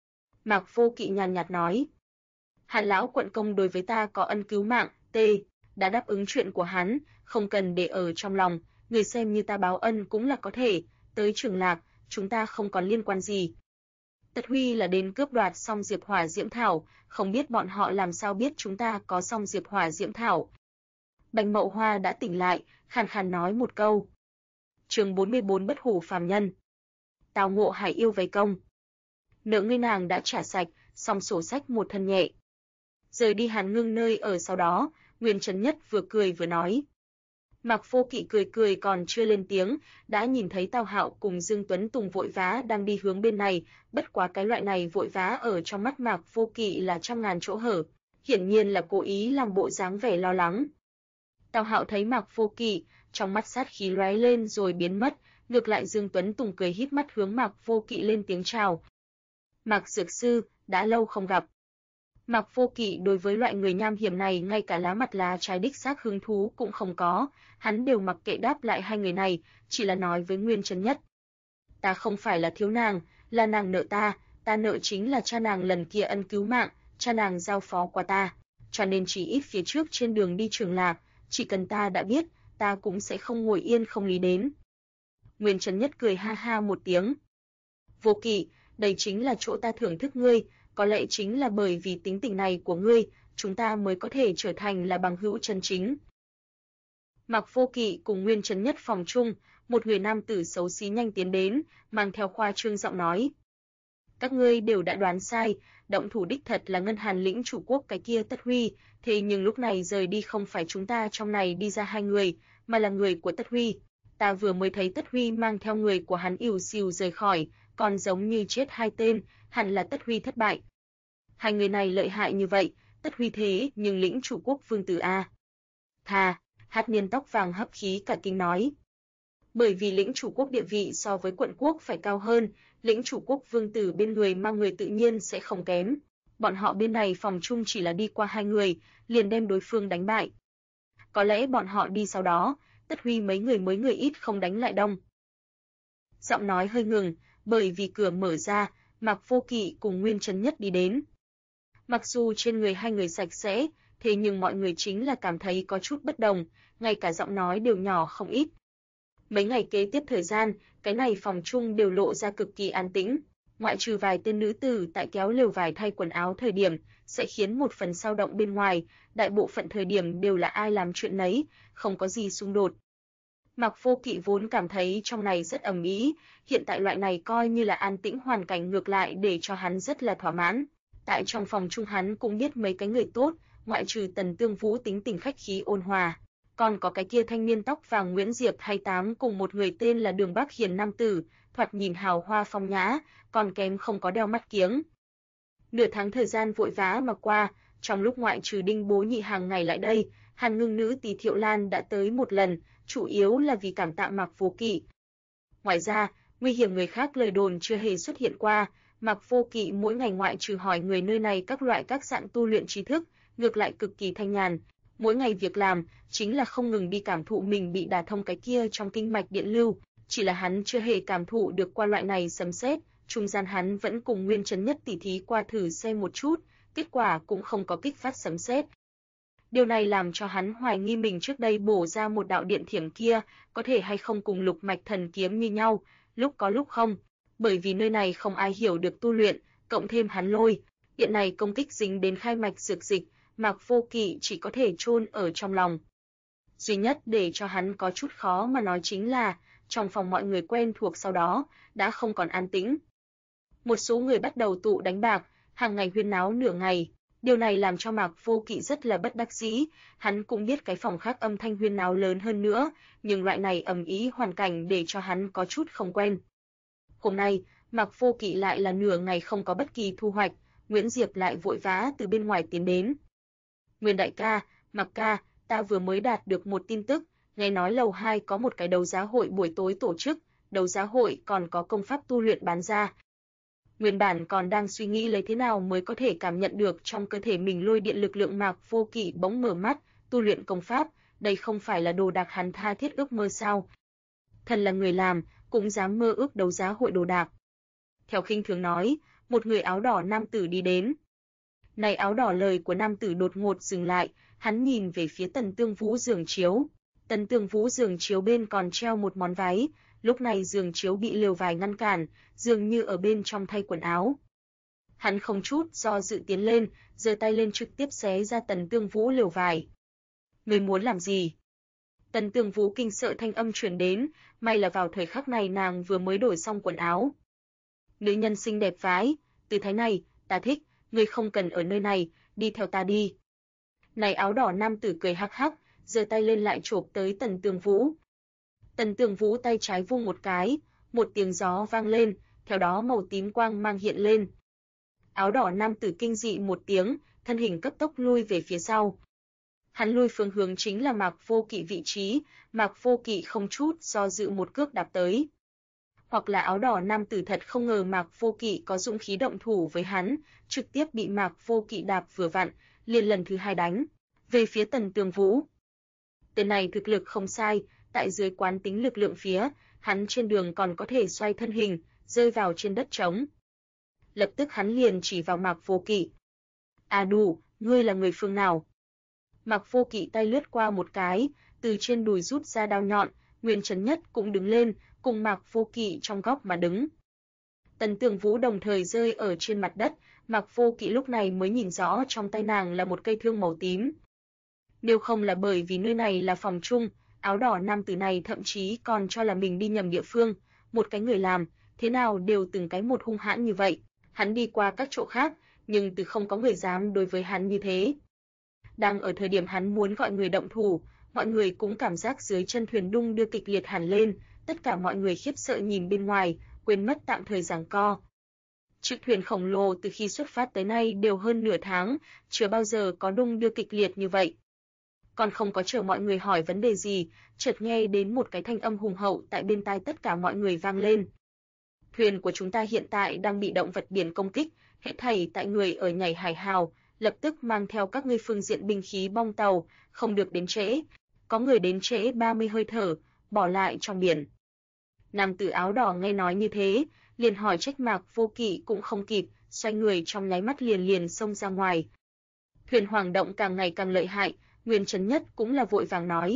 Mạc Vô Kỵ nhàn nhạt nói, Hàn lão quận công đối với ta có ân cứu mạng, đã đáp ứng chuyện của hắn, không cần để ở trong lòng, người xem như ta báo ân cũng là có thể, tới Trường Lạc, chúng ta không còn liên quan gì. Tật Huy là đến cướp đoạt Song Diệp Hỏa Diễm Thảo, không biết bọn họ làm sao biết chúng ta có Song Diệp Hỏa Diễm Thảo. Bành Mậu Hoa đã tỉnh lại, khàn khàn nói một câu. Chương 44 Bất Hủ Phàm Nhân. Tào Ngộ Hải yêu vây công. Nợ ngươi nàng đã trả sạch, xong sổ sách một thân nhẹ. Rời đi Hàn Ngưng nơi ở sau đó, Nguyên Trấn Nhất vừa cười vừa nói. Mạc Vô Kỵ cười cười còn chưa lên tiếng, đã nhìn thấy Tào Hạo cùng Dương Tuấn Tùng vội vã đang đi hướng bên này, bất quá cái loại này vội vã ở trong mắt Mạc Vô Kỵ là trăm ngàn chỗ hở, hiển nhiên là cố ý làm bộ dáng vẻ lo lắng. Tào Hạo thấy Mạc Vô Kỵ, trong mắt sát khí lóe lên rồi biến mất, ngược lại Dương Tuấn Tùng cười híp mắt hướng Mạc Vô Kỵ lên tiếng chào. Mạc Dược Sư, đã lâu không gặp. Mạc Vô Kỵ đối với loại người nham hiểm này ngay cả lá mặt lá trái đích xác hứng thú cũng không có, hắn đều mặc kệ đáp lại hai người này, chỉ là nói với Nguyên Trấn Nhất. Ta không phải là thiếu nàng, là nàng nợ ta nợ chính là cha nàng lần kia ân cứu mạng, cha nàng giao phó qua ta, cho nên chỉ ít phía trước trên đường đi Trường Lạc, chỉ cần ta đã biết, ta cũng sẽ không ngồi yên không lý đến. Nguyên Trấn Nhất cười ha ha một tiếng. Vô Kỵ, đây chính là chỗ ta thưởng thức ngươi, có lẽ chính là bởi vì tính tình này của ngươi, chúng ta mới có thể trở thành là bằng hữu chân chính. Mạc Vô Kỵ cùng Nguyên Trấn Nhất phòng chung, một người nam tử xấu xí nhanh tiến đến, mang theo khoa trương giọng nói. Các ngươi đều đã đoán sai, động thủ đích thật là Ngân Hàn lĩnh chủ quốc cái kia Tất Huy, thế nhưng lúc này rời đi không phải chúng ta trong này đi ra hai người, mà là người của Tất Huy. ta vừa mới thấy Tất Huy mang theo người của hắn ỉu xìu rời khỏi, còn giống như chết hai tên, hẳn là Tất Huy thất bại. Hai người này lợi hại như vậy, Tất Huy thế nhưng lĩnh chủ quốc vương tử a. Thà, Hát Niên tóc vàng hấp khí cả kinh nói. Bởi vì lĩnh chủ quốc địa vị so với quận quốc phải cao hơn, lĩnh chủ quốc vương tử bên người mang người tự nhiên sẽ không kém. Bọn họ bên này phòng chung chỉ là đi qua hai người, liền đem đối phương đánh bại. Có lẽ bọn họ đi sau đó, Tất Huy mấy người mới người ít không đánh lại đông. Giọng nói hơi ngừng, bởi vì cửa mở ra, Mạc Vô Kỵ cùng Nguyên Chấn Nhất đi đến. Mặc dù trên người hai người sạch sẽ, thế nhưng mọi người chính là cảm thấy có chút bất đồng, ngay cả giọng nói đều nhỏ không ít. Mấy ngày kế tiếp thời gian, cái này phòng chung đều lộ ra cực kỳ an tĩnh, ngoại trừ vài tên nữ tử tại kéo lều vải thay quần áo thời điểm sẽ khiến một phần dao động bên ngoài, đại bộ phận thời điểm đều là ai làm chuyện nấy, không có gì xung đột. Mạc Vô Kỵ vốn cảm thấy trong này rất ầm ĩ, hiện tại loại này coi như là an tĩnh hoàn cảnh ngược lại để cho hắn rất là thỏa mãn. Tại trong phòng chung hắn cũng biết mấy cái người tốt, ngoại trừ Tần Tương Vũ tính tình khách khí ôn hòa, còn có cái kia thanh niên tóc vàng Nguyễn Diệp hay tám cùng một người tên là Đường Bắc Hiền nam tử, thoạt nhìn hào hoa phong nhã, còn kém không có đeo mắt kiếng. Nửa tháng thời gian vội vã mà qua, trong lúc ngoại trừ Đinh Bố Nhị hàng ngày lại đây, Hàn Ngưng nữ tỷ Thiệu Lan đã tới một lần, chủ yếu là vì cảm tạ Mạc Vô Kỵ. Ngoài ra, nguy hiểm người khác lời đồn chưa hề xuất hiện qua, Mạc Vô Kỵ mỗi ngày ngoại trừ hỏi người nơi này các loại các dạng tu luyện trí thức, ngược lại cực kỳ thanh nhàn. Mỗi ngày việc làm chính là không ngừng đi cảm thụ mình bị đả thông cái kia trong kinh mạch điện lưu, chỉ là hắn chưa hề cảm thụ được qua loại này sấm sét, trung gian hắn vẫn cùng Nguyên Chấn Nhất tỉ thí qua thử xem một chút, kết quả cũng không có kích phát sấm sét. Điều này làm cho hắn hoài nghi mình trước đây bổ ra một đạo điện thiểm kia, có thể hay không cùng Lục Mạch Thần Kiếm như nhau, lúc có lúc không, bởi vì nơi này không ai hiểu được tu luyện, cộng thêm hắn lôi, điện này công kích dính đến khai mạch dược dịch, Mạc Vô Kỵ chỉ có thể chôn ở trong lòng. Duy nhất để cho hắn có chút khó mà nói chính là, trong phòng mọi người quen thuộc sau đó, đã không còn an tĩnh. Một số người bắt đầu tụ đánh bạc, hàng ngày huyên náo nửa ngày, điều này làm cho Mạc Vô Kỵ rất là bất đắc dĩ, hắn cũng biết cái phòng khác âm thanh huyên náo lớn hơn nữa, nhưng loại này ầm ĩ hoàn cảnh để cho hắn có chút không quen. Hôm nay, Mạc Vô Kỵ lại là nửa ngày không có bất kỳ thu hoạch, Nguyễn Diệp lại vội vã từ bên ngoài tiến đến. Nguyên đại ca, Mạc ca, ta vừa mới đạt được một tin tức, nghe nói lầu 2 có một cái đấu giá hội buổi tối tổ chức, đấu giá hội còn có công pháp tu luyện bán ra. Nguyên bản còn đang suy nghĩ lấy thế nào mới có thể cảm nhận được trong cơ thể mình lôi điện lực lượng, Mạc Vô Kỵ bỗng mở mắt, tu luyện công pháp, đây không phải là đồ đạc hắn tha thiết ước mơ sao? Thần là người làm, cũng dám mơ ước đấu giá hội đồ đạc. Theo khinh thường nói, một người áo đỏ nam tử đi đến. Này áo đỏ lời của nam tử đột ngột dừng lại, hắn nhìn về phía Tần Tương Vũ giường chiếu. Tần Tương Vũ giường chiếu bên còn treo một món váy, lúc này giường chiếu bị lều vải ngăn cản, dường như ở bên trong thay quần áo. Hắn không chút do dự tiến lên, giơ tay lên trực tiếp xé ra Tần Tương Vũ lều vải. Ngươi muốn làm gì? Tần Tương Vũ kinh sợ thanh âm truyền đến, may là vào thời khắc này nàng vừa mới đổi xong quần áo. Nữ nhân xinh đẹp vái, từ thái này, ta thích, ngươi không cần ở nơi này, đi theo ta đi. Này áo đỏ nam tử cười hắc hắc, giơ tay lên lại chộp tới Tần Tương Vũ. Tần Tương Vũ tay trái vung một cái, một tiếng gió vang lên, theo đó màu tím quang mang hiện lên. Áo đỏ nam tử kinh dị một tiếng, thân hình cấp tốc lui về phía sau. Hắn lui phương hướng chính là Mạc Vô Kỵ vị trí, Mạc Vô Kỵ không chút do dự một cước đạp tới. Hoặc là áo đỏ nam tử thật không ngờ Mạc Vô Kỵ có dũng khí động thủ với hắn, trực tiếp bị Mạc Vô Kỵ đạp vừa vặn, liền lần thứ hai đánh về phía Tần Tương Vũ. Tên này thực lực không sai, tại dưới quán tính lực lượng phía, hắn trên đường còn có thể xoay thân hình, rơi vào trên đất trống. Lập tức hắn liền chỉ vào Mạc Vô Kỵ. À đủ, ngươi là người phương nào? Mạc Vô Kỵ tay lướt qua một cái, từ trên đùi rút ra đao nhọn, Nguyên Chấn Nhất cũng đứng lên, cùng Mạc Vô Kỵ trong góc mà đứng. Tần Tương Vũ đồng thời rơi ở trên mặt đất, Mạc Vô Kỵ lúc này mới nhìn rõ trong tay nàng là một cây thương màu tím. Nếu không là bởi vì nơi này là phòng chung, áo đỏ nam tử này thậm chí còn cho là mình đi nhầm địa phương, một cái người làm, thế nào đều từng cái một hung hãn như vậy. Hắn đi qua các chỗ khác, nhưng từ không có người dám đối với hắn như thế. Đang ở thời điểm hắn muốn gọi người động thủ, mọi người cũng cảm giác dưới chân thuyền đung đưa kịch liệt hẳn lên, tất cả mọi người khiếp sợ nhìn bên ngoài, quên mất tạm thời giằng co. Chiếc thuyền khổng lồ từ khi xuất phát tới nay đều hơn nửa tháng, chưa bao giờ có đung đưa kịch liệt như vậy. Còn không có chờ mọi người hỏi vấn đề gì, chợt nghe đến một cái thanh âm hùng hậu tại bên tai tất cả mọi người vang lên. Thuyền của chúng ta hiện tại đang bị động vật biển công kích, hết thảy tại người ở nhảy hải hào, lập tức mang theo các ngươi phương diện binh khí bong tàu, không được đến trễ. Có người đến trễ 30 hơi thở, bỏ lại trong biển. Nam tử áo đỏ nghe nói như thế, liền hỏi trách Mạc Vô Kỵ cũng không kịp, xoay người trong nháy mắt liền xông ra ngoài. Thuyền hoàng động càng ngày càng lợi hại, Nguyên Chấn Nhất cũng là vội vàng nói.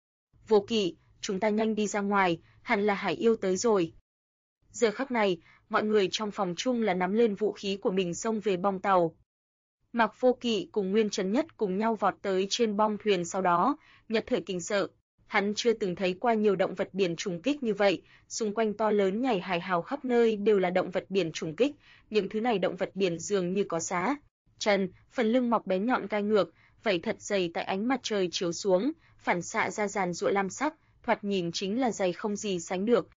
Vô Kỵ, chúng ta nhanh đi ra ngoài, hẳn là hải yêu tới rồi. Giờ khắc này, mọi người trong phòng chung là nắm lên vũ khí của mình xông về bong tàu. Mạc Vô Kỵ cùng Nguyên Chấn Nhất cùng nhau vọt tới trên bong thuyền sau đó, nhất thời kinh sợ. Hắn chưa từng thấy qua nhiều động vật biển trùng kích như vậy, xung quanh to lớn nhảy hải hào khắp nơi đều là động vật biển trùng kích, những thứ này động vật biển dường như có xá, chân, phần lưng mọc bén nhọn gai ngược, vảy thật dày tại ánh mặt trời chiếu xuống, phản xạ ra giàn giụa lam sắc, thoạt nhìn chính là dày không gì sánh được.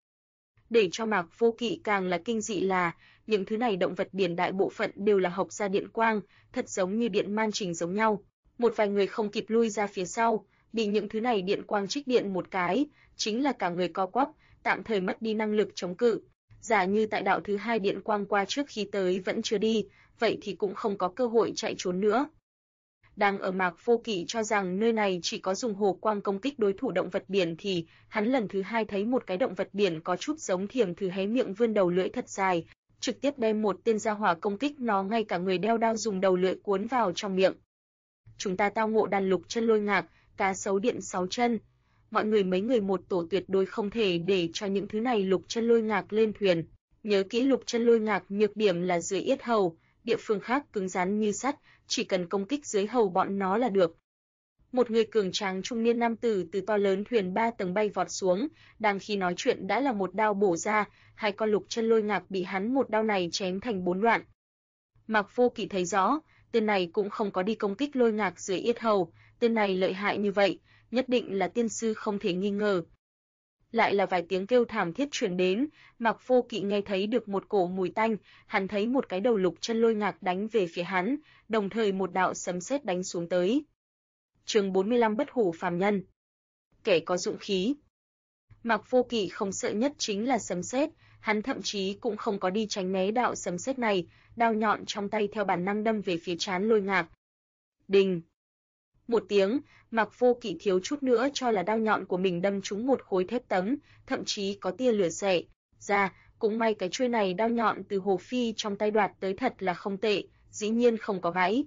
Để cho Mạc Vô Kỵ càng là kinh dị là, những thứ này động vật biển đại bộ phận đều là hộc ra điện quang, thật giống như điện man trình giống nhau. Một vài người không kịp lui ra phía sau, bị những thứ này điện quang trích điện một cái, chính là cả người co quắp, tạm thời mất đi năng lực chống cự. Giả như tại đạo thứ hai điện quang qua trước khi tới vẫn chưa đi, vậy thì cũng không có cơ hội chạy trốn nữa. Đang ở Mạc Vô Kỵ cho rằng nơi này chỉ có dùng hồ quang công kích đối thủ động vật biển thì hắn lần thứ hai thấy một cái động vật biển có chút giống thiềm thử hé miệng vươn đầu lưỡi thật dài, trực tiếp đem một tên gia hỏa công kích nó ngay cả người đeo đao dùng đầu lưỡi cuốn vào trong miệng. Chúng ta tao ngộ đàn lục chân lôi ngạc, cá sấu điện 6 chân. Mọi người mấy người một tổ tuyệt đối không thể để cho những thứ này lục chân lôi ngạc lên thuyền. Nhớ kỹ lục chân lôi ngạc nhược điểm là dưới yết hầu, địa phương khác cứng rắn như sắt, chỉ cần công kích dưới hầu bọn nó là được. Một người cường tráng trung niên nam tử từ to lớn thuyền 3 tầng bay vọt xuống, đang khi nói chuyện đã là một đao bổ ra, hai con lục chân lôi ngạc bị hắn một đao này chém thành 4 đoạn. Mạc Vô Kỵ thấy rõ, tên này cũng không có đi công kích lôi ngạc dưới yết hầu, tên này lợi hại như vậy, nhất định là tiên sư không thể nghi ngờ. Lại là vài tiếng kêu thảm thiết truyền đến, Mạc Vô Kỵ nghe thấy được một cổ mùi tanh, hắn thấy một cái đầu lục chân lôi ngạc đánh về phía hắn, đồng thời một đạo sấm sét đánh xuống tới. Chương 45 Bất hủ phàm nhân. Kẻ có dũng khí. Mạc Vô Kỵ không sợ nhất chính là sấm sét, hắn thậm chí cũng không có đi tránh né đạo sấm sét này, đao nhọn trong tay theo bản năng đâm về phía trán lôi ngạc. Đình. Một tiếng, Mạc Vô Kỵ thiếu chút nữa cho là đao nhọn của mình đâm trúng một khối thép tấm, thậm chí có tia lửa xẻ ra, cũng may cái chuôi này đao nhọn từ Hồ Phi trong tay đoạt tới thật là không tệ, dĩ nhiên không có gãy.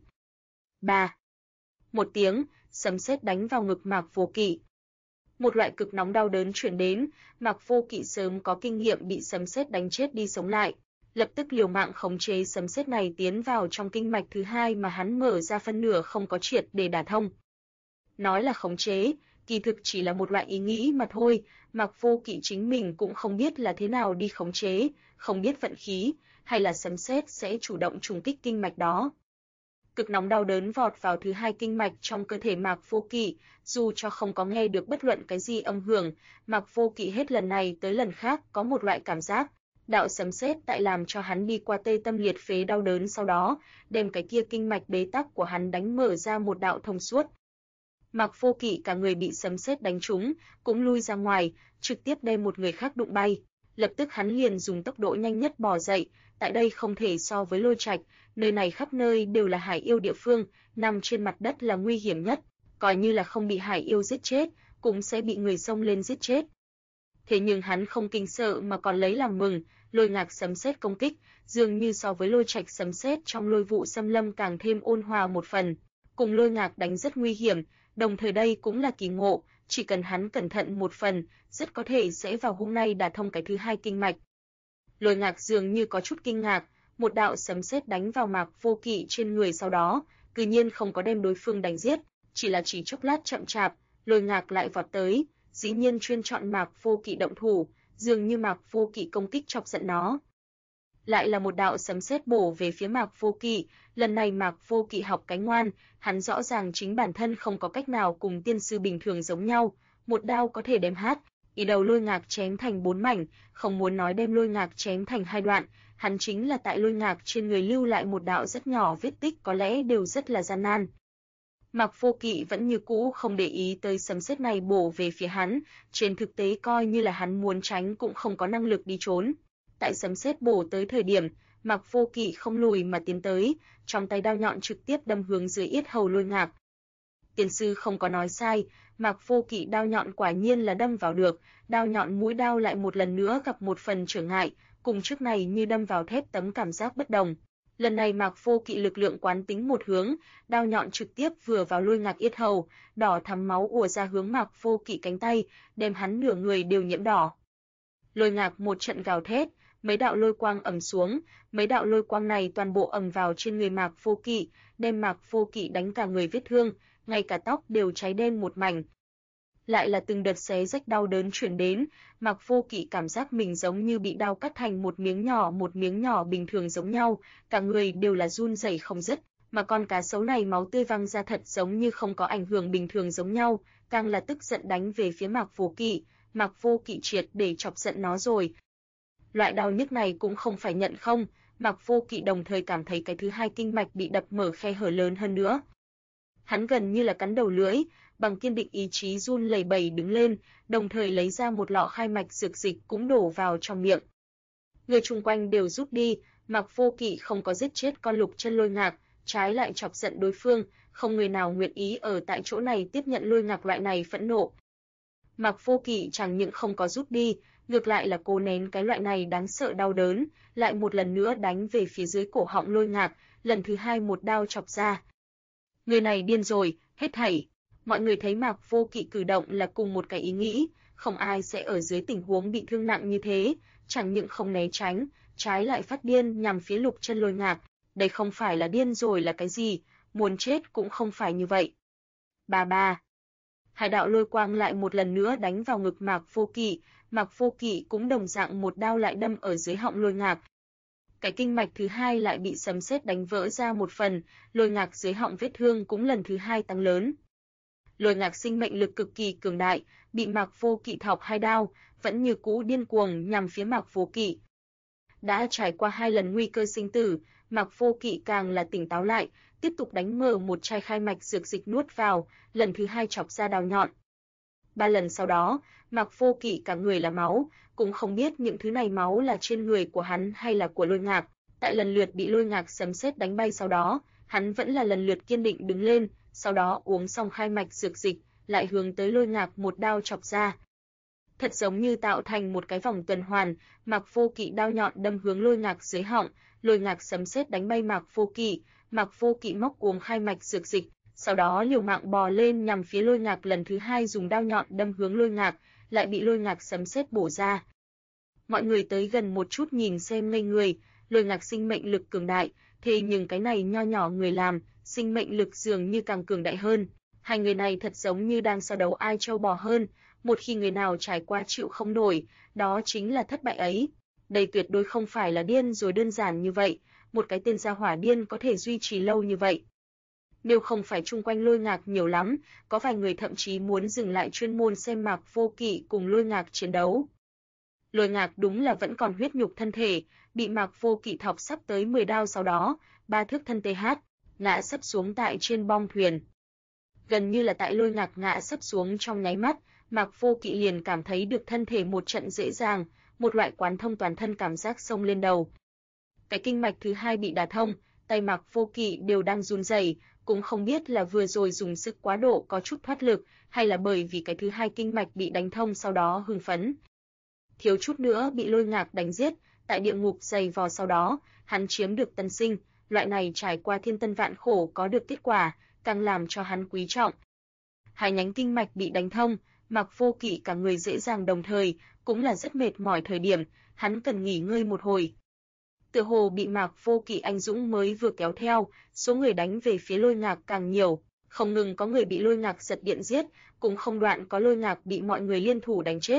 3. Một tiếng, sấm sét đánh vào ngực Mạc Vô Kỵ. Một loại cực nóng đau đớn truyền đến, Mạc Vô Kỵ sớm có kinh nghiệm bị sấm sét đánh chết đi sống lại, lập tức liều mạng khống chế sấm sét này tiến vào trong kinh mạch thứ hai mà hắn mở ra phân nửa không có triệt để đả thông. Nói là khống chế, kỳ thực chỉ là một loại ý nghĩ mà thôi, Mạc Vô Kỵ chính mình cũng không biết là thế nào đi khống chế, không biết vận khí, hay là sấm sét sẽ chủ động trùng kích kinh mạch đó. Cực nóng đau đớn vọt vào thứ hai kinh mạch trong cơ thể Mạc Vô Kỵ, dù cho không có nghe được bất luận cái gì âm hưởng, Mạc Vô Kỵ hết lần này tới lần khác có một loại cảm giác, đạo sấm sét tại làm cho hắn đi qua tê tâm liệt phế đau đớn sau đó, đem cái kia kinh mạch bế tắc của hắn đánh mở ra một đạo thông suốt. Mạc Vô Kỵ cả người bị sấm sét đánh trúng, cũng lui ra ngoài, trực tiếp đem một người khác đụng bay. Lập tức hắn liền dùng tốc độ nhanh nhất bò dậy, tại đây không thể so với Lôi Trạch, nơi này khắp nơi đều là hải yêu địa phương, nằm trên mặt đất là nguy hiểm nhất, coi như là không bị hải yêu giết chết, cũng sẽ bị người xông lên giết chết. Thế nhưng hắn không kinh sợ mà còn lấy làm mừng, lôi ngạc sấm sét công kích, dường như so với Lôi Trạch sấm sét trong Lôi Vụ Xâm Lâm càng thêm ôn hòa một phần, cùng lôi ngạc đánh rất nguy hiểm, đồng thời đây cũng là kỳ ngộ, chỉ cần hắn cẩn thận một phần, rất có thể sẽ vào hôm nay đả thông cái thứ hai kinh mạch. Lôi ngạc dường như có chút kinh ngạc, một đạo sấm sét đánh vào Mạc Vô Kỵ trên người sau đó, tự nhiên không có đem đối phương đánh giết, chỉ là chỉ chốc lát chậm chạp, lôi ngạc lại vọt tới, dĩ nhiên chuyên chọn Mạc Vô Kỵ động thủ, dường như Mạc Vô Kỵ công kích chọc giận nó. Lại là một đạo sấm sét bổ về phía Mạc Vô Kỵ, lần này Mạc Vô Kỵ học cái ngoan, hắn rõ ràng chính bản thân không có cách nào cùng tiên sư bình thường giống nhau, một đao có thể đem hát, ý đầu Lôi Ngạc chém thành 4 mảnh, không muốn nói đem Lôi Ngạc chém thành 2 đoạn, hắn chính là tại Lôi Ngạc trên người lưu lại một đạo rất nhỏ vết tích có lẽ đều rất là gian nan. Mạc Vô Kỵ vẫn như cũ không để ý tới sấm sét này bổ về phía hắn, trên thực tế coi như là hắn muốn tránh cũng không có năng lực đi trốn. Tại sấm sét bổ tới thời điểm, Mạc Vô Kỵ không lùi mà tiến tới, trong tay đao nhọn trực tiếp đâm hướng dưới yết hầu Lôi Ngạc. Tiên sư không có nói sai, Mạc Vô Kỵ đao nhọn quả nhiên là đâm vào được, đao nhọn mũi đao lại một lần nữa gặp một phần trở ngại, cùng trước này như đâm vào thép tấm cảm giác bất đồng. Lần này Mạc Vô Kỵ lực lượng quán tính một hướng, đao nhọn trực tiếp vừa vào Lôi Ngạc yết hầu, đỏ thắm máu ùa ra hướng Mạc Vô Kỵ cánh tay, đem hắn nửa người đều nhiễm đỏ. Lôi Ngạc một trận gào thét, mấy đạo lôi quang ầm xuống, mấy đạo lôi quang này toàn bộ ầm vào trên người Mạc Vô Kỵ, đem Mạc Vô Kỵ đánh cả người vết thương, ngay cả tóc đều cháy đen một mảnh. Lại là từng đợt xé rách đau đớn truyền đến, Mạc Vô Kỵ cảm giác mình giống như bị đao cắt thành một miếng nhỏ bình thường giống nhau, cả người đều là run rẩy không dứt, mà con cá sấu này máu tươi văng ra thật giống như không có ảnh hưởng bình thường giống nhau, càng là tức giận đánh về phía Mạc Vô Kỵ, Mạc Vô Kỵ triệt để chọc giận nó rồi. Loại đau nhức này cũng không phải nhận không, Mạc Vô Kỵ đồng thời cảm thấy cái thứ hai kinh mạch bị đập mở khe hở lớn hơn nữa. Hắn gần như là cắn đầu lưỡi, bằng kiên định ý chí run lẩy bẩy đứng lên, đồng thời lấy ra một lọ khai mạch dược dịch cũng đổ vào trong miệng. Người chung quanh đều rút đi, Mạc Vô Kỵ không có giết chết con Lục Chân Lôi Ngạc, trái lại chọc giận đối phương, không người nào nguyện ý ở tại chỗ này tiếp nhận Lôi Ngạc loại này phẫn nộ. Mạc Vô Kỵ chẳng những không có rút đi, ngược lại là cố nén cái loại này đáng sợ đau đớn, lại một lần nữa đánh về phía dưới cổ họng Lôi Ngạc, lần thứ hai một đao chọc ra. Người này điên rồi, hết thảy. Mọi người thấy Mạc Vô Kỵ cử động là cùng một cái ý nghĩ, không ai sẽ ở dưới tình huống bị thương nặng như thế, chẳng những không né tránh, trái lại phát điên nhằm phía Lục Chân Lôi Ngạc, đây không phải là điên rồi là cái gì, muốn chết cũng không phải như vậy. Ba. Hai đạo lôi quang lại một lần nữa đánh vào ngực Mạc Vô Kỵ cũng đồng dạng một đao lại đâm ở dưới họng Lôi Ngạc. Cái kinh mạch thứ hai lại bị sấm sét đánh vỡ ra một phần, Lôi Ngạc dưới họng vết thương cũng lần thứ hai tăng lớn. Lôi Ngạc sinh mệnh lực cực kỳ cường đại, bị Mạc Vô Kỵ thọc hai đao, vẫn như cũ điên cuồng nhằm phía Mạc Vô Kỵ. Đã trải qua 2 lần nguy cơ sinh tử, Mạc Vô Kỵ càng là tỉnh táo lại, tiếp tục đánh mở một chai khai mạch dược dịch nuốt vào, lần thứ hai chọc ra đao nhọn. 3 lần sau đó, Mạc Vô Kỵ cả người là máu, cũng không biết những thứ này máu là trên người của hắn hay là của Lôi Ngạc. Tại lần lượt bị Lôi Ngạc sấm sét đánh bay sau đó, hắn vẫn là lần lượt kiên định đứng lên, sau đó uống xong khai mạch dược dịch, lại hướng tới Lôi Ngạc một đao chọc ra. Thật giống như tạo thành một cái vòng tuần hoàn, Mạc Vô Kỵ đao nhọn đâm hướng Lôi Ngạc dưới họng, Lôi Ngạc sấm sét đánh bay Mạc Vô Kỵ móc uống khai mạch dược dịch, sau đó liều mạng bò lên nhằm phía Lôi Ngạc lần thứ hai dùng đao nhọn đâm hướng Lôi Ngạc, lại bị Lôi Ngạc sấm sét bổ ra. Mọi người tới gần một chút nhìn xem ngây người, Lôi Ngạc sinh mệnh lực cường đại, thế nhưng cái này nho nhỏ người làm, sinh mệnh lực dường như càng cường đại hơn. Hai người này thật giống như đang so đấu ai trâu bò hơn, một khi người nào trải qua chịu không nổi, đó chính là thất bại ấy. Đây tuyệt đối không phải là điên rồi đơn giản như vậy, một cái tên gia hỏa điên có thể duy trì lâu như vậy. Nếu không phải chung quanh Lôi Ngạc nhiều lắm, có vài người thậm chí muốn dừng lại chuyên môn xem Mạc Vô Kỵ cùng Lôi Ngạc chiến đấu. Lôi Ngạc đúng là vẫn còn huyết nhục thân thể, bị Mạc Vô Kỵ thọc sắp tới 10 đao sau đó, 3 thước thân TH, ngã sấp xuống tại trên bong thuyền. Gần như là tại Lôi Ngạc ngã sấp xuống trong nháy mắt, Mạc Vô Kỵ liền cảm thấy được thân thể một trận dễ dàng, một loại quán thông toàn thân cảm giác xông lên đầu. Cái kinh mạch thứ hai bị đả thông, tay Mạc Vô Kỵ đều đang run rẩy, cũng không biết là vừa rồi dùng sức quá độ có chút thoát lực, hay là bởi vì cái thứ hai kinh mạch bị đánh thông sau đó hưng phấn. Thiếu chút nữa bị Lôi Ngạc đánh giết, tại địa ngục dày vò sau đó, hắn chiếm được tân sinh, loại này trải qua thiên tân vạn khổ có được kết quả, càng làm cho hắn quý trọng. Hai nhánh kinh mạch bị đánh thông, Mạc Vô Kỵ cả người dễ dàng đồng thời, cũng là rất mệt mỏi thời điểm, hắn cần nghỉ ngơi một hồi. Tựa hồ bị Mạc Vô Kỵ anh dũng mới vừa kéo theo, số người đánh về phía Lôi Ngạc càng nhiều, không ngừng có người bị Lôi Ngạc giật điện giết, cũng không đoạn có Lôi Ngạc bị mọi người liên thủ đánh chết,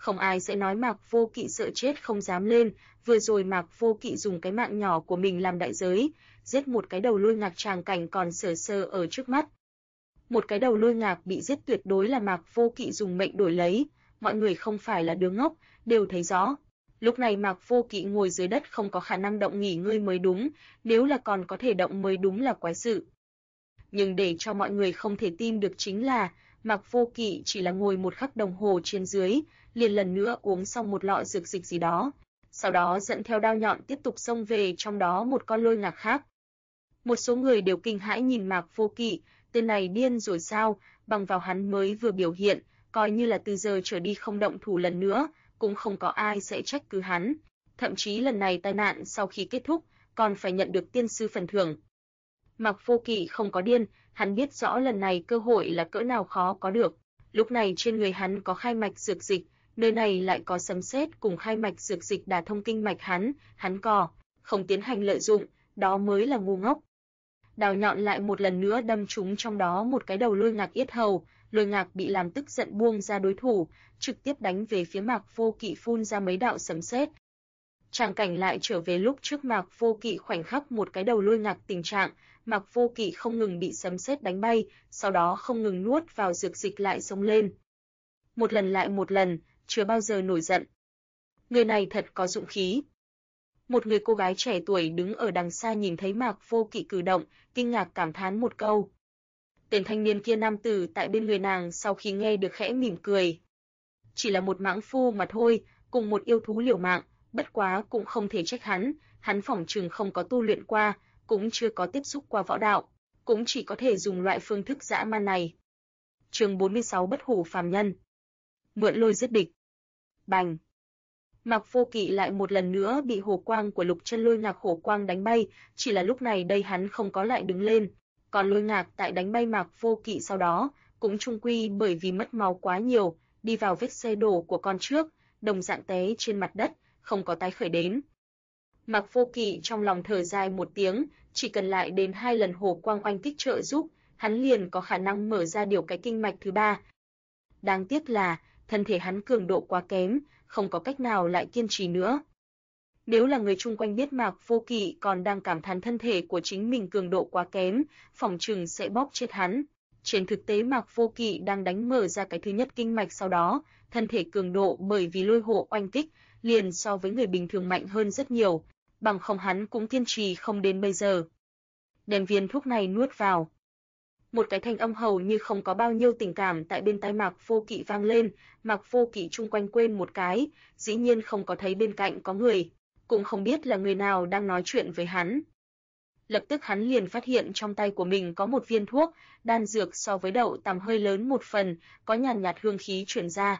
Không ai sẽ nói Mạc Vô Kỵ sợ chết không dám lên, vừa rồi Mạc Vô Kỵ dùng cái mạng nhỏ của mình làm đại giới, giết một cái đầu lôi ngạc tràng cảnh còn sờ sờ ở trước mắt. Một cái đầu lôi ngạc bị giết tuyệt đối là Mạc Vô Kỵ dùng mệnh đổi lấy, mọi người không phải là đứa ngốc, đều thấy rõ. Lúc này Mạc Vô Kỵ ngồi dưới đất không có khả năng động nghỉ ngơi mới đúng, nếu là còn có thể động mới đúng là quái sự. Nhưng để cho mọi người không thể tin được chính là, Mạc Vô Kỵ chỉ là ngồi một khắc đồng hồ trên dưới, liền lần nữa uống xong một lọ dược dịch gì đó, sau đó dẫn theo đao nhọn tiếp tục xông về trong đó một con lôi ngạc khác. Một số người đều kinh hãi nhìn Mạc Vô Kỵ, tên này điên rồi sao, bằng vào hắn mới vừa biểu hiện, coi như là từ giờ trở đi không động thủ lần nữa, cũng không có ai sẽ trách cứ hắn. Thậm chí lần này tai nạn sau khi kết thúc, còn phải nhận được tiên sư phần thưởng. Mạc Vô Kỵ không có điên, hắn biết rõ lần này cơ hội là cỡ nào khó có được. Lúc này trên người hắn có khai mạch dược dịch, nơi này lại có sấm sét cùng khai mạch dược dịch đả thông kinh mạch hắn không tiến hành lợi dụng, đó mới là ngu ngốc. Đao nhọn lại một lần nữa đâm trúng trong đó một cái đầu lôi ngạc yết hầu, lôi ngạc bị làm tức giận buông ra đối thủ, trực tiếp đánh về phía Mạc Vô Kỵ phun ra mấy đạo sấm sét. Tràng cảnh lại trở về lúc trước Mạc Vô Kỵ khoảnh khắc một cái đầu lôi ngạc tình trạng, Mạc Vô Kỵ không ngừng bị sấm sét đánh bay, sau đó không ngừng nuốt vào dược dịch lại xông lên. Một lần lại một lần, chưa bao giờ nổi giận. Người này thật có dũng khí. Một người cô gái trẻ tuổi đứng ở đằng xa nhìn thấy Mạc Vô Kỵ cử động, kinh ngạc cảm thán một câu. Tên thanh niên kia nam tử tại bên người nàng sau khi nghe được khẽ mỉm cười. Chỉ là một mãng phu mà thôi, cùng một yêu thú liều mạng, bất quá cũng không thể trách hắn phỏng chừng không có tu luyện qua, cũng chưa có tiếp xúc qua võ đạo, cũng chỉ có thể dùng loại phương thức dã man này. Chương 46 Bất hủ phàm nhân. Mượn lôi giết địch. Bành. Mạc Vô Kỵ lại một lần nữa bị hồ quang của Lục Chân Lôi Ngạc hổ quang đánh bay, chỉ là lúc này đây hắn không có lại đứng lên, còn lôi ngạc tại đánh bay Mạc Vô Kỵ sau đó, cũng chung quy bởi vì mất máu quá nhiều, đi vào vết xe đổ của con trước, đồng dạng té trên mặt đất, không có tái khởi đến. Mạc Vô Kỵ trong lòng thở dài một tiếng, chỉ cần lại đến 2 lần hồ quang oanh kích trợ giúp, hắn liền có khả năng mở ra điều cái kinh mạch thứ 3. Đáng tiếc là, thân thể hắn cường độ quá kém, không có cách nào lại kiên trì nữa. Nếu là người chung quanh biết Mạc Vô Kỵ còn đang cảm thán thân thể của chính mình cường độ quá kém, phỏng chừng sẽ bóp chết hắn. Trên thực tế Mạc Vô Kỵ đang đánh mở ra cái thứ nhất kinh mạch sau đó, thân thể cường độ bởi vì lôi hộ oanh kích, liền so với người bình thường mạnh hơn rất nhiều, bằng không hắn cũng kiên trì không đến bây giờ. Đem viên thuốc này nuốt vào. Một cái thanh âm hầu như không có bao nhiêu tình cảm tại bên tai Mạc Vô Kỵ vang lên, Mạc Vô Kỵ chung quanh quên một cái, dĩ nhiên không có thấy bên cạnh có người, cũng không biết là người nào đang nói chuyện với hắn. Lập tức hắn liền phát hiện trong tay của mình có một viên thuốc, đan dược so với đậu tằm hơi lớn một phần, có nhàn nhạt hương khí truyền ra.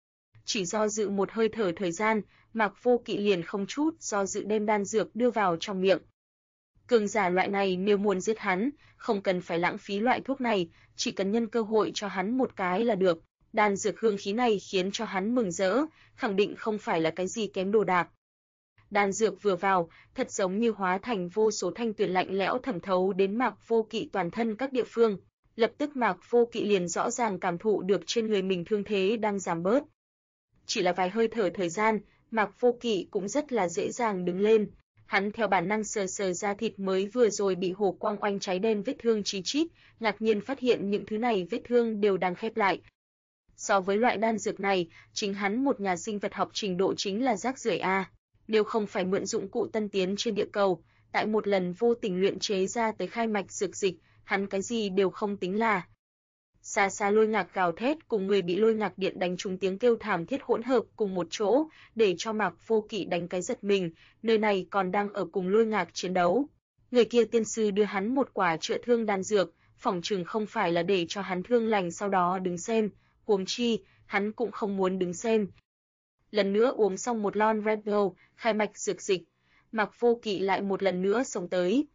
Chỉ do dự một hơi thở thời gian, Mạc Vô Kỵ liền không chút do dự đem đan dược đưa vào trong miệng. Cường giả loại này nếu muốn giết hắn, không cần phải lãng phí loại thuốc này, chỉ cần nhân cơ hội cho hắn một cái là được. Đan dược hương khí này khiến cho hắn mừng rỡ, khẳng định không phải là cái gì kém đồ đạc. Đan dược vừa vào, thật giống như hóa thành vô số thanh tuyền lạnh lẽo thẩm thấu đến Mạc Vô Kỵ toàn thân các địa phương. Lập tức Mạc Vô Kỵ liền rõ ràng cảm thụ được trên người mình thương thế đang giảm bớt. Chỉ là vài hơi thở thời gian, Mạc Vô Kỵ cũng rất là dễ dàng đứng lên. Hắn theo bản năng sờ sờ da thịt mới vừa rồi bị hồ quang oanh cháy đen vết thương chí chít, ngạc nhiên phát hiện những thứ này vết thương đều đang khép lại. So với loại đan dược này, chính hắn một nhà sinh vật học trình độ chính là rác rưởi a. Nếu không phải mượn dụng cụ tân tiến trên địa cầu, tại một lần vô tình luyện chế ra tới khai mạch dược dịch, hắn cái gì đều không tính là. Xa xa lôi ngạc gào thét cùng người bị lôi ngạc điện đánh trúng tiếng kêu thảm thiết hỗn hợp cùng một chỗ, để cho Mạc Vô Kỵ đánh cái giật mình, nơi này còn đang ở cùng lôi ngạc chiến đấu. Người kia tiên sư đưa hắn một quả chữa thương đan dược, phỏng chừng không phải là để cho hắn thương lành sau đó đứng xem, huống chi, hắn cũng không muốn đứng xem. Lần nữa uống xong một lon Red Bull, khai mạch dược dịch, Mạc Vô Kỵ lại một lần nữa xông tới.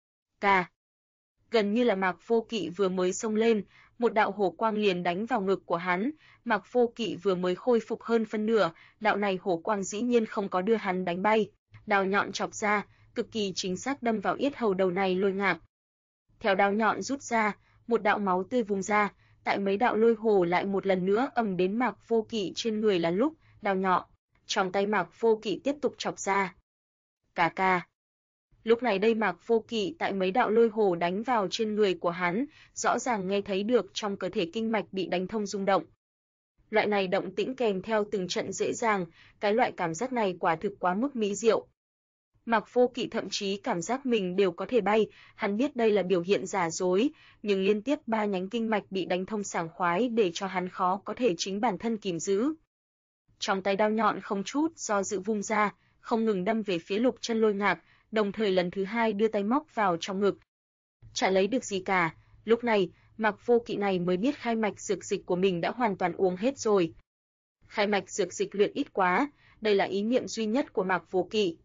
Cà. Gần như là Mạc Vô Kỵ vừa mới xông lên, một đạo hổ quang liền đánh vào ngực của hắn, Mạc Vô Kỵ vừa mới khôi phục hơn phân nửa, đạo này hổ quang dĩ nhiên không có đưa hắn đánh bay, đao nhọn chọc ra, cực kỳ chính xác đâm vào yết hầu đầu này lôi ngạc. Theo đao nhọn rút ra, một đạo máu tươi vung ra, tại mấy đạo lôi hồ lại một lần nữa ầm đến Mạc Vô Kỵ trên người là lúc, đao nhọn. Trong tay Mạc Vô Kỵ tiếp tục chọc ra. Cà cà. Lúc này đây Mạc Vô Kỵ tại mấy đạo lôi hồ đánh vào trên người của hắn, rõ ràng nghe thấy được trong cơ thể kinh mạch bị đánh thông rung động. Loại này động tĩnh kèm theo từng trận dễ dàng, cái loại cảm giác này quả thực quá mức mỹ diệu. Mạc Vô Kỵ thậm chí cảm giác mình đều có thể bay, hắn biết đây là biểu hiện giả dối, nhưng liên tiếp 3 nhánh kinh mạch bị đánh thông sảng khoái để cho hắn khó có thể chính bản thân kìm giữ. Trong tay đao nhọn không chút do dự vung ra, không ngừng đâm về phía Lục Chân Lôi Ngạc, đồng thời lần thứ hai đưa tay móc vào trong ngực. Chả lấy được gì cả, lúc này, Mạc Vô Kỵ này mới biết khai mạch dược dịch của mình đã hoàn toàn uống hết rồi. Khai mạch dược dịch luyện ít quá, đây là ý niệm duy nhất của Mạc Vô Kỵ.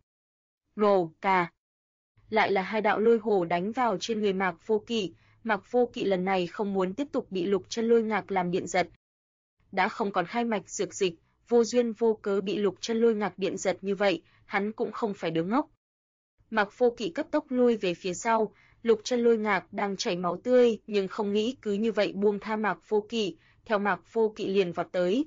Rồ, cà. Lại là 2 đạo lôi hồ đánh vào trên người Mạc Vô Kỵ, Mạc Vô Kỵ lần này không muốn tiếp tục bị Lục Chân Lôi Ngạc làm điện giật. Đã không còn khai mạch dược dịch, vô duyên vô cớ bị Lục Chân Lôi Ngạc điện giật như vậy, hắn cũng không phải đứa ngốc. Mạc Vô Kỵ cấp tốc lui về phía sau, Lục Chân Lôi Ngạc đang chảy máu tươi, nhưng không nghĩ cứ như vậy buông tha Mạc Vô Kỵ, theo Mạc Vô Kỵ liền vọt tới.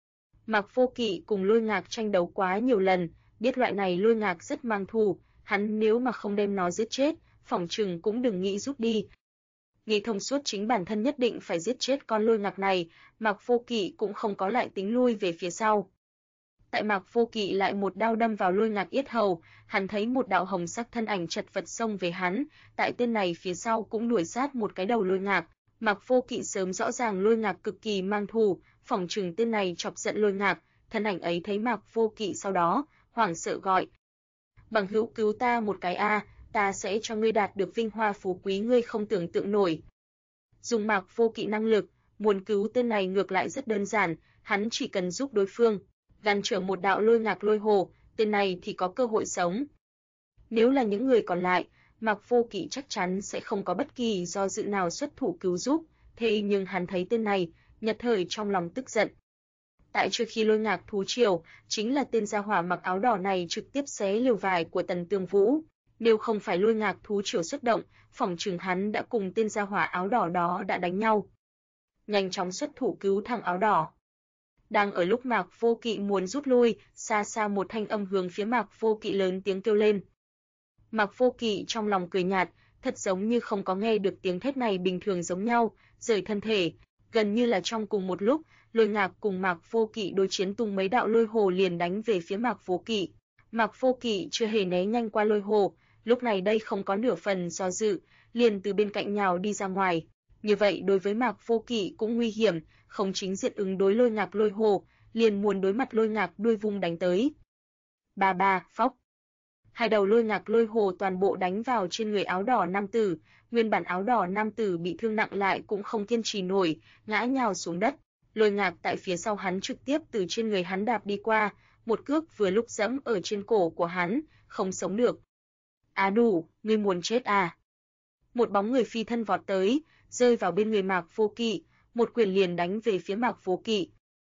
Mạc Vô Kỵ cùng Lôi Ngạc tranh đấu quá nhiều lần, biết loại này Lôi Ngạc rất mang thù, hắn nếu mà không đem nó giết chết, phỏng chừng cũng đừng nghĩ rút đi. Nghĩ thông suốt chính bản thân nhất định phải giết chết con Lôi Ngạc này, Mạc Vô Kỵ cũng không có lại tính lui về phía sau. Tại Mạc Vô Kỵ lại một đao đâm vào Lôi Ngạc yết hầu, hắn thấy một đạo hồng sắc thân ảnh chật vật xông về hắn, tại tên này phía sau cũng đuổi sát một cái đầu Lôi Ngạc. Mạc Vô Kỵ sớm rõ ràng Lôi Ngạc cực kỳ mang thù, phỏng chừng tên này chọc giận Lôi Ngạc, thân ảnh ấy thấy Mạc Vô Kỵ sau đó, hoảng sợ gọi: "Bằng hữu cứu ta một cái a, ta sẽ cho ngươi đạt được vinh hoa phú quý ngươi không tưởng tượng nổi." Dùng Mạc Vô Kỵ năng lực, muốn cứu tên này ngược lại rất đơn giản, hắn chỉ cần giúp đối phương ngăn trở một đạo Lôi Ngạc lôi hồ, tên này thì có cơ hội sống. Nếu là những người còn lại, Mạc Vô Kỵ chắc chắn sẽ không có bất kỳ do dự nào xuất thủ cứu giúp, thế nhưng hắn thấy tên này, nhất thời trong lòng tức giận. Tại trước khi Lôi Ngạc thú triều, chính là tên gia hỏa mặc áo đỏ này trực tiếp xé lều vải của Tần Tương Vũ. Nếu không phải Lôi Ngạc thú triều xuất động, phỏng chừng hắn đã cùng tên gia hỏa áo đỏ đó đã đánh nhau. Nhanh chóng xuất thủ cứu thằng áo đỏ. Đang ở lúc Mạc Vô Kỵ muốn rút lui, xa xa một thanh âm hướng phía Mạc Vô Kỵ lớn tiếng kêu lên. Mạc Vô Kỵ trong lòng cười nhạt, thật giống như không có nghe được tiếng thét này bình thường giống nhau, rời thân thể, gần như là trong cùng một lúc, Lôi Ngạc cùng Mạc Vô Kỵ đối chiến tung mấy đạo lôi hồ liền đánh về phía Mạc Vô Kỵ. Mạc Vô Kỵ chưa hề né nhanh qua lôi hồ, lúc này đây không có nửa phần do dự, liền từ bên cạnh nhào đi ra ngoài. Như vậy đối với Mạc Vô Kỵ cũng nguy hiểm, không chính diện ứng đối Lôi Ngạc lôi hồ, liền muốn đối mặt Lôi Ngạc đuôi vung đánh tới. Ba ba, phốc. 2 đầu Lôi Ngạc lôi hồ toàn bộ đánh vào trên người áo đỏ nam tử, nguyên bản áo đỏ nam tử bị thương nặng lại cũng không kiên trì nổi, ngã nhào xuống đất. Lôi Ngạc tại phía sau hắn trực tiếp từ trên người hắn đạp đi qua, một cước vừa lúc giẫm ở trên cổ của hắn, không sống được. "Á đủ, ngươi muốn chết à?" Một bóng người phi thân vọt tới, rơi vào bên người Mạc Vô Kỵ, một quyền liền đánh về phía Mạc Vô Kỵ.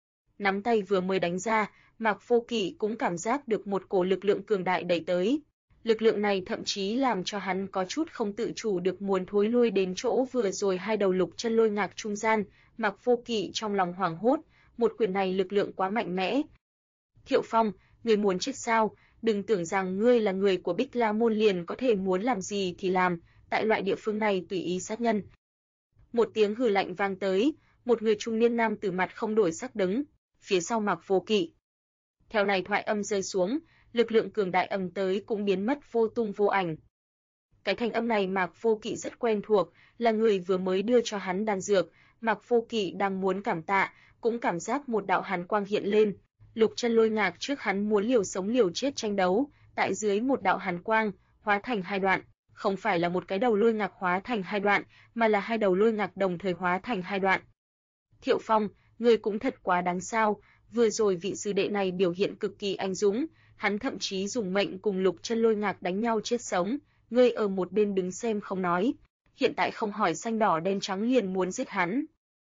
Nắm tay vừa mới đánh ra, Mạc Vô Kỵ cũng cảm giác được một cổ lực lượng cường đại đẩy tới. Lực lượng này thậm chí làm cho hắn có chút không tự chủ được muốn thối lui đến chỗ vừa rồi 2 đầu Lục Chân Lôi Ngạc trung gian. Mạc Vô Kỵ trong lòng hoảng hốt, một quyền này lực lượng quá mạnh mẽ. "Thiệu Phong, ngươi muốn chết sao? Đừng tưởng rằng ngươi là người của Bích La môn liền có thể muốn làm gì thì làm, tại loại địa phương này tùy ý sát nhân." Một tiếng hừ lạnh vang tới, một người trung niên nam tử mặt không đổi sắc đứng phía sau Mạc Vô Kỵ. Theo này thoại âm rơi xuống, lực lượng cường đại ầm tới cũng biến mất vô tung vô ảnh. Cái thanh âm này Mạc Vô Kỵ rất quen thuộc, là người vừa mới đưa cho hắn đan dược, Mạc Vô Kỵ đang muốn cảm tạ, cũng cảm giác một đạo hàn quang hiện lên. Lục Chân Lôi Ngạc trước hắn muốn liều sống liều chết tranh đấu, tại dưới một đạo hàn quang, hóa thành 2 đoạn, không phải là một cái đầu Lôi Ngạc hóa thành 2 đoạn, mà là 2 đầu Lôi Ngạc đồng thời hóa thành 2 đoạn. "Thiệu Phong, ngươi cũng thật quá đáng sao, vừa rồi vị sư đệ này biểu hiện cực kỳ anh dũng, hắn thậm chí dùng mệnh cùng Lục Chân Lôi Ngạc đánh nhau chết sống, ngươi ở một bên đứng xem không nói, hiện tại không hỏi xanh đỏ đen trắng liền muốn giết hắn."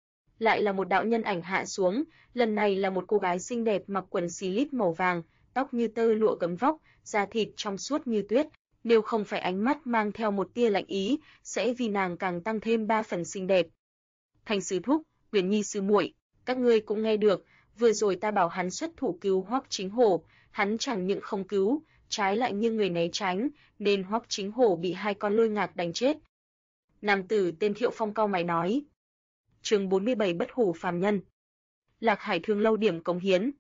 Lại là một đạo nhân ảnh hạ xuống, lần này là một cô gái xinh đẹp mặc quần slip màu vàng, tóc như tơ lụa gấm vóc, da thịt trong suốt như tuyết, nếu không phải ánh mắt mang theo một tia lạnh ý, sẽ vì nàng càng tăng thêm 3 phần xinh đẹp. "Thành sư thúc, Uyển Nhi sư muội, các ngươi cũng nghe được, Vừa rồi ta bảo hắn xuất thủ cứu Hoắc Chính Hổ, hắn chẳng những không cứu, trái lại nghiêng người né tránh, nên Hoắc Chính Hổ bị hai con lôi ngạc đánh chết. Nam tử tên Thiệu Phong cau mày nói. Chương 47 Bất hủ phàm nhân. Lạc Hải Thương lâu điểm cống hiến.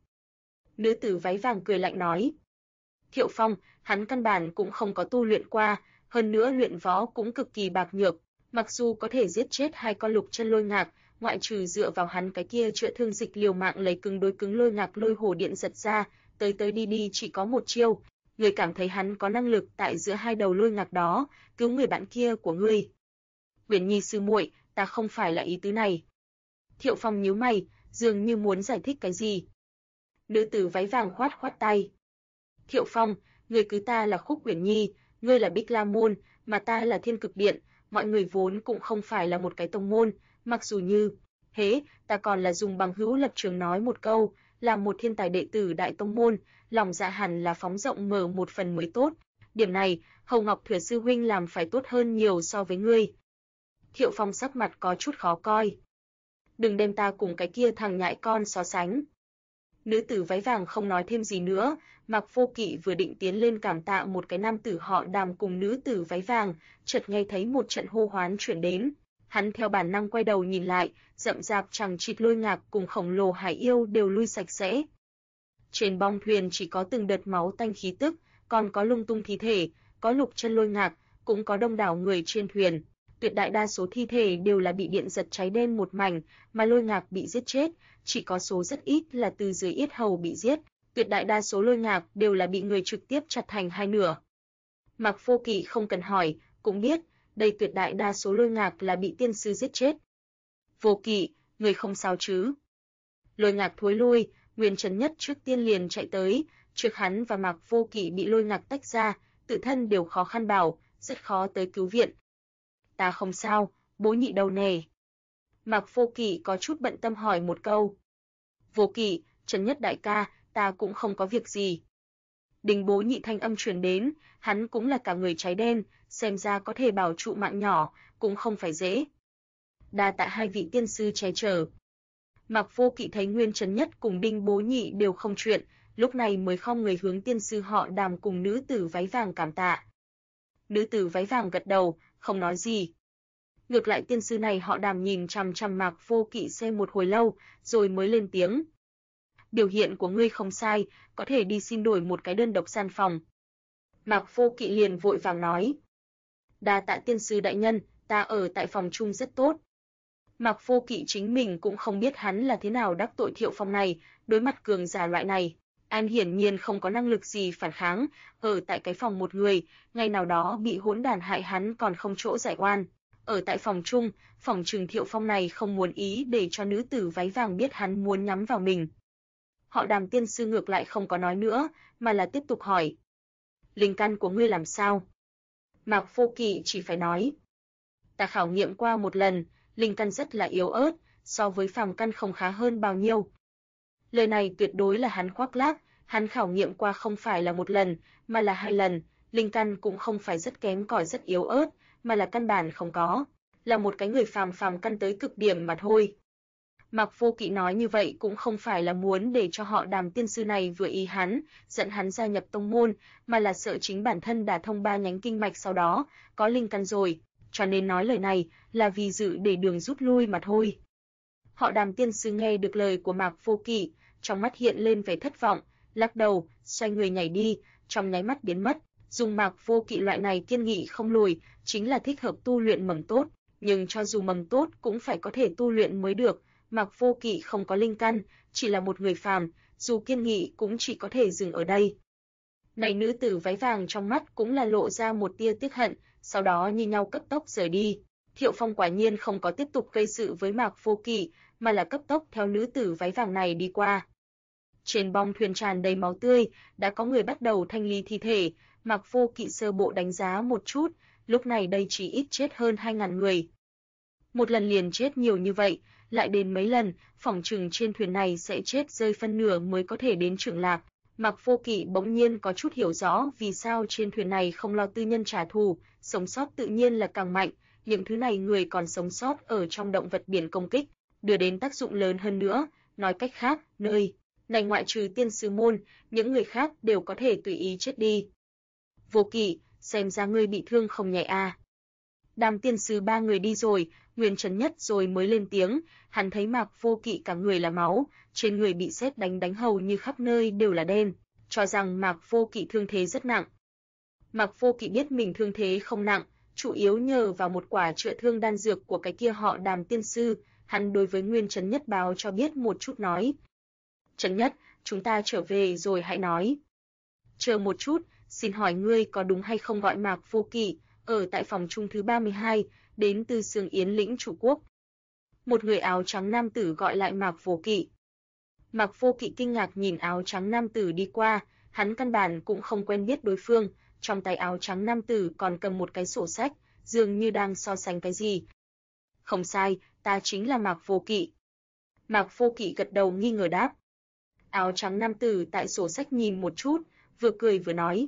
Nữ tử váy vàng cười lạnh nói. Thiệu Phong, hắn căn bản cũng không có tu luyện qua, hơn nữa luyện võ cũng cực kỳ bạc nhược, mặc dù có thể giết chết hai con lục chân lôi ngạc, ngoại trừ dựa vào hắn cái kia chữa thương dịch liều mạng lấy cứng đối cứng lôi ngạc lôi hổ điện giật ra, tới tới đi đi chỉ có một chiêu, người cảm thấy hắn có năng lực tại giữa hai đầu lôi ngạc đó, cứu người bạn kia của ngươi. Uyển Nhi sư muội, ta không phải là ý tứ này. Thiệu Phong nhíu mày, dường như muốn giải thích cái gì. Nữ tử váy vàng khoát khoát tay. Thiệu Phong, ngươi cứ ta là Khúc Uyển Nhi, ngươi là Bích La môn, mà ta là Thiên Cực Điện, mọi người vốn cũng không phải là một cái tông môn, mặc dù như thế, ta còn là dùng bằng hữu lập trường nói một câu, là một thiên tài đệ tử đại tông môn, lòng dạ hẳn là phóng rộng mở một phần mới tốt. Điểm này, Hầu Ngọc Thừa sư huynh làm phải tốt hơn nhiều so với ngươi. Thiệu Phong sắc mặt có chút khó coi. Đừng đem ta cùng cái kia thằng nhãi con so sánh. Nữ tử váy vàng không nói thêm gì nữa, Mạc Vô Kỵ vừa định tiến lên cảm tạ một cái nam tử họ Đàm cùng nữ tử váy vàng, chợt nghe thấy một trận hô hoán chuyển đến. Hắn theo bản năng quay đầu nhìn lại, rậm rạp chằng chịt lôi ngạc cùng khổng lồ hải yêu đều lui sạch sẽ. Trên bong thuyền chỉ có từng đợt máu tanh khí tức, còn có lung tung thi thể, có lục chân lôi ngạc, cũng có đông đảo người trên thuyền. Tuyệt đại đa số thi thể đều là bị điện giật cháy đen một mảnh, mà lôi ngạc bị giết chết, chỉ có số rất ít là từ dưới yết hầu bị giết, tuyệt đại đa số lôi ngạc đều là bị người trực tiếp chặt thành hai nửa. Mạc Vô Kỵ không cần hỏi, cũng biết, đây tuyệt đại đa số lôi ngạc là bị tiên sư giết chết. Vô Kỵ, người không sao chứ? Lôi ngạc thối lui, Nguyên Trấn Nhất trước tiên liền chạy tới, trước hắn và Mạc Vô Kỵ bị lôi ngạc tách ra, tự thân đều khó khăn bảo, rất khó tới cứu viện. Ta không sao, Bố Nhị đâu nè? Mạc Vô Kỵ có chút bận tâm hỏi một câu. Vô Kỵ, Trấn Nhất đại ca, ta cũng không có việc gì. Đình Bố Nhị thanh âm truyền đến, hắn cũng là cả người cháy đen, xem ra có thể bảo trụ mạng nhỏ, cũng không phải dễ. Đa tạ hai vị tiên sư che chở. Mạc Vô Kỵ thấy Nguyên Trấn Nhất cùng Đinh Bố Nhị đều không chuyện, lúc này mới không người hướng tiên sư họ Đàm cùng nữ tử váy vàng cảm tạ. Nữ tử váy vàng gật đầu, không nói gì. Ngược lại tiên sư này họ Đàm nhìn chằm chằm Mạc Vô Kỵ xem một hồi lâu, rồi mới lên tiếng. Biểu hiện của ngươi không sai, có thể đi xin đổi một cái đơn độc gian phòng. Mạc Vô Kỵ liền vội vàng nói. Đa tạ tiên sư đại nhân, ta ở tại phòng chung rất tốt. Mạc Vô Kỵ chính mình cũng không biết hắn là thế nào đắc tội Thiệu Phong này, đối mặt cường giả loại này, anh hiển nhiên không có năng lực gì phản kháng, ở tại cái phòng một người, ngày nào đó bị hỗn đản hại hắn còn không chỗ giải oan. Ở tại phòng chung, phòng trừng Thiệu Phong này không muốn ý để cho nữ tử váy vàng biết hắn muốn nhắm vào mình. Họ Đàm tiên sư ngược lại không có nói nữa, mà là tiếp tục hỏi. Linh căn của ngươi làm sao? Mạc Vô Kỵ chỉ phải nói. Ta khảo nghiệm qua một lần, linh căn rất là yếu ớt, so với phàm căn không khá hơn bao nhiêu. Lời này tuyệt đối là hắn khoác lác, hắn khảo nghiệm qua không phải là một lần, mà là hai lần, linh căn cũng không phải rất kém cỏi rất yếu ớt, mà là căn bản không có, là một cái người phàm căn tới cực điểm mà thôi. Mạc Vô Kỵ nói như vậy cũng không phải là muốn để cho họ Đàm tiên sư này vừa ý hắn, dẫn hắn gia nhập tông môn, mà là sợ chính bản thân đả thông 3 nhánh kinh mạch sau đó, có linh căn rồi, cho nên nói lời này là vì dự để đường rút lui mà thôi. Họ Đàm tiên sư nghe được lời của Mạc Vô Kỵ, trong mắt hiện lên vẻ thất vọng, lắc đầu, xoay người nhảy đi, trong nháy mắt biến mất. Dùng Mạc Vô Kỵ loại này kiên nghị không lùi, chính là thích hợp tu luyện mầm tốt, nhưng cho dù mầm tốt cũng phải có thể tu luyện mới được. Mạc Vô Kỵ không có linh căn, chỉ là một người phàm, dù kiên nghị cũng chỉ có thể dừng ở đây. Này nữ tử váy vàng trong mắt cũng là lộ ra một tia tiếc hận, sau đó như nhau cấp tốc rời đi. Thiệu Phong quả nhiên không có tiếp tục gây sự với Mạc Vô Kỵ, mà là cấp tốc theo nữ tử váy vàng này đi qua. Trên bong thuyền tràn đầy máu tươi, đã có người bắt đầu thanh lý thi thể. Mạc Vô Kỵ sơ bộ đánh giá một chút, lúc này đây chỉ ít chết hơn 2.000 người. Một lần liền chết nhiều như vậy, lại đến mấy lần, phỏng chừng trên thuyền này sẽ chết rơi phân nửa mới có thể đến Trưởng Lạc. Mạc Vô Kỵ bỗng nhiên có chút hiểu rõ vì sao trên thuyền này không lo tư nhân trả thù, sống sót tự nhiên là càng mạnh, những thứ này người còn sống sót ở trong động vật biển công kích, đưa đến tác dụng lớn hơn nữa, nói cách khác, nơi này ngoại trừ tiên sư môn, những người khác đều có thể tùy ý chết đi. Vô Kỵ, xem ra ngươi bị thương không nhẹ à. Đám tiên sư ba người đi rồi, Nguyên Trấn Nhất rồi mới lên tiếng, hắn thấy Mạc Vô Kỵ cả người là máu, trên người bị sét đánh hầu như khắp nơi đều là đen, cho rằng Mạc Vô Kỵ thương thế rất nặng. Mạc Vô Kỵ biết mình thương thế không nặng, chủ yếu nhờ vào một quả chữa thương đan dược của cái kia họ Đàm tiên sư, hắn đối với Nguyên Trấn Nhất báo cho biết một chút nói. Trấn Nhất, chúng ta trở về rồi hãy nói. Chờ một chút, xin hỏi ngươi có đúng hay không gọi Mạc Vô Kỵ, ở tại phòng chung thứ 32, đến từ Sương Yến lĩnh chủ quốc. Một người áo trắng nam tử gọi lại Mạc Vô Kỵ. Mạc Vô Kỵ kinh ngạc nhìn áo trắng nam tử đi qua, hắn căn bản cũng không quen biết đối phương, trong tay áo trắng nam tử còn cầm một cái sổ sách, dường như đang so sánh cái gì. Không sai, ta chính là Mạc Vô Kỵ. Mạc Vô Kỵ gật đầu nghi ngờ đáp. Áo trắng nam tử tại sổ sách nhìn một chút, vừa cười vừa nói.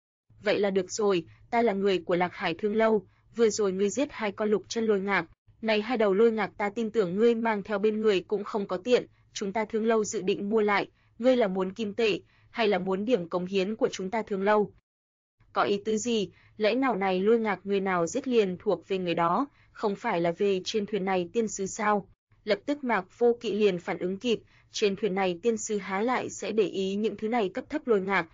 Vậy là được rồi, ta là người của Lạc Hải Thương Lâu, vừa rồi ngươi giết 2 con lục chân lôi ngạc, này 2 đầu lôi ngạc ta tin tưởng ngươi mang theo bên người cũng không có tiện, chúng ta Thương Lâu dự định mua lại, ngươi là muốn kim tệ, hay là muốn điểm cống hiến của chúng ta Thương Lâu? Có ý tứ gì, lẽ nào này lôi ngạc người nào giết liền thuộc về người đó, không phải là về trên thuyền này tiên sư sao? Lập tức Mạc Vô Kỵ liền phản ứng kịp, trên thuyền này tiên sư há lại sẽ để ý những thứ này cấp thấp lôi ngạc.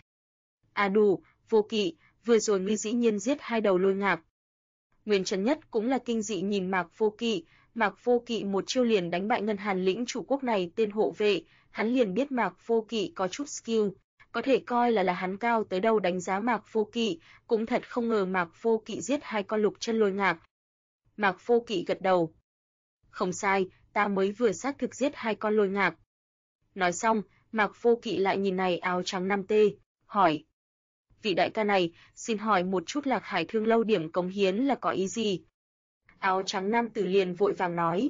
À đủ, Vô Kỵ, vừa rồi ngươi dĩ nhiên giết 2 đầu lôi ngạc. Nguyên Trấn Nhất cũng là kinh dị nhìn Mạc Vô Kỵ, Mạc Vô Kỵ một chiêu liền đánh bại Ngân Hàn lĩnh chủ quốc này tên hộ vệ, hắn liền biết Mạc Vô Kỵ có chút skill, có thể coi là hắn cao tới đâu đánh giá Mạc Vô Kỵ, cũng thật không ngờ Mạc Vô Kỵ giết 2 con lục chân lôi ngạc. Mạc Vô Kỵ gật đầu. Không sai, ta mới vừa xác thực giết 2 con lôi ngạc. Nói xong, Mạc Vô Kỵ lại nhìn này áo trắng nam tê, hỏi. Vị đại ca này, xin hỏi một chút Lạc Hải Thương Lâu điểm cống hiến là có ý gì? Áo trắng nam tử liền vội vàng nói.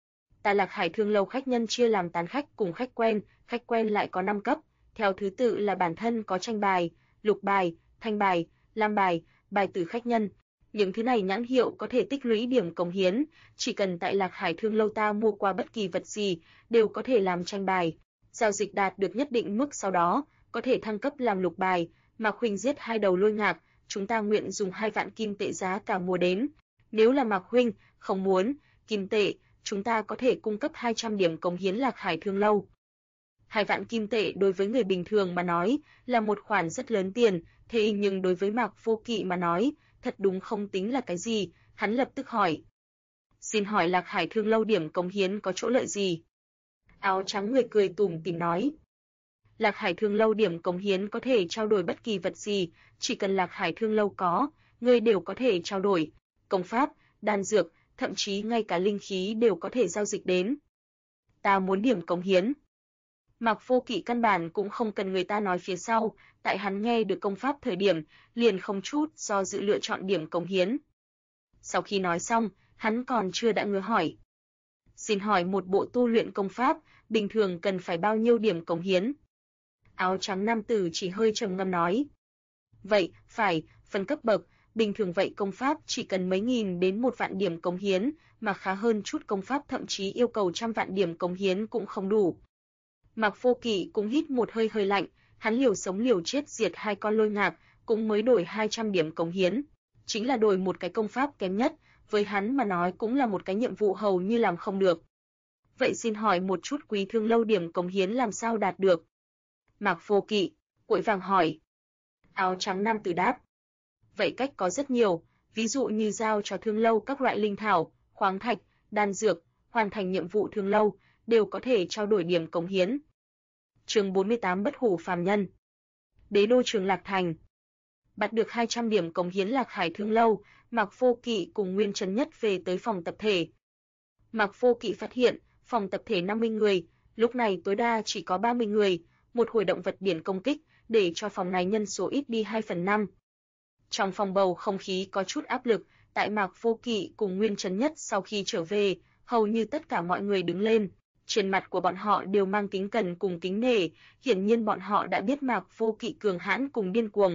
Ta Lạc Hải Thương Lâu khách nhân chia làm tán khách cùng khách quen lại có 5 cấp, theo thứ tự là bản thân có tranh bài, lục bài, thanh bài, lam bài, bài tử khách nhân. Những thứ này nhãn hiệu có thể tích lũy điểm cống hiến, chỉ cần tại Lạc Hải Thương Lâu ta mua qua bất kỳ vật gì, đều có thể làm tranh bài. Giao dịch đạt được nhất định mức sau đó, có thể thăng cấp làm lục bài. Mạc Huynh giết 2 đầu lôi ngạc, chúng ta nguyện dùng 2 vạn kim tệ giá cả mua đến. Nếu là Mạc Huynh không muốn kim tệ, chúng ta có thể cung cấp 200 điểm cống hiến Lạc Hải Thương Lâu. 2 vạn kim tệ đối với người bình thường mà nói là một khoản rất lớn tiền, thế nhưng đối với Mạc Vô Kỵ mà nói, thật đúng không tính là cái gì, hắn lập tức hỏi. Xin hỏi Lạc Hải Thương Lâu điểm cống hiến có chỗ lợi gì? Áo trắng người cười tủm tỉm nói. Lạc Hải Thương Lâu điểm cống hiến có thể trao đổi bất kỳ vật gì, chỉ cần Lạc Hải Thương Lâu có, người đều có thể trao đổi. Công pháp, đan dược, thậm chí ngay cả linh khí đều có thể giao dịch đến. Ta muốn điểm cống hiến. Mạc Vô Kỵ căn bản cũng không cần người ta nói phía sau, tại hắn nghe được công pháp thời điểm, liền không chút do dự lựa chọn điểm cống hiến. Sau khi nói xong, hắn còn chưa đã ngứa hỏi. Xin hỏi một bộ tu luyện công pháp, bình thường cần phải bao nhiêu điểm cống hiến? Áo trắng nam tử chỉ hơi trầm ngâm nói. Vậy, phải, phân cấp bậc, bình thường vậy công pháp chỉ cần mấy nghìn đến 1 vạn điểm cống hiến, mà khá hơn chút công pháp thậm chí yêu cầu 100 vạn điểm cống hiến cũng không đủ. Mạc Vô Kỵ cũng hít một hơi hơi lạnh, hắn liều sống liều chết diệt 2 con lôi ngạc, cũng mới đổi 200 điểm cống hiến. Chính là đổi một cái công pháp kém nhất, với hắn mà nói cũng là một cái nhiệm vụ hầu như làm không được. Vậy xin hỏi một chút Quý Thương Lâu điểm cống hiến làm sao đạt được? Mạc Vô Kỵ vội vàng hỏi. Áo trắng nam tử đáp. Vậy cách có rất nhiều, ví dụ như giao cho Thương Lâu các loại linh thảo, khoáng thạch, đan dược, hoàn thành nhiệm vụ Thương Lâu, đều có thể trao đổi điểm cống hiến. Chương 48 Bất hủ phàm nhân. Đế đô Trường Lạc Thành. Bắt được 200 điểm cống hiến Lạc Hải Thương Lâu, Mạc Vô Kỵ cùng Nguyên Trấn Nhất về tới phòng tập thể. Mạc Vô Kỵ phát hiện, phòng tập thể 50 người, lúc này tối đa chỉ có 30 người, một hồi động vật biển công kích, để cho phòng này nhân số ít đi 2/5. Trong phòng bầu không khí có chút áp lực, tại Mạc Vô Kỵ cùng Nguyên Trấn Nhất sau khi trở về, hầu như tất cả mọi người đứng lên. Trên mặt của bọn họ đều mang kính cẩn cùng kính nể, hiển nhiên bọn họ đã biết Mạc Vô Kỵ cường hãn cùng điên cuồng.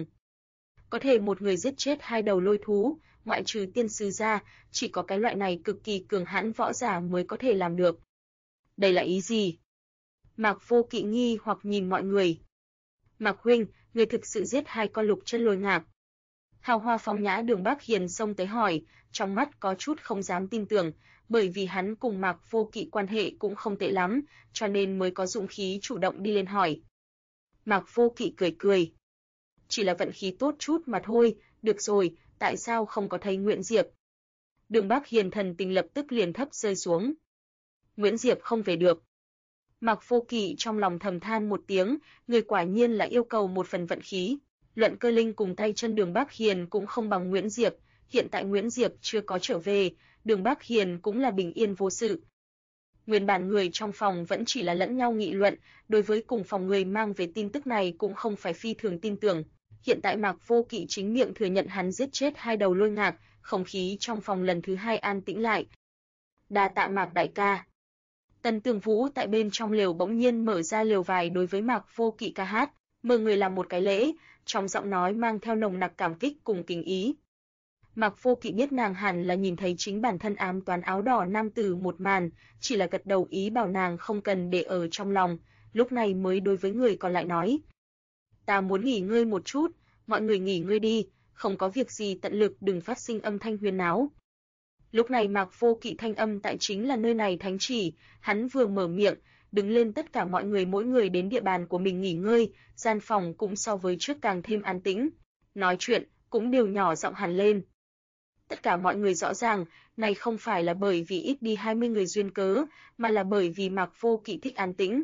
Có thể một người giết chết 2 đầu lôi thú, ngoại trừ tiên sư ra, chỉ có cái loại này cực kỳ cường hãn võ giả mới có thể làm được. Đây là ý gì? Mạc Vô Kỵ nghi hoặc nhìn mọi người. Mạc huynh, người thực sự giết 2 con lục chân lôi ngạc? Hào hoa phong nhã Đường Bắc Hiền xông tới hỏi, trong mắt có chút không dám tin tưởng, bởi vì hắn cùng Mạc Vô Kỵ quan hệ cũng không tệ lắm, cho nên mới có dũng khí chủ động đi lên hỏi. Mạc Vô Kỵ cười cười. Chỉ là vận khí tốt chút mà thôi, được rồi, tại sao không có thấy Nguyễn Diệp? Đường Bắc Hiền thần tình lập tức liền thấp rơi xuống. Nguyễn Diệp không về được. Mạc Vô Kỵ trong lòng thầm than một tiếng, người quả nhiên là yêu cầu một phần vận khí. Luận cơ linh cùng tay chân Đường Bắc Hiền cũng không bằng Nguyễn Diệp, hiện tại Nguyễn Diệp chưa có trở về, Đường Bắc Hiền cũng là bình yên vô sự. Nguyên bản người trong phòng vẫn chỉ là lẫn nhau nghị luận, đối với cùng phòng người mang về tin tức này cũng không phải phi thường tin tưởng. Hiện tại Mạc Vô Kỵ chính miệng thừa nhận hắn giết chết 2 đầu lôi ngạc, không khí trong phòng lần thứ 2 an tĩnh lại. Đa tạ Mạc đại ca. Tần Tường Vũ tại bên trong lều bỗng nhiên mở ra lều vải đối với Mạc Vô Kỵ ca hát, mời người làm một cái lễ, trong giọng nói mang theo nồng nặc cảm kích cùng kính ý. Mạc Vô Kỵ biết nàng hẳn là nhìn thấy chính bản thân ám toán áo đỏ nam tử một màn, chỉ là gật đầu ý bảo nàng không cần để ở trong lòng, lúc này mới đối với người còn lại nói. Ta muốn nghỉ ngơi một chút, mọi người nghỉ ngơi đi, không có việc gì tận lực đừng phát sinh âm thanh huyên náo. Lúc này Mạc Vô Kỵ thanh âm tại chính là nơi này thánh chỉ, hắn vừa mở miệng, đứng lên tất cả mọi người mỗi người đến địa bàn của mình nghỉ ngơi, gian phòng cũng so với trước càng thêm an tĩnh. Nói chuyện cũng đều nhỏ giọng hẳn lên. Tất cả mọi người rõ ràng, này không phải là bởi vì ít đi 20 người duyên cớ, mà là bởi vì Mạc Vô Kỵ thích an tĩnh.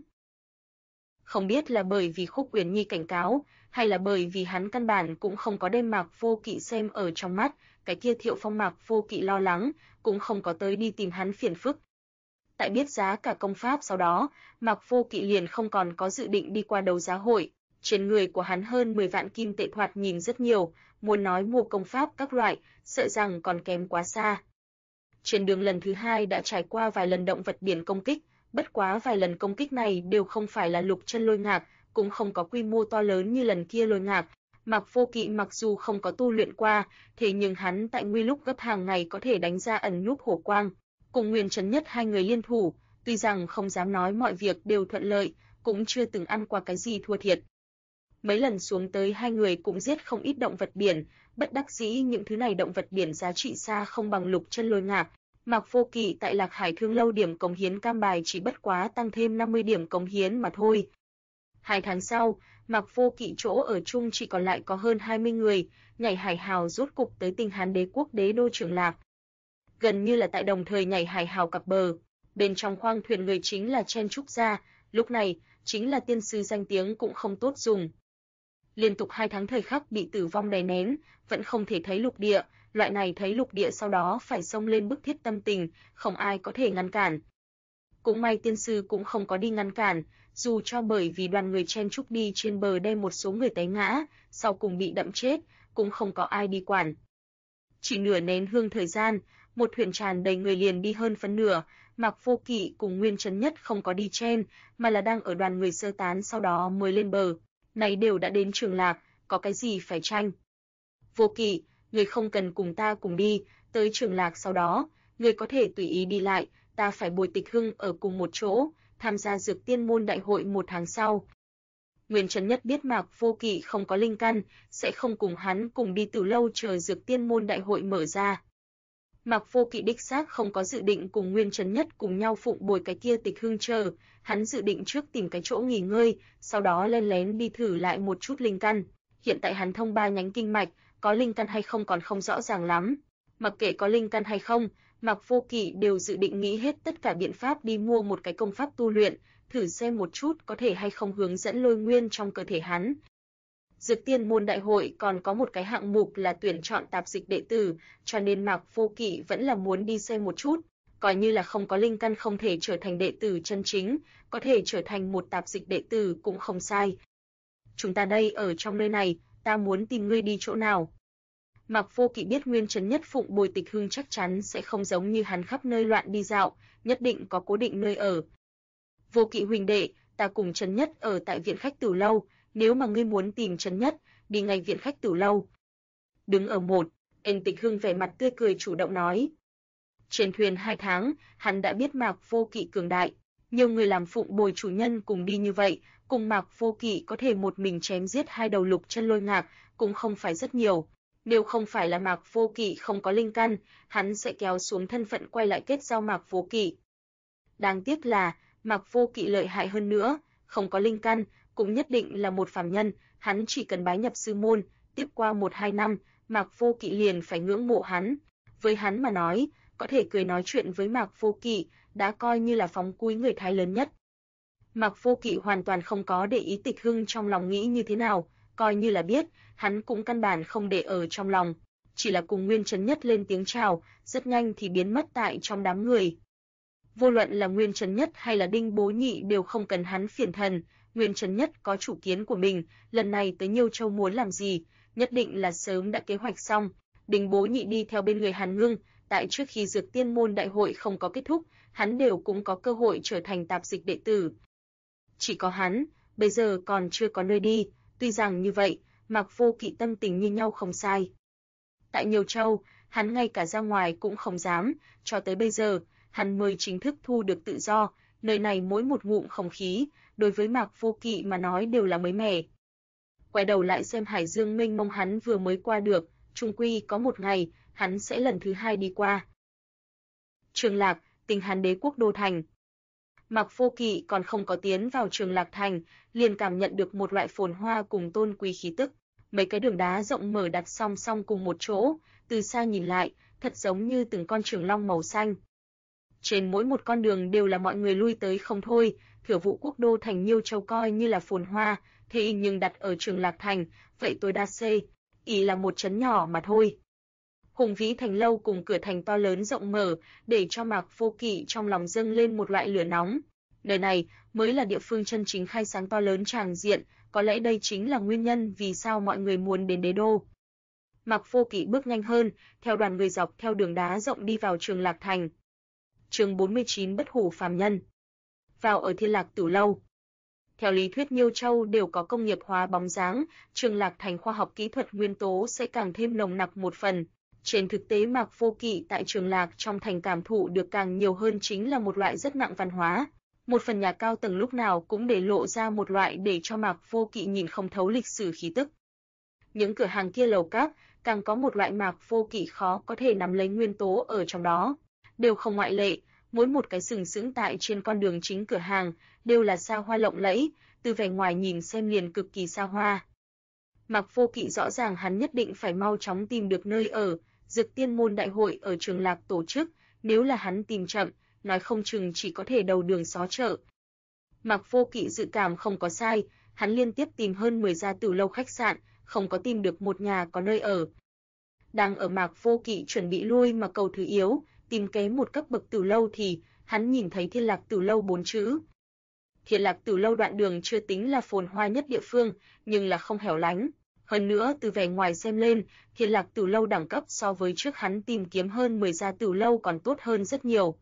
Không biết là bởi vì Khúc Uyển Nhi cảnh cáo, hay là bởi vì hắn căn bản cũng không có đem Mạc Vô Kỵ xem ở trong mắt, cái kia Thiệu Phong Mạc Vô Kỵ lo lắng, cũng không có tới đi tìm hắn phiền phức. Tại biết giá cả công pháp sau đó, Mạc Vô Kỵ liền không còn có dự định đi qua đấu giá hội, trên người của hắn hơn 10 vạn kim tệ thoạt nhìn rất nhiều, muốn nói mua công pháp các loại, sợ rằng còn kém quá xa. Trên đường lần thứ 2 đã trải qua vài lần động vật biển công kích, bất quá vài lần công kích này đều không phải là lục chân lôi ngạc, cũng không có quy mô to lớn như lần kia lôi ngạc. Mạc Vô Kỵ mặc dù không có tu luyện qua, thế nhưng hắn tại nguy lúc gấp hàng ngày có thể đánh ra ẩn núp hổ quang, cùng Nguyên Trấn Nhất hai người liên thủ, tuy rằng không dám nói mọi việc đều thuận lợi, cũng chưa từng ăn qua cái gì thua thiệt. Mấy lần xuống tới hai người cũng giết không ít động vật biển, bất đắc dĩ những thứ này động vật biển giá trị xa không bằng lục chân lôi ngạc. Mạc Vô Kỵ tại Lạc Hải Thương Lâu điểm cống hiến cam bài chỉ bất quá tăng thêm 50 điểm cống hiến mà thôi. 2 tháng sau, Mạc Vô Kỵ chỗ ở chung chỉ còn lại có hơn 20 người, nhảy hải hào rốt cục tới Tinh Hán Đế quốc đế đô Trường Lạc. Gần như là tại đồng thời nhảy hải hào cập bờ, bên trong khoang thuyền người chính là Chen Trúc Gia, lúc này chính là tiên sư danh tiếng cũng không tốt dùng. Liên tục 2 tháng thời khắc bị tử vong đè nén, vẫn không thể thấy lục địa, loại này thấy lục địa sau đó phải xông lên bức thiết tâm tình, không ai có thể ngăn cản. Cũng may tiên sư cũng không có đi ngăn cản, dù cho bởi vì đoàn người chen chúc đi trên bờ đem một số người té ngã, sau cùng bị đẫm chết, cũng không có ai đi quản. Chỉ nửa nén hương thời gian, một thuyền tràn đầy người liền đi hơn phân nửa, Mạc Vô Kỵ cùng Nguyên Trấn Nhất không có đi chen, mà là đang ở đoàn người sơ tán sau đó mới lên bờ. Này đều đã đến Trường Lạc, có cái gì phải tranh. Vô Kỵ, người không cần cùng ta cùng đi, tới Trường Lạc sau đó, người có thể tùy ý đi lại, ta phải bồi Tịch Hưng ở cùng một chỗ, tham gia Dược Tiên môn đại hội 1 tháng sau. Nguyên Trấn Nhất biết Mạc Vô Kỵ không có linh căn, sẽ không cùng hắn cùng đi từ lâu chờ Dược Tiên môn đại hội mở ra. Mạc Vô Kỵ đích xác không có dự định cùng Nguyên Trấn Nhất cùng nhau phụng bồi cái kia Tịch Hưng chờ, hắn dự định trước tìm cái chỗ nghỉ ngơi, sau đó lén lén đi thử lại một chút linh căn. Hiện tại hắn thông 3 nhánh kinh mạch, có linh căn hay không còn không rõ ràng lắm. Mặc kệ có linh căn hay không, Mạc Vô Kỵ đều dự định nghĩ hết tất cả biện pháp đi mua một cái công pháp tu luyện, thử xem một chút có thể hay không hướng dẫn lôi nguyên trong cơ thể hắn. Dược Tiên môn đại hội còn có một cái hạng mục là tuyển chọn tạp dịch đệ tử, cho nên Mạc Vô Kỵ vẫn là muốn đi xem một chút, coi như là không có linh căn không thể trở thành đệ tử chân chính, có thể trở thành một tạp dịch đệ tử cũng không sai. Chúng ta đây ở trong nơi này, ta muốn tìm ngươi đi chỗ nào? Mạc Vô Kỵ biết Nguyên Trấn Nhất phụng bồi Tịch Hưng chắc chắn sẽ không giống như hắn khắp nơi loạn đi dạo, nhất định có cố định nơi ở. Vô Kỵ huynh đệ, ta cùng Trấn Nhất ở tại viện khách Tử lâu, nếu mà ngươi muốn tìm Trấn Nhất, đi ngay viện khách Tử lâu. Đứng ở một, Tịch Hưng vẻ mặt tươi cười chủ động nói. Trên thuyền 2 tháng, hắn đã biết Mạc Vô Kỵ cường đại, Nhiều người làm phụng bồi chủ nhân cùng đi như vậy, cùng Mạc Vô Kỵ có thể một mình chém giết hai đầu lục chân lôi ngạc, cũng không phải rất nhiều. Nếu không phải là Mạc Vô Kỵ không có linh căn, hắn sẽ kéo xuống thân phận quay lại kết giao Mạc Vô Kỵ. Đáng tiếc là, Mạc Vô Kỵ lợi hại hơn nữa, không có linh căn, cũng nhất định là một phàm nhân, hắn chỉ cần bái nhập sư môn, tiếp qua 1-2 năm, Mạc Vô Kỵ liền phải ngưỡng mộ hắn. Với hắn mà nói, có thể cười nói chuyện với Mạc Vô Kỵ, đã coi như là phóng cúi người Thái lớn nhất. Mạc Vô Kỵ hoàn toàn không có để ý Tịch Hưng trong lòng nghĩ như thế nào, coi như là biết, hắn cũng căn bản không để ở trong lòng, chỉ là cùng Nguyên Chấn Nhất lên tiếng chào, rất nhanh thì biến mất tại trong đám người. Vô luận là Nguyên Chấn Nhất hay là Đinh Bố Nhị đều không cần hắn phiền thần, Nguyên Chấn Nhất có chủ kiến của mình, lần này tới Nhiêu Châu muốn làm gì, nhất định là sớm đã kế hoạch xong. Đinh Bố Nhị đi theo bên người Hàn Ngưng, tại trước khi Dược Tiên môn đại hội không có kết thúc, hắn đều cũng có cơ hội trở thành tạp dịch đệ tử. Chỉ có hắn, bây giờ còn chưa có nơi đi, tuy rằng như vậy, Mạc Vô Kỵ tâm tình như nhau không sai. Tại Nhiêu Châu, hắn ngay cả ra ngoài cũng không dám, cho tới bây giờ, hắn mới chính thức thu được tự do, nơi này mỗi một ngụm không khí, đối với Mạc Vô Kỵ mà nói đều là mới mẻ. Quay đầu lại xem Hải Dương mênh mông hắn vừa mới qua được, chung quy có một ngày, hắn sẽ lần thứ hai đi qua. Trường Lạc, Tình Hán Đế quốc đô thành. Mạc Vô Kỵ còn không có tiến vào Trường Lạc thành, liền cảm nhận được một loại phồn hoa cùng tôn quý khí tức. Mấy cái đường đá rộng mở đặt song song cùng một chỗ, từ xa nhìn lại, thật giống như từng con trường long màu xanh. Trên mỗi một con đường đều là mọi người lui tới không thôi, Thửa Vụ quốc đô thành Nhiêu Châu coi như là phồn hoa, thế nhưng đặt ở Trường Lạc thành, vậy tôi đa xê, ý là một trấn nhỏ mà thôi. Hùng vĩ thành lâu cùng cửa thành to lớn rộng mở, để cho Mạc Vô Kỵ trong lòng dâng lên một loại lửa nóng. Nơi này mới là địa phương chân chính khai sáng to lớn tràng diện, có lẽ đây chính là nguyên nhân vì sao mọi người muốn đến đế đô. Mạc Vô Kỵ bước nhanh hơn, theo đoàn người dọc theo đường đá rộng đi vào Trường Lạc thành. Chương 49 Bất hủ phàm nhân. Vào ở Thiên Lạc Tử lâu. Theo lý thuyết Nhiêu Châu đều có công nghiệp hóa bóng dáng, Trường Lạc thành khoa học kỹ thuật nguyên tố sẽ càng thêm nồng nặc một phần. Trên thực tế Mạc Vô Kỵ tại Trường Lạc trong thành cảm thụ được càng nhiều hơn chính là một loại rất nặng văn hóa. Một phần nhà cao tầng lúc nào cũng để lộ ra một loại để cho Mạc Vô Kỵ nhìn không thấu lịch sử khí tức. Những cửa hàng kia lầu các càng có một loại Mạc Vô Kỵ khó có thể nắm lấy nguyên tố ở trong đó, đều không ngoại lệ, mỗi một cái sừng sững tại trên con đường chính cửa hàng đều là xa hoa lộng lẫy, từ vẻ ngoài nhìn xem liền cực kỳ xa hoa. Mạc Vô Kỵ rõ ràng hắn nhất định phải mau chóng tìm được nơi ở, Dược Tiên môn đại hội ở Trường Lạc tổ chức, nếu là hắn tìm chậm, nói không chừng chỉ có thể đầu đường xó chợ. Mạc Vô Kỵ dự cảm không có sai, hắn liên tiếp tìm hơn 10 gia tử lâu khách sạn, không có tìm được một nhà có nơi ở. Đang ở Mạc Vô Kỵ chuẩn bị lui mà cầu thứ yếu, tìm kém một cấp bậc tử lâu thì hắn nhìn thấy Thiên Lạc Tử lâu 4 chữ. Thiên Lạc Tử lâu đoạn đường chưa tính là phồn hoa nhất địa phương, nhưng là không hẻo lánh. Hơn nữa từ vẻ ngoài xem lên, Thiên Lạc Tử lâu đẳng cấp so với trước hắn tìm kiếm hơn 10 gia tử lâu còn tốt hơn rất nhiều.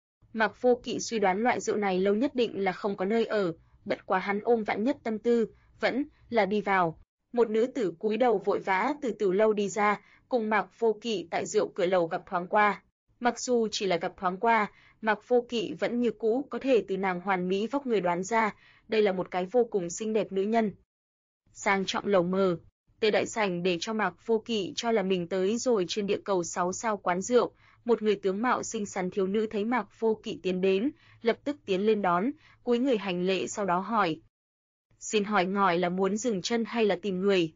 Mạc Vô Kỵ suy đoán loại rượu này lâu nhất định là không có nơi ở, bất quá hắn ôm vạn nhất tâm tư, vẫn là đi vào. Một nữ tử cúi đầu vội vã từ tử lâu đi ra, cùng Mạc Vô Kỵ tại rượu cửa lầu gặp thoáng qua. Mặc dù chỉ là gặp thoáng qua, Mạc Vô Kỵ vẫn như cũ có thể từ nàng hoàn mỹ vóc người đoán ra, đây là một cái vô cùng xinh đẹp nữ nhân. Sang trọng lầu mờ, Tề đại sảnh để cho Mạc Vô Kỵ cho là mình tới rồi trên địa cầu 6 sao quán rượu, một người tướng mạo xinh xắn thiếu nữ thấy Mạc Vô Kỵ tiến đến, lập tức tiến lên đón, cúi người hành lễ sau đó hỏi: "Xin hỏi ngài là muốn dừng chân hay là tìm người?"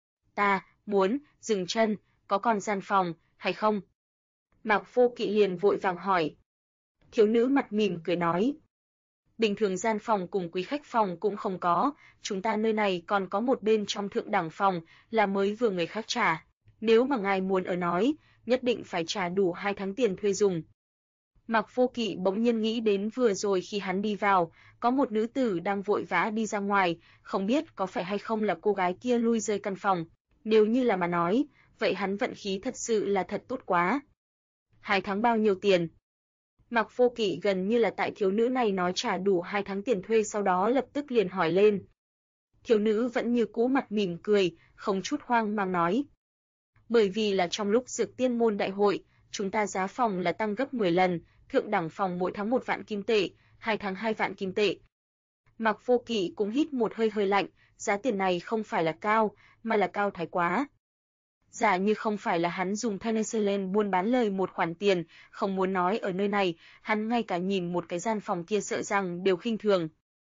"Ta muốn dừng chân, có còn gian phòng hay không?" Mạc Vô Kỵ liền vội vàng hỏi. Thiếu nữ mặt mỉm cười nói: "Bình thường gian phòng cùng quý khách phòng cũng không có, chúng ta nơi này còn có một bên trong thượng đẳng phòng, là mới vừa người khác trả. Nếu mà ngài muốn ở nói, nhất định phải trả đủ 2 tháng tiền thuê dùng." Mạc Vô Kỵ bỗng nhiên nghĩ đến vừa rồi khi hắn đi vào, có một nữ tử đang vội vã đi ra ngoài, không biết có phải hay không là cô gái kia lui rơi căn phòng. Nếu như là mà nói, vậy hắn vận khí thật sự là thật tốt quá. 2 tháng bao nhiêu tiền? Mạc Vô Kỵ gần như là tại thiếu nữ này nói trả đủ 2 tháng tiền thuê sau đó lập tức liền hỏi lên. Thiếu nữ vẫn như cũ mặt mỉm cười, không chút hoang mang nói: "Bởi vì là trong lúc Dược Tiên môn đại hội, chúng ta giá phòng là tăng gấp 10 lần, thượng đẳng phòng mỗi tháng 1 vạn kim tệ, 2 tháng 2 vạn kim tệ. Mạc Vô Kỵ cũng hít một hơi lạnh, giá tiền này không phải là cao, mà là cao thái quá. Giả như không phải là hắn dùng Tennessee buôn bán lời một khoản tiền, không muốn nói ở nơi này, hắn ngay cả nhìn một cái gian phòng kia sợ rằng đều khinh thường.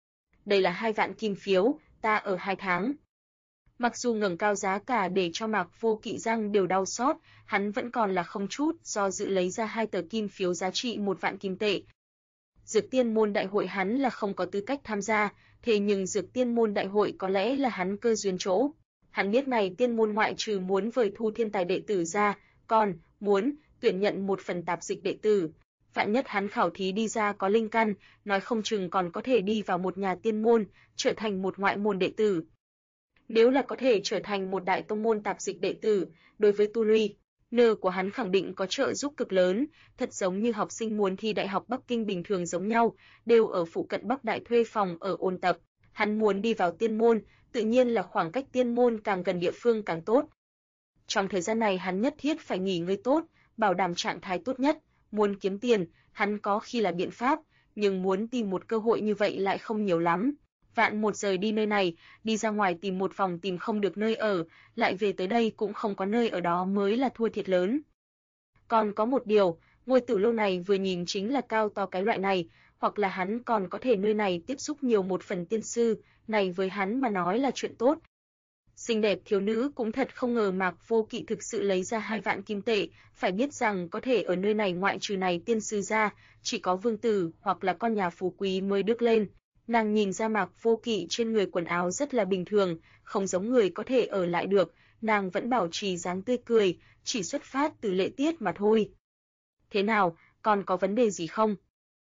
Đây là 2 vạn kim phiếu, ta ở 2 tháng. Mặc dù ngẩng cao giá cả để cho Mạc Vô Kỵ răng đều đau xót, hắn vẫn còn là không chút do dự lấy ra 2 tờ kim phiếu giá trị 1 vạn kim tệ. Dược Tiên môn đại hội hắn là không có tư cách tham gia, thế nhưng Dược Tiên môn đại hội có lẽ là hắn cơ duyên chỗ. Hắn biết này tiên môn ngoại trừ muốn vời thu thiên tài đệ tử ra, còn muốn tuyển nhận một phần tạp dịch đệ tử. Vạn nhất hắn khảo thí đi ra có linh căn, nói không chừng còn có thể đi vào một nhà tiên môn, trở thành một ngoại môn đệ tử. Nếu là có thể trở thành một đại tông môn tạp dịch đệ tử, đối với tu luyện của hắn khẳng định có trợ giúp cực lớn, thật giống như học sinh muốn thi đại học Bắc Kinh bình thường giống nhau, đều ở phụ cận Bắc Đại thuê phòng ở ôn tập. Hắn muốn đi vào tiên môn, tự nhiên là khoảng cách tiên môn càng gần địa phương càng tốt. Trong thời gian này hắn nhất thiết phải nghỉ ngơi tốt, bảo đảm trạng thái tốt nhất, muốn kiếm tiền, hắn có khi là biện pháp, nhưng muốn tìm một cơ hội như vậy lại không nhiều lắm. Vạn một rời đi nơi này, đi ra ngoài tìm một phòng tìm không được nơi ở, lại về tới đây cũng không có nơi ở đó mới là thua thiệt lớn. Còn có một điều, ngôi tử lâu này vừa nhìn chính là cao to cái loại này, hoặc là hắn còn có thể nơi này tiếp xúc nhiều một phần tiên sư, này với hắn mà nói là chuyện tốt. Xinh đẹp thiếu nữ cũng thật không ngờ Mạc Vô Kỵ thực sự lấy ra 2 vạn kim tệ, phải biết rằng có thể ở nơi này ngoại trừ này tiên sư ra, chỉ có vương tử hoặc là con nhà phú quý mới được lên. Nàng nhìn ra Mạc Vô Kỵ trên người quần áo rất là bình thường, không giống người có thể ở lại được, nàng vẫn bảo trì dáng tươi cười, chỉ xuất phát từ lễ tiết mà thôi. Thế nào, còn có vấn đề gì không?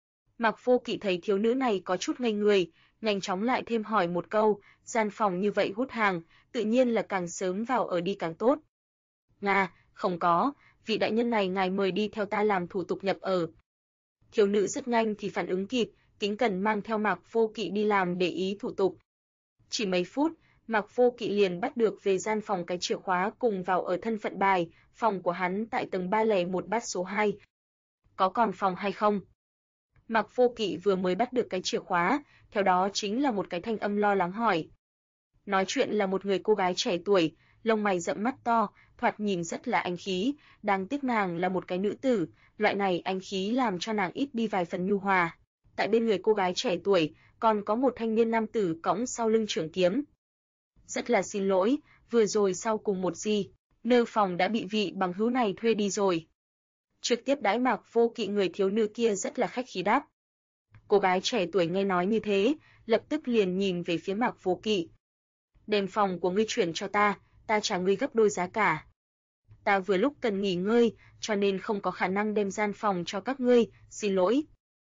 Mạc Vô Kỵ thấy thiếu nữ này có chút ngây người, nhanh chóng lại thêm hỏi một câu, gian phòng như vậy hút hàng, tự nhiên là càng sớm vào ở đi càng tốt. Nga, không có, vị đại nhân này ngài mời đi theo ta làm thủ tục nhập ở. Thiếu nữ rất nhanh thì phản ứng kịp, kính cẩn mang theo Mạc Vô Kỵ đi làm để ý thủ tục. Chỉ mấy phút, Mạc Vô Kỵ liền bắt được về gian phòng cái chìa khóa cùng vào ở thân phận bài, phòng của hắn tại tầng 301 bát số 2. Có còn phòng hay không? Mạc Vô Kỵ vừa mới bắt được cái chìa khóa, theo đó chính là một cái thanh âm lo lắng hỏi. Nói chuyện là một người cô gái trẻ tuổi, lông mày rậm mắt to, thoạt nhìn rất là anh khí, đáng tiếc nàng là một cái nữ tử, loại này anh khí làm cho nàng ít đi vài phần nhu hòa. Tại bên người cô gái trẻ tuổi, còn có một thanh niên nam tử cõng sau lưng trường kiếm. Rất là xin lỗi, vừa rồi sau cùng một gì, nơ phòng đã bị vị bằng hữu này thuê đi rồi. Trực tiếp đãi Mạc Vô Kỵ người thiếu nữ kia rất là khách khí đáp. Cô gái trẻ tuổi nghe nói như thế, lập tức liền nhìn về phía Mạc Vô Kỵ. Đem phòng của ngươi chuyển cho ta trả ngươi gấp đôi giá cả. Ta vừa lúc cần nghỉ ngơi, cho nên không có khả năng đem gian phòng cho các ngươi, xin lỗi.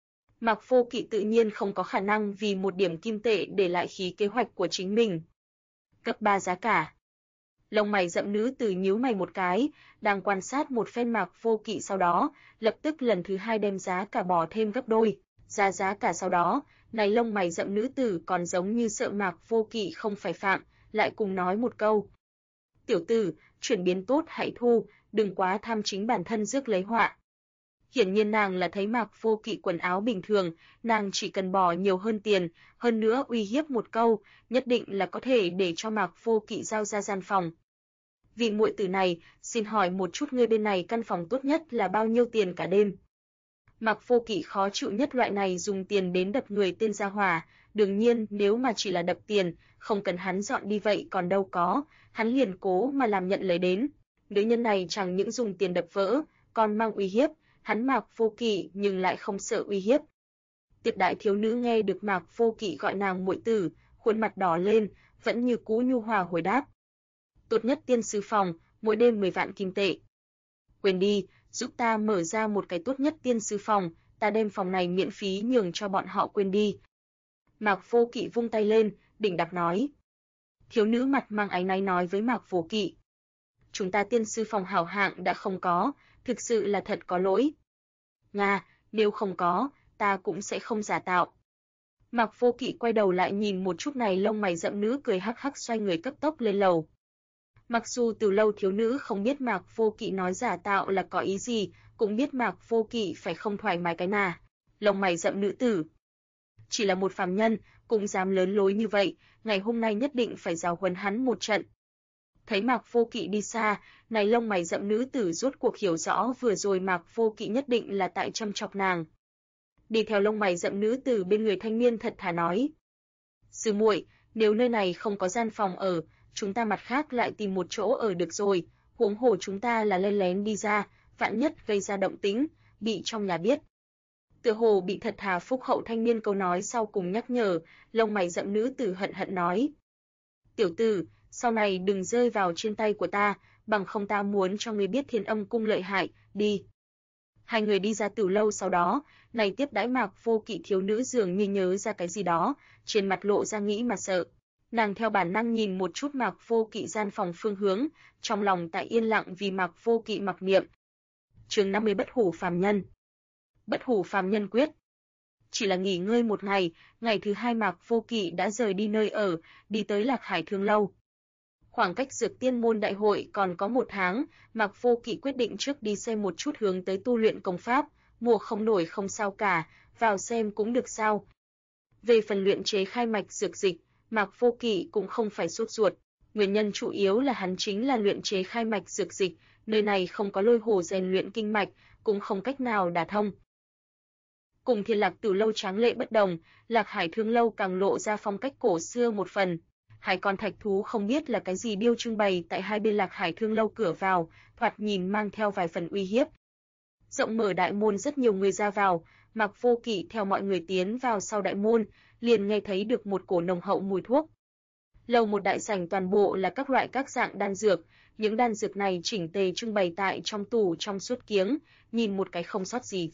Mạc Vô Kỵ tự nhiên không có khả năng vì một điểm kim tệ để lại khí kế hoạch của chính mình. Gấp 3 giá cả. Lông mày rậm nữ tử nhíu mày một cái, đang quan sát một phen Mạc Vô Kỵ sau đó, lập tức lần thứ 2 đem giá cả bỏ thêm gấp đôi. Giá cả sau đó, này lông mày rậm nữ tử còn giống như sợ Mạc Vô Kỵ không phải phạm, lại cùng nói một câu. Tiểu tử, chuyển biến tốt hãy thu, đừng quá tham chính bản thân rước lấy họa. Hiển nhiên nàng là thấy Mạc Vô Kỵ quần áo bình thường, nàng chỉ cần bỏ nhiều hơn tiền, hơn nữa uy hiếp một câu, nhất định là có thể để cho Mạc Vô Kỵ giao ra gian phòng. Vị muội tử này, xin hỏi một chút ngươi bên này căn phòng tốt nhất là bao nhiêu tiền cả đêm? Mạc Vô Kỵ khó chịu nhất loại này dùng tiền đến đập người tên gia hỏa, đương nhiên nếu mà chỉ là đập tiền, không cần hắn dọn đi vậy còn đâu có, hắn liền cố mà làm nhận lấy đến. Nữ nhân này chẳng những dùng tiền đập vỡ, còn mang uy hiếp, hắn Mạc Vô Kỵ nhưng lại không sợ uy hiếp. Tiệp đại thiếu nữ nghe được Mạc Vô Kỵ gọi nàng muội tử, khuôn mặt đỏ lên, vẫn như cũ nhu hòa hồi đáp. Tốt nhất tiên sư phòng, mỗi đêm 10 vạn kim tệ. Quên đi, giúp ta mở ra một cái tốt nhất tiên sư phòng, ta đem phòng này miễn phí nhường cho bọn họ quên đi. Mạc Vô Kỵ vung tay lên, đỉnh đạc nói. Thiếu nữ mặt mang áy náy nói với Mạc Vô Kỵ. Chúng ta tiên sư phòng hảo hạng đã không có, thực sự là thật có lỗi. Nga, nếu không có, ta cũng sẽ không giả tạo. Mạc Vô Kỵ quay đầu lại nhìn một chút này lông mày rậm nữ cười hắc hắc xoay người cấp tốc lên lầu. Mặc dù từ lâu thiếu nữ không biết Mạc Vô Kỵ nói giả tạo là có ý gì, cũng biết Mạc Vô Kỵ phải không thoải mái cái nà. Lông mày rậm nữ tử. Chỉ là một phàm nhân, cũng dám lớn lối như vậy, ngày hôm nay nhất định phải giáo huấn hắn một trận. Thấy Mạc Vô Kỵ đi xa, này lông mày rậm nữ tử rốt cuộc hiểu rõ vừa rồi Mạc Vô Kỵ nhất định là tại châm chọc nàng. Đi theo lông mày rậm nữ tử bên người thanh niên thật thà nói: "Sư muội, nếu nơi này không có gian phòng ở, chúng ta mặt khác lại tìm một chỗ ở được rồi, huống hồ chúng ta là len lén đi ra, vạn nhất gây ra động tĩnh, bị trong nhà biết." Tựa hồ bị thật thà phúc hậu thanh niên câu nói sau cùng nhắc nhở, lông mày rậm nữ tử hận hận nói: "Tiểu tử, sau này đừng rơi vào trên tay của ta, bằng không ta muốn cho ngươi biết Thiên Âm cung lợi hại, đi." Hai người đi ra từ lâu sau đó, này tiếp đãi Mạc Vô Kỵ thiếu nữ dường như nhớ ra cái gì đó, trên mặt lộ ra nghĩ mà sợ. Nàng theo bản năng nhìn một chút Mạc Vô Kỵ gian phòng phương hướng, trong lòng tại yên lặng vì Mạc Vô Kỵ mặc niệm. Chương 50 Bất hủ phàm nhân. Bất hủ phàm nhân quyết. Chỉ là nghỉ ngơi một ngày, ngày thứ hai Mạc Vô Kỵ đã rời đi nơi ở, đi tới Lạc Hải Thương Lâu. Khoảng cách Dược Tiên môn đại hội còn có 1 tháng, Mạc Vô Kỵ quyết định trước đi xem một chút hướng tới tu luyện công pháp, mua không nổi không sao cả, vào xem cũng được sao. Về phần luyện chế khai mạch dược dịch, Mạc Vô Kỵ cũng không phải sốt ruột, nguyên nhân chủ yếu là hắn chính là luyện chế khai mạch dược dịch, nơi này không có lôi hồ rèn luyện kinh mạch, cũng không cách nào đả thông. Cùng Thiên Lạc Tử lâu tráng lệ bất đồng, Lạc Hải Thương lâu càng lộ ra phong cách cổ xưa một phần. Hai con thạch thú không biết là cái gì điêu trưng bày tại hai bên Lạc Hải Thương lâu cửa vào, thoạt nhìn mang theo vài phần uy hiếp. Rộng mở đại môn rất nhiều người ra vào, Mạc Vô Kỵ theo mọi người tiến vào sau đại môn, liền nghe thấy được một cổ nồng hậu mùi thuốc. Lầu một đại sảnh toàn bộ là các loại các dạng đan dược, những đan dược này chỉnh tề trưng bày tại trong tủ trong suốt kiếng, nhìn một cái không sót gì.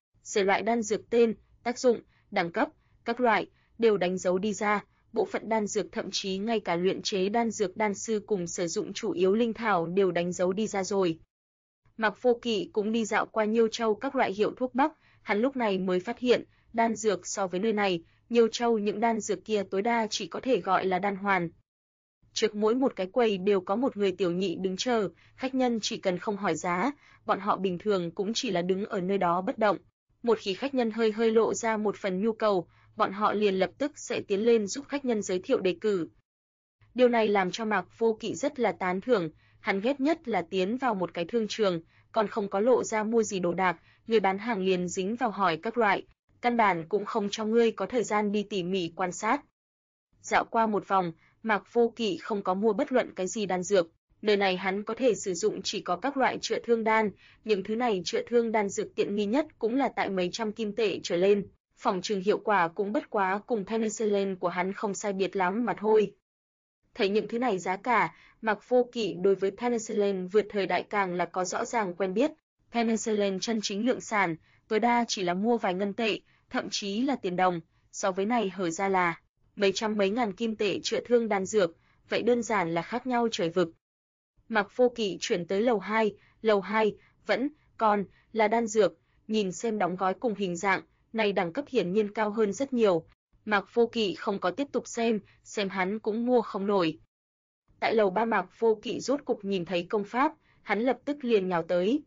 C loại đan dược tên, tác dụng, đẳng cấp, các loại đều đánh dấu đi ra, bộ phận đan dược thậm chí ngay cả luyện chế đan dược đan sư cùng sử dụng chủ yếu linh thảo đều đánh dấu đi ra rồi. Mạc Vô Kỵ cũng đi dạo qua Nhiêu Châu các loại hiệu thuốc bắc, hắn lúc này mới phát hiện, đan dược so với nơi này, Nhiêu Châu những đan dược kia tối đa chỉ có thể gọi là đan hoàn. Trước mỗi một cái quầy đều có một người tiểu nhị đứng chờ, khách nhân chỉ cần không hỏi giá, bọn họ bình thường cũng chỉ là đứng ở nơi đó bất động. Một khi khách nhân hơi lộ ra một phần nhu cầu, bọn họ liền lập tức sẽ tiến lên giúp khách nhân giới thiệu đề cử. Điều này làm cho Mạc Vô Kỵ rất là tán thưởng, hắn ghét nhất là tiến vào một cái thương trường, còn không có lộ ra mua gì đồ đạc, người bán hàng liền dính vào hỏi các loại, căn bản cũng không cho ngươi có thời gian đi tỉ mỉ quan sát. Dạo qua một vòng, Mạc Vô Kỵ không có mua bất luận cái gì đan dược, nơi này hắn có thể sử dụng chỉ có các loại chữa thương đan, những thứ này chữa thương đan dược tiện nghi nhất cũng là tại mấy trăm kim tệ trở lên, phòng trừng hiệu quả cũng bất quá cùng penicillin của hắn không sai biệt lắm mà thôi. Thấy những thứ này giá cả, Mạc Vô Kỵ đối với penicillin vượt thời đại càng là có rõ ràng quen biết. Penicillin chân chính lượng sản, tối đa chỉ là mua vài ngân tệ, thậm chí là tiền đồng, so với này hở ra là mấy trăm mấy ngàn kim tệ chữa thương đan dược, vậy đơn giản là khác nhau trời vực. Mạc Vô Kỵ chuyển tới lầu 2 vẫn còn là đan dược, nhìn xem đóng gói cùng hình dạng, này đẳng cấp hiển nhiên cao hơn rất nhiều. Mạc Vô Kỵ không có tiếp tục xem hắn cũng mua không nổi. Tại lầu 3 Mạc Vô Kỵ rốt cục nhìn thấy công pháp, hắn lập tức liền nhào tới.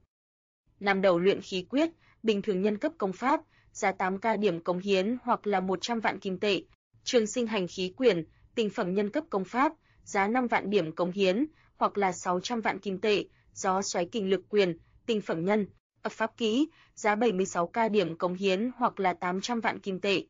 Năm đầu luyện khí quyết, bình thường nhân cấp công pháp, giá 8k điểm cống hiến hoặc là 100 vạn kim tệ. Trường sinh hành khí quyển, tinh phẩm nhân cấp công pháp, giá 5 vạn điểm cống hiến hoặc là 600 vạn kim tệ. Gió xoáy kình lực quyền, tinh phẩm nhân pháp kỹ, giá 76k điểm cống hiến hoặc là 800 vạn kim tệ.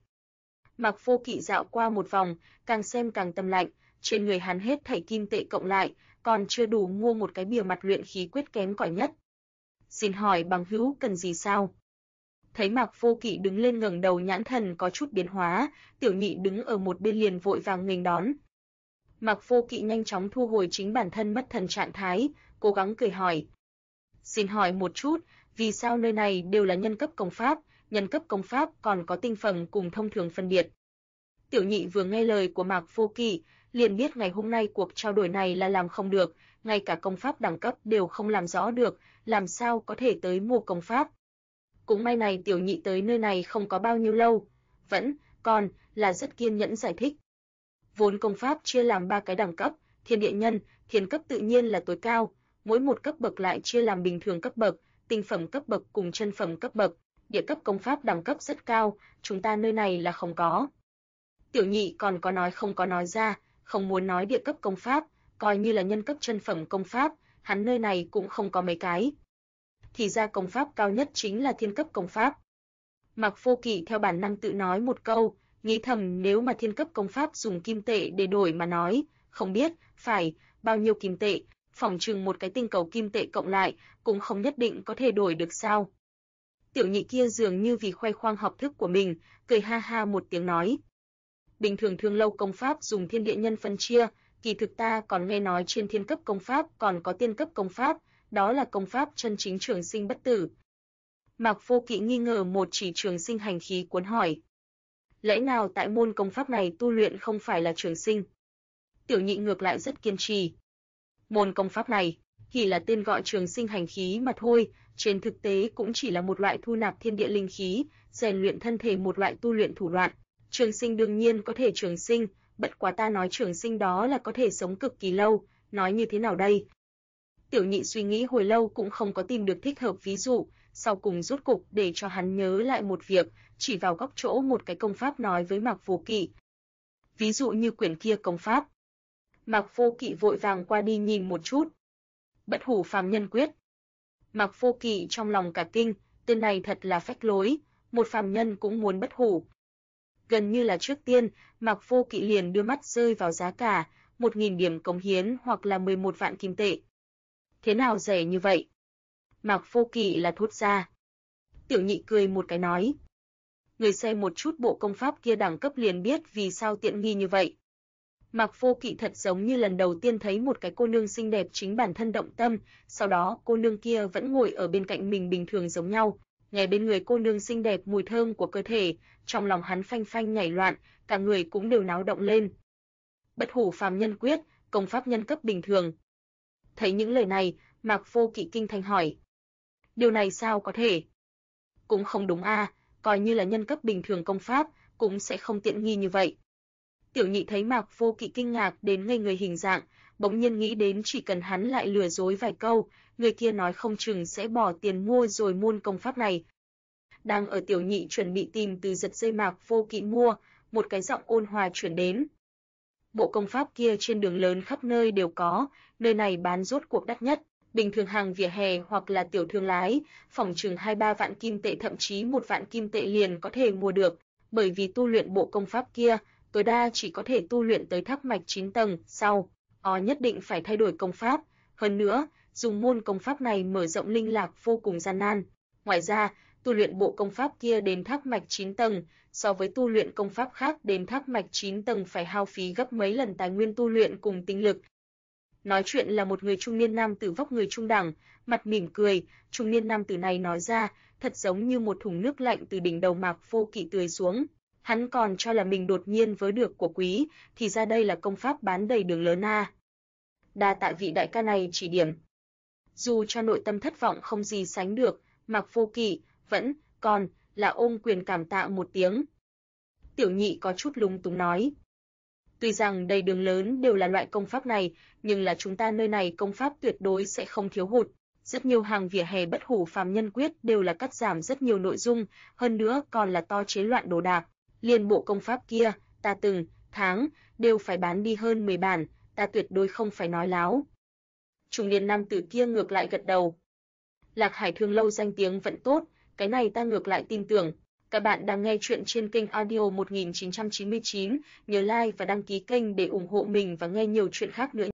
Mạc Vô Kỵ dạo qua một vòng, càng xem càng tâm lạnh, trên người hắn hết thảy kim tệ cộng lại, còn chưa đủ mua một cái bìa mặt luyện khí quyết kém cỏi nhất. Xin hỏi bằng hữu cần gì sao? Thấy Mạc Vô Kỵ đứng lên ngẩng đầu nhãn thần có chút biến hóa, tiểu nhị đứng ở một bên liền vội vàng nghênh đón. Mạc Vô Kỵ nhanh chóng thu hồi chính bản thân mất thần trạng thái, cố gắng cười hỏi. Xin hỏi một chút, vì sao nơi này đều là nhân cấp công pháp còn có tinh phẩm cùng thông thường phân biệt? Tiểu nhị vừa nghe lời của Mạc Vô Kỵ, liền biết ngày hôm nay cuộc trao đổi này là làm không được, ngay cả công pháp đẳng cấp đều không làm rõ được, làm sao có thể tới mua công pháp. Cũng may này tiểu nhị tới nơi này không có bao nhiêu lâu, vẫn còn là rất kiên nhẫn giải thích. Vốn công pháp chia làm 3 cái đẳng cấp, thiên địa nhân, Thiên cấp tự nhiên là tối cao, mỗi một cấp bậc lại chia làm bình thường cấp bậc, tinh phẩm cấp bậc cùng chân phẩm cấp bậc. Địa cấp công pháp đẳng cấp rất cao, chúng ta nơi này là không có. Tiểu Nhị còn có nói không có nói ra, không muốn nói địa cấp công pháp, coi như là nhân cấp chân phẩm công pháp, hắn nơi này cũng không có mấy cái. Thì ra công pháp cao nhất chính là thiên cấp công pháp. Mạc Vô Kỵ theo bản năng tự nói một câu, nghĩ thầm nếu mà thiên cấp công pháp dùng kim tệ để đổi mà nói, không biết phải bao nhiêu kim tệ, phỏng chừng một cái tinh cầu kim tệ cộng lại cũng không nhất định có thể đổi được sao. Tiểu Nhị kia dường như vì khoe khoang học thức của mình, cười ha ha một tiếng nói. Bình thường thương lâu công pháp dùng thiên địa nhân phân chia, kỳ thực ta còn nghe nói trên thiên cấp công pháp còn có tiên cấp công pháp, đó là công pháp chân chính trường sinh bất tử. Mạc Vô Kỵ nghi ngờ một chỉ trường sinh hành khí cuốn hỏi. Lẽ nào tại môn công pháp này tu luyện không phải là trường sinh? Tiểu Nhị ngược lại rất kiên trì. Môn công pháp này chỉ là tên gọi trường sinh hành khí mà thôi, trên thực tế cũng chỉ là một loại thu nạp thiên địa linh khí, rèn luyện thân thể một loại tu luyện thủ đoạn. Trường sinh đương nhiên có thể trường sinh, bất quá ta nói trường sinh đó là có thể sống cực kỳ lâu, nói như thế nào đây? Tiểu Nhị suy nghĩ hồi lâu cũng không có tìm được thích hợp ví dụ, sau cùng rốt cục để cho hắn nhớ lại một việc, chỉ vào góc chỗ một cái công pháp nói với Mạc Vô Kỵ. Ví dụ như quyển kia công pháp. Mạc Vô Kỵ vội vàng qua đi nhìn một chút. Bất hủ phàm nhân quyết. Mạc Vô Kỵ trong lòng cả kinh, tên này thật là phách lối, một phàm nhân cũng muốn bất hủ. Gần như là trước tiên, Mạc Vô Kỵ liền đưa mắt rơi vào giá cả, 1.000 điểm cống hiến hoặc là 11 vạn kim tệ. Thế nào rẻ như vậy? Mạc Vô Kỵ là thốt ra. Tiểu Nhị cười một cái nói. Người xem một chút bộ công pháp kia đẳng cấp liền biết vì sao tiện nghi như vậy. Mạc Vô Kỵ thật giống như lần đầu tiên thấy một cái cô nương xinh đẹp chính bản thân động tâm, sau đó cô nương kia vẫn ngồi ở bên cạnh mình bình thường giống nhau, nghe bên người cô nương xinh đẹp mùi thơm của cơ thể, trong lòng hắn phanh phanh nhảy loạn, cả người cũng đều náo động lên. Bất hủ phàm nhân quyết, công pháp nhân cấp bình thường. Thấy những lời này, Mạc Vô Kỵ kinh thanh hỏi. Điều này sao có thể? Cũng không đúng a, coi như là nhân cấp bình thường công pháp, cũng sẽ không tiện nghi như vậy. Tiểu Nhị thấy Mạc Vô Kỵ kinh ngạc đến ngây người hình dạng, bỗng nhiên nghĩ đến chỉ cần hắn lại lừa dối vài câu, người kia nói không chừng sẽ bỏ tiền mua rồi môn công pháp này. Đang ở Tiểu Nhị chuẩn bị tìm từ giật dây Mạc Vô Kỵ mua, một cái giọng ôn hòa truyền đến. Bộ công pháp kia trên đường lớn khắp nơi đều có, nơi này bán rốt cuộc đắt nhất, bình thường hàng vỉa hè hoặc là tiểu thương lái, phỏng chừng 2-3 vạn kim tệ thậm chí 1 vạn kim tệ liền có thể mua được, bởi vì tu luyện bộ công pháp kia, tối đa chỉ có thể tu luyện tới tháp mạch 9 tầng, sau nhất định phải thay đổi công pháp, hơn nữa, dùng môn công pháp này mở rộng linh lạc vô cùng gian nan. Ngoài ra, tu luyện bộ công pháp kia đến tháp mạch 9 tầng, so với tu luyện công pháp khác đến tháp mạch 9 tầng phải hao phí gấp mấy lần tài nguyên tu luyện cùng tinh lực. Nói chuyện là một người trung niên nam tử vóc người trung đẳng, mặt mỉm cười, trung niên nam tử này nói ra, thật giống như một thùng nước lạnh từ đỉnh đầu Mạc Vô Kỵ tưới xuống. Hắn còn cho là mình đột nhiên vớ được của quý, thì ra đây là công pháp bán đầy đường lớn a. Đa tạ vị đại ca này chỉ điểm. Dù cho nội tâm thất vọng không gì sánh được, Mạc Vô Kỵ vẫn còn là ôm quyền cảm tạ một tiếng. Tiểu Nhị có chút lúng túng nói. Tuy rằng đầy đường lớn đều là loại công pháp này, nhưng là chúng ta nơi này công pháp tuyệt đối sẽ không thiếu hụt. Rất nhiều hàng vỉa hè bất hủ phàm nhân quyết đều là cắt giảm rất nhiều nội dung, hơn nữa còn là to chế loạn đồ đạc. Liên bộ công pháp kia, ta từng tháng đều phải bán đi hơn 10 bản, ta tuyệt đối không phải nói láo. Trung niên nam tử kia ngược lại gật đầu. Lạc Hải Thương Lâu danh tiếng vẫn tốt, cái này ta ngược lại tin tưởng. Các bạn đang nghe chuyện trên kênh audio 1999, nhớ like và đăng ký kênh để ủng hộ mình và nghe nhiều chuyện khác nữa.